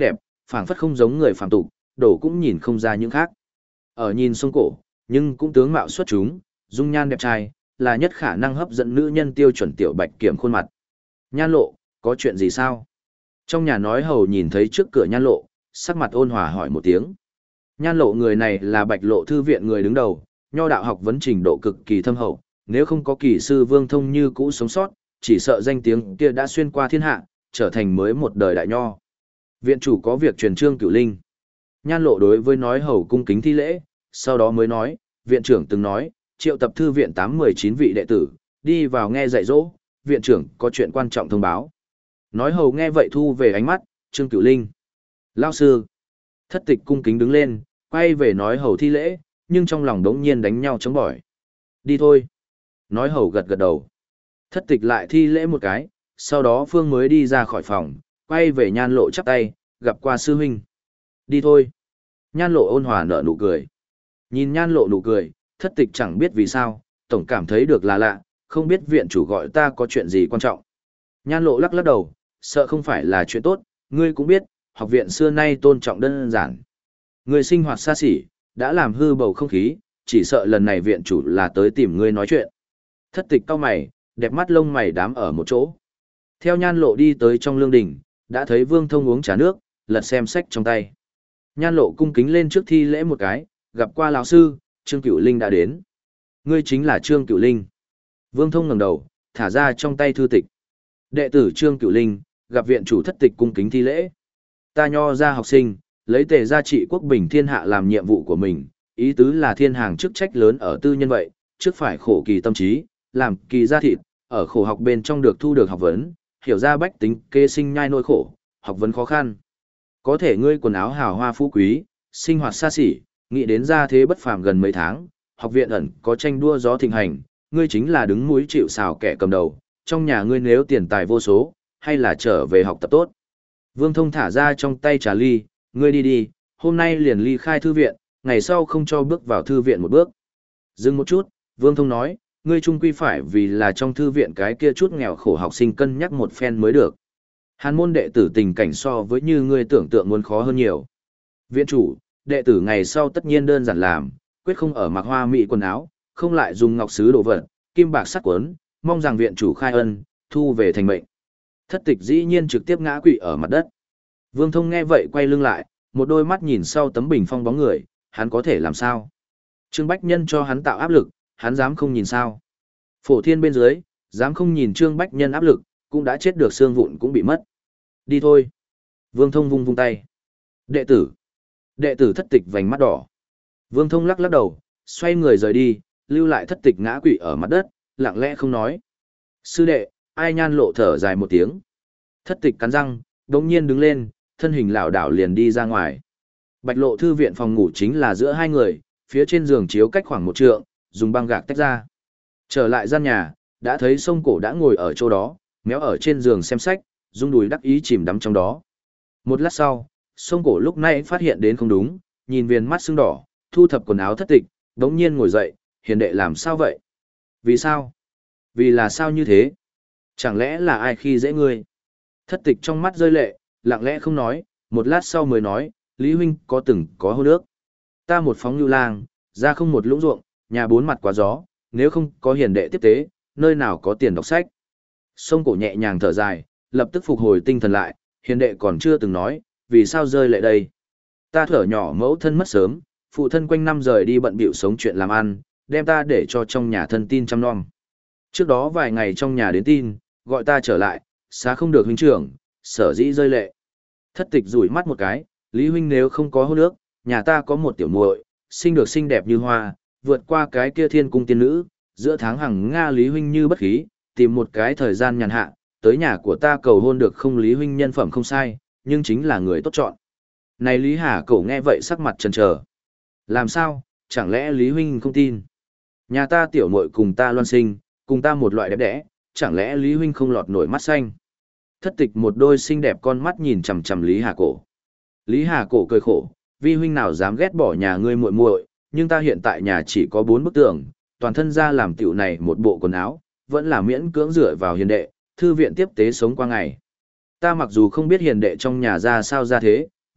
Speaker 1: phảng phất không giống người phàm tục, đổ cũng nhìn không ra những khác. Ở nhìn sông cổ, nhưng cũng tướng mạo xuất chúng, dung nhan đẹp trai, là nhất khả năng hấp dẫn nữ nhân tiêu chuẩn tiểu bạch kiểm khuôn mặt. Nhan Lộ, có chuyện gì sao? Trong nhà nói hầu nhìn thấy trước cửa Nhan Lộ, sắc mặt ôn hòa hỏi một tiếng. Nhan Lộ người này là Bạch Lộ thư viện người đứng đầu, nho đạo học vấn trình độ cực kỳ thâm hậu, nếu không có kỳ sư Vương Thông như cũ sống sót, chỉ sợ danh tiếng kia đã xuyên qua thiên hạ, trở thành mới một đời đại nho. Viện chủ có việc truyền Trương Cửu Linh. Nhan Lộ đối với nói hầu cung kính thi lễ, sau đó mới nói, viện trưởng từng nói, triệu tập thư viện tám mười chín vị đệ tử, đi vào nghe dạy dỗ, viện trưởng có chuyện quan trọng thông báo. Nói hầu nghe vậy thu về ánh mắt, Trương Cửu Linh. Lao sư. Thất tịch cung kính đứng lên, quay về nói hầu thi lễ, nhưng trong lòng đống nhiên đánh nhau chống bỏi. Đi thôi. Nói hầu gật gật đầu. Thất tịch lại thi lễ một cái, sau đó Phương mới đi ra khỏi phòng, quay về Nhan Lộ chắp tay, gặp qua sư huynh. Đi thôi. Nhan Lộ ôn hòa nở nụ cười. Nhìn Nhan Lộ nụ cười, thất tịch chẳng biết vì sao, tổng cảm thấy được là lạ, không biết viện chủ gọi ta có chuyện gì quan trọng. Nhan Lộ lắc lắc đầu, sợ không phải là chuyện tốt, ngươi cũng biết, học viện xưa nay tôn trọng đơn giản. Ngươi sinh hoạt xa xỉ, đã làm hư bầu không khí, chỉ sợ lần này viện chủ là tới tìm ngươi nói chuyện. Thất tịch cau mày, đẹp mắt lông mày đám ở một chỗ. Theo Nhan Lộ đi tới trong lương đình, đã thấy Vương Thông uống trà nước, lật xem sách trong tay. Nhan Lộ cung kính lên trước thi lễ một cái, gặp qua lão sư, Trương Cửu Linh đã đến. Ngươi chính là Trương Cửu Linh. Vương Thông ngẩng đầu, thả ra trong tay thư tịch. Đệ tử Trương Cửu Linh, gặp viện chủ thất tịch cung kính thi lễ. Ta nho ra học sinh, lấy tề gia trị quốc bình thiên hạ làm nhiệm vụ của mình, ý tứ là thiên hàng chức trách lớn ở tư nhân vậy, trước phải khổ kỳ tâm trí, làm kỳ gia thịt, ở khổ học bên trong được thu được học vấn, hiểu ra bách tính kê sinh nhai nỗi khổ, học vấn khó khăn. Có thể ngươi quần áo hào hoa phú quý, sinh hoạt xa xỉ, nghĩ đến gia thế bất phàm gần mấy tháng, học viện ẩn có tranh đua gió thịnh hành, ngươi chính là đứng mũi chịu sào kẻ cầm đầu, trong nhà ngươi nếu tiền tài vô số, hay là trở về học tập tốt. Vương Thông thả ra trong tay trà ly, ngươi đi đi, hôm nay liền ly khai thư viện, ngày sau không cho bước vào thư viện một bước. Dừng một chút, Vương Thông nói, ngươi chung quy phải vì là trong thư viện cái kia chút nghèo khổ học sinh cân nhắc một phen mới được. Hàn môn đệ tử tình cảnh so với như ngươi tưởng tượng muốn khó hơn nhiều. Viện chủ, đệ tử ngày sau tất nhiên đơn giản làm, quyết không ở mặc hoa mỹ quần áo, không lại dùng ngọc sứ đồ vật, kim bạc sắt quấn, mong rằng viện chủ khai ân, thu về thành mệnh. Thất tịch dĩ nhiên trực tiếp ngã quỵ ở mặt đất. Vương Thông nghe vậy quay lưng lại, một đôi mắt nhìn sau tấm bình phong bóng người, hắn có thể làm sao? Trương Bách Nhân cho hắn tạo áp lực, hắn dám không nhìn sao? Phổ thiên bên dưới, dám không nhìn Trương Bách Nhân áp lực, cũng đã chết được xương vụn cũng bị mất. Đi thôi. Vương Thông vung vung tay. Đệ tử. Đệ tử thất tịch vành mắt đỏ. Vương Thông lắc lắc đầu, xoay người rời đi, lưu lại thất tịch ngã quỵ ở mặt đất, lặng lẽ không nói. Sư đệ, ai Nhan Lộ thở dài một tiếng. Thất tịch cắn răng, đống nhiên đứng lên, thân hình lảo đảo liền đi ra ngoài. Bạch Lộ thư viện phòng ngủ chính là giữa hai người, phía trên giường chiếu cách khoảng một trượng, dùng băng gạc tách ra. Trở lại gian nhà, đã thấy sông cổ đã ngồi ở chỗ đó, méo ở trên giường xem sách, rung đùi đắc ý chìm đắm trong đó. Một lát sau, sông cổ lúc này phát hiện đến không đúng, nhìn viền mắt sưng đỏ, thu thập quần áo thất tịch, đống nhiên ngồi dậy, hiền đệ làm sao vậy? Vì sao? Vì là sao như thế? Chẳng lẽ là ai khi dễ ngươi? Thất tịch trong mắt rơi lệ, lặng lẽ không nói, một lát sau mới nói, Lý huynh có từng có hôn ước. Ta một phóng lưu lang, ra không một lũng ruộng, nhà bốn mặt quá gió, nếu không có hiền đệ tiếp tế, nơi nào có tiền đọc sách. Sông cổ nhẹ nhàng thở dài, lập tức phục hồi tinh thần lại, hiền đệ còn chưa từng nói, vì sao rơi lệ đây. Ta thở nhỏ mẫu thân mất sớm, phụ thân quanh năm rời đi bận bịu sống chuyện làm ăn, đem ta để cho trong nhà thân tin chăm nom. Trước đó vài ngày trong nhà đến tin, gọi ta trở lại, xá không được huynh trưởng, sở dĩ rơi lệ. Thất tịch rủi mắt một cái, Lý huynh nếu không có hôn ước, nhà ta có một tiểu muội, sinh được xinh đẹp như hoa, vượt qua cái kia thiên cung tiên nữ, giữa tháng hằng Nga Lý huynh như bất khí, tìm một cái thời gian nhàn hạ, tới nhà của ta cầu hôn được không? Lý huynh nhân phẩm không sai, nhưng chính là người tốt chọn. Này Lý Hà Cẩu nghe vậy sắc mặt chần chờ. Làm sao, chẳng lẽ Lý huynh không tin? Nhà ta tiểu muội cùng ta loan sinh, cùng ta một loại đẹp đẽ, chẳng lẽ Lý huynh không lọt nổi mắt xanh? Thất tịch một đôi xinh đẹp con mắt nhìn chằm chằm Lý Hà Cổ. Lý Hà Cổ cười khổ, vi huynh nào dám ghét bỏ nhà ngươi muội muội, nhưng ta hiện tại nhà chỉ có bốn bức tường, toàn thân ra làm tiểu này một bộ quần áo, vẫn là miễn cưỡng dựa vào hiền đệ, thư viện tiếp tế sống qua ngày. Ta mặc dù không biết hiền đệ trong nhà ra sao ra thế,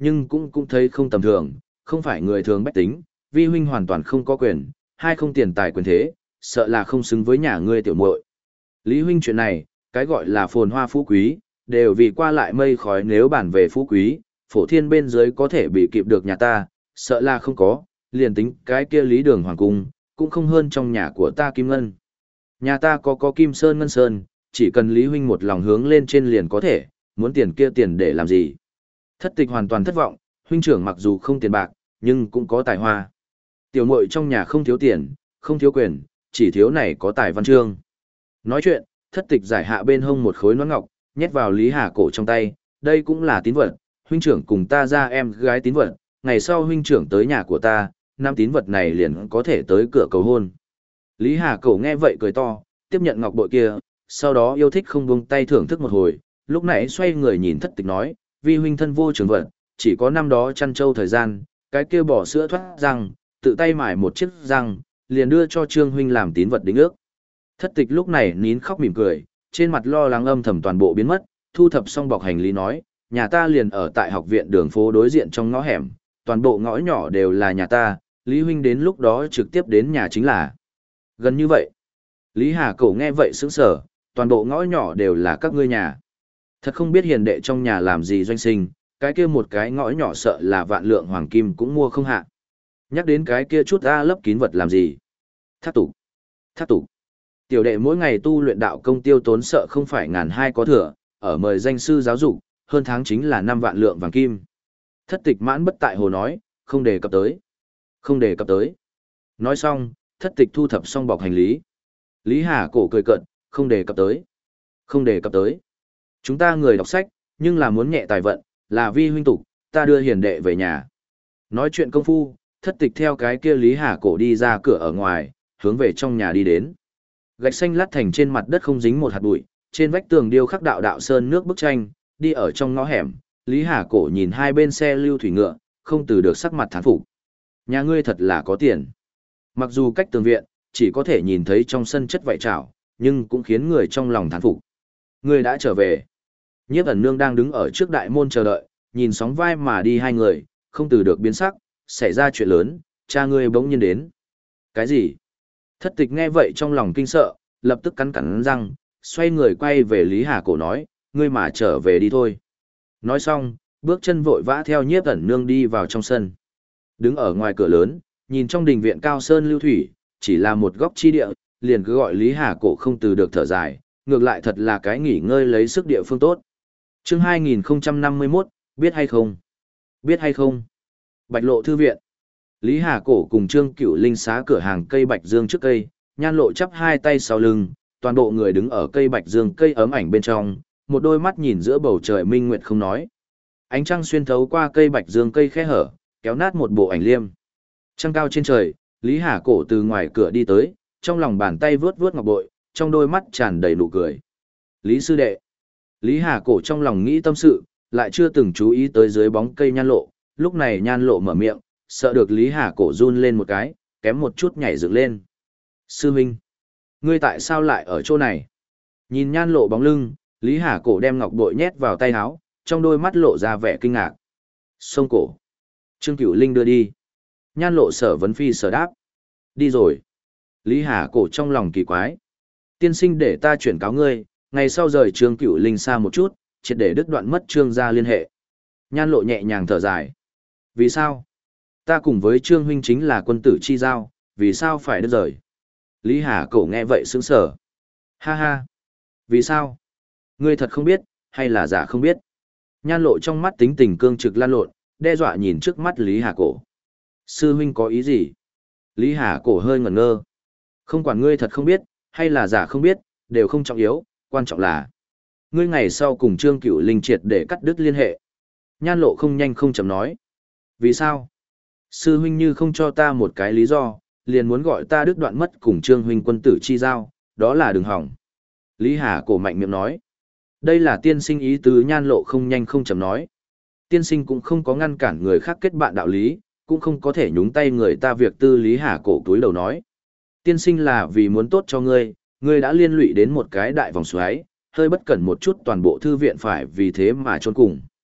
Speaker 1: nhưng cũng cũng thấy không tầm thường, không phải người thường bách tính, vi huynh hoàn toàn không có quyền, hai không tiền tài quyền thế, sợ là không xứng với nhà ngươi tiểu muội. Lý huynh chuyện này, cái gọi là phồn hoa phú quý, đều vì qua lại mây khói, nếu bản về phú quý, phổ thiên bên dưới có thể bị kịp được nhà ta, sợ là không có, liền tính cái kia Lý Đường hoàng cung, cũng không hơn trong nhà của ta Kim Ngân. Nhà ta có có Kim Sơn Ngân Sơn, chỉ cần Lý huynh một lòng hướng lên trên liền có thể, muốn tiền kia tiền để làm gì. Thất Tịch hoàn toàn thất vọng, huynh trưởng mặc dù không tiền bạc, nhưng cũng có tài hoa. Tiểu muội trong nhà không thiếu tiền, không thiếu quyền, chỉ thiếu này có tài văn chương. Nói chuyện, Thất Tịch giải hạ bên hông một khối nón ngọc, nhét vào Lý Hà cổ trong tay, đây cũng là tín vật, huynh trưởng cùng ta ra em gái tín vật, ngày sau huynh trưởng tới nhà của ta, năm tín vật này liền có thể tới cửa cầu hôn. Lý Hà cổ nghe vậy cười to, tiếp nhận ngọc bội kia, sau đó yêu thích không buông tay thưởng thức một hồi, lúc nãy xoay người nhìn Thất Tịch nói, vi huynh thân vô trường vật, chỉ có năm đó chăn trâu thời gian, cái kia bỏ sữa thoát răng, tự tay mài một chiếc răng, liền đưa cho Trương huynh làm tín vật đính ước. Thất Tịch lúc này nín khóc mỉm cười, trên mặt lo lắng âm thầm toàn bộ biến mất, thu thập xong bọc hành lý nói, nhà ta liền ở tại học viện đường phố đối diện trong ngõ hẻm, toàn bộ ngõ nhỏ đều là nhà ta, Lý huynh đến lúc đó trực tiếp đến nhà chính là. Gần như vậy. Lý Hà Cổ nghe vậy sững sờ, toàn bộ ngõ nhỏ đều là các ngươi nhà. Thật không biết hiền đệ trong nhà làm gì doanh sinh, cái kia một cái ngõ nhỏ sợ là vạn lượng hoàng kim cũng mua không hạ. Nhắc đến cái kia chút a lấp kín vật làm gì? Thác tục. Thác tục. Tiểu đệ mỗi ngày tu luyện đạo công tiêu tốn sợ không phải ngàn hai có thừa, ở mời danh sư giáo dục, hơn tháng chính là năm vạn lượng vàng kim. Thất Tịch mãn bất tại hồ nói, không đề cập tới. Không đề cập tới. Nói xong, Thất Tịch thu thập xong bọc hành lý. Lý Hà Cổ cười cợt, không đề cập tới. Không đề cập tới. Chúng ta người đọc sách, nhưng là muốn nhẹ tài vận, là vi huynh tục, ta đưa hiền đệ về nhà. Nói chuyện công phu, Thất Tịch theo cái kia Lý Hà Cổ đi ra cửa ở ngoài, hướng về trong nhà đi đến. Gạch xanh lát thành trên mặt đất không dính một hạt bụi, trên vách tường điêu khắc đạo đạo sơn nước bức tranh, đi ở trong ngõ hẻm, Lý Hà Cổ nhìn hai bên xe lưu thủy ngựa, không từ được sắc mặt thán phục. Nhà ngươi thật là có tiền. Mặc dù cách tường viện, chỉ có thể nhìn thấy trong sân chất vảy trảo, nhưng cũng khiến người trong lòng thán phục. Ngươi đã trở về. Nhiếp ẩn nương đang đứng ở trước đại môn chờ đợi, nhìn sóng vai mà đi hai người, không từ được biến sắc, xảy ra chuyện lớn, cha ngươi bỗng nhiên đến. Cái gì? Thất Tịch nghe vậy trong lòng kinh sợ, lập tức cắn cắn răng, xoay người quay về Lý Hà Cổ nói, ngươi mà trở về đi thôi. Nói xong, bước chân vội vã theo nhiếp ẩn nương đi vào trong sân. Đứng ở ngoài cửa lớn, nhìn trong đình viện cao sơn lưu thủy, chỉ là một góc chi địa, liền cứ gọi Lý Hà Cổ không từ được thở dài, ngược lại thật là cái nghỉ ngơi lấy sức địa phương tốt. Chương hai nghìn không trăm năm mươi mốt, biết hay không? Biết hay không? Bạch Lộ thư viện. Lý Hà Cổ cùng Trương Cửu Linh xá cửa hàng cây bạch dương trước cây, Nhan Lộ chắp hai tay sau lưng, toàn bộ người đứng ở cây bạch dương cây ấm ảnh bên trong, một đôi mắt nhìn giữa bầu trời minh nguyệt không nói. Ánh trăng xuyên thấu qua cây bạch dương cây khe hở, kéo nát một bộ ảnh liêm. Trăng cao trên trời, Lý Hà Cổ từ ngoài cửa đi tới, trong lòng bàn tay vướt vướt ngọc bội, trong đôi mắt tràn đầy nụ cười. Lý sư đệ. Lý Hà Cổ trong lòng nghĩ tâm sự, lại chưa từng chú ý tới dưới bóng cây Nhan Lộ, lúc này Nhan Lộ mở miệng, sợ được Lý Hà Cổ run lên một cái, kém một chút nhảy dựng lên. Sư huynh, ngươi tại sao lại ở chỗ này? Nhìn Nhan Lộ bóng lưng, Lý Hà Cổ đem ngọc bội nhét vào tay áo, trong đôi mắt lộ ra vẻ kinh ngạc. Sông cổ. Trương Cửu Linh đưa đi. Nhan Lộ sở vấn phi sở đáp. Đi rồi. Lý Hà Cổ trong lòng kỳ quái. Tiên sinh để ta chuyển cáo ngươi, ngày sau rời Trương Cửu Linh xa một chút, triệt để đứt đoạn mất Trương gia liên hệ. Nhan Lộ nhẹ nhàng thở dài. Vì sao? Ta cùng với Trương huynh chính là quân tử chi giao, vì sao phải đứt rời? Lý Hà Cổ nghe vậy sững sờ. Ha ha. Vì sao? Ngươi thật không biết, hay là giả không biết? Nhan Lộ trong mắt tính tình cương trực lan lộn, đe dọa nhìn trước mắt Lý Hà Cổ. Sư huynh có ý gì? Lý Hà Cổ hơi ngẩn ngơ. Không quản ngươi thật không biết, hay là giả không biết, đều không trọng yếu, quan trọng là ngươi ngày sau cùng Trương Cửu Linh triệt để cắt đứt liên hệ. Nhan Lộ không nhanh không chậm nói. Vì sao? Sư huynh như không cho ta một cái lý do, liền muốn gọi ta đứt đoạn mất cùng Trương huynh quân tử chi giao, đó là đừng hỏng. Lý Hà Cổ mạnh miệng nói. Đây là tiên sinh ý tứ. Nhan Lộ không nhanh không chậm nói. Tiên sinh cũng không có ngăn cản người khác kết bạn đạo lý, cũng không có thể nhúng tay người ta việc tư. Lý Hà Cổ túi đầu nói. Tiên sinh là vì muốn tốt cho ngươi, ngươi đã liên lụy đến một cái đại vòng xoáy, hơi bất cẩn một chút toàn bộ thư viện phải vì thế mà trốn cùng.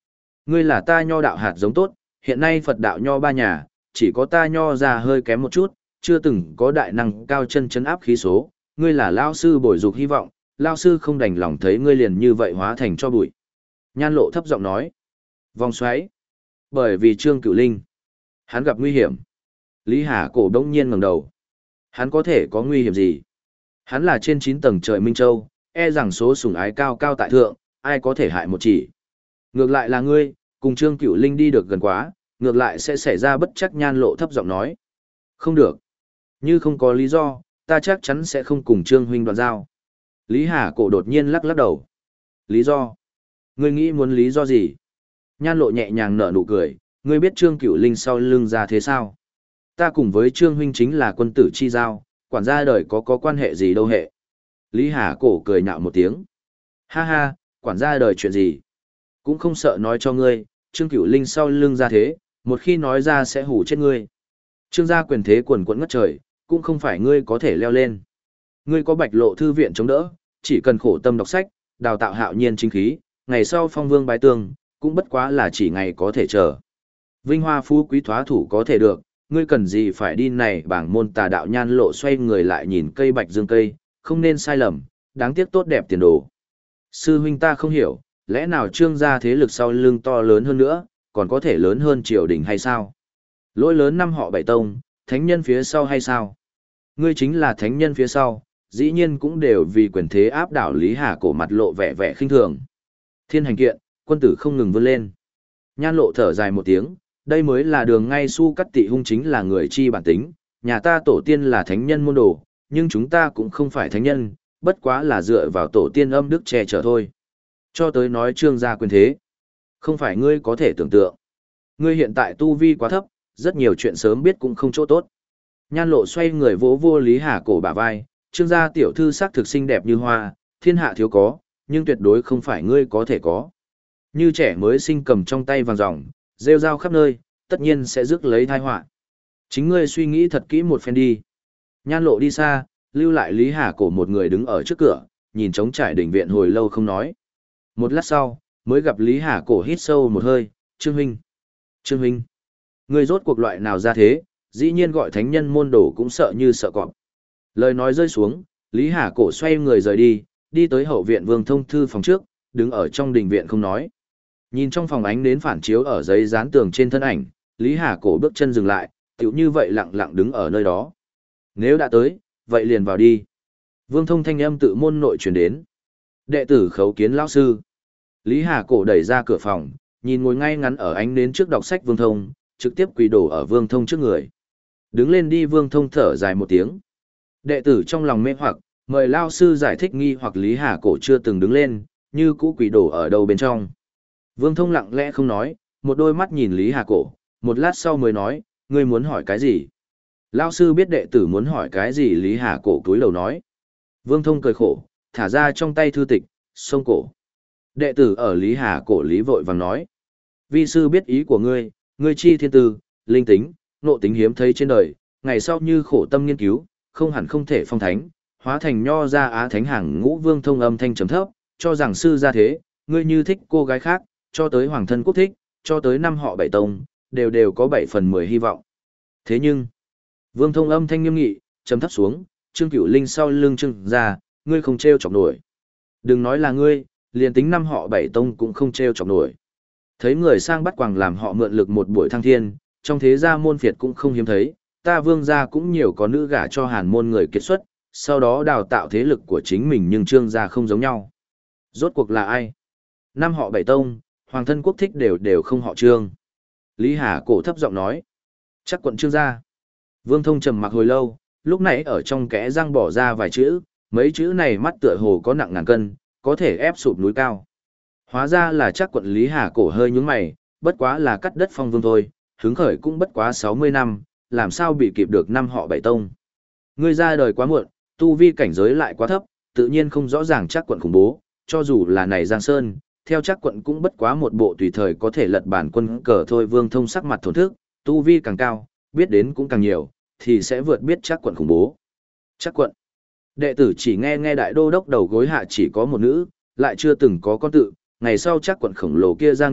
Speaker 1: Ngươi là ta nho đạo hạt giống tốt, hiện nay Phật đạo nho ba nhà, chỉ có ta nho ra hơi kém một chút, chưa từng có đại năng cao chân chấn áp khí số, ngươi là lao sư bồi dục hy vọng, lao sư không đành lòng thấy ngươi liền như vậy hóa thành cho bụi. Nhan Lộ thấp giọng nói. Vòng xoáy. Bởi vì Trương Cửu Linh, hắn gặp nguy hiểm. Lý Hà Cổ đông nhiên ngẩng đầu. Hắn có thể có nguy hiểm gì? Hắn là trên chín tầng trời Minh Châu, e rằng số sủng ái cao cao tại thượng, ai có thể hại một chỉ. Ngược lại là ngươi, cùng Trương Cửu Linh đi được gần quá, ngược lại sẽ xảy ra bất chắc. Nhan Lộ thấp giọng nói. Không được. Như không có lý do, ta chắc chắn sẽ không cùng Trương huynh đoạn giao. Lý Hà Cổ đột nhiên lắc lắc đầu. Lý do? Ngươi nghĩ muốn lý do gì? Nhan Lộ nhẹ nhàng nở nụ cười, ngươi biết Trương Cửu Linh sau lưng ra thế sao? Ta cùng với Trương huynh chính là quân tử chi giao, quản gia đời có có quan hệ gì đâu hệ. Lý Hà Cổ cười nhạo một tiếng. Ha ha, quản gia đời chuyện gì? Cũng không sợ nói cho ngươi, Trương Cửu Linh sau lưng ra thế, một khi nói ra sẽ hủ chết ngươi. Trương gia quyền thế quần quẫn ngất trời, cũng không phải ngươi có thể leo lên. Ngươi có Bạch Lộ thư viện chống đỡ, chỉ cần khổ tâm đọc sách, đào tạo hạo nhiên chính khí, ngày sau phong vương bái tường, cũng bất quá là chỉ ngày có thể chờ. Vinh hoa phú quý thoá thủ có thể được, ngươi cần gì phải đi này bảng môn tà đạo. Nhan Lộ xoay người lại nhìn cây bạch dương cây, không nên sai lầm, đáng tiếc tốt đẹp tiền đồ. Sư huynh ta không hiểu, lẽ nào Trương gia thế lực sau lưng to lớn hơn nữa, còn có thể lớn hơn triều đình hay sao? Lỗi lớn năm họ bảy tông, thánh nhân phía sau hay sao? Ngươi chính là thánh nhân phía sau, dĩ nhiên cũng đều vì quyền thế áp đảo. Lý Hà Cổ mặt lộ vẻ vẻ khinh thường. Thiên hành kiện, quân tử không ngừng vươn lên. Nhan Lộ thở dài một tiếng, đây mới là đường ngay. Su Cắt Tị Hung chính là người chi bản tính, nhà ta tổ tiên là thánh nhân môn đồ, nhưng chúng ta cũng không phải thánh nhân, bất quá là dựa vào tổ tiên âm đức che chở thôi. Cho tới nói Trương gia quyền thế, không phải ngươi có thể tưởng tượng. Ngươi hiện tại tu vi quá thấp, rất nhiều chuyện sớm biết cũng không chỗ tốt. Nhan Lộ xoay người vỗ vô Lý Hà Cổ bả vai, Trương gia tiểu thư sắc thực xinh đẹp như hoa, thiên hạ thiếu có, nhưng tuyệt đối không phải ngươi có thể có. Như trẻ mới sinh cầm trong tay vàng ròng, rêu rao khắp nơi, tất nhiên sẽ rước lấy tai họa. Chính ngươi suy nghĩ thật kỹ một phen đi. Nhan Lộ đi xa, lưu lại Lý Hà Cổ một người đứng ở trước cửa, nhìn trống trải đình viện hồi lâu không nói. Một lát sau, mới gặp Lý Hà Cổ hít sâu một hơi, Trương huynh. Trương huynh. Ngươi rốt cuộc loại nào ra thế, dĩ nhiên gọi thánh nhân môn đồ cũng sợ như sợ cọp. Lời nói rơi xuống, Lý Hà Cổ xoay người rời đi, đi tới hậu viện Vương Thông thư phòng trước, đứng ở trong đình viện không nói. Nhìn trong phòng ánh đến phản chiếu ở giấy dán tường trên thân ảnh, Lý Hà Cổ bước chân dừng lại, tựu như vậy lặng lặng đứng ở nơi đó. Nếu đã tới, vậy liền vào đi. Vương Thông thanh âm tự môn nội truyền đến. Đệ tử khấu kiến lão sư. Lý Hà Cổ đẩy ra cửa phòng, nhìn ngồi ngay ngắn ở ánh đến trước đọc sách Vương Thông, trực tiếp quỳ đổ ở Vương Thông trước người. Đứng lên đi. Vương Thông thở dài một tiếng. Đệ tử trong lòng mê hoặc, mời lão sư giải thích nghi hoặc. Lý Hà Cổ chưa từng đứng lên, như cũ quỳ đổ ở đâu bên trong. Vương Thông lặng lẽ không nói, một đôi mắt nhìn Lý Hà Cổ, một lát sau mới nói, ngươi muốn hỏi cái gì? Lão sư biết đệ tử muốn hỏi cái gì. Lý Hà Cổ cúi đầu nói. Vương Thông cười khổ, thả ra trong tay thư tịch, xông cổ. Đệ tử ở Lý Hà Cổ. Lý vội vàng nói. Vi sư biết ý của ngươi, ngươi chi thiên tư, linh tính, nộ tính hiếm thấy trên đời, ngày sau như khổ tâm nghiên cứu, không hẳn không thể phong thánh, hóa thành nho ra á thánh hàng ngũ. Vương Thông âm thanh trầm thấp, cho rằng sư ra thế, ngươi như thích cô gái khác, cho tới hoàng thân quốc thích, cho tới năm họ bảy tông, đều đều có bảy phần mười hy vọng. Thế nhưng, Vương Thông âm thanh nghiêm nghị, trầm thấp xuống, Trương Cửu Linh sau lưng Trương gia, ngươi không treo chọc nổi. Đừng nói là ngươi, liền tính năm họ bảy tông cũng không treo chọc nổi. Thấy người sang bắt quàng làm họ mượn lực một buổi thăng thiên, trong thế gia môn phiệt cũng không hiếm thấy, ta Vương gia cũng nhiều có nữ gả cho hàn môn người kiệt xuất, sau đó đào tạo thế lực của chính mình, nhưng Trương gia không giống nhau. Rốt cuộc là ai? Năm họ bảy tông, hoàng thân quốc thích đều đều không họ Trương. Lý Hà Cổ thấp giọng nói. Chắc quận Trương gia. Vương Thông trầm mặc hồi lâu, lúc nãy ở trong kẽ răng bỏ ra vài chữ, mấy chữ này mắt tựa hồ có nặng ngàn cân, có thể ép sụp núi cao. Hóa ra là chắc quận. Lý Hà Cổ hơi nhướng mày, bất quá là cắt đất phong vương thôi, hứng khởi cũng bất quá sáu mươi năm, làm sao bị kịp được năm họ bảy tông. Ngươi ra đời quá muộn, tu vi cảnh giới lại quá thấp, tự nhiên không rõ ràng chắc quận khủng bố, cho dù là này Giang Sơn, theo chắc quận cũng bất quá một bộ tùy thời có thể lật bản quân cờ thôi. Vương Thông sắc mặt thổn thức, tu vi càng cao, biết đến cũng càng nhiều, thì sẽ vượt biết chắc quận khủng bố. Chắc quận. Đệ tử chỉ nghe nghe đại đô đốc đầu gối hạ chỉ có một nữ, lại chưa từng có con tự, ngày sau chắc quận khổng lồ kia gia nghiệp,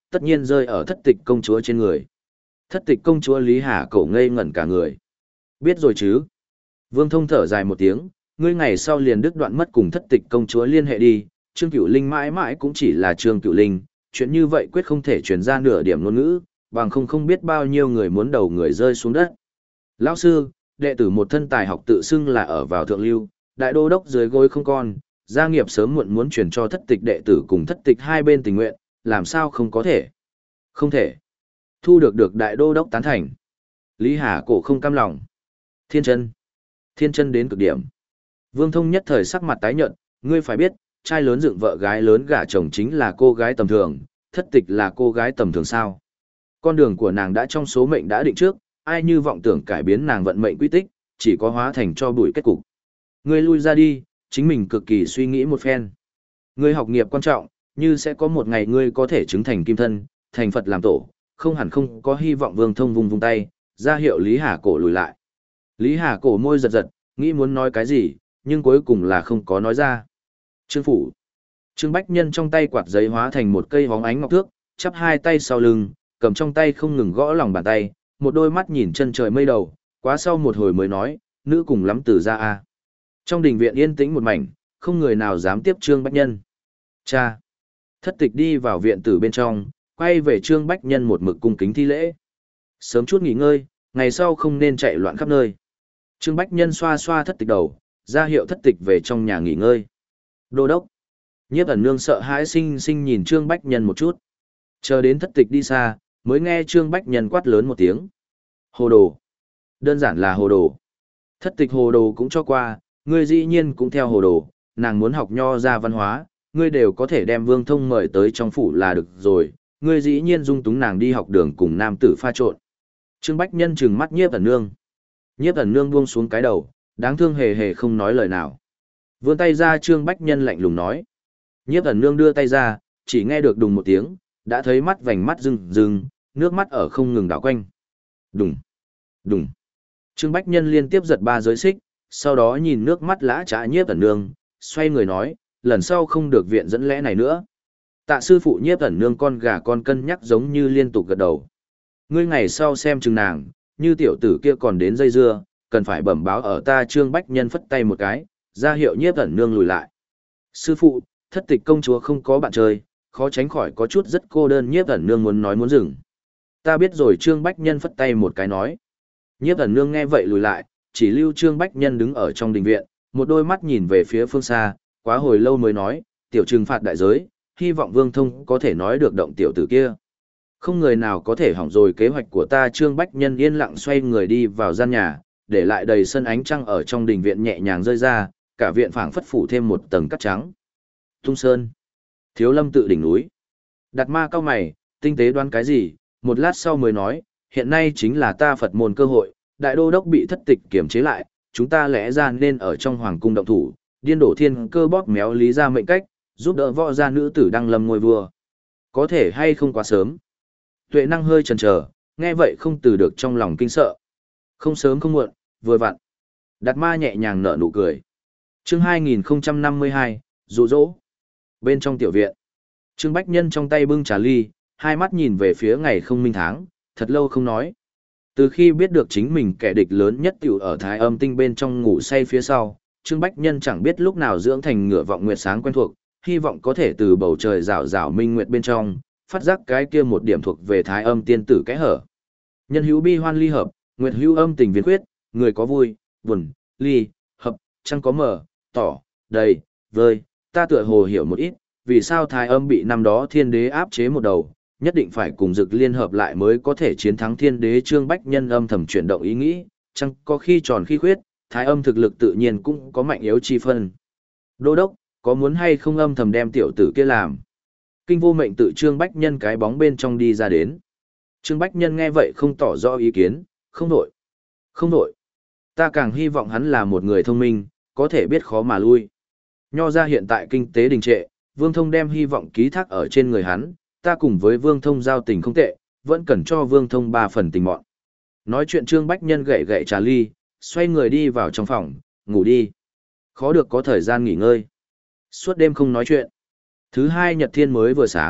Speaker 1: tất nhiên rơi ở thất tịch công chúa trên người. Thất tịch công chúa Lý Hà Cổ ngây ngẩn cả người. Biết rồi chứ? Vương Thông thở dài một tiếng, ngươi ngày sau liền đứt đoạn mất cùng thất tịch công chúa liên hệ đi, Trương Cửu Linh mãi mãi cũng chỉ là Trương Cửu Linh, chuyện như vậy quyết không thể truyền ra nửa điểm ngôn ngữ, bằng không không biết bao nhiêu người muốn đầu người rơi xuống đất. Lão sư, đệ tử một thân tài học tự xưng là ở vào thượng lưu, đại đô đốc dưới gối không con, gia nghiệp sớm muộn muốn truyền cho thất tịch đệ tử cùng thất tịch hai bên tình nguyện, làm sao không có thể? Không thể. Thu được được đại đô đốc tán thành. Lý Hà Cổ không cam lòng. Thiên chân. Thiên chân đến cực điểm. Vương Thông nhất thời sắc mặt tái nhợt, ngươi phải biết, trai lớn dựng vợ gái lớn gả chồng chính là cô gái tầm thường, thất tịch là cô gái tầm thường sao? Con đường của nàng đã trong số mệnh đã định trước, ai như vọng tưởng cải biến nàng vận mệnh quy tích, chỉ có hóa thành cho bụi kết cục. Ngươi lui ra đi, chính mình cực kỳ suy nghĩ một phen. Ngươi học nghiệp quan trọng, như sẽ có một ngày ngươi có thể chứng thành kim thân, thành Phật làm tổ, không hẳn không có hy vọng. Vương Thông vung vung tay, ra hiệu Lý Hà Cổ lùi lại. Lý Hà Cổ môi giật giật, nghĩ muốn nói cái gì, nhưng cuối cùng là không có nói ra. Trương phủ. Trương Bách Nhân trong tay quạt giấy hóa thành một cây hóng ánh ngọc thước, chắp hai tay sau lưng, cầm trong tay không ngừng gõ lòng bàn tay, một đôi mắt nhìn chân trời mây đầu, quá sau một hồi mới nói, nữ cùng lắm từ ra a. Trong đình viện yên tĩnh một mảnh, không người nào dám tiếp Trương Bách Nhân. Cha. Thất tịch đi vào viện tử bên trong, quay về Trương Bách Nhân một mực cung kính thi lễ. Sớm chút nghỉ ngơi, ngày sau không nên chạy loạn khắp nơi. Trương Bách Nhân xoa xoa thất tịch đầu, ra hiệu thất tịch về trong nhà nghỉ ngơi. Đô đốc. Nhiếp ẩn nương sợ hãi sinh sinh nhìn Trương Bách Nhân một chút. Chờ đến thất tịch đi xa, mới nghe Trương Bách Nhân quát lớn một tiếng. Hồ đồ. Đơn giản là hồ đồ. Thất tịch hồ đồ cũng cho qua, ngươi dĩ nhiên cũng theo hồ đồ, nàng muốn học nho ra văn hóa, ngươi đều có thể đem Vương Thông mời tới trong phủ là được rồi, ngươi dĩ nhiên dung túng nàng đi học đường cùng nam tử pha trộn. Trương Bách Nhân trừng mắt Nhiếp ẩn nương. Nhiếp ẩn nương buông xuống cái đầu, đáng thương hề hề không nói lời nào. Vươn tay ra, Trương Bách Nhân lạnh lùng nói. Nhiếp ẩn nương đưa tay ra, chỉ nghe được đùng một tiếng, đã thấy mắt vành mắt rưng rưng, nước mắt ở không ngừng đảo quanh. Đùng, đùng. Trương Bách Nhân liên tiếp giật ba giới xích, sau đó nhìn nước mắt lã trá Nhiếp ẩn nương, xoay người nói, lần sau không được viện dẫn lẽ này nữa. Tạ sư phụ Nhiếp ẩn nương con gà con cân nhắc giống như liên tục gật đầu. Ngươi ngày sau xem chừng nàng, như tiểu tử kia còn đến dây dưa, cần phải bẩm báo ở ta. Trương Bách Nhân phất tay một cái, ra hiệu Nhiếp ẩn nương lùi lại. Sư phụ, thất tịch công chúa không có bạn chơi, khó tránh khỏi có chút rất cô đơn. Nhiếp ẩn nương muốn nói muốn dừng. Ta biết rồi. Trương Bách Nhân phất tay một cái nói. Nhiếp ẩn nương nghe vậy lùi lại, chỉ lưu Trương Bách Nhân đứng ở trong đình viện, một đôi mắt nhìn về phía phương xa, quá hồi lâu mới nói, tiểu trừng phạt đại giới, hy vọng Vương Thông có thể nói được động tiểu tử kia. Không người nào có thể hỏng rồi kế hoạch của ta. Trương Bách Nhân yên lặng xoay người đi vào gian nhà, để lại đầy sân ánh trăng ở trong đình viện nhẹ nhàng rơi ra, cả viện phảng phất phủ thêm một tầng cát trắng. Tung Sơn. Thiếu Lâm tự đỉnh núi. Đạt Ma cao mày, tinh tế đoán cái gì, một lát sau mới nói, hiện nay chính là ta Phật môn cơ hội, đại đô đốc bị thất tịch kiểm chế lại, chúng ta lẽ ra nên ở trong hoàng cung động thủ, điên đổ thiên cơ bóp méo lý ra mệnh cách, giúp đỡ võ gia nữ tử đăng lâm ngôi vua. Có thể hay không quá sớm? Tuệ Năng hơi chần chờ, nghe vậy không từ được trong lòng kinh sợ. Không sớm không muộn, vừa vặn. Đạt Ma nhẹ nhàng nở nụ cười. Chương hai nghìn không trăm năm mươi hai, dụ dỗ. Bên trong tiểu viện, Trương Bách Nhân trong tay bưng trà ly, hai mắt nhìn về phía ngày không minh tháng, thật lâu không nói. Từ khi biết được chính mình kẻ địch lớn nhất tiểu ở Thái Âm Tinh bên trong ngủ say phía sau, Trương Bách Nhân chẳng biết lúc nào dưỡng thành ngửa vọng nguyệt sáng quen thuộc, hy vọng có thể từ bầu trời rảo rảo minh nguyệt bên trong, phát giác cái kia một điểm thuộc về Thái Âm tiên tử kẽ hở. Nhân hữu bi hoan ly hợp, nguyệt hữu âm tình viên khuyết, người có vui, buồn, ly, hợp, chẳng có mở, tỏ, đầy, vơi, ta tựa hồ hiểu một ít, vì sao Thái Âm bị năm đó thiên đế áp chế một đầu, nhất định phải cùng Dực liên hợp lại mới có thể chiến thắng thiên đế. Trương Bách Nhân âm thầm chuyển động ý nghĩ, chẳng có khi tròn khi khuyết, Thái Âm thực lực tự nhiên cũng có mạnh yếu chi phân. Đô đốc, có muốn hay không âm thầm đem tiểu tử kia làm? Kinh Vô Mệnh tự Trương Bách Nhân cái bóng bên trong đi ra đến. Trương Bách Nhân nghe vậy không tỏ rõ ý kiến, không đổi. Không đổi. Ta càng hy vọng hắn là một người thông minh, có thể biết khó mà lui. Nho ra hiện tại kinh tế đình trệ, Vương Thông đem hy vọng ký thác ở trên người hắn, ta cùng với Vương Thông giao tình không tệ, vẫn cần cho Vương Thông ba phần tình mọn. Nói chuyện Trương Bách Nhân gậy gậy trà ly, xoay người đi vào trong phòng, ngủ đi. Khó được có thời gian nghỉ ngơi. Suốt đêm không nói chuyện. Thứ hai nhật thiên mới vừa sáng,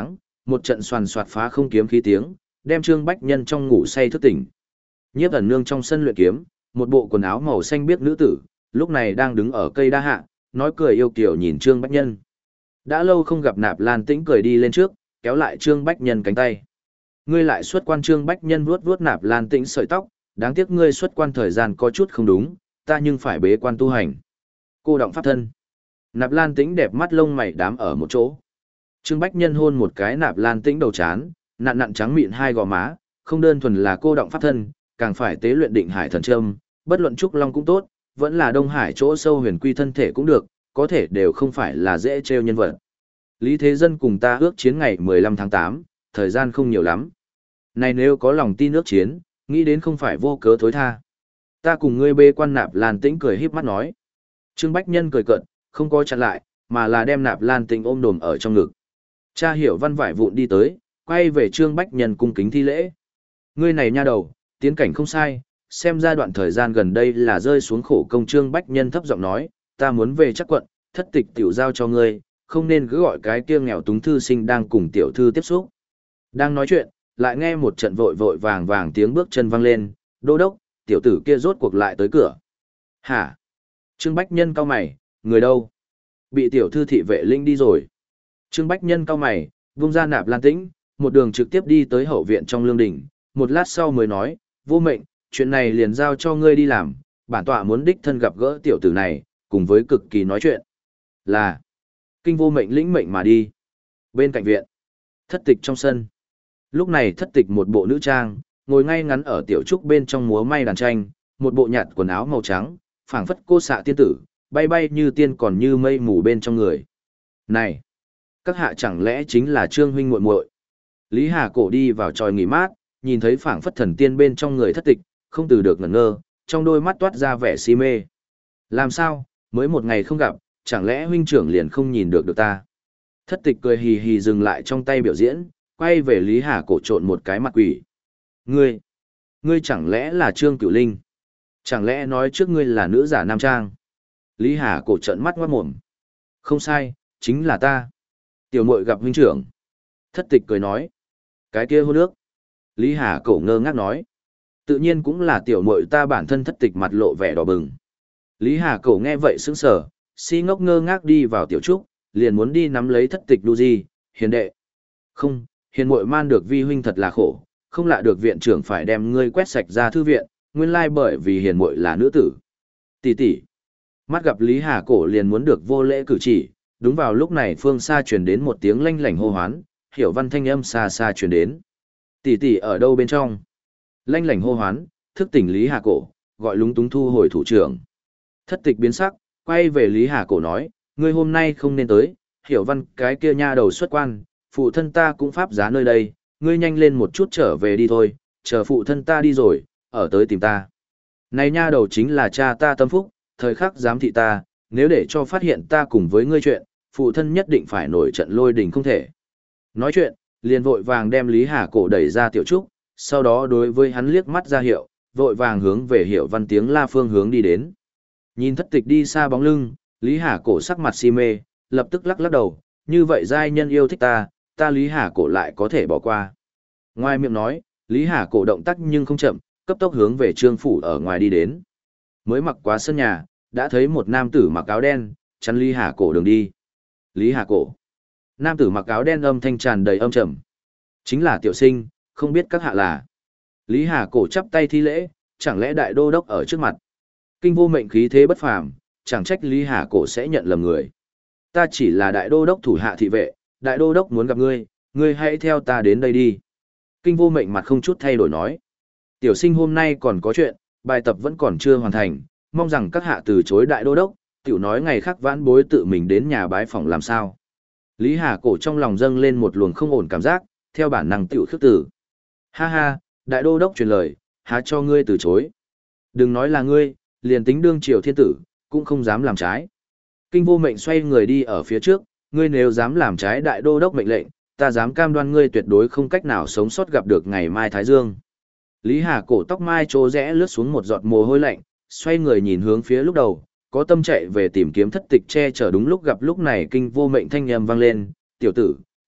Speaker 1: Một trận xoàn xoạt phá không kiếm khí tiếng, đem Trương Bách Nhân trong ngủ say thức tỉnh. Nhiếp ẩn nương trong sân luyện kiếm, một bộ quần áo màu xanh biếc nữ tử, lúc này đang đứng ở cây đa hạ, nói cười yêu kiều nhìn Trương Bách Nhân. Đã lâu không gặp Nạp Lan Tĩnh cười đi lên trước, kéo lại Trương Bách Nhân cánh tay. Ngươi lại xuất quan. Trương Bách Nhân vuốt vuốt Nạp Lan Tĩnh sợi tóc, đáng tiếc ngươi xuất quan thời gian có chút không đúng, ta nhưng phải bế quan tu hành. Cô động pháp thân. Nạp Lan Tĩnh đẹp mắt lông mày đám ở một chỗ. Trương Bách Nhân hôn một cái Nạp Lan Tĩnh đầu trán, nặn nặn trắng mịn hai gò má, không đơn thuần là cô động pháp thân, càng phải tế luyện định hải thần châm, bất luận trúc long cũng tốt, vẫn là Đông Hải chỗ sâu huyền quy thân thể cũng được, có thể đều không phải là dễ trêu nhân vật. Lý Thế Dân cùng ta ước chiến ngày mười lăm tháng tám, thời gian không nhiều lắm. Này nếu có lòng tin ước chiến, nghĩ đến không phải vô cớ thối tha. Ta cùng ngươi bê quan. Nạp Lan Tĩnh cười híp mắt nói. Trương Bách Nhân cười cợt, không có chặn lại, mà là đem Nạp Lan Tĩnh ôm đồm ở trong ngực. Cha Hiểu Văn vải vụn đi tới, quay về Trương Bách Nhân cung kính thi lễ. Ngươi này nha đầu, tiến cảnh không sai, xem ra đoạn thời gian gần đây là rơi xuống khổ công. Trương Bách Nhân thấp giọng nói, ta muốn về chắc quận, thất tịch tiểu giao cho ngươi, không nên cứ gọi cái kia nghèo túng thư sinh đang cùng tiểu thư tiếp xúc. Đang nói chuyện, lại nghe một trận vội vội vàng vàng tiếng bước chân vang lên, đô đốc, tiểu tử kia rốt cuộc lại tới cửa. Hả? Trương Bách Nhân cau mày, người đâu? Bị tiểu thư thị vệ linh đi rồi. Trương Bách Nhân cau mày, vung ra Nạp Lan Tĩnh, một đường trực tiếp đi tới hậu viện trong lương đình, một lát sau mới nói, vô mệnh, chuyện này liền giao cho ngươi đi làm, bản tọa muốn đích thân gặp gỡ tiểu tử này, cùng với cực kỳ nói chuyện. Là, kinh vô mệnh lĩnh mệnh mà đi. Bên cạnh viện, thất tịch trong sân. Lúc này thất tịch một bộ nữ trang, ngồi ngay ngắn ở tiểu trúc bên trong múa may đàn tranh, một bộ nhạt quần áo màu trắng, phảng phất cô xạ tiên tử, bay bay như tiên còn như mây mù bên trong người. Này, các hạ chẳng lẽ chính là Trương huynh muội muội? Lý Hà Cổ đi vào tròi nghỉ mát, nhìn thấy phảng phất thần tiên bên trong người thất tịch, không từ được ngẩn ngơ, trong đôi mắt toát ra vẻ si mê. Làm sao, mới một ngày không gặp, chẳng lẽ huynh trưởng liền không nhìn được được ta? Thất tịch cười hì hì dừng lại trong tay biểu diễn, quay về Lý Hà Cổ trộn một cái mặt quỷ. Ngươi, ngươi chẳng lẽ là Trương Cửu Linh? Chẳng lẽ nói trước ngươi là nữ giả nam trang? Lý Hà Cổ trợn mắt ngoát mồm. Không sai, chính là ta. Tiểu muội gặp huynh trưởng. Thất tịch cười nói. Cái kia hôn nước. Lý Hà Cổ ngơ ngác nói. Tự nhiên cũng là tiểu muội ta. Bản thân thất tịch mặt lộ vẻ đỏ bừng. Lý Hà Cổ nghe vậy sững sờ, si ngốc ngơ ngác đi vào tiểu trúc, liền muốn đi nắm lấy thất tịch đu di, hiền đệ. Không, hiền muội man được vi huynh thật là khổ, không lạ được viện trưởng phải đem ngươi quét sạch ra thư viện, nguyên lai bởi vì hiền muội là nữ tử. Tỷ tỷ. Mắt gặp Lý Hà Cổ liền muốn được vô lễ cử chỉ, đúng vào lúc này phương xa truyền đến một tiếng lanh lảnh hô hoán, Hiểu Văn thanh âm xa xa truyền đến. Tỷ tỷ ở đâu bên trong? Lanh lảnh hô hoán, thức tỉnh Lý Hà Cổ, gọi lúng túng thu hồi thủ trưởng. Thất tịch biến sắc, quay về Lý Hà Cổ nói, ngươi hôm nay không nên tới, Hiểu Văn cái kia nha đầu xuất quan, phụ thân ta cũng pháp giá nơi đây, ngươi nhanh lên một chút trở về đi thôi, chờ phụ thân ta đi rồi, ở tới tìm ta. Này nha đầu chính là cha ta tâm phúc, thời khắc giám thị ta, nếu để cho phát hiện ta cùng với ngươi chuyện, phụ thân nhất định phải nổi trận lôi đình không thể. Nói chuyện, liền vội vàng đem Lý Hà Cổ đẩy ra tiểu trúc, sau đó đối với hắn liếc mắt ra hiệu, vội vàng hướng về Hiểu Văn tiếng la phương hướng đi đến. Nhìn thất tịch đi xa bóng lưng, Lý Hà Cổ sắc mặt si mê, lập tức lắc lắc đầu, như vậy giai nhân yêu thích ta, ta Lý Hà Cổ lại có thể bỏ qua. Ngoài miệng nói, Lý Hà Cổ động tác nhưng không chậm, cấp tốc hướng về trương phủ ở ngoài đi đến. Mới mặc qua sân nhà, đã thấy một nam tử mặc áo đen, chắn Lý Hà Cổ đường đi. Lý Hà Cổ. Nam tử mặc áo đen âm thanh tràn đầy âm trầm. Chính là tiểu sinh, không biết các hạ là. Lý Hà Cổ chắp tay thi lễ, chẳng lẽ đại đô đốc ở trước mặt. Kinh vô mệnh khí thế bất phàm, chẳng trách Lý Hà Cổ sẽ nhận lầm người. Ta chỉ là đại đô đốc thủ hạ thị vệ, đại đô đốc muốn gặp ngươi, ngươi hãy theo ta đến đây đi. Kinh vô mệnh mặt không chút thay đổi nói. Tiểu sinh hôm nay còn có chuyện, bài tập vẫn còn chưa hoàn thành, mong rằng các hạ từ chối đại đô đốc, tiểu nói ngày khác vãn bối tự mình đến nhà bái phỏng làm sao. Lý Hà Cổ trong lòng dâng lên một luồng không ổn cảm giác, theo bản năng tiểu khước tử. Ha ha, đại đô đốc truyền lời, há cho ngươi từ chối. Đừng nói là ngươi, liền tính đương triều thiên tử, cũng không dám làm trái. Kinh vô mệnh xoay người đi ở phía trước, ngươi nếu dám làm trái đại đô đốc mệnh lệnh, ta dám cam đoan ngươi tuyệt đối không cách nào sống sót gặp được ngày mai Thái Dương. Lý Hà Cổ tóc mai trô rẽ lướt xuống một giọt mồ hôi lạnh, xoay người nhìn hướng phía lúc đầu, có tâm chạy về tìm kiếm thất tịch che chở đúng lúc gặp lúc này kinh vô mệnh thanh âm vang lên, tiểu tử,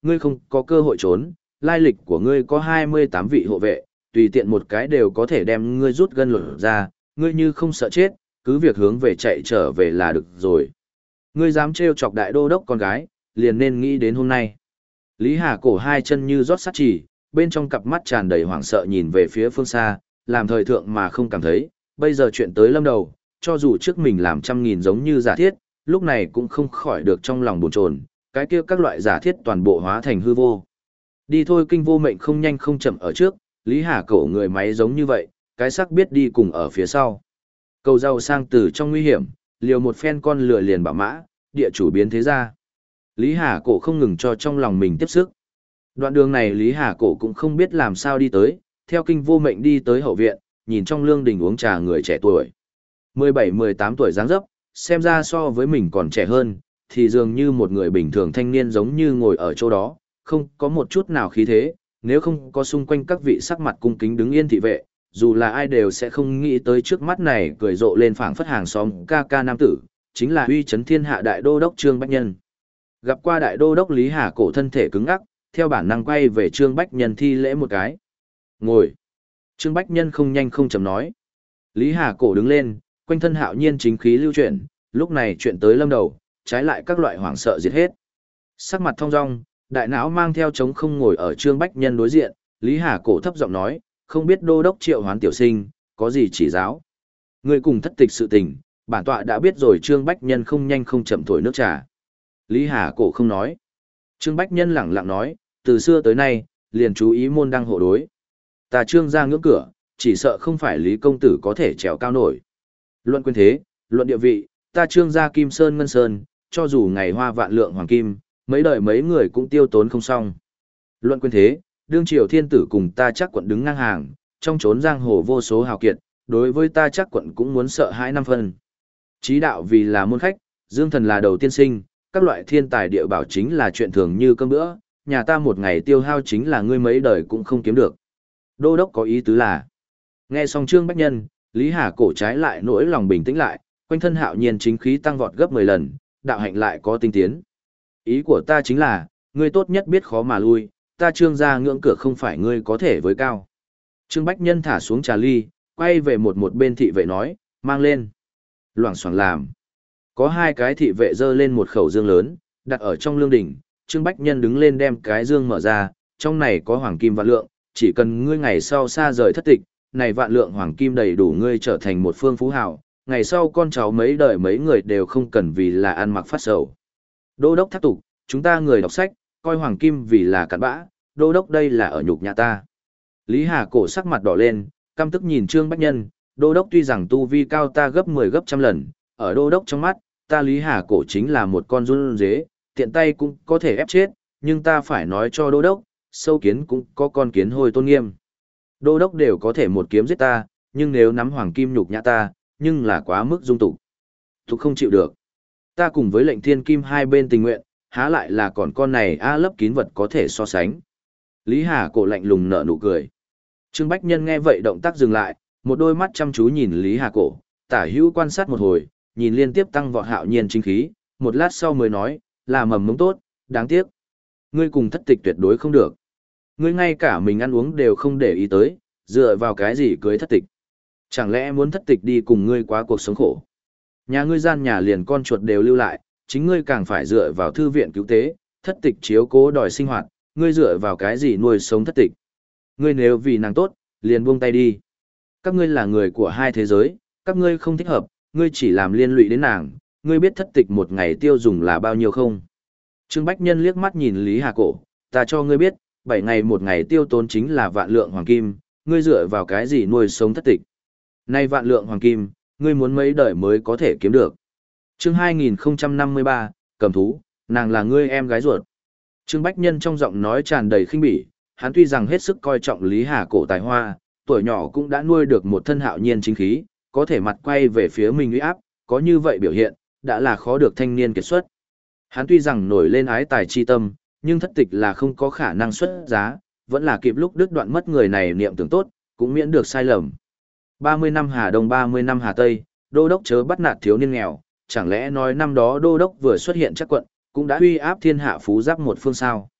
Speaker 1: ngươi không có cơ hội trốn, lai lịch của ngươi có hai mươi tám vị hộ vệ, tùy tiện một cái đều có thể đem ngươi rút gân lột ra, ngươi như không sợ chết, cứ việc hướng về chạy trở về là được rồi. Ngươi dám trêu chọc đại đô đốc con gái, liền nên nghĩ đến hôm nay. Lý Hà cổ hai chân như rót sắt chỉ, bên trong cặp mắt tràn đầy hoảng sợ nhìn về phía phương xa, làm thời thượng mà không cảm thấy, bây giờ chuyện tới lâm đầu, cho dù trước mình làm trăm nghìn giống như giả thiết, lúc này cũng không khỏi được trong lòng bồn chồn, cái kia các loại giả thiết toàn bộ hóa thành hư vô. Đi thôi, kinh vô mệnh không nhanh không chậm ở trước, Lý Hà cổ người máy giống như vậy, cái sắc biết đi cùng ở phía sau. Cầu giàu sang từ trong nguy hiểm, liều một phen con lừa liền bảo mã, địa chủ biến thế ra. Lý Hà cổ không ngừng cho trong lòng mình tiếp sức. Đoạn đường này Lý Hà cổ cũng không biết làm sao đi tới, theo kinh vô mệnh đi tới hậu viện, nhìn trong lương đình uống trà người trẻ tuổi. mười bảy mười tám tuổi dáng dấp, xem ra so với mình còn trẻ hơn, thì dường như một người bình thường thanh niên giống như ngồi ở chỗ đó, không có một chút nào khí thế, nếu không có xung quanh các vị sắc mặt cung kính đứng yên thị vệ, dù là ai đều sẽ không nghĩ tới trước mắt này cười rộ lên phảng phất hàng xóm ca ca nam tử, chính là uy chấn thiên hạ đại đô đốc Trương Bách Nhân. Gặp qua đại đô đốc Lý Hà cổ thân thể cứng ngắc, theo bản năng quay về Trương Bách Nhân thi lễ một cái. Ngồi. Trương Bách Nhân không nhanh không chậm nói. Lý Hà cổ đứng lên, quanh thân hạo nhiên chính khí lưu chuyển, lúc này chuyện tới lâm đầu, trái lại các loại hoảng sợ diệt hết. Sắc mặt thong dong, đại não mang theo trống không ngồi ở Trương Bách Nhân đối diện, Lý Hà cổ thấp giọng nói, không biết đô đốc triệu hoán tiểu sinh, có gì chỉ giáo. Người cùng thất tịch sự tình, bản tọa đã biết rồi. Trương Bách Nhân không nhanh không chậm thổi nước trà. Lý Hà cổ không nói. Trương Bách Nhân lẳng lặng nói, từ xưa tới nay, liền chú ý môn đăng hộ đối. Ta Trương ra ngưỡng cửa, chỉ sợ không phải Lý công tử có thể trèo cao nổi. Luận quyền thế, luận địa vị, ta Trương gia Kim Sơn Ngân Sơn, cho dù ngày hoa vạn lượng hoàng kim, mấy đời mấy người cũng tiêu tốn không xong. Luận quyền thế, đương triều thiên tử cùng ta chắc quận đứng ngang hàng, trong chốn giang hồ vô số hào kiệt, đối với ta chắc quận cũng muốn sợ hãi năm phân. Chí đạo vì là môn khách, dương thần là đầu tiên sinh, các loại thiên tài địa bảo chính là chuyện thường như cơm bữa, nhà ta một ngày tiêu hao chính là ngươi mấy đời cũng không kiếm được. Đô đốc có ý tứ là, nghe xong Trương Bách Nhân, Lý Hà cổ trái lại nỗi lòng bình tĩnh lại, quanh thân hạo nhiên chính khí tăng vọt gấp mười lần, đạo hạnh lại có tinh tiến. Ý của ta chính là, ngươi tốt nhất biết khó mà lui, ta Trương gia ngưỡng cửa không phải ngươi có thể với cao. Trương Bách Nhân thả xuống trà ly, quay về một một bên thị vệ nói, mang lên. Loảng xoảng làm. Có hai cái thị vệ dơ lên một khẩu dương lớn, đặt ở trong lương đỉnh, Trương Bách Nhân đứng lên đem cái dương mở ra, trong này có hoàng kim vạn lượng, chỉ cần ngươi ngày sau xa rời thất tịch, này vạn lượng hoàng kim đầy đủ ngươi trở thành một phương phú hào, ngày sau con cháu mấy đời mấy người đều không cần vì là ăn mặc phát sầu. Đô đốc thác tục, chúng ta người đọc sách, coi hoàng kim vì là cặn bã, đô đốc đây là ở nhục nhà ta. Lý Hà cổ sắc mặt đỏ lên, căm tức nhìn Trương Bách Nhân, đô đốc tuy rằng tu vi cao ta gấp mười gấp trăm lần, ở đô đốc trong mắt, ta Lý Hà cổ chính là một con run dế, tiện tay cũng có thể ép chết, nhưng ta phải nói cho đô đốc, sâu kiến cũng có con kiến hôi tôn nghiêm. Đô đốc đều có thể một kiếm giết ta, nhưng nếu nắm hoàng kim nhục nhã ta, nhưng là quá mức dung tục. Tục không chịu được. Ta cùng với lệnh thiên kim hai bên tình nguyện, há lại là còn con này a lấp kín vật có thể so sánh. Lý Hà cổ lạnh lùng nở nụ cười. Trương Bách Nhân nghe vậy động tác dừng lại, một đôi mắt chăm chú nhìn Lý Hà cổ, tả hữu quan sát một hồi, nhìn liên tiếp tăng vọt hạo nhiên chính khí, một lát sau mới nói, là mầm mống tốt, đáng tiếc. Ngươi cùng thất tịch tuyệt đối không được. Ngươi ngay cả mình ăn uống đều không để ý tới, dựa vào cái gì cưới thất tịch. Chẳng lẽ muốn thất tịch đi cùng ngươi qua cuộc sống khổ. Nhà ngươi gian nhà liền con chuột đều lưu lại, chính ngươi càng phải dựa vào thư viện cứu tế, thất tịch chiếu cố đòi sinh hoạt, ngươi dựa vào cái gì nuôi sống thất tịch. Ngươi nếu vì nàng tốt, liền buông tay đi. Các ngươi là người của hai thế giới, các ngươi không thích hợp, ngươi chỉ làm liên lụy đến nàng, ngươi biết thất tịch một ngày tiêu dùng là bao nhiêu không? Trương Bách Nhân liếc mắt nhìn Lý Hà cổ, ta cho ngươi biết, bảy ngày một ngày tiêu tốn chính là vạn lượng hoàng kim, ngươi dựa vào cái gì nuôi sống thất tịch. Nay vạn lượng hoàng kim, ngươi muốn mấy đời mới có thể kiếm được. Chương hai nghìn không trăm năm mươi ba, cầm thú, nàng là ngươi em gái ruột. Trương Bách Nhân trong giọng nói tràn đầy khinh bỉ, hắn tuy rằng hết sức coi trọng Lý Hà cổ tài hoa, tuổi nhỏ cũng đã nuôi được một thân hạo nhiên chính khí, có thể mặt quay về phía mình uy áp, có như vậy biểu hiện, đã là khó được thanh niên kiệt xuất. Hắn tuy rằng nổi lên ái tài chi tâm, nhưng thất tịch là không có khả năng xuất giá, vẫn là kịp lúc đứt đoạn mất người này niệm tưởng tốt, cũng miễn được sai lầm. ba mươi năm Hà Đông ba mươi năm Hà Tây, đô đốc chớ bắt nạt thiếu niên nghèo, chẳng lẽ nói năm đó đô đốc vừa xuất hiện chắc quận, cũng đã uy áp thiên hạ phú giáp một phương sao.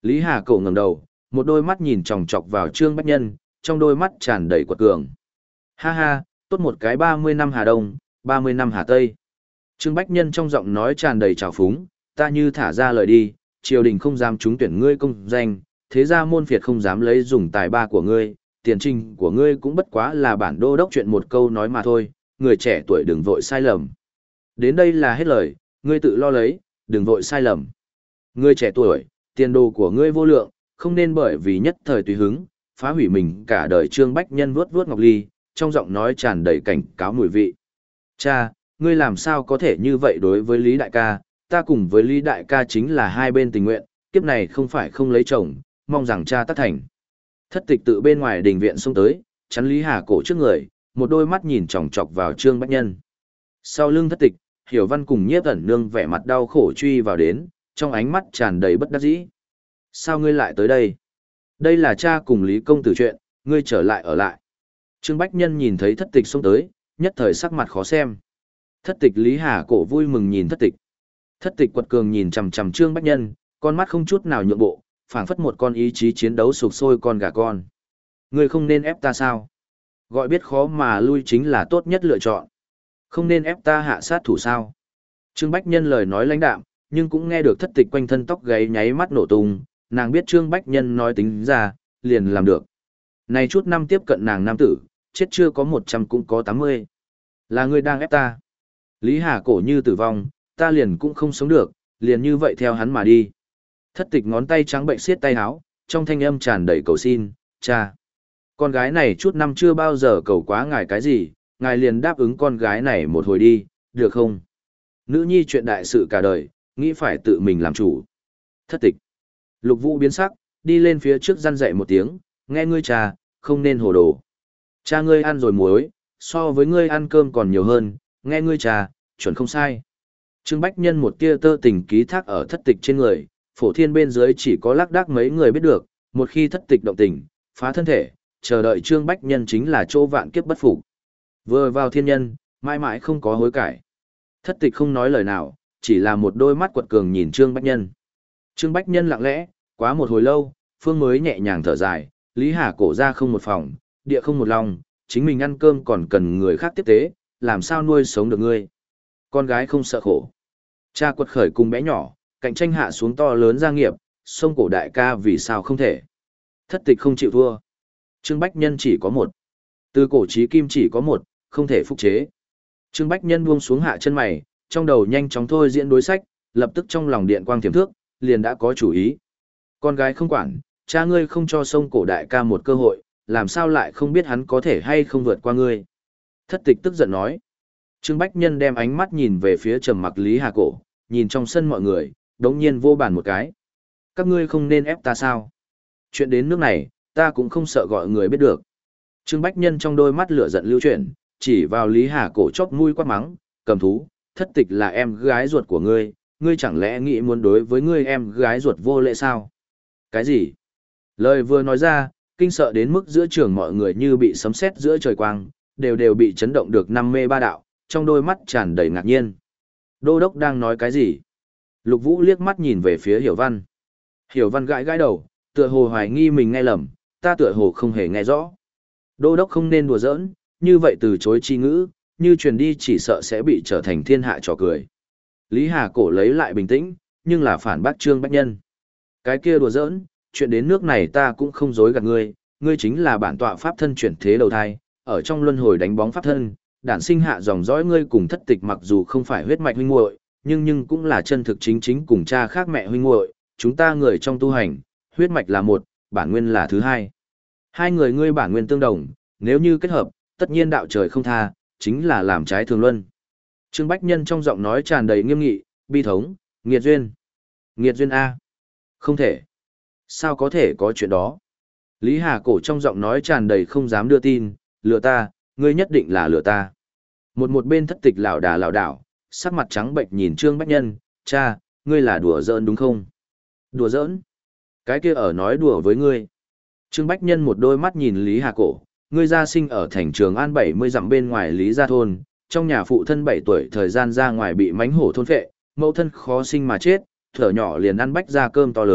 Speaker 1: Lý Hà Cổ ngẩng đầu, một đôi mắt nhìn chòng chọc vào Trương Bách Nhân, trong đôi mắt tràn đầy quật cường. Ha ha, tốt một cái ba mươi năm Hà Đông, ba mươi năm Hà Tây. Trương Bách Nhân trong giọng nói tràn đầy trào phúng, ta như thả ra lời đi, triều đình không dám trúng tuyển ngươi công danh, thế ra môn phiệt không dám lấy dùng tài ba của ngươi, tiền trình của ngươi cũng bất quá là bản đô đốc chuyện một câu nói mà thôi, người trẻ tuổi đừng vội sai lầm. Đến đây là hết lời, ngươi tự lo lấy, đừng vội sai lầm. Ngươi trẻ tuổi, tiền đồ của ngươi vô lượng, không nên bởi vì nhất thời tùy hứng, phá hủy mình cả đời. Trương Bách Nhân vuốt vuốt ngọc ly, trong giọng nói tràn đầy cảnh cáo mùi vị. Cha, ngươi làm sao có thể như vậy đối với Lý Đại ca, ta cùng với Lý Đại ca chính là hai bên tình nguyện, kiếp này không phải không lấy chồng, mong rằng cha tác thành. Thất Tịch tự bên ngoài đình viện xông tới, chắn Lý Hà Cổ trước người, một đôi mắt nhìn chòng chọc vào Trương Bách Nhân. Sau lưng Thất Tịch, Hiểu Văn cùng Nhiếp Ẩn Nương vẻ mặt đau khổ truy vào đến, trong ánh mắt tràn đầy bất đắc dĩ. Sao ngươi lại tới đây? Đây là cha cùng Lý công tử chuyện, ngươi trở lại ở lại. Trương Bách Nhân nhìn thấy Thất Tịch xông tới, nhất thời sắc mặt khó xem. Thất Tịch Lý Hà Cổ vui mừng nhìn Thất Tịch. Thất Tịch quật cường nhìn chằm chằm Trương Bách Nhân, con mắt không chút nào nhượng bộ, phảng phất một con ý chí chiến đấu sục sôi con gà con. Ngươi không nên ép ta sao? Gọi biết khó mà lui chính là tốt nhất lựa chọn. Không nên ép ta hạ sát thủ sao? Trương Bách Nhân lời nói lãnh đạm, nhưng cũng nghe được Thất Tịch quanh thân tóc gáy nháy mắt nổ tung, nàng biết Trương Bách Nhân nói tính ra, liền làm được. Này chút năm tiếp cận nàng nam tử, chết chưa có một trăm cũng có tám mươi. Là ngươi đang ép ta. Lý Hà Cổ như tử vong, ta liền cũng không sống được, liền như vậy theo hắn mà đi. Thất Tịch ngón tay trắng bệnh siết tay háo, trong thanh âm tràn đầy cầu xin, cha. Con gái này chút năm chưa bao giờ cầu quá ngài cái gì, ngài liền đáp ứng con gái này một hồi đi, được không? Nữ nhi chuyện đại sự cả đời, nghĩ phải tự mình làm chủ. Thất Tịch. Lục Vũ biến sắc, đi lên phía trước răn dạy một tiếng, nghe ngươi cha, không nên hồ đồ. Cha ngươi ăn rồi muối, so với ngươi ăn cơm còn nhiều hơn, nghe ngươi cha, chuẩn không sai. Trương Bách Nhân một tia tơ tình ký thác ở Thất Tịch trên người, Phổ Thiên bên dưới chỉ có lác đác mấy người biết được, một khi Thất Tịch động tình, phá thân thể, chờ đợi Trương Bách Nhân chính là chỗ vạn kiếp bất phục. Vừa vào thiên nhân, mãi mãi không có hối cải. Thất Tịch không nói lời nào, chỉ là một đôi mắt quật cường nhìn Trương Bách Nhân. Trương Bách Nhân lặng lẽ, quá một hồi lâu, Phương mới nhẹ nhàng thở dài, Lý Hà Cổ ra không một phòng, địa không một lòng, chính mình ăn cơm còn cần người khác tiếp tế, làm sao nuôi sống được ngươi. Con gái không sợ khổ. Cha quật khởi cùng bé nhỏ, cạnh tranh hạ xuống to lớn gia nghiệp, sông cổ đại ca vì sao không thể. Thất Tịch không chịu thua. Trương Bách Nhân chỉ có một. Từ cổ chí kim chỉ có một, không thể phục chế. Trương Bách Nhân buông xuống hạ chân mày, trong đầu nhanh chóng thôi diễn đối sách, lập tức trong lòng điện quang tiềm thước, liền đã có chủ ý. Con gái không quản, cha ngươi không cho sông cổ đại ca một cơ hội, làm sao lại không biết hắn có thể hay không vượt qua ngươi. Thất Tịch tức giận nói. Trương Bách Nhân đem ánh mắt nhìn về phía trầm mặc Lý Hà Cổ, nhìn trong sân mọi người, đống nhiên vô bàn một cái. Các ngươi không nên ép ta sao? Chuyện đến nước này, ta cũng không sợ gọi người biết được. Trương Bách Nhân trong đôi mắt lửa giận lưu chuyển, chỉ vào Lý Hà Cổ chóp mũi quát mắng, cầm thú, Thất Tịch là em gái ruột của ngươi, ngươi chẳng lẽ nghĩ muốn đối với ngươi em gái ruột vô lễ sao? Cái gì? Lời vừa nói ra, kinh sợ đến mức giữa trường mọi người như bị sấm sét giữa trời quang, đều đều bị chấn động được năm mê ba đạo, trong đôi mắt tràn đầy ngạc nhiên. Đô đốc đang nói cái gì? Lục Vũ liếc mắt nhìn về phía Hiểu Văn. Hiểu Văn gãi gãi đầu, tựa hồ hoài nghi mình nghe lầm, ta tựa hồ không hề nghe rõ. Đô đốc không nên đùa giỡn, như vậy từ chối chi ngữ, như truyền đi chỉ sợ sẽ bị trở thành thiên hạ trò cười. Lý Hà Cổ lấy lại bình tĩnh, nhưng là phản bác Trương Bách Nhân. Cái kia đùa giỡn, chuyện đến nước này ta cũng không dối gạt ngươi, ngươi chính là bản tọa pháp thân chuyển thế đầu thai, ở trong luân hồi đánh bóng pháp thân, đản sinh hạ dòng dõi ngươi cùng Thất Tịch mặc dù không phải huyết mạch huynh muội, nhưng nhưng cũng là chân thực chính chính cùng cha khác mẹ huynh muội, chúng ta người trong tu hành, huyết mạch là một, bản nguyên là thứ hai. Hai người ngươi bản nguyên tương đồng, nếu như kết hợp, tất nhiên đạo trời không tha, chính là làm trái thường luân. Trương Bách Nhân trong giọng nói tràn đầy nghiêm nghị, bi thống, nghiệt duyên. Nghiệt duyên A. Không thể. Sao có thể có chuyện đó? Lý Hà Cổ trong giọng nói tràn đầy không dám đưa tin, lừa ta, ngươi nhất định là lừa ta. Một một bên Thất Tịch lảo đà lảo đảo, sắc mặt trắng bệnh nhìn Trương Bách Nhân, cha, ngươi là đùa giỡn đúng không? Đùa giỡn? Cái kia ở nói đùa với ngươi. Trương Bách Nhân một đôi mắt nhìn Lý Hà Cổ, ngươi gia sinh ở thành Trường An bảy mươi dặm bên ngoài Lý Gia Thôn, trong nhà phụ thân bảy tuổi thời gian ra ngoài bị mánh hổ thôn phệ, mẫu thân khó sinh mà chết, thở nhỏ liền ăn bách ra cơm to lớn,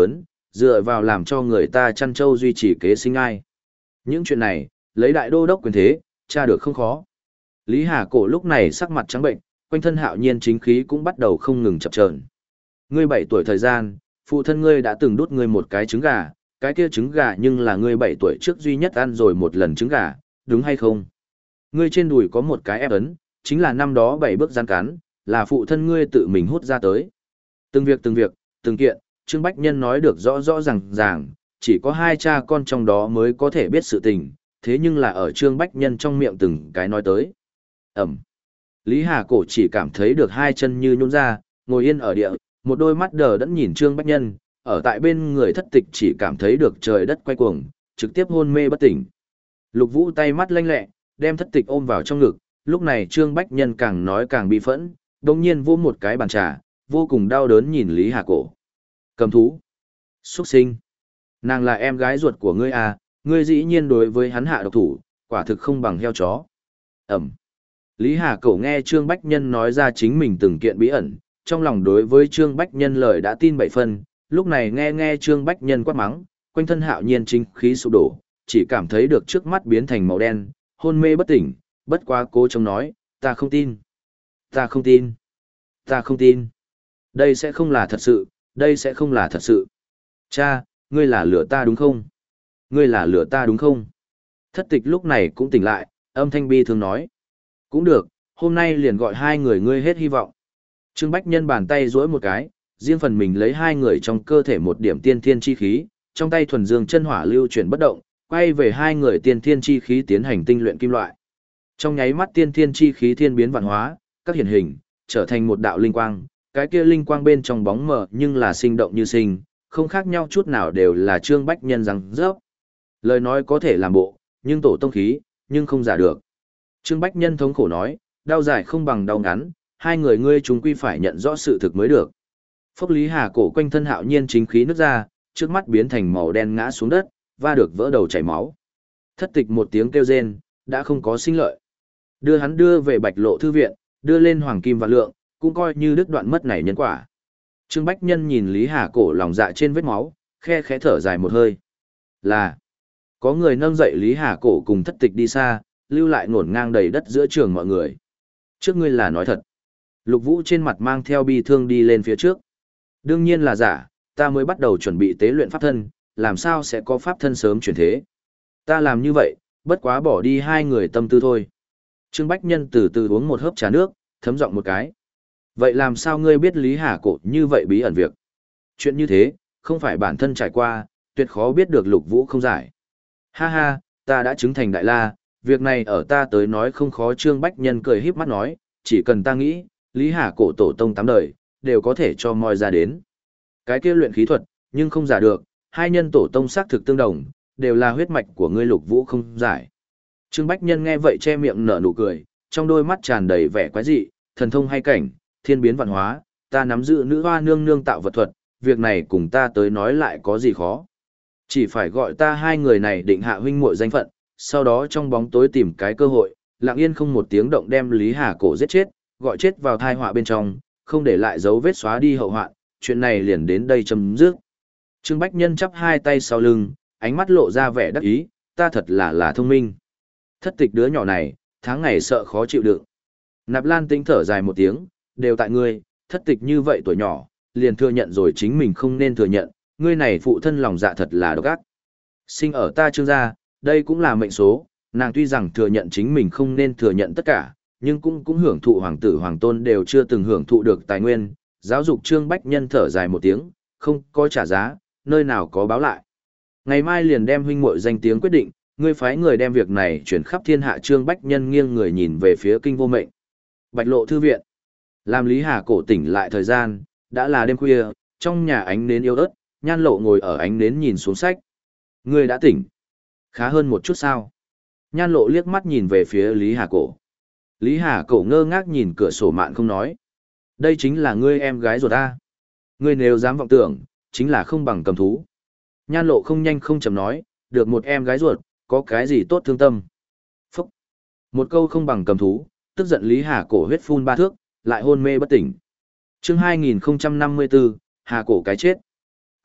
Speaker 1: dựa vào làm cho người ta chăn trâu duy trì kế sinh ai. Những chuyện này, lấy đại đô đốc quyền thế, tra được không khó. Lý Hà Cổ lúc này sắc mặt trắng bệnh, quanh thân hạo nhiên chính khí cũng bắt đầu không ngừng chập chờn. Ngươi bảy tuổi thời gian, phụ thân ngươi đã từng đút ngươi một cái trứng gà, cái kia trứng gà nhưng là ngươi bảy tuổi trước duy nhất ăn rồi một lần trứng gà, đúng hay không? Ngươi trên đùi có một cái ép ấn, chính là năm đó bảy bước gian cắn, là phụ thân ngươi tự mình hút ra tới. Từng việc từng việc, từng kiện, Trương Bách Nhân nói được rõ rõ ràng ràng, chỉ có hai cha con trong đó mới có thể biết sự tình, thế nhưng là ở Trương Bách Nhân trong miệng từng cái nói tới. Ẩm. Lý Hà Cổ chỉ cảm thấy được hai chân như nhũn ra, ngồi yên ở địa, một đôi mắt đờ đẫn nhìn Trương Bách Nhân, ở tại bên người thất tịch chỉ cảm thấy được trời đất quay cuồng, trực tiếp hôn mê bất tỉnh. Lục Vũ tay mắt lanh lẹ, đem thất tịch ôm vào trong ngực, lúc này Trương Bách Nhân càng nói càng bị phẫn, đồng nhiên vô một cái bàn trà, vô cùng đau đớn nhìn Lý Hà Cổ. Cầm thú. Xuất sinh. Nàng là em gái ruột của ngươi à, ngươi dĩ nhiên đối với hắn hạ độc thủ, quả thực không bằng heo chó. Ẩm. Lý Hà Cổ nghe Trương Bách Nhân nói ra chính mình từng kiện bí ẩn, trong lòng đối với Trương Bách Nhân lời đã tin bảy phân, lúc này nghe nghe Trương Bách Nhân quát mắng, quanh thân hạo nhiên chính khí sụp đổ, chỉ cảm thấy được trước mắt biến thành màu đen, hôn mê bất tỉnh, bất quá cố chống nói, ta không tin, ta không tin, ta không tin. Đây sẽ không là thật sự, đây sẽ không là thật sự. Cha, ngươi là lửa ta đúng không? Ngươi là lửa ta đúng không? Thất tịch lúc này cũng tỉnh lại, âm thanh bi thường nói. Cũng được, hôm nay liền gọi hai người ngươi hết hy vọng. Trương Bách Nhân bàn tay duỗi một cái, riêng phần mình lấy hai người trong cơ thể một điểm tiên thiên chi khí, trong tay thuần dương chân hỏa lưu chuyển bất động, quay về hai người tiên thiên chi khí tiến hành tinh luyện kim loại. Trong nháy mắt tiên thiên chi khí thiên biến vạn hóa, các hiển hình, trở thành một đạo linh quang, cái kia linh quang bên trong bóng mờ nhưng là sinh động như sinh, không khác nhau chút nào đều là Trương Bách Nhân răng rớp. Lời nói có thể làm bộ, nhưng tổ tông khí, nhưng không giả được. Trương Bách Nhân thống khổ nói, đau dài không bằng đau ngắn, hai người ngươi chúng quy phải nhận rõ sự thực mới được. Phốc Lý Hà Cổ quanh thân hạo nhiên chính khí nứt ra, trước mắt biến thành màu đen ngã xuống đất, và được vỡ đầu chảy máu. Thất tịch một tiếng kêu rên, đã không có sinh lợi. Đưa hắn đưa về Bạch Lộ thư viện, đưa lên Hoàng Kim Vạn Lượng, cũng coi như đứt đoạn mất này nhân quả. Trương Bách Nhân nhìn Lý Hà Cổ lòng dạ trên vết máu, khe khẽ thở dài một hơi. Là, có người nâng dậy Lý Hà Cổ cùng thất tịch đi xa, lưu lại ngổn ngang đầy đất giữa trường mọi người. Trước ngươi là nói thật. Lục Vũ trên mặt mang theo bi thương đi lên phía trước. Đương nhiên là giả, ta mới bắt đầu chuẩn bị tế luyện pháp thân, làm sao sẽ có pháp thân sớm chuyển thế. Ta làm như vậy, bất quá bỏ đi hai người tâm tư thôi. Trương Bách Nhân từ từ uống một hớp trà nước, thấm giọng một cái. Vậy làm sao ngươi biết Lý Hà Cổ như vậy bí ẩn việc? Chuyện như thế, không phải bản thân trải qua, tuyệt khó biết được Lục Vũ không giải. Ha ha, ta đã chứng thành đại la, việc này ở ta tới nói không khó. Trương Bách Nhân cười híp mắt nói, chỉ cần ta nghĩ, Lý Hà Cổ tổ tông tám đời, đều có thể cho moi ra đến. Cái kia luyện khí thuật, nhưng không giả được, hai nhân tổ tông xác thực tương đồng, đều là huyết mạch của ngươi Lục Vũ không giải. Trương Bách Nhân nghe vậy che miệng nở nụ cười, trong đôi mắt tràn đầy vẻ quái dị, thần thông hay cảnh, thiên biến vạn hóa, ta nắm giữ nữ hoa nương nương tạo vật thuật, việc này cùng ta tới nói lại có gì khó. Chỉ phải gọi ta hai người này định hạ huynh muội danh phận, sau đó trong bóng tối tìm cái cơ hội, lặng yên không một tiếng động đem Lý Hà Cổ giết chết, gọi chết vào thai họa bên trong, không để lại dấu vết xóa đi hậu họa, chuyện này liền đến đây chấm dứt. Trương Bách Nhân chắp hai tay sau lưng, ánh mắt lộ ra vẻ đắc ý, ta thật là là thông minh. Thất tịch đứa nhỏ này, tháng ngày sợ khó chịu đựng. Nạp Lan Tĩnh thở dài một tiếng, đều tại ngươi, thất tịch như vậy tuổi nhỏ, liền thừa nhận rồi chính mình không nên thừa nhận, ngươi này phụ thân lòng dạ thật là độc ác. Sinh ở ta Trương gia, đây cũng là mệnh số, nàng tuy rằng thừa nhận chính mình không nên thừa nhận tất cả, nhưng cũng cũng hưởng thụ hoàng tử hoàng tôn đều chưa từng hưởng thụ được tài nguyên. Giáo dục Trương Bách Nhân thở dài một tiếng, không có trả giá, nơi nào có báo lại. Ngày mai liền đem huynh muội danh tiếng quyết định, ngươi phái người đem việc này chuyển khắp thiên hạ. Trương Bách Nhân nghiêng người nhìn về phía Kinh Vô Mệnh. Bạch Lộ thư viện. Làm Lý Hà Cổ tỉnh lại thời gian, đã là đêm khuya, trong nhà ánh nến yếu ớt, Nhan Lộ ngồi ở ánh nến nhìn xuống sách. Ngươi đã tỉnh. Khá hơn một chút sao? Nhan Lộ liếc mắt nhìn về phía Lý Hà Cổ. Lý Hà Cổ ngơ ngác nhìn cửa sổ mạn không nói. Đây chính là ngươi em gái ruột ta. Ngươi nếu dám vọng tưởng, chính là không bằng cầm thú. Nhan Lộ không nhanh không chậm nói, được một em gái ruột, có cái gì tốt thương tâm. Phúc. Một câu không bằng cầm thú, tức giận Lý Hà Cổ huyết phun ba thước, lại hôn mê bất tỉnh. Chương hai nghìn không trăm năm mươi bốn, Hà Cổ cái chết.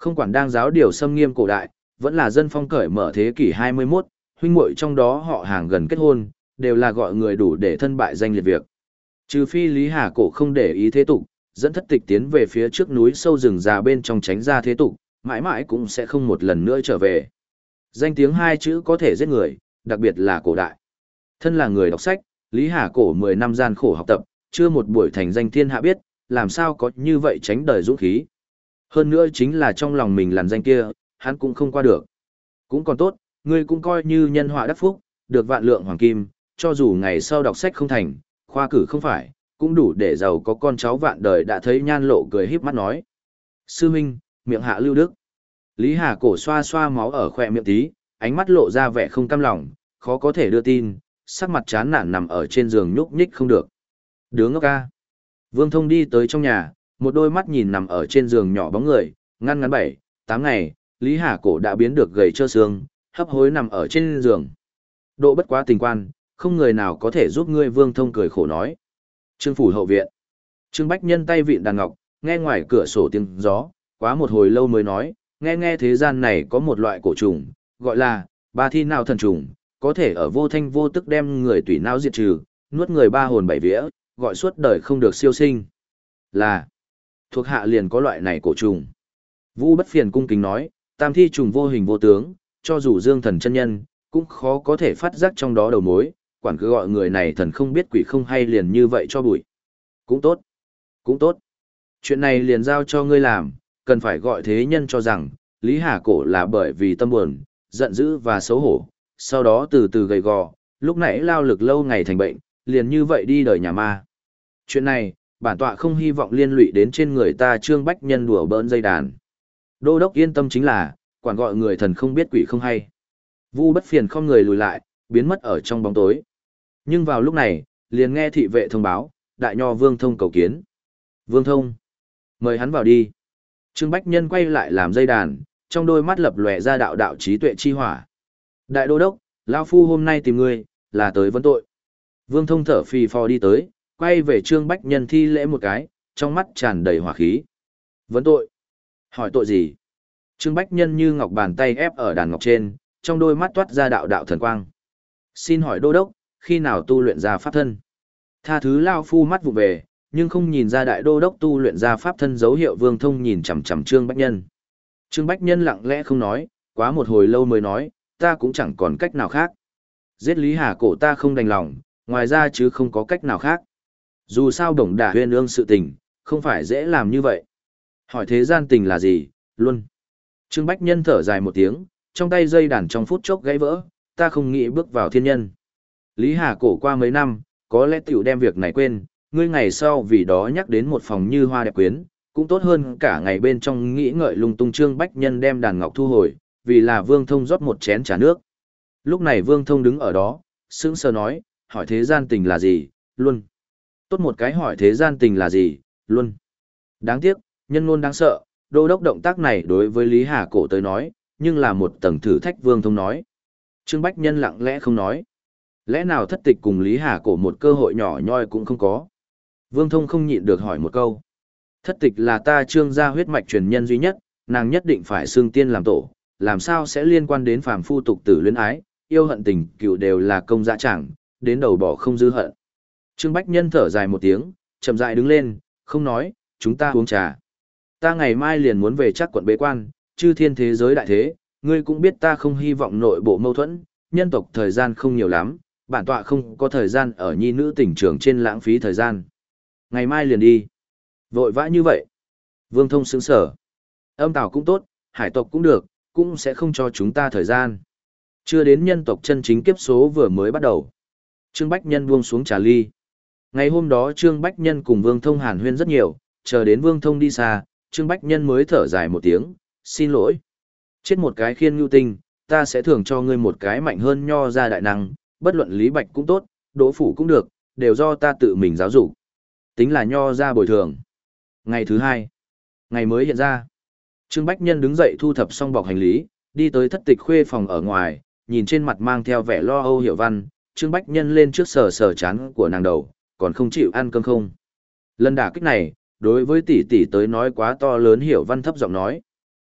Speaker 1: Không quản đang giáo điều xâm nghiêm cổ đại, vẫn là dân phong cởi mở thế kỷ hai mươi mốt, huynh muội trong đó họ hàng gần kết hôn, đều là gọi người đủ để thân bại danh liệt việc. Trừ phi Lý Hà Cổ không để ý thế tục, dẫn thất tịch tiến về phía trước núi sâu rừng già bên trong tránh ra thế tục, mãi mãi cũng sẽ không một lần nữa trở về. Danh tiếng hai chữ có thể giết người, đặc biệt là cổ đại. Thân là người đọc sách, Lý Hà Cổ mười năm gian khổ học tập, chưa một buổi thành danh thiên hạ biết, làm sao có như vậy tránh đời dũng khí. Hơn nữa chính là trong lòng mình làn danh kia, hắn cũng không qua được. Cũng còn tốt, ngươi cũng coi như nhân họa đắc phúc, được vạn lượng hoàng kim, cho dù ngày sau đọc sách không thành, khoa cử không phải, cũng đủ để giàu có con cháu vạn đời. Đã thấy Nhan Lộ cười híp mắt nói. Sư huynh, miệng hạ lưu đức. Lý Hà Cổ xoa xoa máu ở khỏe miệng tí, ánh mắt lộ ra vẻ không cam lòng, khó có thể đưa tin, sắc mặt chán nản nằm ở trên giường nhúc nhích không được. Đứa ngốc ca. Vương Thông đi tới trong nhà, một đôi mắt nhìn nằm ở trên giường nhỏ bóng người, ngăn ngắn bảy, tám ngày, Lý Hà Cổ đã biến được gầy trơ xương, hấp hối nằm ở trên giường. Độ bất quá tình quan, không người nào có thể giúp ngươi. Vương Thông cười khổ nói. Trương phủ hậu viện. Trương Bách Nhân tay vịn đàn ngọc, nghe ngoài cửa sổ tiếng gió, quá một hồi lâu mới nói, nghe nghe thế gian này có một loại cổ trùng, gọi là ba thi nào thần trùng, có thể ở vô thanh vô tức đem người tủy não diệt trừ, nuốt người ba hồn bảy vía, gọi suốt đời không được siêu sinh. Là, thuộc hạ liền có loại này cổ trùng. Vũ Bất Phiền cung kính nói, tam thi trùng vô hình vô tướng, cho dù dương thần chân nhân, cũng khó có thể phát giác trong đó đầu mối, quản cứ gọi người này thần không biết quỷ không hay liền như vậy cho bụi. Cũng tốt, cũng tốt. Chuyện này liền giao cho ngươi làm, cần phải gọi thế nhân cho rằng, Lý Hà Cổ là bởi vì tâm buồn, giận dữ và xấu hổ, sau đó từ từ gầy gò, lúc nãy lao lực lâu ngày thành bệnh, liền như vậy đi đời nhà ma. Chuyện này, bản tọa không hy vọng liên lụy đến trên người ta. Trương Bách Nhân đùa bỡn dây đàn. Đô đốc yên tâm chính là, quản gọi người thần không biết quỷ không hay. Vu Bất Phiền không người lùi lại, biến mất ở trong bóng tối. Nhưng vào lúc này, liền nghe thị vệ thông báo, đại nho Vương Thông cầu kiến. Vương Thông, mời hắn vào đi. Trương Bách Nhân quay lại làm dây đàn, trong đôi mắt lập lòe ra đạo đạo trí tuệ chi hỏa. Đại đô đốc, lão phu hôm nay tìm ngươi, là tới vấn tội. Vương Thông thở phì phò đi tới, quay về Trương Bách Nhân thi lễ một cái, trong mắt tràn đầy hỏa khí. Vấn tội? Hỏi tội gì? Trương Bách Nhân như ngọc bàn tay ép ở đàn ngọc trên, trong đôi mắt toát ra đạo đạo thần quang. Xin hỏi đô đốc, khi nào tu luyện ra pháp thân? Tha thứ lao phu mắt vụ về, nhưng không nhìn ra đại đô đốc tu luyện ra pháp thân dấu hiệu. Vương Thông nhìn chằm chằm Trương Bách Nhân. Trương Bách Nhân lặng lẽ không nói, quá một hồi lâu mới nói, ta cũng chẳng còn cách nào khác. Giết Lý Hà Cổ ta không đành lòng, ngoài ra chứ không có cách nào khác. Dù sao Đồng Đả Huyên ương sự tình, không phải dễ làm như vậy. Hỏi thế gian tình là gì, luôn. Trương Bách Nhân thở dài một tiếng, trong tay dây đàn trong phút chốc gãy vỡ, ta không nghĩ bước vào thiên nhân. Lý Hà Cổ qua mấy năm, có lẽ tiểu đem việc này quên, ngươi ngày sau vì đó nhắc đến một phòng như hoa đẹp quyến, cũng tốt hơn cả ngày bên trong nghĩ ngợi lung tung. Trương Bách Nhân đem đàn ngọc thu hồi, vì là Vương Thông rót một chén trà nước. Lúc này Vương Thông đứng ở đó, sững sờ nói, hỏi thế gian tình là gì, luôn. Tốt một cái hỏi thế gian tình là gì, luôn. Đáng tiếc, nhân ngôn đáng sợ, đô đốc động tác này đối với Lý Hà Cổ tới nói, nhưng là một tầng thử thách. Vương Thông nói. Trương Bách Nhân lặng lẽ không nói. Lẽ nào thất tịch cùng Lý Hà Cổ một cơ hội nhỏ nhoi cũng không có? Vương Thông không nhịn được hỏi một câu. Thất tịch là ta Trương gia huyết mạch truyền nhân duy nhất, nàng nhất định phải xưng tiên làm tổ, làm sao sẽ liên quan đến phàm phu tục tử luyến ái, yêu hận tình cựu đều là công dã chẳng, đến đầu bỏ không dư hận. Trương Bách Nhân thở dài một tiếng, chậm rãi đứng lên, không nói, chúng ta uống trà. Ta ngày mai liền muốn về chắc quận bế quan, chư thiên thế giới đại thế, ngươi cũng biết ta không hy vọng nội bộ mâu thuẫn, nhân tộc thời gian không nhiều lắm, bản tọa không có thời gian ở nhi nữ tỉnh trường trên lãng phí thời gian. Ngày mai liền đi. Vội vã như vậy. Vương Thông sững sở. Âm tào cũng tốt, hải tộc cũng được, cũng sẽ không cho chúng ta thời gian. Chưa đến nhân tộc chân chính kiếp số vừa mới bắt đầu. Trương Bách Nhân buông xuống trà ly. Ngày hôm đó Trương Bách Nhân cùng Vương Thông hàn huyên rất nhiều, chờ đến Vương Thông đi xa, Trương Bách Nhân mới thở dài một tiếng, xin lỗi. Chết một cái khiên ngưu tinh, ta sẽ thưởng cho ngươi một cái mạnh hơn nho ra đại năng, bất luận Lý Bạch cũng tốt, Đỗ Phủ cũng được, đều do ta tự mình giáo dục. Tính là nho ra bồi thường. Ngày thứ hai, ngày mới hiện ra. Trương Bách Nhân đứng dậy thu thập xong bọc hành lý, đi tới thất tịch khuê phòng ở ngoài, nhìn trên mặt mang theo vẻ lo âu Hiểu Văn, Trương Bách Nhân lên trước sờ sờ chán của nàng đầu, còn không chịu ăn cơm không. Lần đả kích này, đối với tỷ tỷ tới nói quá to lớn. Hiểu Văn thấp giọng nói.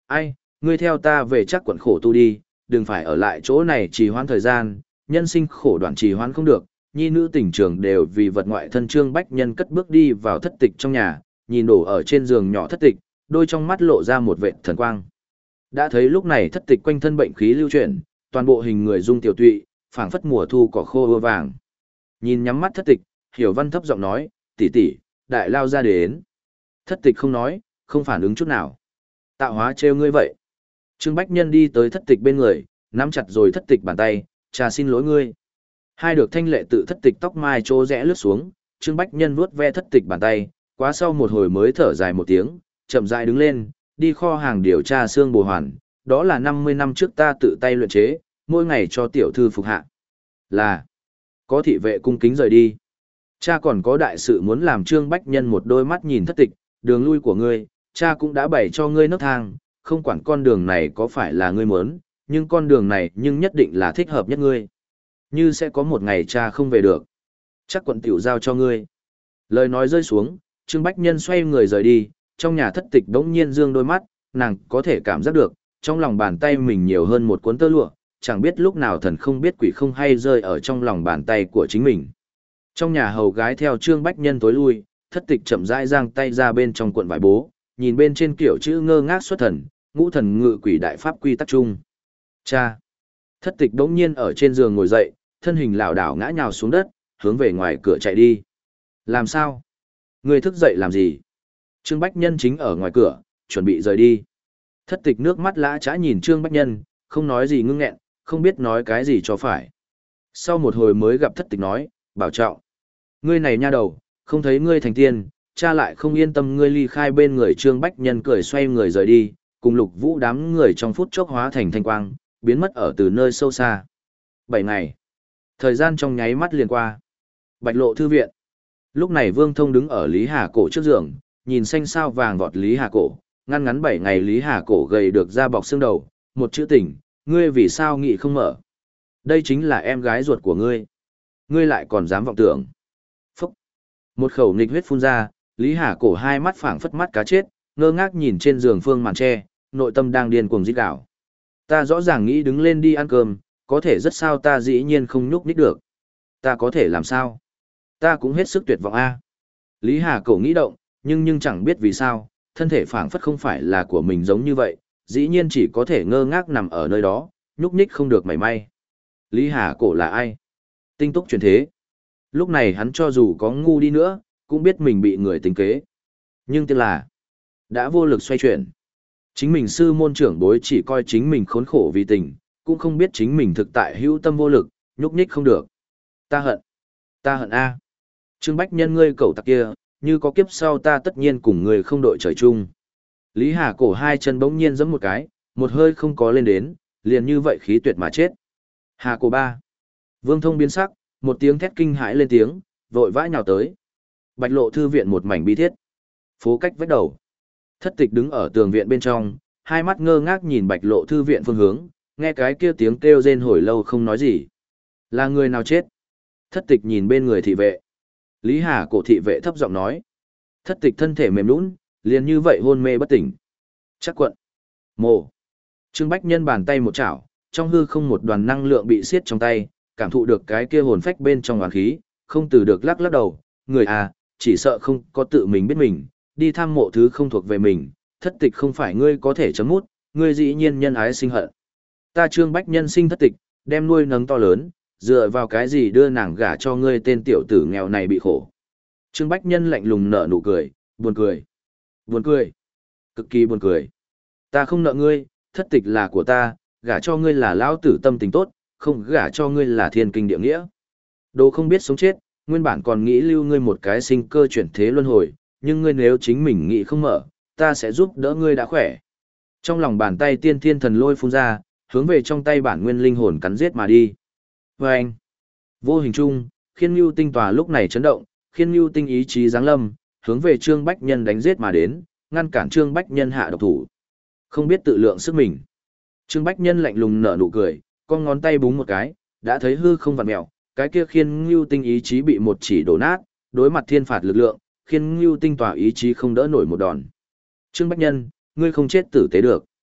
Speaker 1: Ai, ngươi theo ta về chắc quận khổ tu đi, đừng phải ở lại chỗ này trì hoãn thời gian, nhân sinh khổ đoạn trì hoãn không được, nhi nữ tình trường đều vì vật ngoại thân. Trương Bách Nhân cất bước đi vào thất tịch trong nhà, nhìn đổ ở trên giường nhỏ thất tịch, đôi trong mắt lộ ra một vệt thần quang. Đã thấy lúc này thất tịch quanh thân bệnh khí lưu chuyển, toàn bộ hình người dung tiểu tụy, phảng phất mùa thu cỏ khô ưa vàng. Nhìn nhắm mắt thất tịch, Hiểu Văn thấp giọng nói, tỷ tỷ, đại lao ra đến. Thất tịch không nói, không phản ứng chút nào. Tạo hóa trêu ngươi vậy. Trương Bách Nhân đi tới thất tịch bên người, nắm chặt rồi thất tịch bàn tay, cha xin lỗi ngươi. Hai được thanh lệ tự thất tịch tóc mai trô rẽ lướt xuống, Trương Bách Nhân vuốt ve thất tịch bàn tay, quá sau một hồi mới thở dài một tiếng, chậm rãi đứng lên, đi kho hàng điều tra xương bồ hoàn, đó là năm mươi năm trước ta tự tay luyện chế, mỗi ngày cho tiểu thư phục hạ. Là, có thị vệ cung kính rời đi. Cha còn có đại sự muốn làm. Trương Bách Nhân một đôi mắt nhìn thất tịch, đường lui của ngươi, cha cũng đã bày cho ngươi nấc thang, không quản con đường này có phải là ngươi muốn, nhưng con đường này nhưng nhất định là thích hợp nhất ngươi. Như sẽ có một ngày cha không về được, chắc quận tiểu giao cho ngươi. Lời nói rơi xuống, Trương Bách Nhân xoay người rời đi, trong nhà thất tịch đống nhiên dương đôi mắt, nàng có thể cảm giác được, trong lòng bàn tay mình nhiều hơn một cuốn tơ lụa, chẳng biết lúc nào thần không biết quỷ không hay rơi ở trong lòng bàn tay của chính mình. Trong nhà hầu gái theo Trương Bách Nhân tối lui, thất tịch chậm rãi giang tay ra bên trong cuộn vải bố, nhìn bên trên kiểu chữ ngơ ngác xuất thần, ngũ thần ngự quỷ đại pháp quy tắc chung. Cha! Thất tịch đống nhiên ở trên giường ngồi dậy, thân hình lảo đảo ngã nhào xuống đất, hướng về ngoài cửa chạy đi. Làm sao? Ngươi thức dậy làm gì? Trương Bách Nhân chính ở ngoài cửa, chuẩn bị rời đi. Thất tịch nước mắt lã chã nhìn Trương Bách Nhân, không nói gì ngưng nghẹn, không biết nói cái gì cho phải. Sau một hồi mới gặp thất tịch nói, bảo trọng. Ngươi này nha đầu, không thấy ngươi thành tiên, cha lại không yên tâm ngươi ly khai bên người. Trương Bách Nhân cười xoay người rời đi, cùng Lục Vũ đám người trong phút chốc hóa thành thanh quang, biến mất ở từ nơi sâu xa. Bảy ngày. Thời gian trong nháy mắt liền qua. Bạch Lộ thư viện. Lúc này Vương Thông đứng ở Lý Hà Cổ trước giường, nhìn xanh sao vàng vọt Lý Hà Cổ, ngăn ngắn bảy ngày Lý Hà Cổ gầy được da bọc xương đầu, một chữ tỉnh, ngươi vì sao nghị không mở? Đây chính là em gái ruột của ngươi. Ngươi lại còn dám vọng tưởng. Phúc. Một khẩu nghịch huyết phun ra, Lý Hà Cổ hai mắt phảng phất mắt cá chết, ngơ ngác nhìn trên giường phương màn tre, nội tâm đang điên cuồng rít gào. Ta rõ ràng nghĩ đứng lên đi ăn cơm, có thể rất sao ta dĩ nhiên không nhúc nhích được. Ta có thể làm sao? Ta cũng hết sức tuyệt vọng a. Lý Hà Cổ nghĩ động, nhưng nhưng chẳng biết vì sao, thân thể phảng phất không phải là của mình giống như vậy, dĩ nhiên chỉ có thể ngơ ngác nằm ở nơi đó, nhúc nhích không được mảy may. Lý Hà Cổ là ai? Tinh túc truyền thế. Lúc này hắn cho dù có ngu đi nữa, cũng biết mình bị người tính kế. Nhưng tiếc là, đã vô lực xoay chuyển. Chính mình sư môn trưởng bối chỉ coi chính mình khốn khổ vì tình, cũng không biết chính mình thực tại hữu tâm vô lực, nhúc nhích không được. Ta hận. Ta hận A. Trương Bách Nhân ngươi cẩu tặc kia, như có kiếp sau ta tất nhiên cùng người không đội trời chung. Lý Hà Cổ hai chân bỗng nhiên giẫm một cái, một hơi không có lên đến, liền như vậy khí tuyệt mà chết. Hà Cổ ba. Vương Thông biến sắc, một tiếng thét kinh hãi lên tiếng, vội vã nhào tới. Bạch Lộ thư viện một mảnh bi thiết. Phố cách vách đầu. Thất tịch đứng ở tường viện bên trong, hai mắt ngơ ngác nhìn Bạch Lộ thư viện phương hướng, nghe cái kia tiếng kêu rên hồi lâu không nói gì. Là người nào chết? Thất tịch nhìn bên người thị vệ. Lý Hà Cổ thị vệ thấp giọng nói. Thất tịch thân thể mềm nhũn, liền như vậy hôn mê bất tỉnh. Chắc quận. Mồ. Trương Bách Nhân bàn tay một chảo, trong hư không một đoàn năng lượng bị siết trong tay, cảm thụ được cái kia hồn phách bên trong oán khí, không từ được lắc lắc đầu, người à, chỉ sợ không có tự mình biết mình, đi tham mộ thứ không thuộc về mình, thất tịch không phải ngươi có thể chấm mút, ngươi dĩ nhiên nhân ái sinh hận. Ta Trương Bách Nhân sinh thất tịch, đem nuôi nấng to lớn, dựa vào cái gì đưa nàng gả cho ngươi tên tiểu tử nghèo này bị khổ. Trương Bách Nhân lạnh lùng nở nụ cười, buồn cười. Buồn cười. Cực kỳ buồn cười. Ta không nợ ngươi, thất tịch là của ta, gả cho ngươi là lão tử tâm tình tốt, không gả cho ngươi là thiên kinh địa nghĩa. Đồ không biết sống chết, nguyên bản còn nghĩ lưu ngươi một cái sinh cơ chuyển thế luân hồi, nhưng ngươi nếu chính mình nghĩ không mở, ta sẽ giúp đỡ ngươi đã khỏe. Trong lòng bàn tay tiên thiên thần lôi phun ra, hướng về trong tay bản nguyên linh hồn cắn giết mà đi. Và anh, vô hình chung, khiên lưu tinh tòa lúc này chấn động, khiên lưu tinh ý chí giáng lâm, hướng về Trương Bách Nhân đánh giết mà đến, ngăn cản Trương Bách Nhân hạ độc thủ. Không biết tự lượng sức mình. Trương Bách Nhân lạnh lùng nở nụ cười, con ngón tay búng một cái, đã thấy hư không vặn mèo, cái kia khiên lưu tinh ý chí bị một chỉ đổ nát, đối mặt thiên phạt lực lượng, khiên lưu tinh tòa ý chí không đỡ nổi một đòn. Trương Bách Nhân, ngươi không chết tử tế được.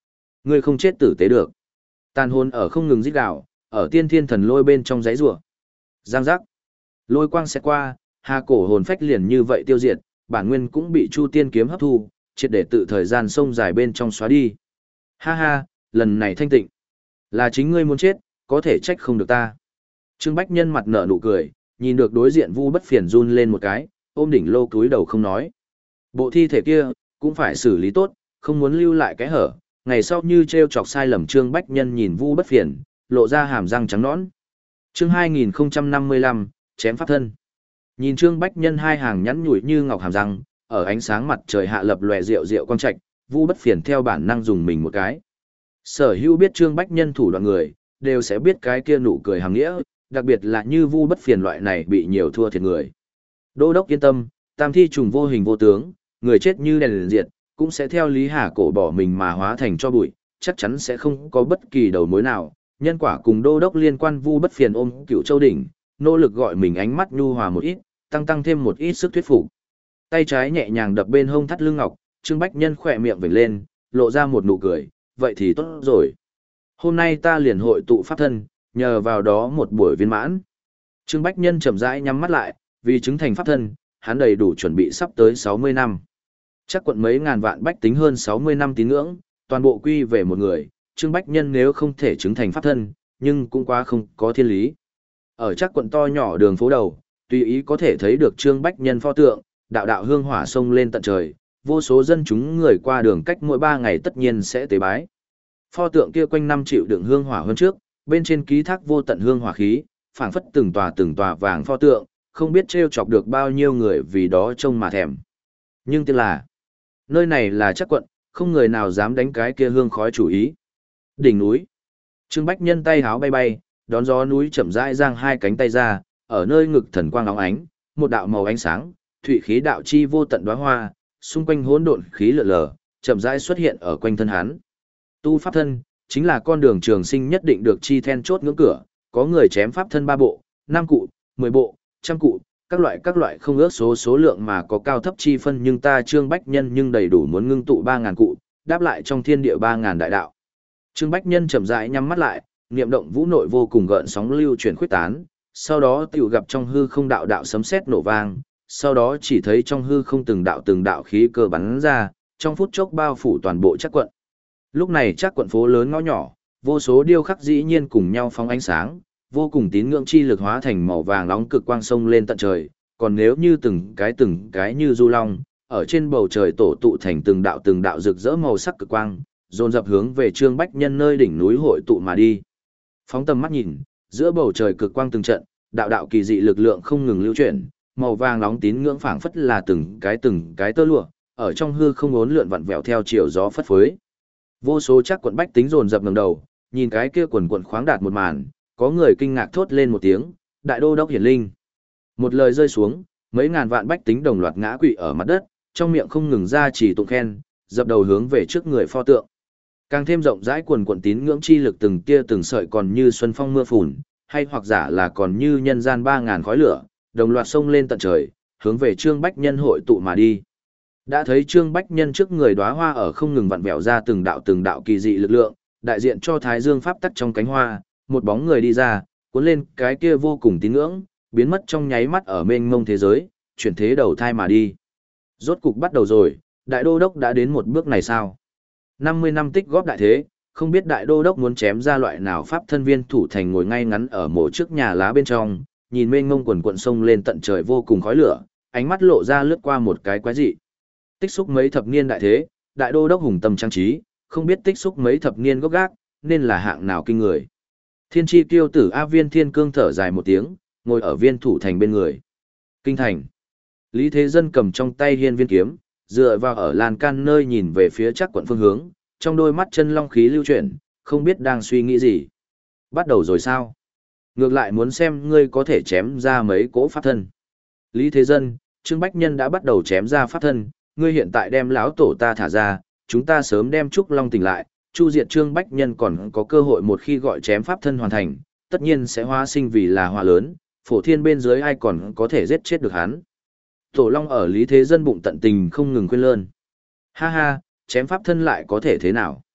Speaker 1: Ngươi không chết tử tế được. Tàn hồn ở không ngừng rít gào, ở tiên thiên thần lôi bên trong giấy rủa. Giang giác. Lôi quang sẽ qua, hà cổ hồn phách liền như vậy tiêu diệt, bản nguyên cũng bị Chu Tiên kiếm hấp thu, triệt để tự thời gian sông dài bên trong xóa đi. Ha ha, lần này thanh tịnh. Là chính ngươi muốn chết, có thể trách không được ta. Trương Bách Nhân mặt nở nụ cười, nhìn được đối diện Vu Bất Phiền run lên một cái, ôm đỉnh lô túi đầu không nói. Bộ thi thể kia, cũng phải xử lý tốt, không muốn lưu lại cái hở. Ngày sau như treo chọc sai lầm Trương Bách Nhân nhìn Vu Bất Phiền, lộ ra hàm răng trắng nõn. Chương hai nghìn không trăm năm mươi lăm, chém pháp thân. Nhìn Trương Bách Nhân hai hàng nhẵn nhủi như ngọc hàm răng, ở ánh sáng mặt trời hạ lập lòe rượu rượu quang trạch, Vu Bất Phiền theo bản năng dùng mình một cái. Sở hữu biết Trương Bách Nhân thủ đoạn người, đều sẽ biết cái kia nụ cười hàng nghĩa, đặc biệt là như Vu Bất Phiền loại này bị nhiều thua thiệt người. Đô đốc yên tâm, tam thi trùng vô hình vô tướng, người chết như đèn liền diệt, cũng sẽ theo Lý Hà cổ bỏ mình mà hóa thành cho bụi, chắc chắn sẽ không có bất kỳ đầu mối nào. Nhân quả cùng đô đốc liên quan Vu Bất Phiền ôm Cửu Châu đỉnh, nỗ lực gọi mình ánh mắt nhu hòa một ít, tăng tăng thêm một ít sức thuyết phục. Tay trái nhẹ nhàng đập bên hông thắt lưng ngọc, Trương Bách Nhân khỏe miệng vểnh lên, lộ ra một nụ cười, vậy thì tốt rồi. Hôm nay ta liền hội tụ pháp thân, nhờ vào đó một buổi viên mãn. Trương Bách Nhân chậm rãi nhắm mắt lại, vì chứng thành pháp thân, hắn đầy đủ chuẩn bị sắp tới sáu mươi năm. Chắc quận mấy ngàn vạn bách tính hơn sáu mươi năm tín ngưỡng, toàn bộ quy về một người, Trương Bách Nhân nếu không thể chứng thành pháp thân, nhưng cũng quá không có thiên lý. Ở chắc quận to nhỏ đường phố đầu, tùy ý có thể thấy được Trương Bách Nhân pho tượng, đạo đạo hương hỏa sông lên tận trời, vô số dân chúng người qua đường cách mỗi ba ngày tất nhiên sẽ tế bái. Pho tượng kia quanh năm chịu đựng hương hỏa hơn trước, bên trên ký thác vô tận hương hỏa khí, phảng phất từng tòa từng tòa vàng pho tượng, không biết trêu chọc được bao nhiêu người vì đó trông mà thèm. Nhưng tiếc là, nơi này là chắc quận, không người nào dám đánh cái kia hương khói chủ ý. Đỉnh núi. Trương Bách Nhân tay háo bay bay, đón gió núi chậm rãi giang hai cánh tay ra, ở nơi ngực thần quang óng ánh, một đạo màu ánh sáng, thủy khí đạo chi vô tận đóa hoa, xung quanh hỗn độn khí lượn lờ, chậm rãi xuất hiện ở quanh thân hắn. Tu pháp thân, chính là con đường trường sinh nhất định được chi then chốt ngưỡng cửa, có người chém pháp thân ba bộ, năm cụ, mười bộ, trăm cụ, các loại các loại không ước số số lượng mà có cao thấp chi phân, nhưng ta Trương Bách Nhân nhưng đầy đủ muốn ngưng tụ ba ngàn cụ, đáp lại trong thiên địa ba ngàn đại đạo. Trương Bách Nhân chậm rãi nhắm mắt lại, niệm động vũ nội vô cùng gợn sóng lưu chuyển khuếch tán, sau đó tiểu gặp trong hư không đạo đạo sấm sét nổ vang, sau đó chỉ thấy trong hư không từng đạo từng đạo khí cơ bắn ra, trong phút chốc bao phủ toàn bộ chắc quận. Lúc này chắc quận phố lớn ngõ nhỏ, vô số điêu khắc dĩ nhiên cùng nhau phóng ánh sáng, vô cùng tín ngưỡng chi lực hóa thành màu vàng nóng cực quang sông lên tận trời, còn nếu như từng cái từng cái như du long, ở trên bầu trời tổ tụ thành từng đạo từng đạo rực rỡ màu sắc cực quang, dồn dập hướng về Trương Bách Nhân nơi đỉnh núi hội tụ mà đi. Phóng tầm mắt nhìn, giữa bầu trời cực quang từng trận, đạo đạo kỳ dị lực lượng không ngừng lưu chuyển, màu vàng nóng tín ngưỡng phảng phất là từng cái từng cái tơ lụa, ở trong hư không uốn lượn vặn vẹo theo chiều gió phất phới. Vô số chắc quận bách tính dồn dập ngẩng đầu, nhìn cái kia quần quần khoáng đạt một màn, có người kinh ngạc thốt lên một tiếng, đại đô đốc hiển linh. Một lời rơi xuống, mấy ngàn vạn bách tính đồng loạt ngã quỵ ở mặt đất, trong miệng không ngừng ra chỉ tụng khen, dập đầu hướng về trước người pho tượng. Càng thêm rộng rãi quần quần tín ngưỡng chi lực từng tia từng sợi còn như xuân phong mưa phùn, hay hoặc giả là còn như nhân gian ba ngàn khói lửa, đồng loạt xông lên tận trời, hướng về Trương Bách Nhân hội tụ mà đi. Đã thấy Trương Bách Nhân trước người đóa hoa ở không ngừng vặn vẹo ra từng đạo từng đạo kỳ dị lực lượng, đại diện cho Thái Dương pháp tắc trong cánh hoa, một bóng người đi ra, cuốn lên cái kia vô cùng tín ngưỡng, biến mất trong nháy mắt ở mênh mông thế giới, chuyển thế đầu thai mà đi. Rốt cục bắt đầu rồi, đại đô đốc đã đến một bước này sao? năm mươi năm tích góp đại thế, không biết đại đô đốc muốn chém ra loại nào pháp thân viên thủ thành ngồi ngay ngắn ở mộ trước nhà lá bên trong, nhìn mênh mông quần quận sông lên tận trời vô cùng khói lửa, ánh mắt lộ ra lướt qua một cái quái dị. Tích xúc mấy thập niên đại thế, đại đô đốc hùng tâm trang trí, không biết tích xúc mấy thập niên gốc gác, nên là hạng nào kinh người. Thiên tri tiêu tử A Viên Thiên Cương thở dài một tiếng, ngồi ở viên thủ thành bên người. Kinh thành. Lý Thế Dân cầm trong tay hiên viên kiếm, dựa vào ở lan can nơi nhìn về phía chắc quận phương hướng, trong đôi mắt chân long khí lưu chuyển, không biết đang suy nghĩ gì. Bắt đầu rồi sao? Ngược lại muốn xem ngươi có thể chém ra mấy cỗ pháp thân. Lý Thế Dân, Trương Bách Nhân đã bắt đầu chém ra pháp thân, ngươi hiện tại đem lão tổ ta thả ra, chúng ta sớm đem Trúc Long tỉnh lại, chu diệt Trương Bách Nhân còn có cơ hội một khi gọi chém pháp thân hoàn thành, tất nhiên sẽ hóa sinh vì là họa lớn, phổ thiên bên dưới ai còn có thể giết chết được hắn. Tổ Long ở Lý Thế Dân bụng tận tình không ngừng khuyên lơn. Ha ha, chém pháp thân lại có thể thế nào?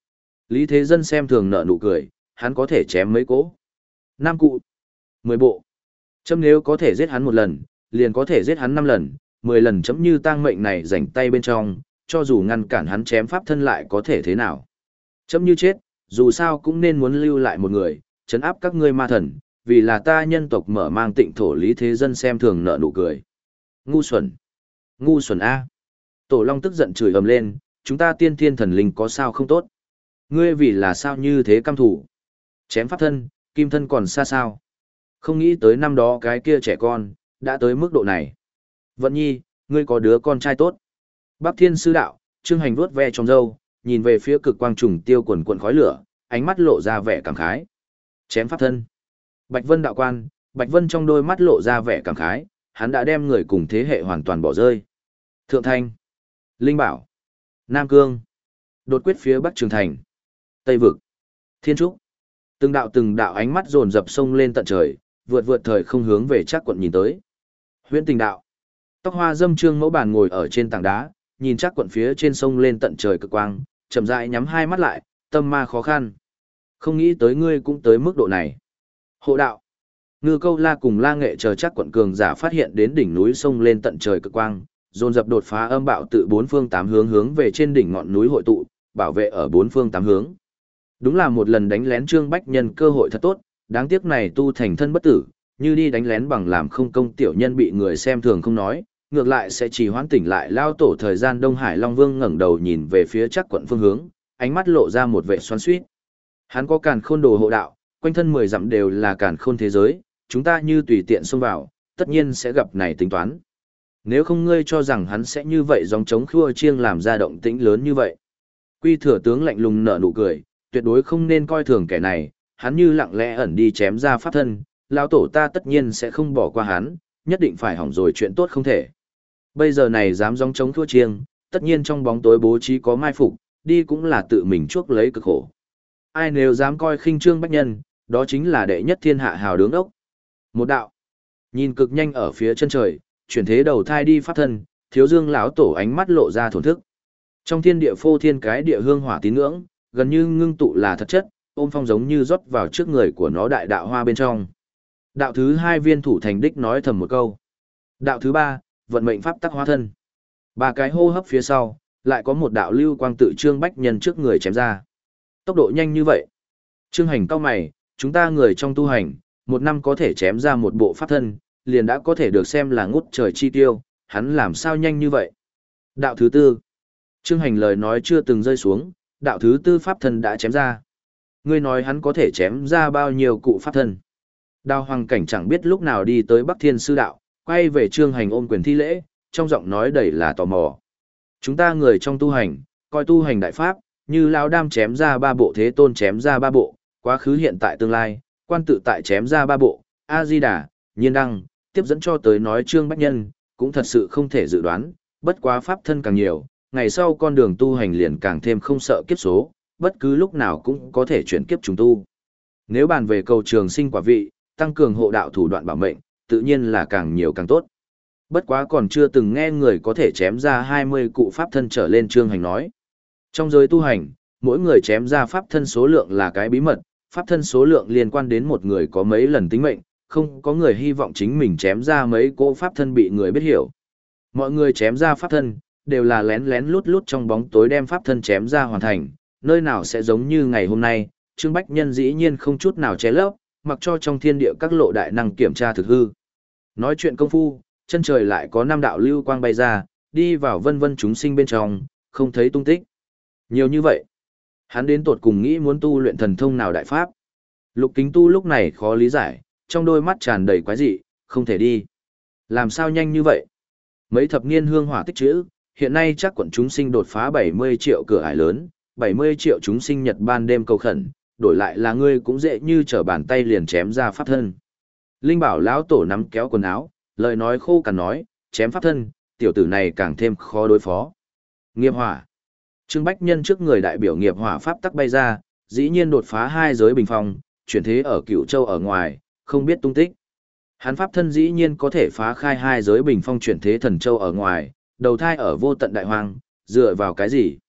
Speaker 1: Lý Thế Dân xem thường nở nụ cười, hắn có thể chém mấy cỗ. Năm cụ, mười bộ. Chấm nếu có thể giết hắn một lần, liền có thể giết hắn năm lần, mười lần chấm như tang mệnh này rảnh tay bên trong, cho dù ngăn cản hắn chém pháp thân lại có thể thế nào. Chấm như chết, dù sao cũng nên muốn lưu lại một người, chấn áp các ngươi ma thần, vì là ta nhân tộc mở mang tịnh thổ. Lý Thế Dân xem thường nở nụ cười. Ngu xuẩn. Ngu xuẩn A. Tổ Long tức giận chửi ầm lên, chúng ta tiên thiên thần linh có sao không tốt. Ngươi vì là sao như thế căm thủ. Chém pháp thân, kim thân còn xa sao. Không nghĩ tới năm đó cái kia trẻ con, đã tới mức độ này. Vận nhi, ngươi có đứa con trai tốt. Bắc Thiên Sư Đạo, Trương Hành vuốt ve trong râu, nhìn về phía cực quang trùng tiêu quần quần khói lửa, ánh mắt lộ ra vẻ cảm khái. Chém pháp thân. Bạch Vân đạo quan, Bạch Vân trong đôi mắt lộ ra vẻ cảm khái, hắn đã đem người cùng thế hệ hoàn toàn bỏ rơi. Thượng Thanh, Linh Bảo, Nam Cương, đột quyết phía Bắc Trường Thành, Tây Vực, Thiên Trúc. Từng đạo từng đạo ánh mắt dồn dập sông lên tận trời, vượt vượt thời không hướng về Trác Quận nhìn tới. Huyễn Tình Đạo. Tóc hoa dâm Trương Mẫu Bản ngồi ở trên tảng đá, nhìn Trác Quận phía trên sông lên tận trời cực quang, chậm rãi nhắm hai mắt lại, tâm ma khó khăn. Không nghĩ tới ngươi cũng tới mức độ này. Hộ đạo. Ngư Câu La cùng La Nghệ chờ Trác Quận cường giả phát hiện đến đỉnh núi sông lên tận trời cực quang, dồn dập đột phá âm bạo tự bốn phương tám hướng hướng về trên đỉnh ngọn núi hội tụ, bảo vệ ở bốn phương tám hướng. Đúng là một lần đánh lén Trương Bách Nhân cơ hội thật tốt, đáng tiếc này tu thành thân bất tử, như đi đánh lén bằng làm không công tiểu nhân bị người xem thường không nói, ngược lại sẽ chỉ hoãn tỉnh lại lao tổ thời gian. Đông Hải Long Vương ngẩng đầu nhìn về phía Trác Quận phương hướng, ánh mắt lộ ra một vẻ xoắn xuýt. Hắn có càn khôn đồ hộ đạo, quanh thân mười dặm đều là càn khôn thế giới, chúng ta như tùy tiện xông vào, tất nhiên sẽ gặp này tính toán. Nếu không ngươi cho rằng hắn sẽ như vậy dòng chống khua chiêng làm ra động tĩnh lớn như vậy. Quy Thừa tướng lạnh lùng nở nụ cười, tuyệt đối không nên coi thường kẻ này, hắn như lặng lẽ ẩn đi chém ra pháp thân, lão tổ ta tất nhiên sẽ không bỏ qua hắn, nhất định phải hỏng rồi chuyện tốt không thể. Bây giờ này dám dòng chống thua chiêng, tất nhiên trong bóng tối bố trí có mai phục, đi cũng là tự mình chuốc lấy cực khổ. Ai nếu dám coi khinh Trương Bách Nhân, đó chính là đệ nhất thiên hạ hào đứng ốc. Một đạo, nhìn cực nhanh ở phía chân trời, chuyển thế đầu thai đi pháp thân, Thiếu Dương lão tổ ánh mắt lộ ra thổn thức. Trong thiên địa phô thiên cái địa hương hỏa tín ngưỡng, gần như ngưng tụ là thật chất, ôm phong giống như rót vào trước người của nó đại đạo hoa bên trong. Đạo thứ hai viên thủ thành đích nói thầm một câu. Đạo thứ ba, vận mệnh pháp tắc hóa thân. Ba cái hô hấp phía sau, lại có một đạo lưu quang tự Trương Bách Nhân trước người chém ra. Tốc độ nhanh như vậy. Trương Hành cao mày, chúng ta người trong tu hành, một năm có thể chém ra một bộ pháp thân, liền đã có thể được xem là ngút trời chi tiêu, hắn làm sao nhanh như vậy. Đạo thứ tư. Trương Hành lời nói chưa từng rơi xuống, đạo thứ tư pháp thân đã chém ra. Ngươi nói hắn có thể chém ra bao nhiêu cụ pháp thân. Đào Hoàng Cảnh chẳng biết lúc nào đi tới Bắc Thiên Sư Đạo, quay về Trương Hành ôm quyền thi lễ, trong giọng nói đầy là tò mò. Chúng ta người trong tu hành, coi tu hành đại pháp, như Lão Đam chém ra ba bộ, Thế Tôn chém ra ba bộ, quá khứ hiện tại tương lai, quan tự tại chém ra ba bộ, A-di-đà, Nhiên Đăng, tiếp dẫn cho tới nói Trương Bách Nhân, cũng thật sự không thể dự đoán, bất quá pháp thân càng nhiều, ngày sau con đường tu hành liền càng thêm không sợ kiếp số, bất cứ lúc nào cũng có thể chuyển kiếp trùng tu. Nếu bàn về cầu trường sinh quả vị, tăng cường hộ đạo thủ đoạn bảo mệnh, tự nhiên là càng nhiều càng tốt. Bất quá còn chưa từng nghe người có thể chém ra hai mươi cụ pháp thân trở lên. Trương Hành nói. Trong giới tu hành, mỗi người chém ra pháp thân số lượng là cái bí mật, pháp thân số lượng liên quan đến một người có mấy lần tính mệnh, không có người hy vọng chính mình chém ra mấy cỗ pháp thân bị người biết hiểu. Mọi người chém ra pháp thân, đều là lén lén lút lút trong bóng tối đem pháp thân chém ra hoàn thành, nơi nào sẽ giống như ngày hôm nay, Trương Bách Nhân dĩ nhiên không chút nào che lấp, mặc cho trong thiên địa các lộ đại năng kiểm tra thực hư. Nói chuyện công phu, chân trời lại có năm đạo lưu quang bay ra, đi vào vân vân chúng sinh bên trong, không thấy tung tích. Nhiều như vậy, hắn đến tột cùng nghĩ muốn tu luyện thần thông nào đại pháp. Lục Kính Tu lúc này khó lý giải, trong đôi mắt tràn đầy quái dị, không thể đi. Làm sao nhanh như vậy? Mấy thập niên hương hỏa tích trữ, hiện nay chắc quận chúng sinh đột phá bảy mươi triệu cửa ải lớn, bảy mươi triệu chúng sinh nhật ban đêm cầu khẩn, đổi lại là ngươi cũng dễ như trở bàn tay liền chém ra pháp thân. Linh Bảo lão tổ nắm kéo quần áo, lời nói khô cằn nói, chém pháp thân, tiểu tử này càng thêm khó đối phó. Nghiệp hỏa. Trương Bách Nhân trước người đại biểu nghiệp hỏa pháp tắc bay ra, dĩ nhiên đột phá hai giới bình phong, chuyển thế ở Cửu Châu ở ngoài, không biết tung tích. Hắn pháp thân dĩ nhiên có thể phá khai hai giới bình phong chuyển thế Thần Châu ở ngoài, đầu thai ở vô tận đại hoang, dựa vào cái gì?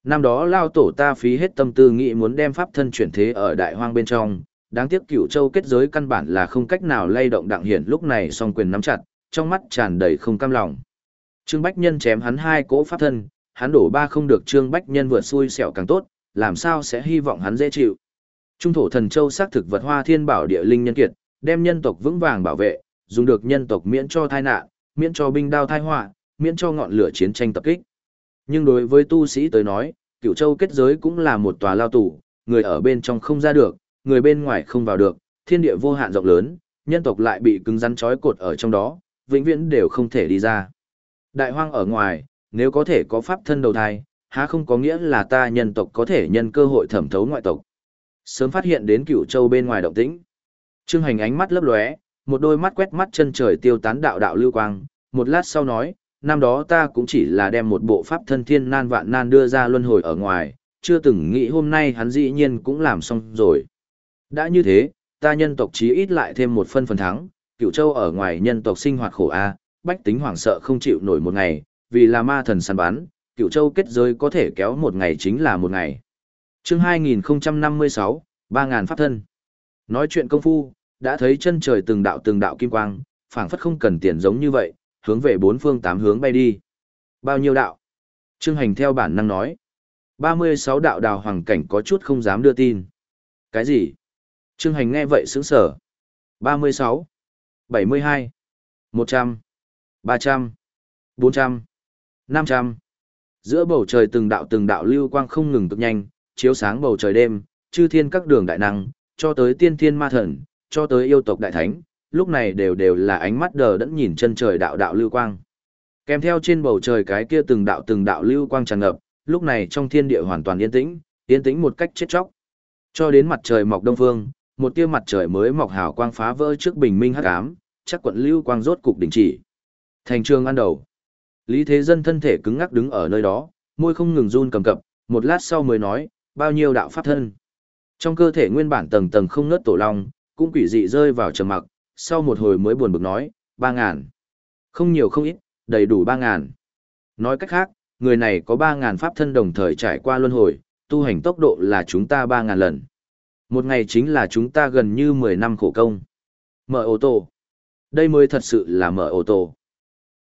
Speaker 1: Năm đó lao tổ ta phí hết tâm tư nghĩ muốn đem pháp thân chuyển thế ở đại hoang bên trong, đáng tiếc Cửu Châu kết giới căn bản là không cách nào lay động Đặng Hiển lúc này song quyền nắm chặt, trong mắt tràn đầy không cam lòng. Trương Bách Nhân chém hắn hai cỗ pháp thân, hắn đổ ba không được Trương Bách Nhân vượt xui xẻo càng tốt, làm sao sẽ hy vọng hắn dễ chịu. Trung thổ thần châu xác thực vật hoa thiên bảo địa linh nhân kiệt, đem nhân tộc vững vàng bảo vệ, dùng được nhân tộc miễn cho tai nạn, miễn cho binh đao tai họa, miễn cho ngọn lửa chiến tranh tập kích. Nhưng đối với tu sĩ tới nói, Cửu Châu kết giới cũng là một tòa lao tù, người ở bên trong không ra được, người bên ngoài không vào được, thiên địa vô hạn rộng lớn, nhân tộc lại bị cứng rắn trói cột ở trong đó, vĩnh viễn đều không thể đi ra. Đại hoang ở ngoài, nếu có thể có pháp thân đầu thai, há không có nghĩa là ta nhân tộc có thể nhân cơ hội thẩm thấu ngoại tộc. Sớm phát hiện đến Cửu Châu bên ngoài động tĩnh. Trương Hành ánh mắt lấp lóe, một đôi mắt quét mắt chân trời tiêu tán đạo đạo lưu quang, một lát sau nói, năm đó ta cũng chỉ là đem một bộ pháp thân thiên nan vạn nan đưa ra luân hồi ở ngoài, chưa từng nghĩ hôm nay hắn dĩ nhiên cũng làm xong rồi. Đã như thế, ta nhân tộc chí ít lại thêm một phân phần thắng, Cửu Châu ở ngoài nhân tộc sinh hoạt khổ a, bách tính hoảng sợ không chịu nổi một ngày, vì là ma thần săn bắn, Cửu Châu kết giới có thể kéo một ngày chính là một ngày. Chương hai nghìn không trăm năm mươi sáu, ba ngàn pháp thân. Nói chuyện công phu, đã thấy chân trời từng đạo từng đạo kim quang, phảng phất không cần tiền giống như vậy, hướng về bốn phương tám hướng bay đi. Bao nhiêu đạo? Trương Hành theo bản năng nói. ba mươi sáu đạo đào hoàng cảnh có chút không dám đưa tin. Cái gì? Trương Hành nghe vậy sững sờ. ba mươi sáu, bảy mươi hai, một trăm, ba trăm, bốn trăm, năm trăm. Giữa bầu trời từng đạo từng đạo lưu quang không ngừng cực nhanh, chiếu sáng bầu trời đêm, chư thiên các đường đại năng, cho tới tiên thiên ma thần, cho tới yêu tộc đại thánh, lúc này đều đều là ánh mắt đờ đẫn nhìn chân trời đạo đạo lưu quang. Kèm theo trên bầu trời cái kia từng đạo từng đạo lưu quang tràn ngập, lúc này trong thiên địa hoàn toàn yên tĩnh, yên tĩnh một cách chết chóc. Cho đến mặt trời mọc đông phương, một tia mặt trời mới mọc hào quang phá vỡ trước bình minh hắc ám, chắc quận lưu quang rốt cục đình chỉ. Thành trường ăn đầu. Lý Thế Dân thân thể cứng ngắc đứng ở nơi đó, môi không ngừng run cầm cập, một lát sau mới nói, bao nhiêu đạo pháp thân. Trong cơ thể nguyên bản tầng tầng không ngớt tổ long, cũng quỷ dị rơi vào trầm mặc, sau một hồi mới buồn bực nói, ba ngàn. Không nhiều không ít, đầy đủ ba ngàn. Nói cách khác, người này có ba ngàn pháp thân đồng thời trải qua luân hồi, tu hành tốc độ là chúng ta ba ngàn lần. Một ngày chính là chúng ta gần như mười năm khổ công. Mở ô tô. Đây mới thật sự là mở ô tô.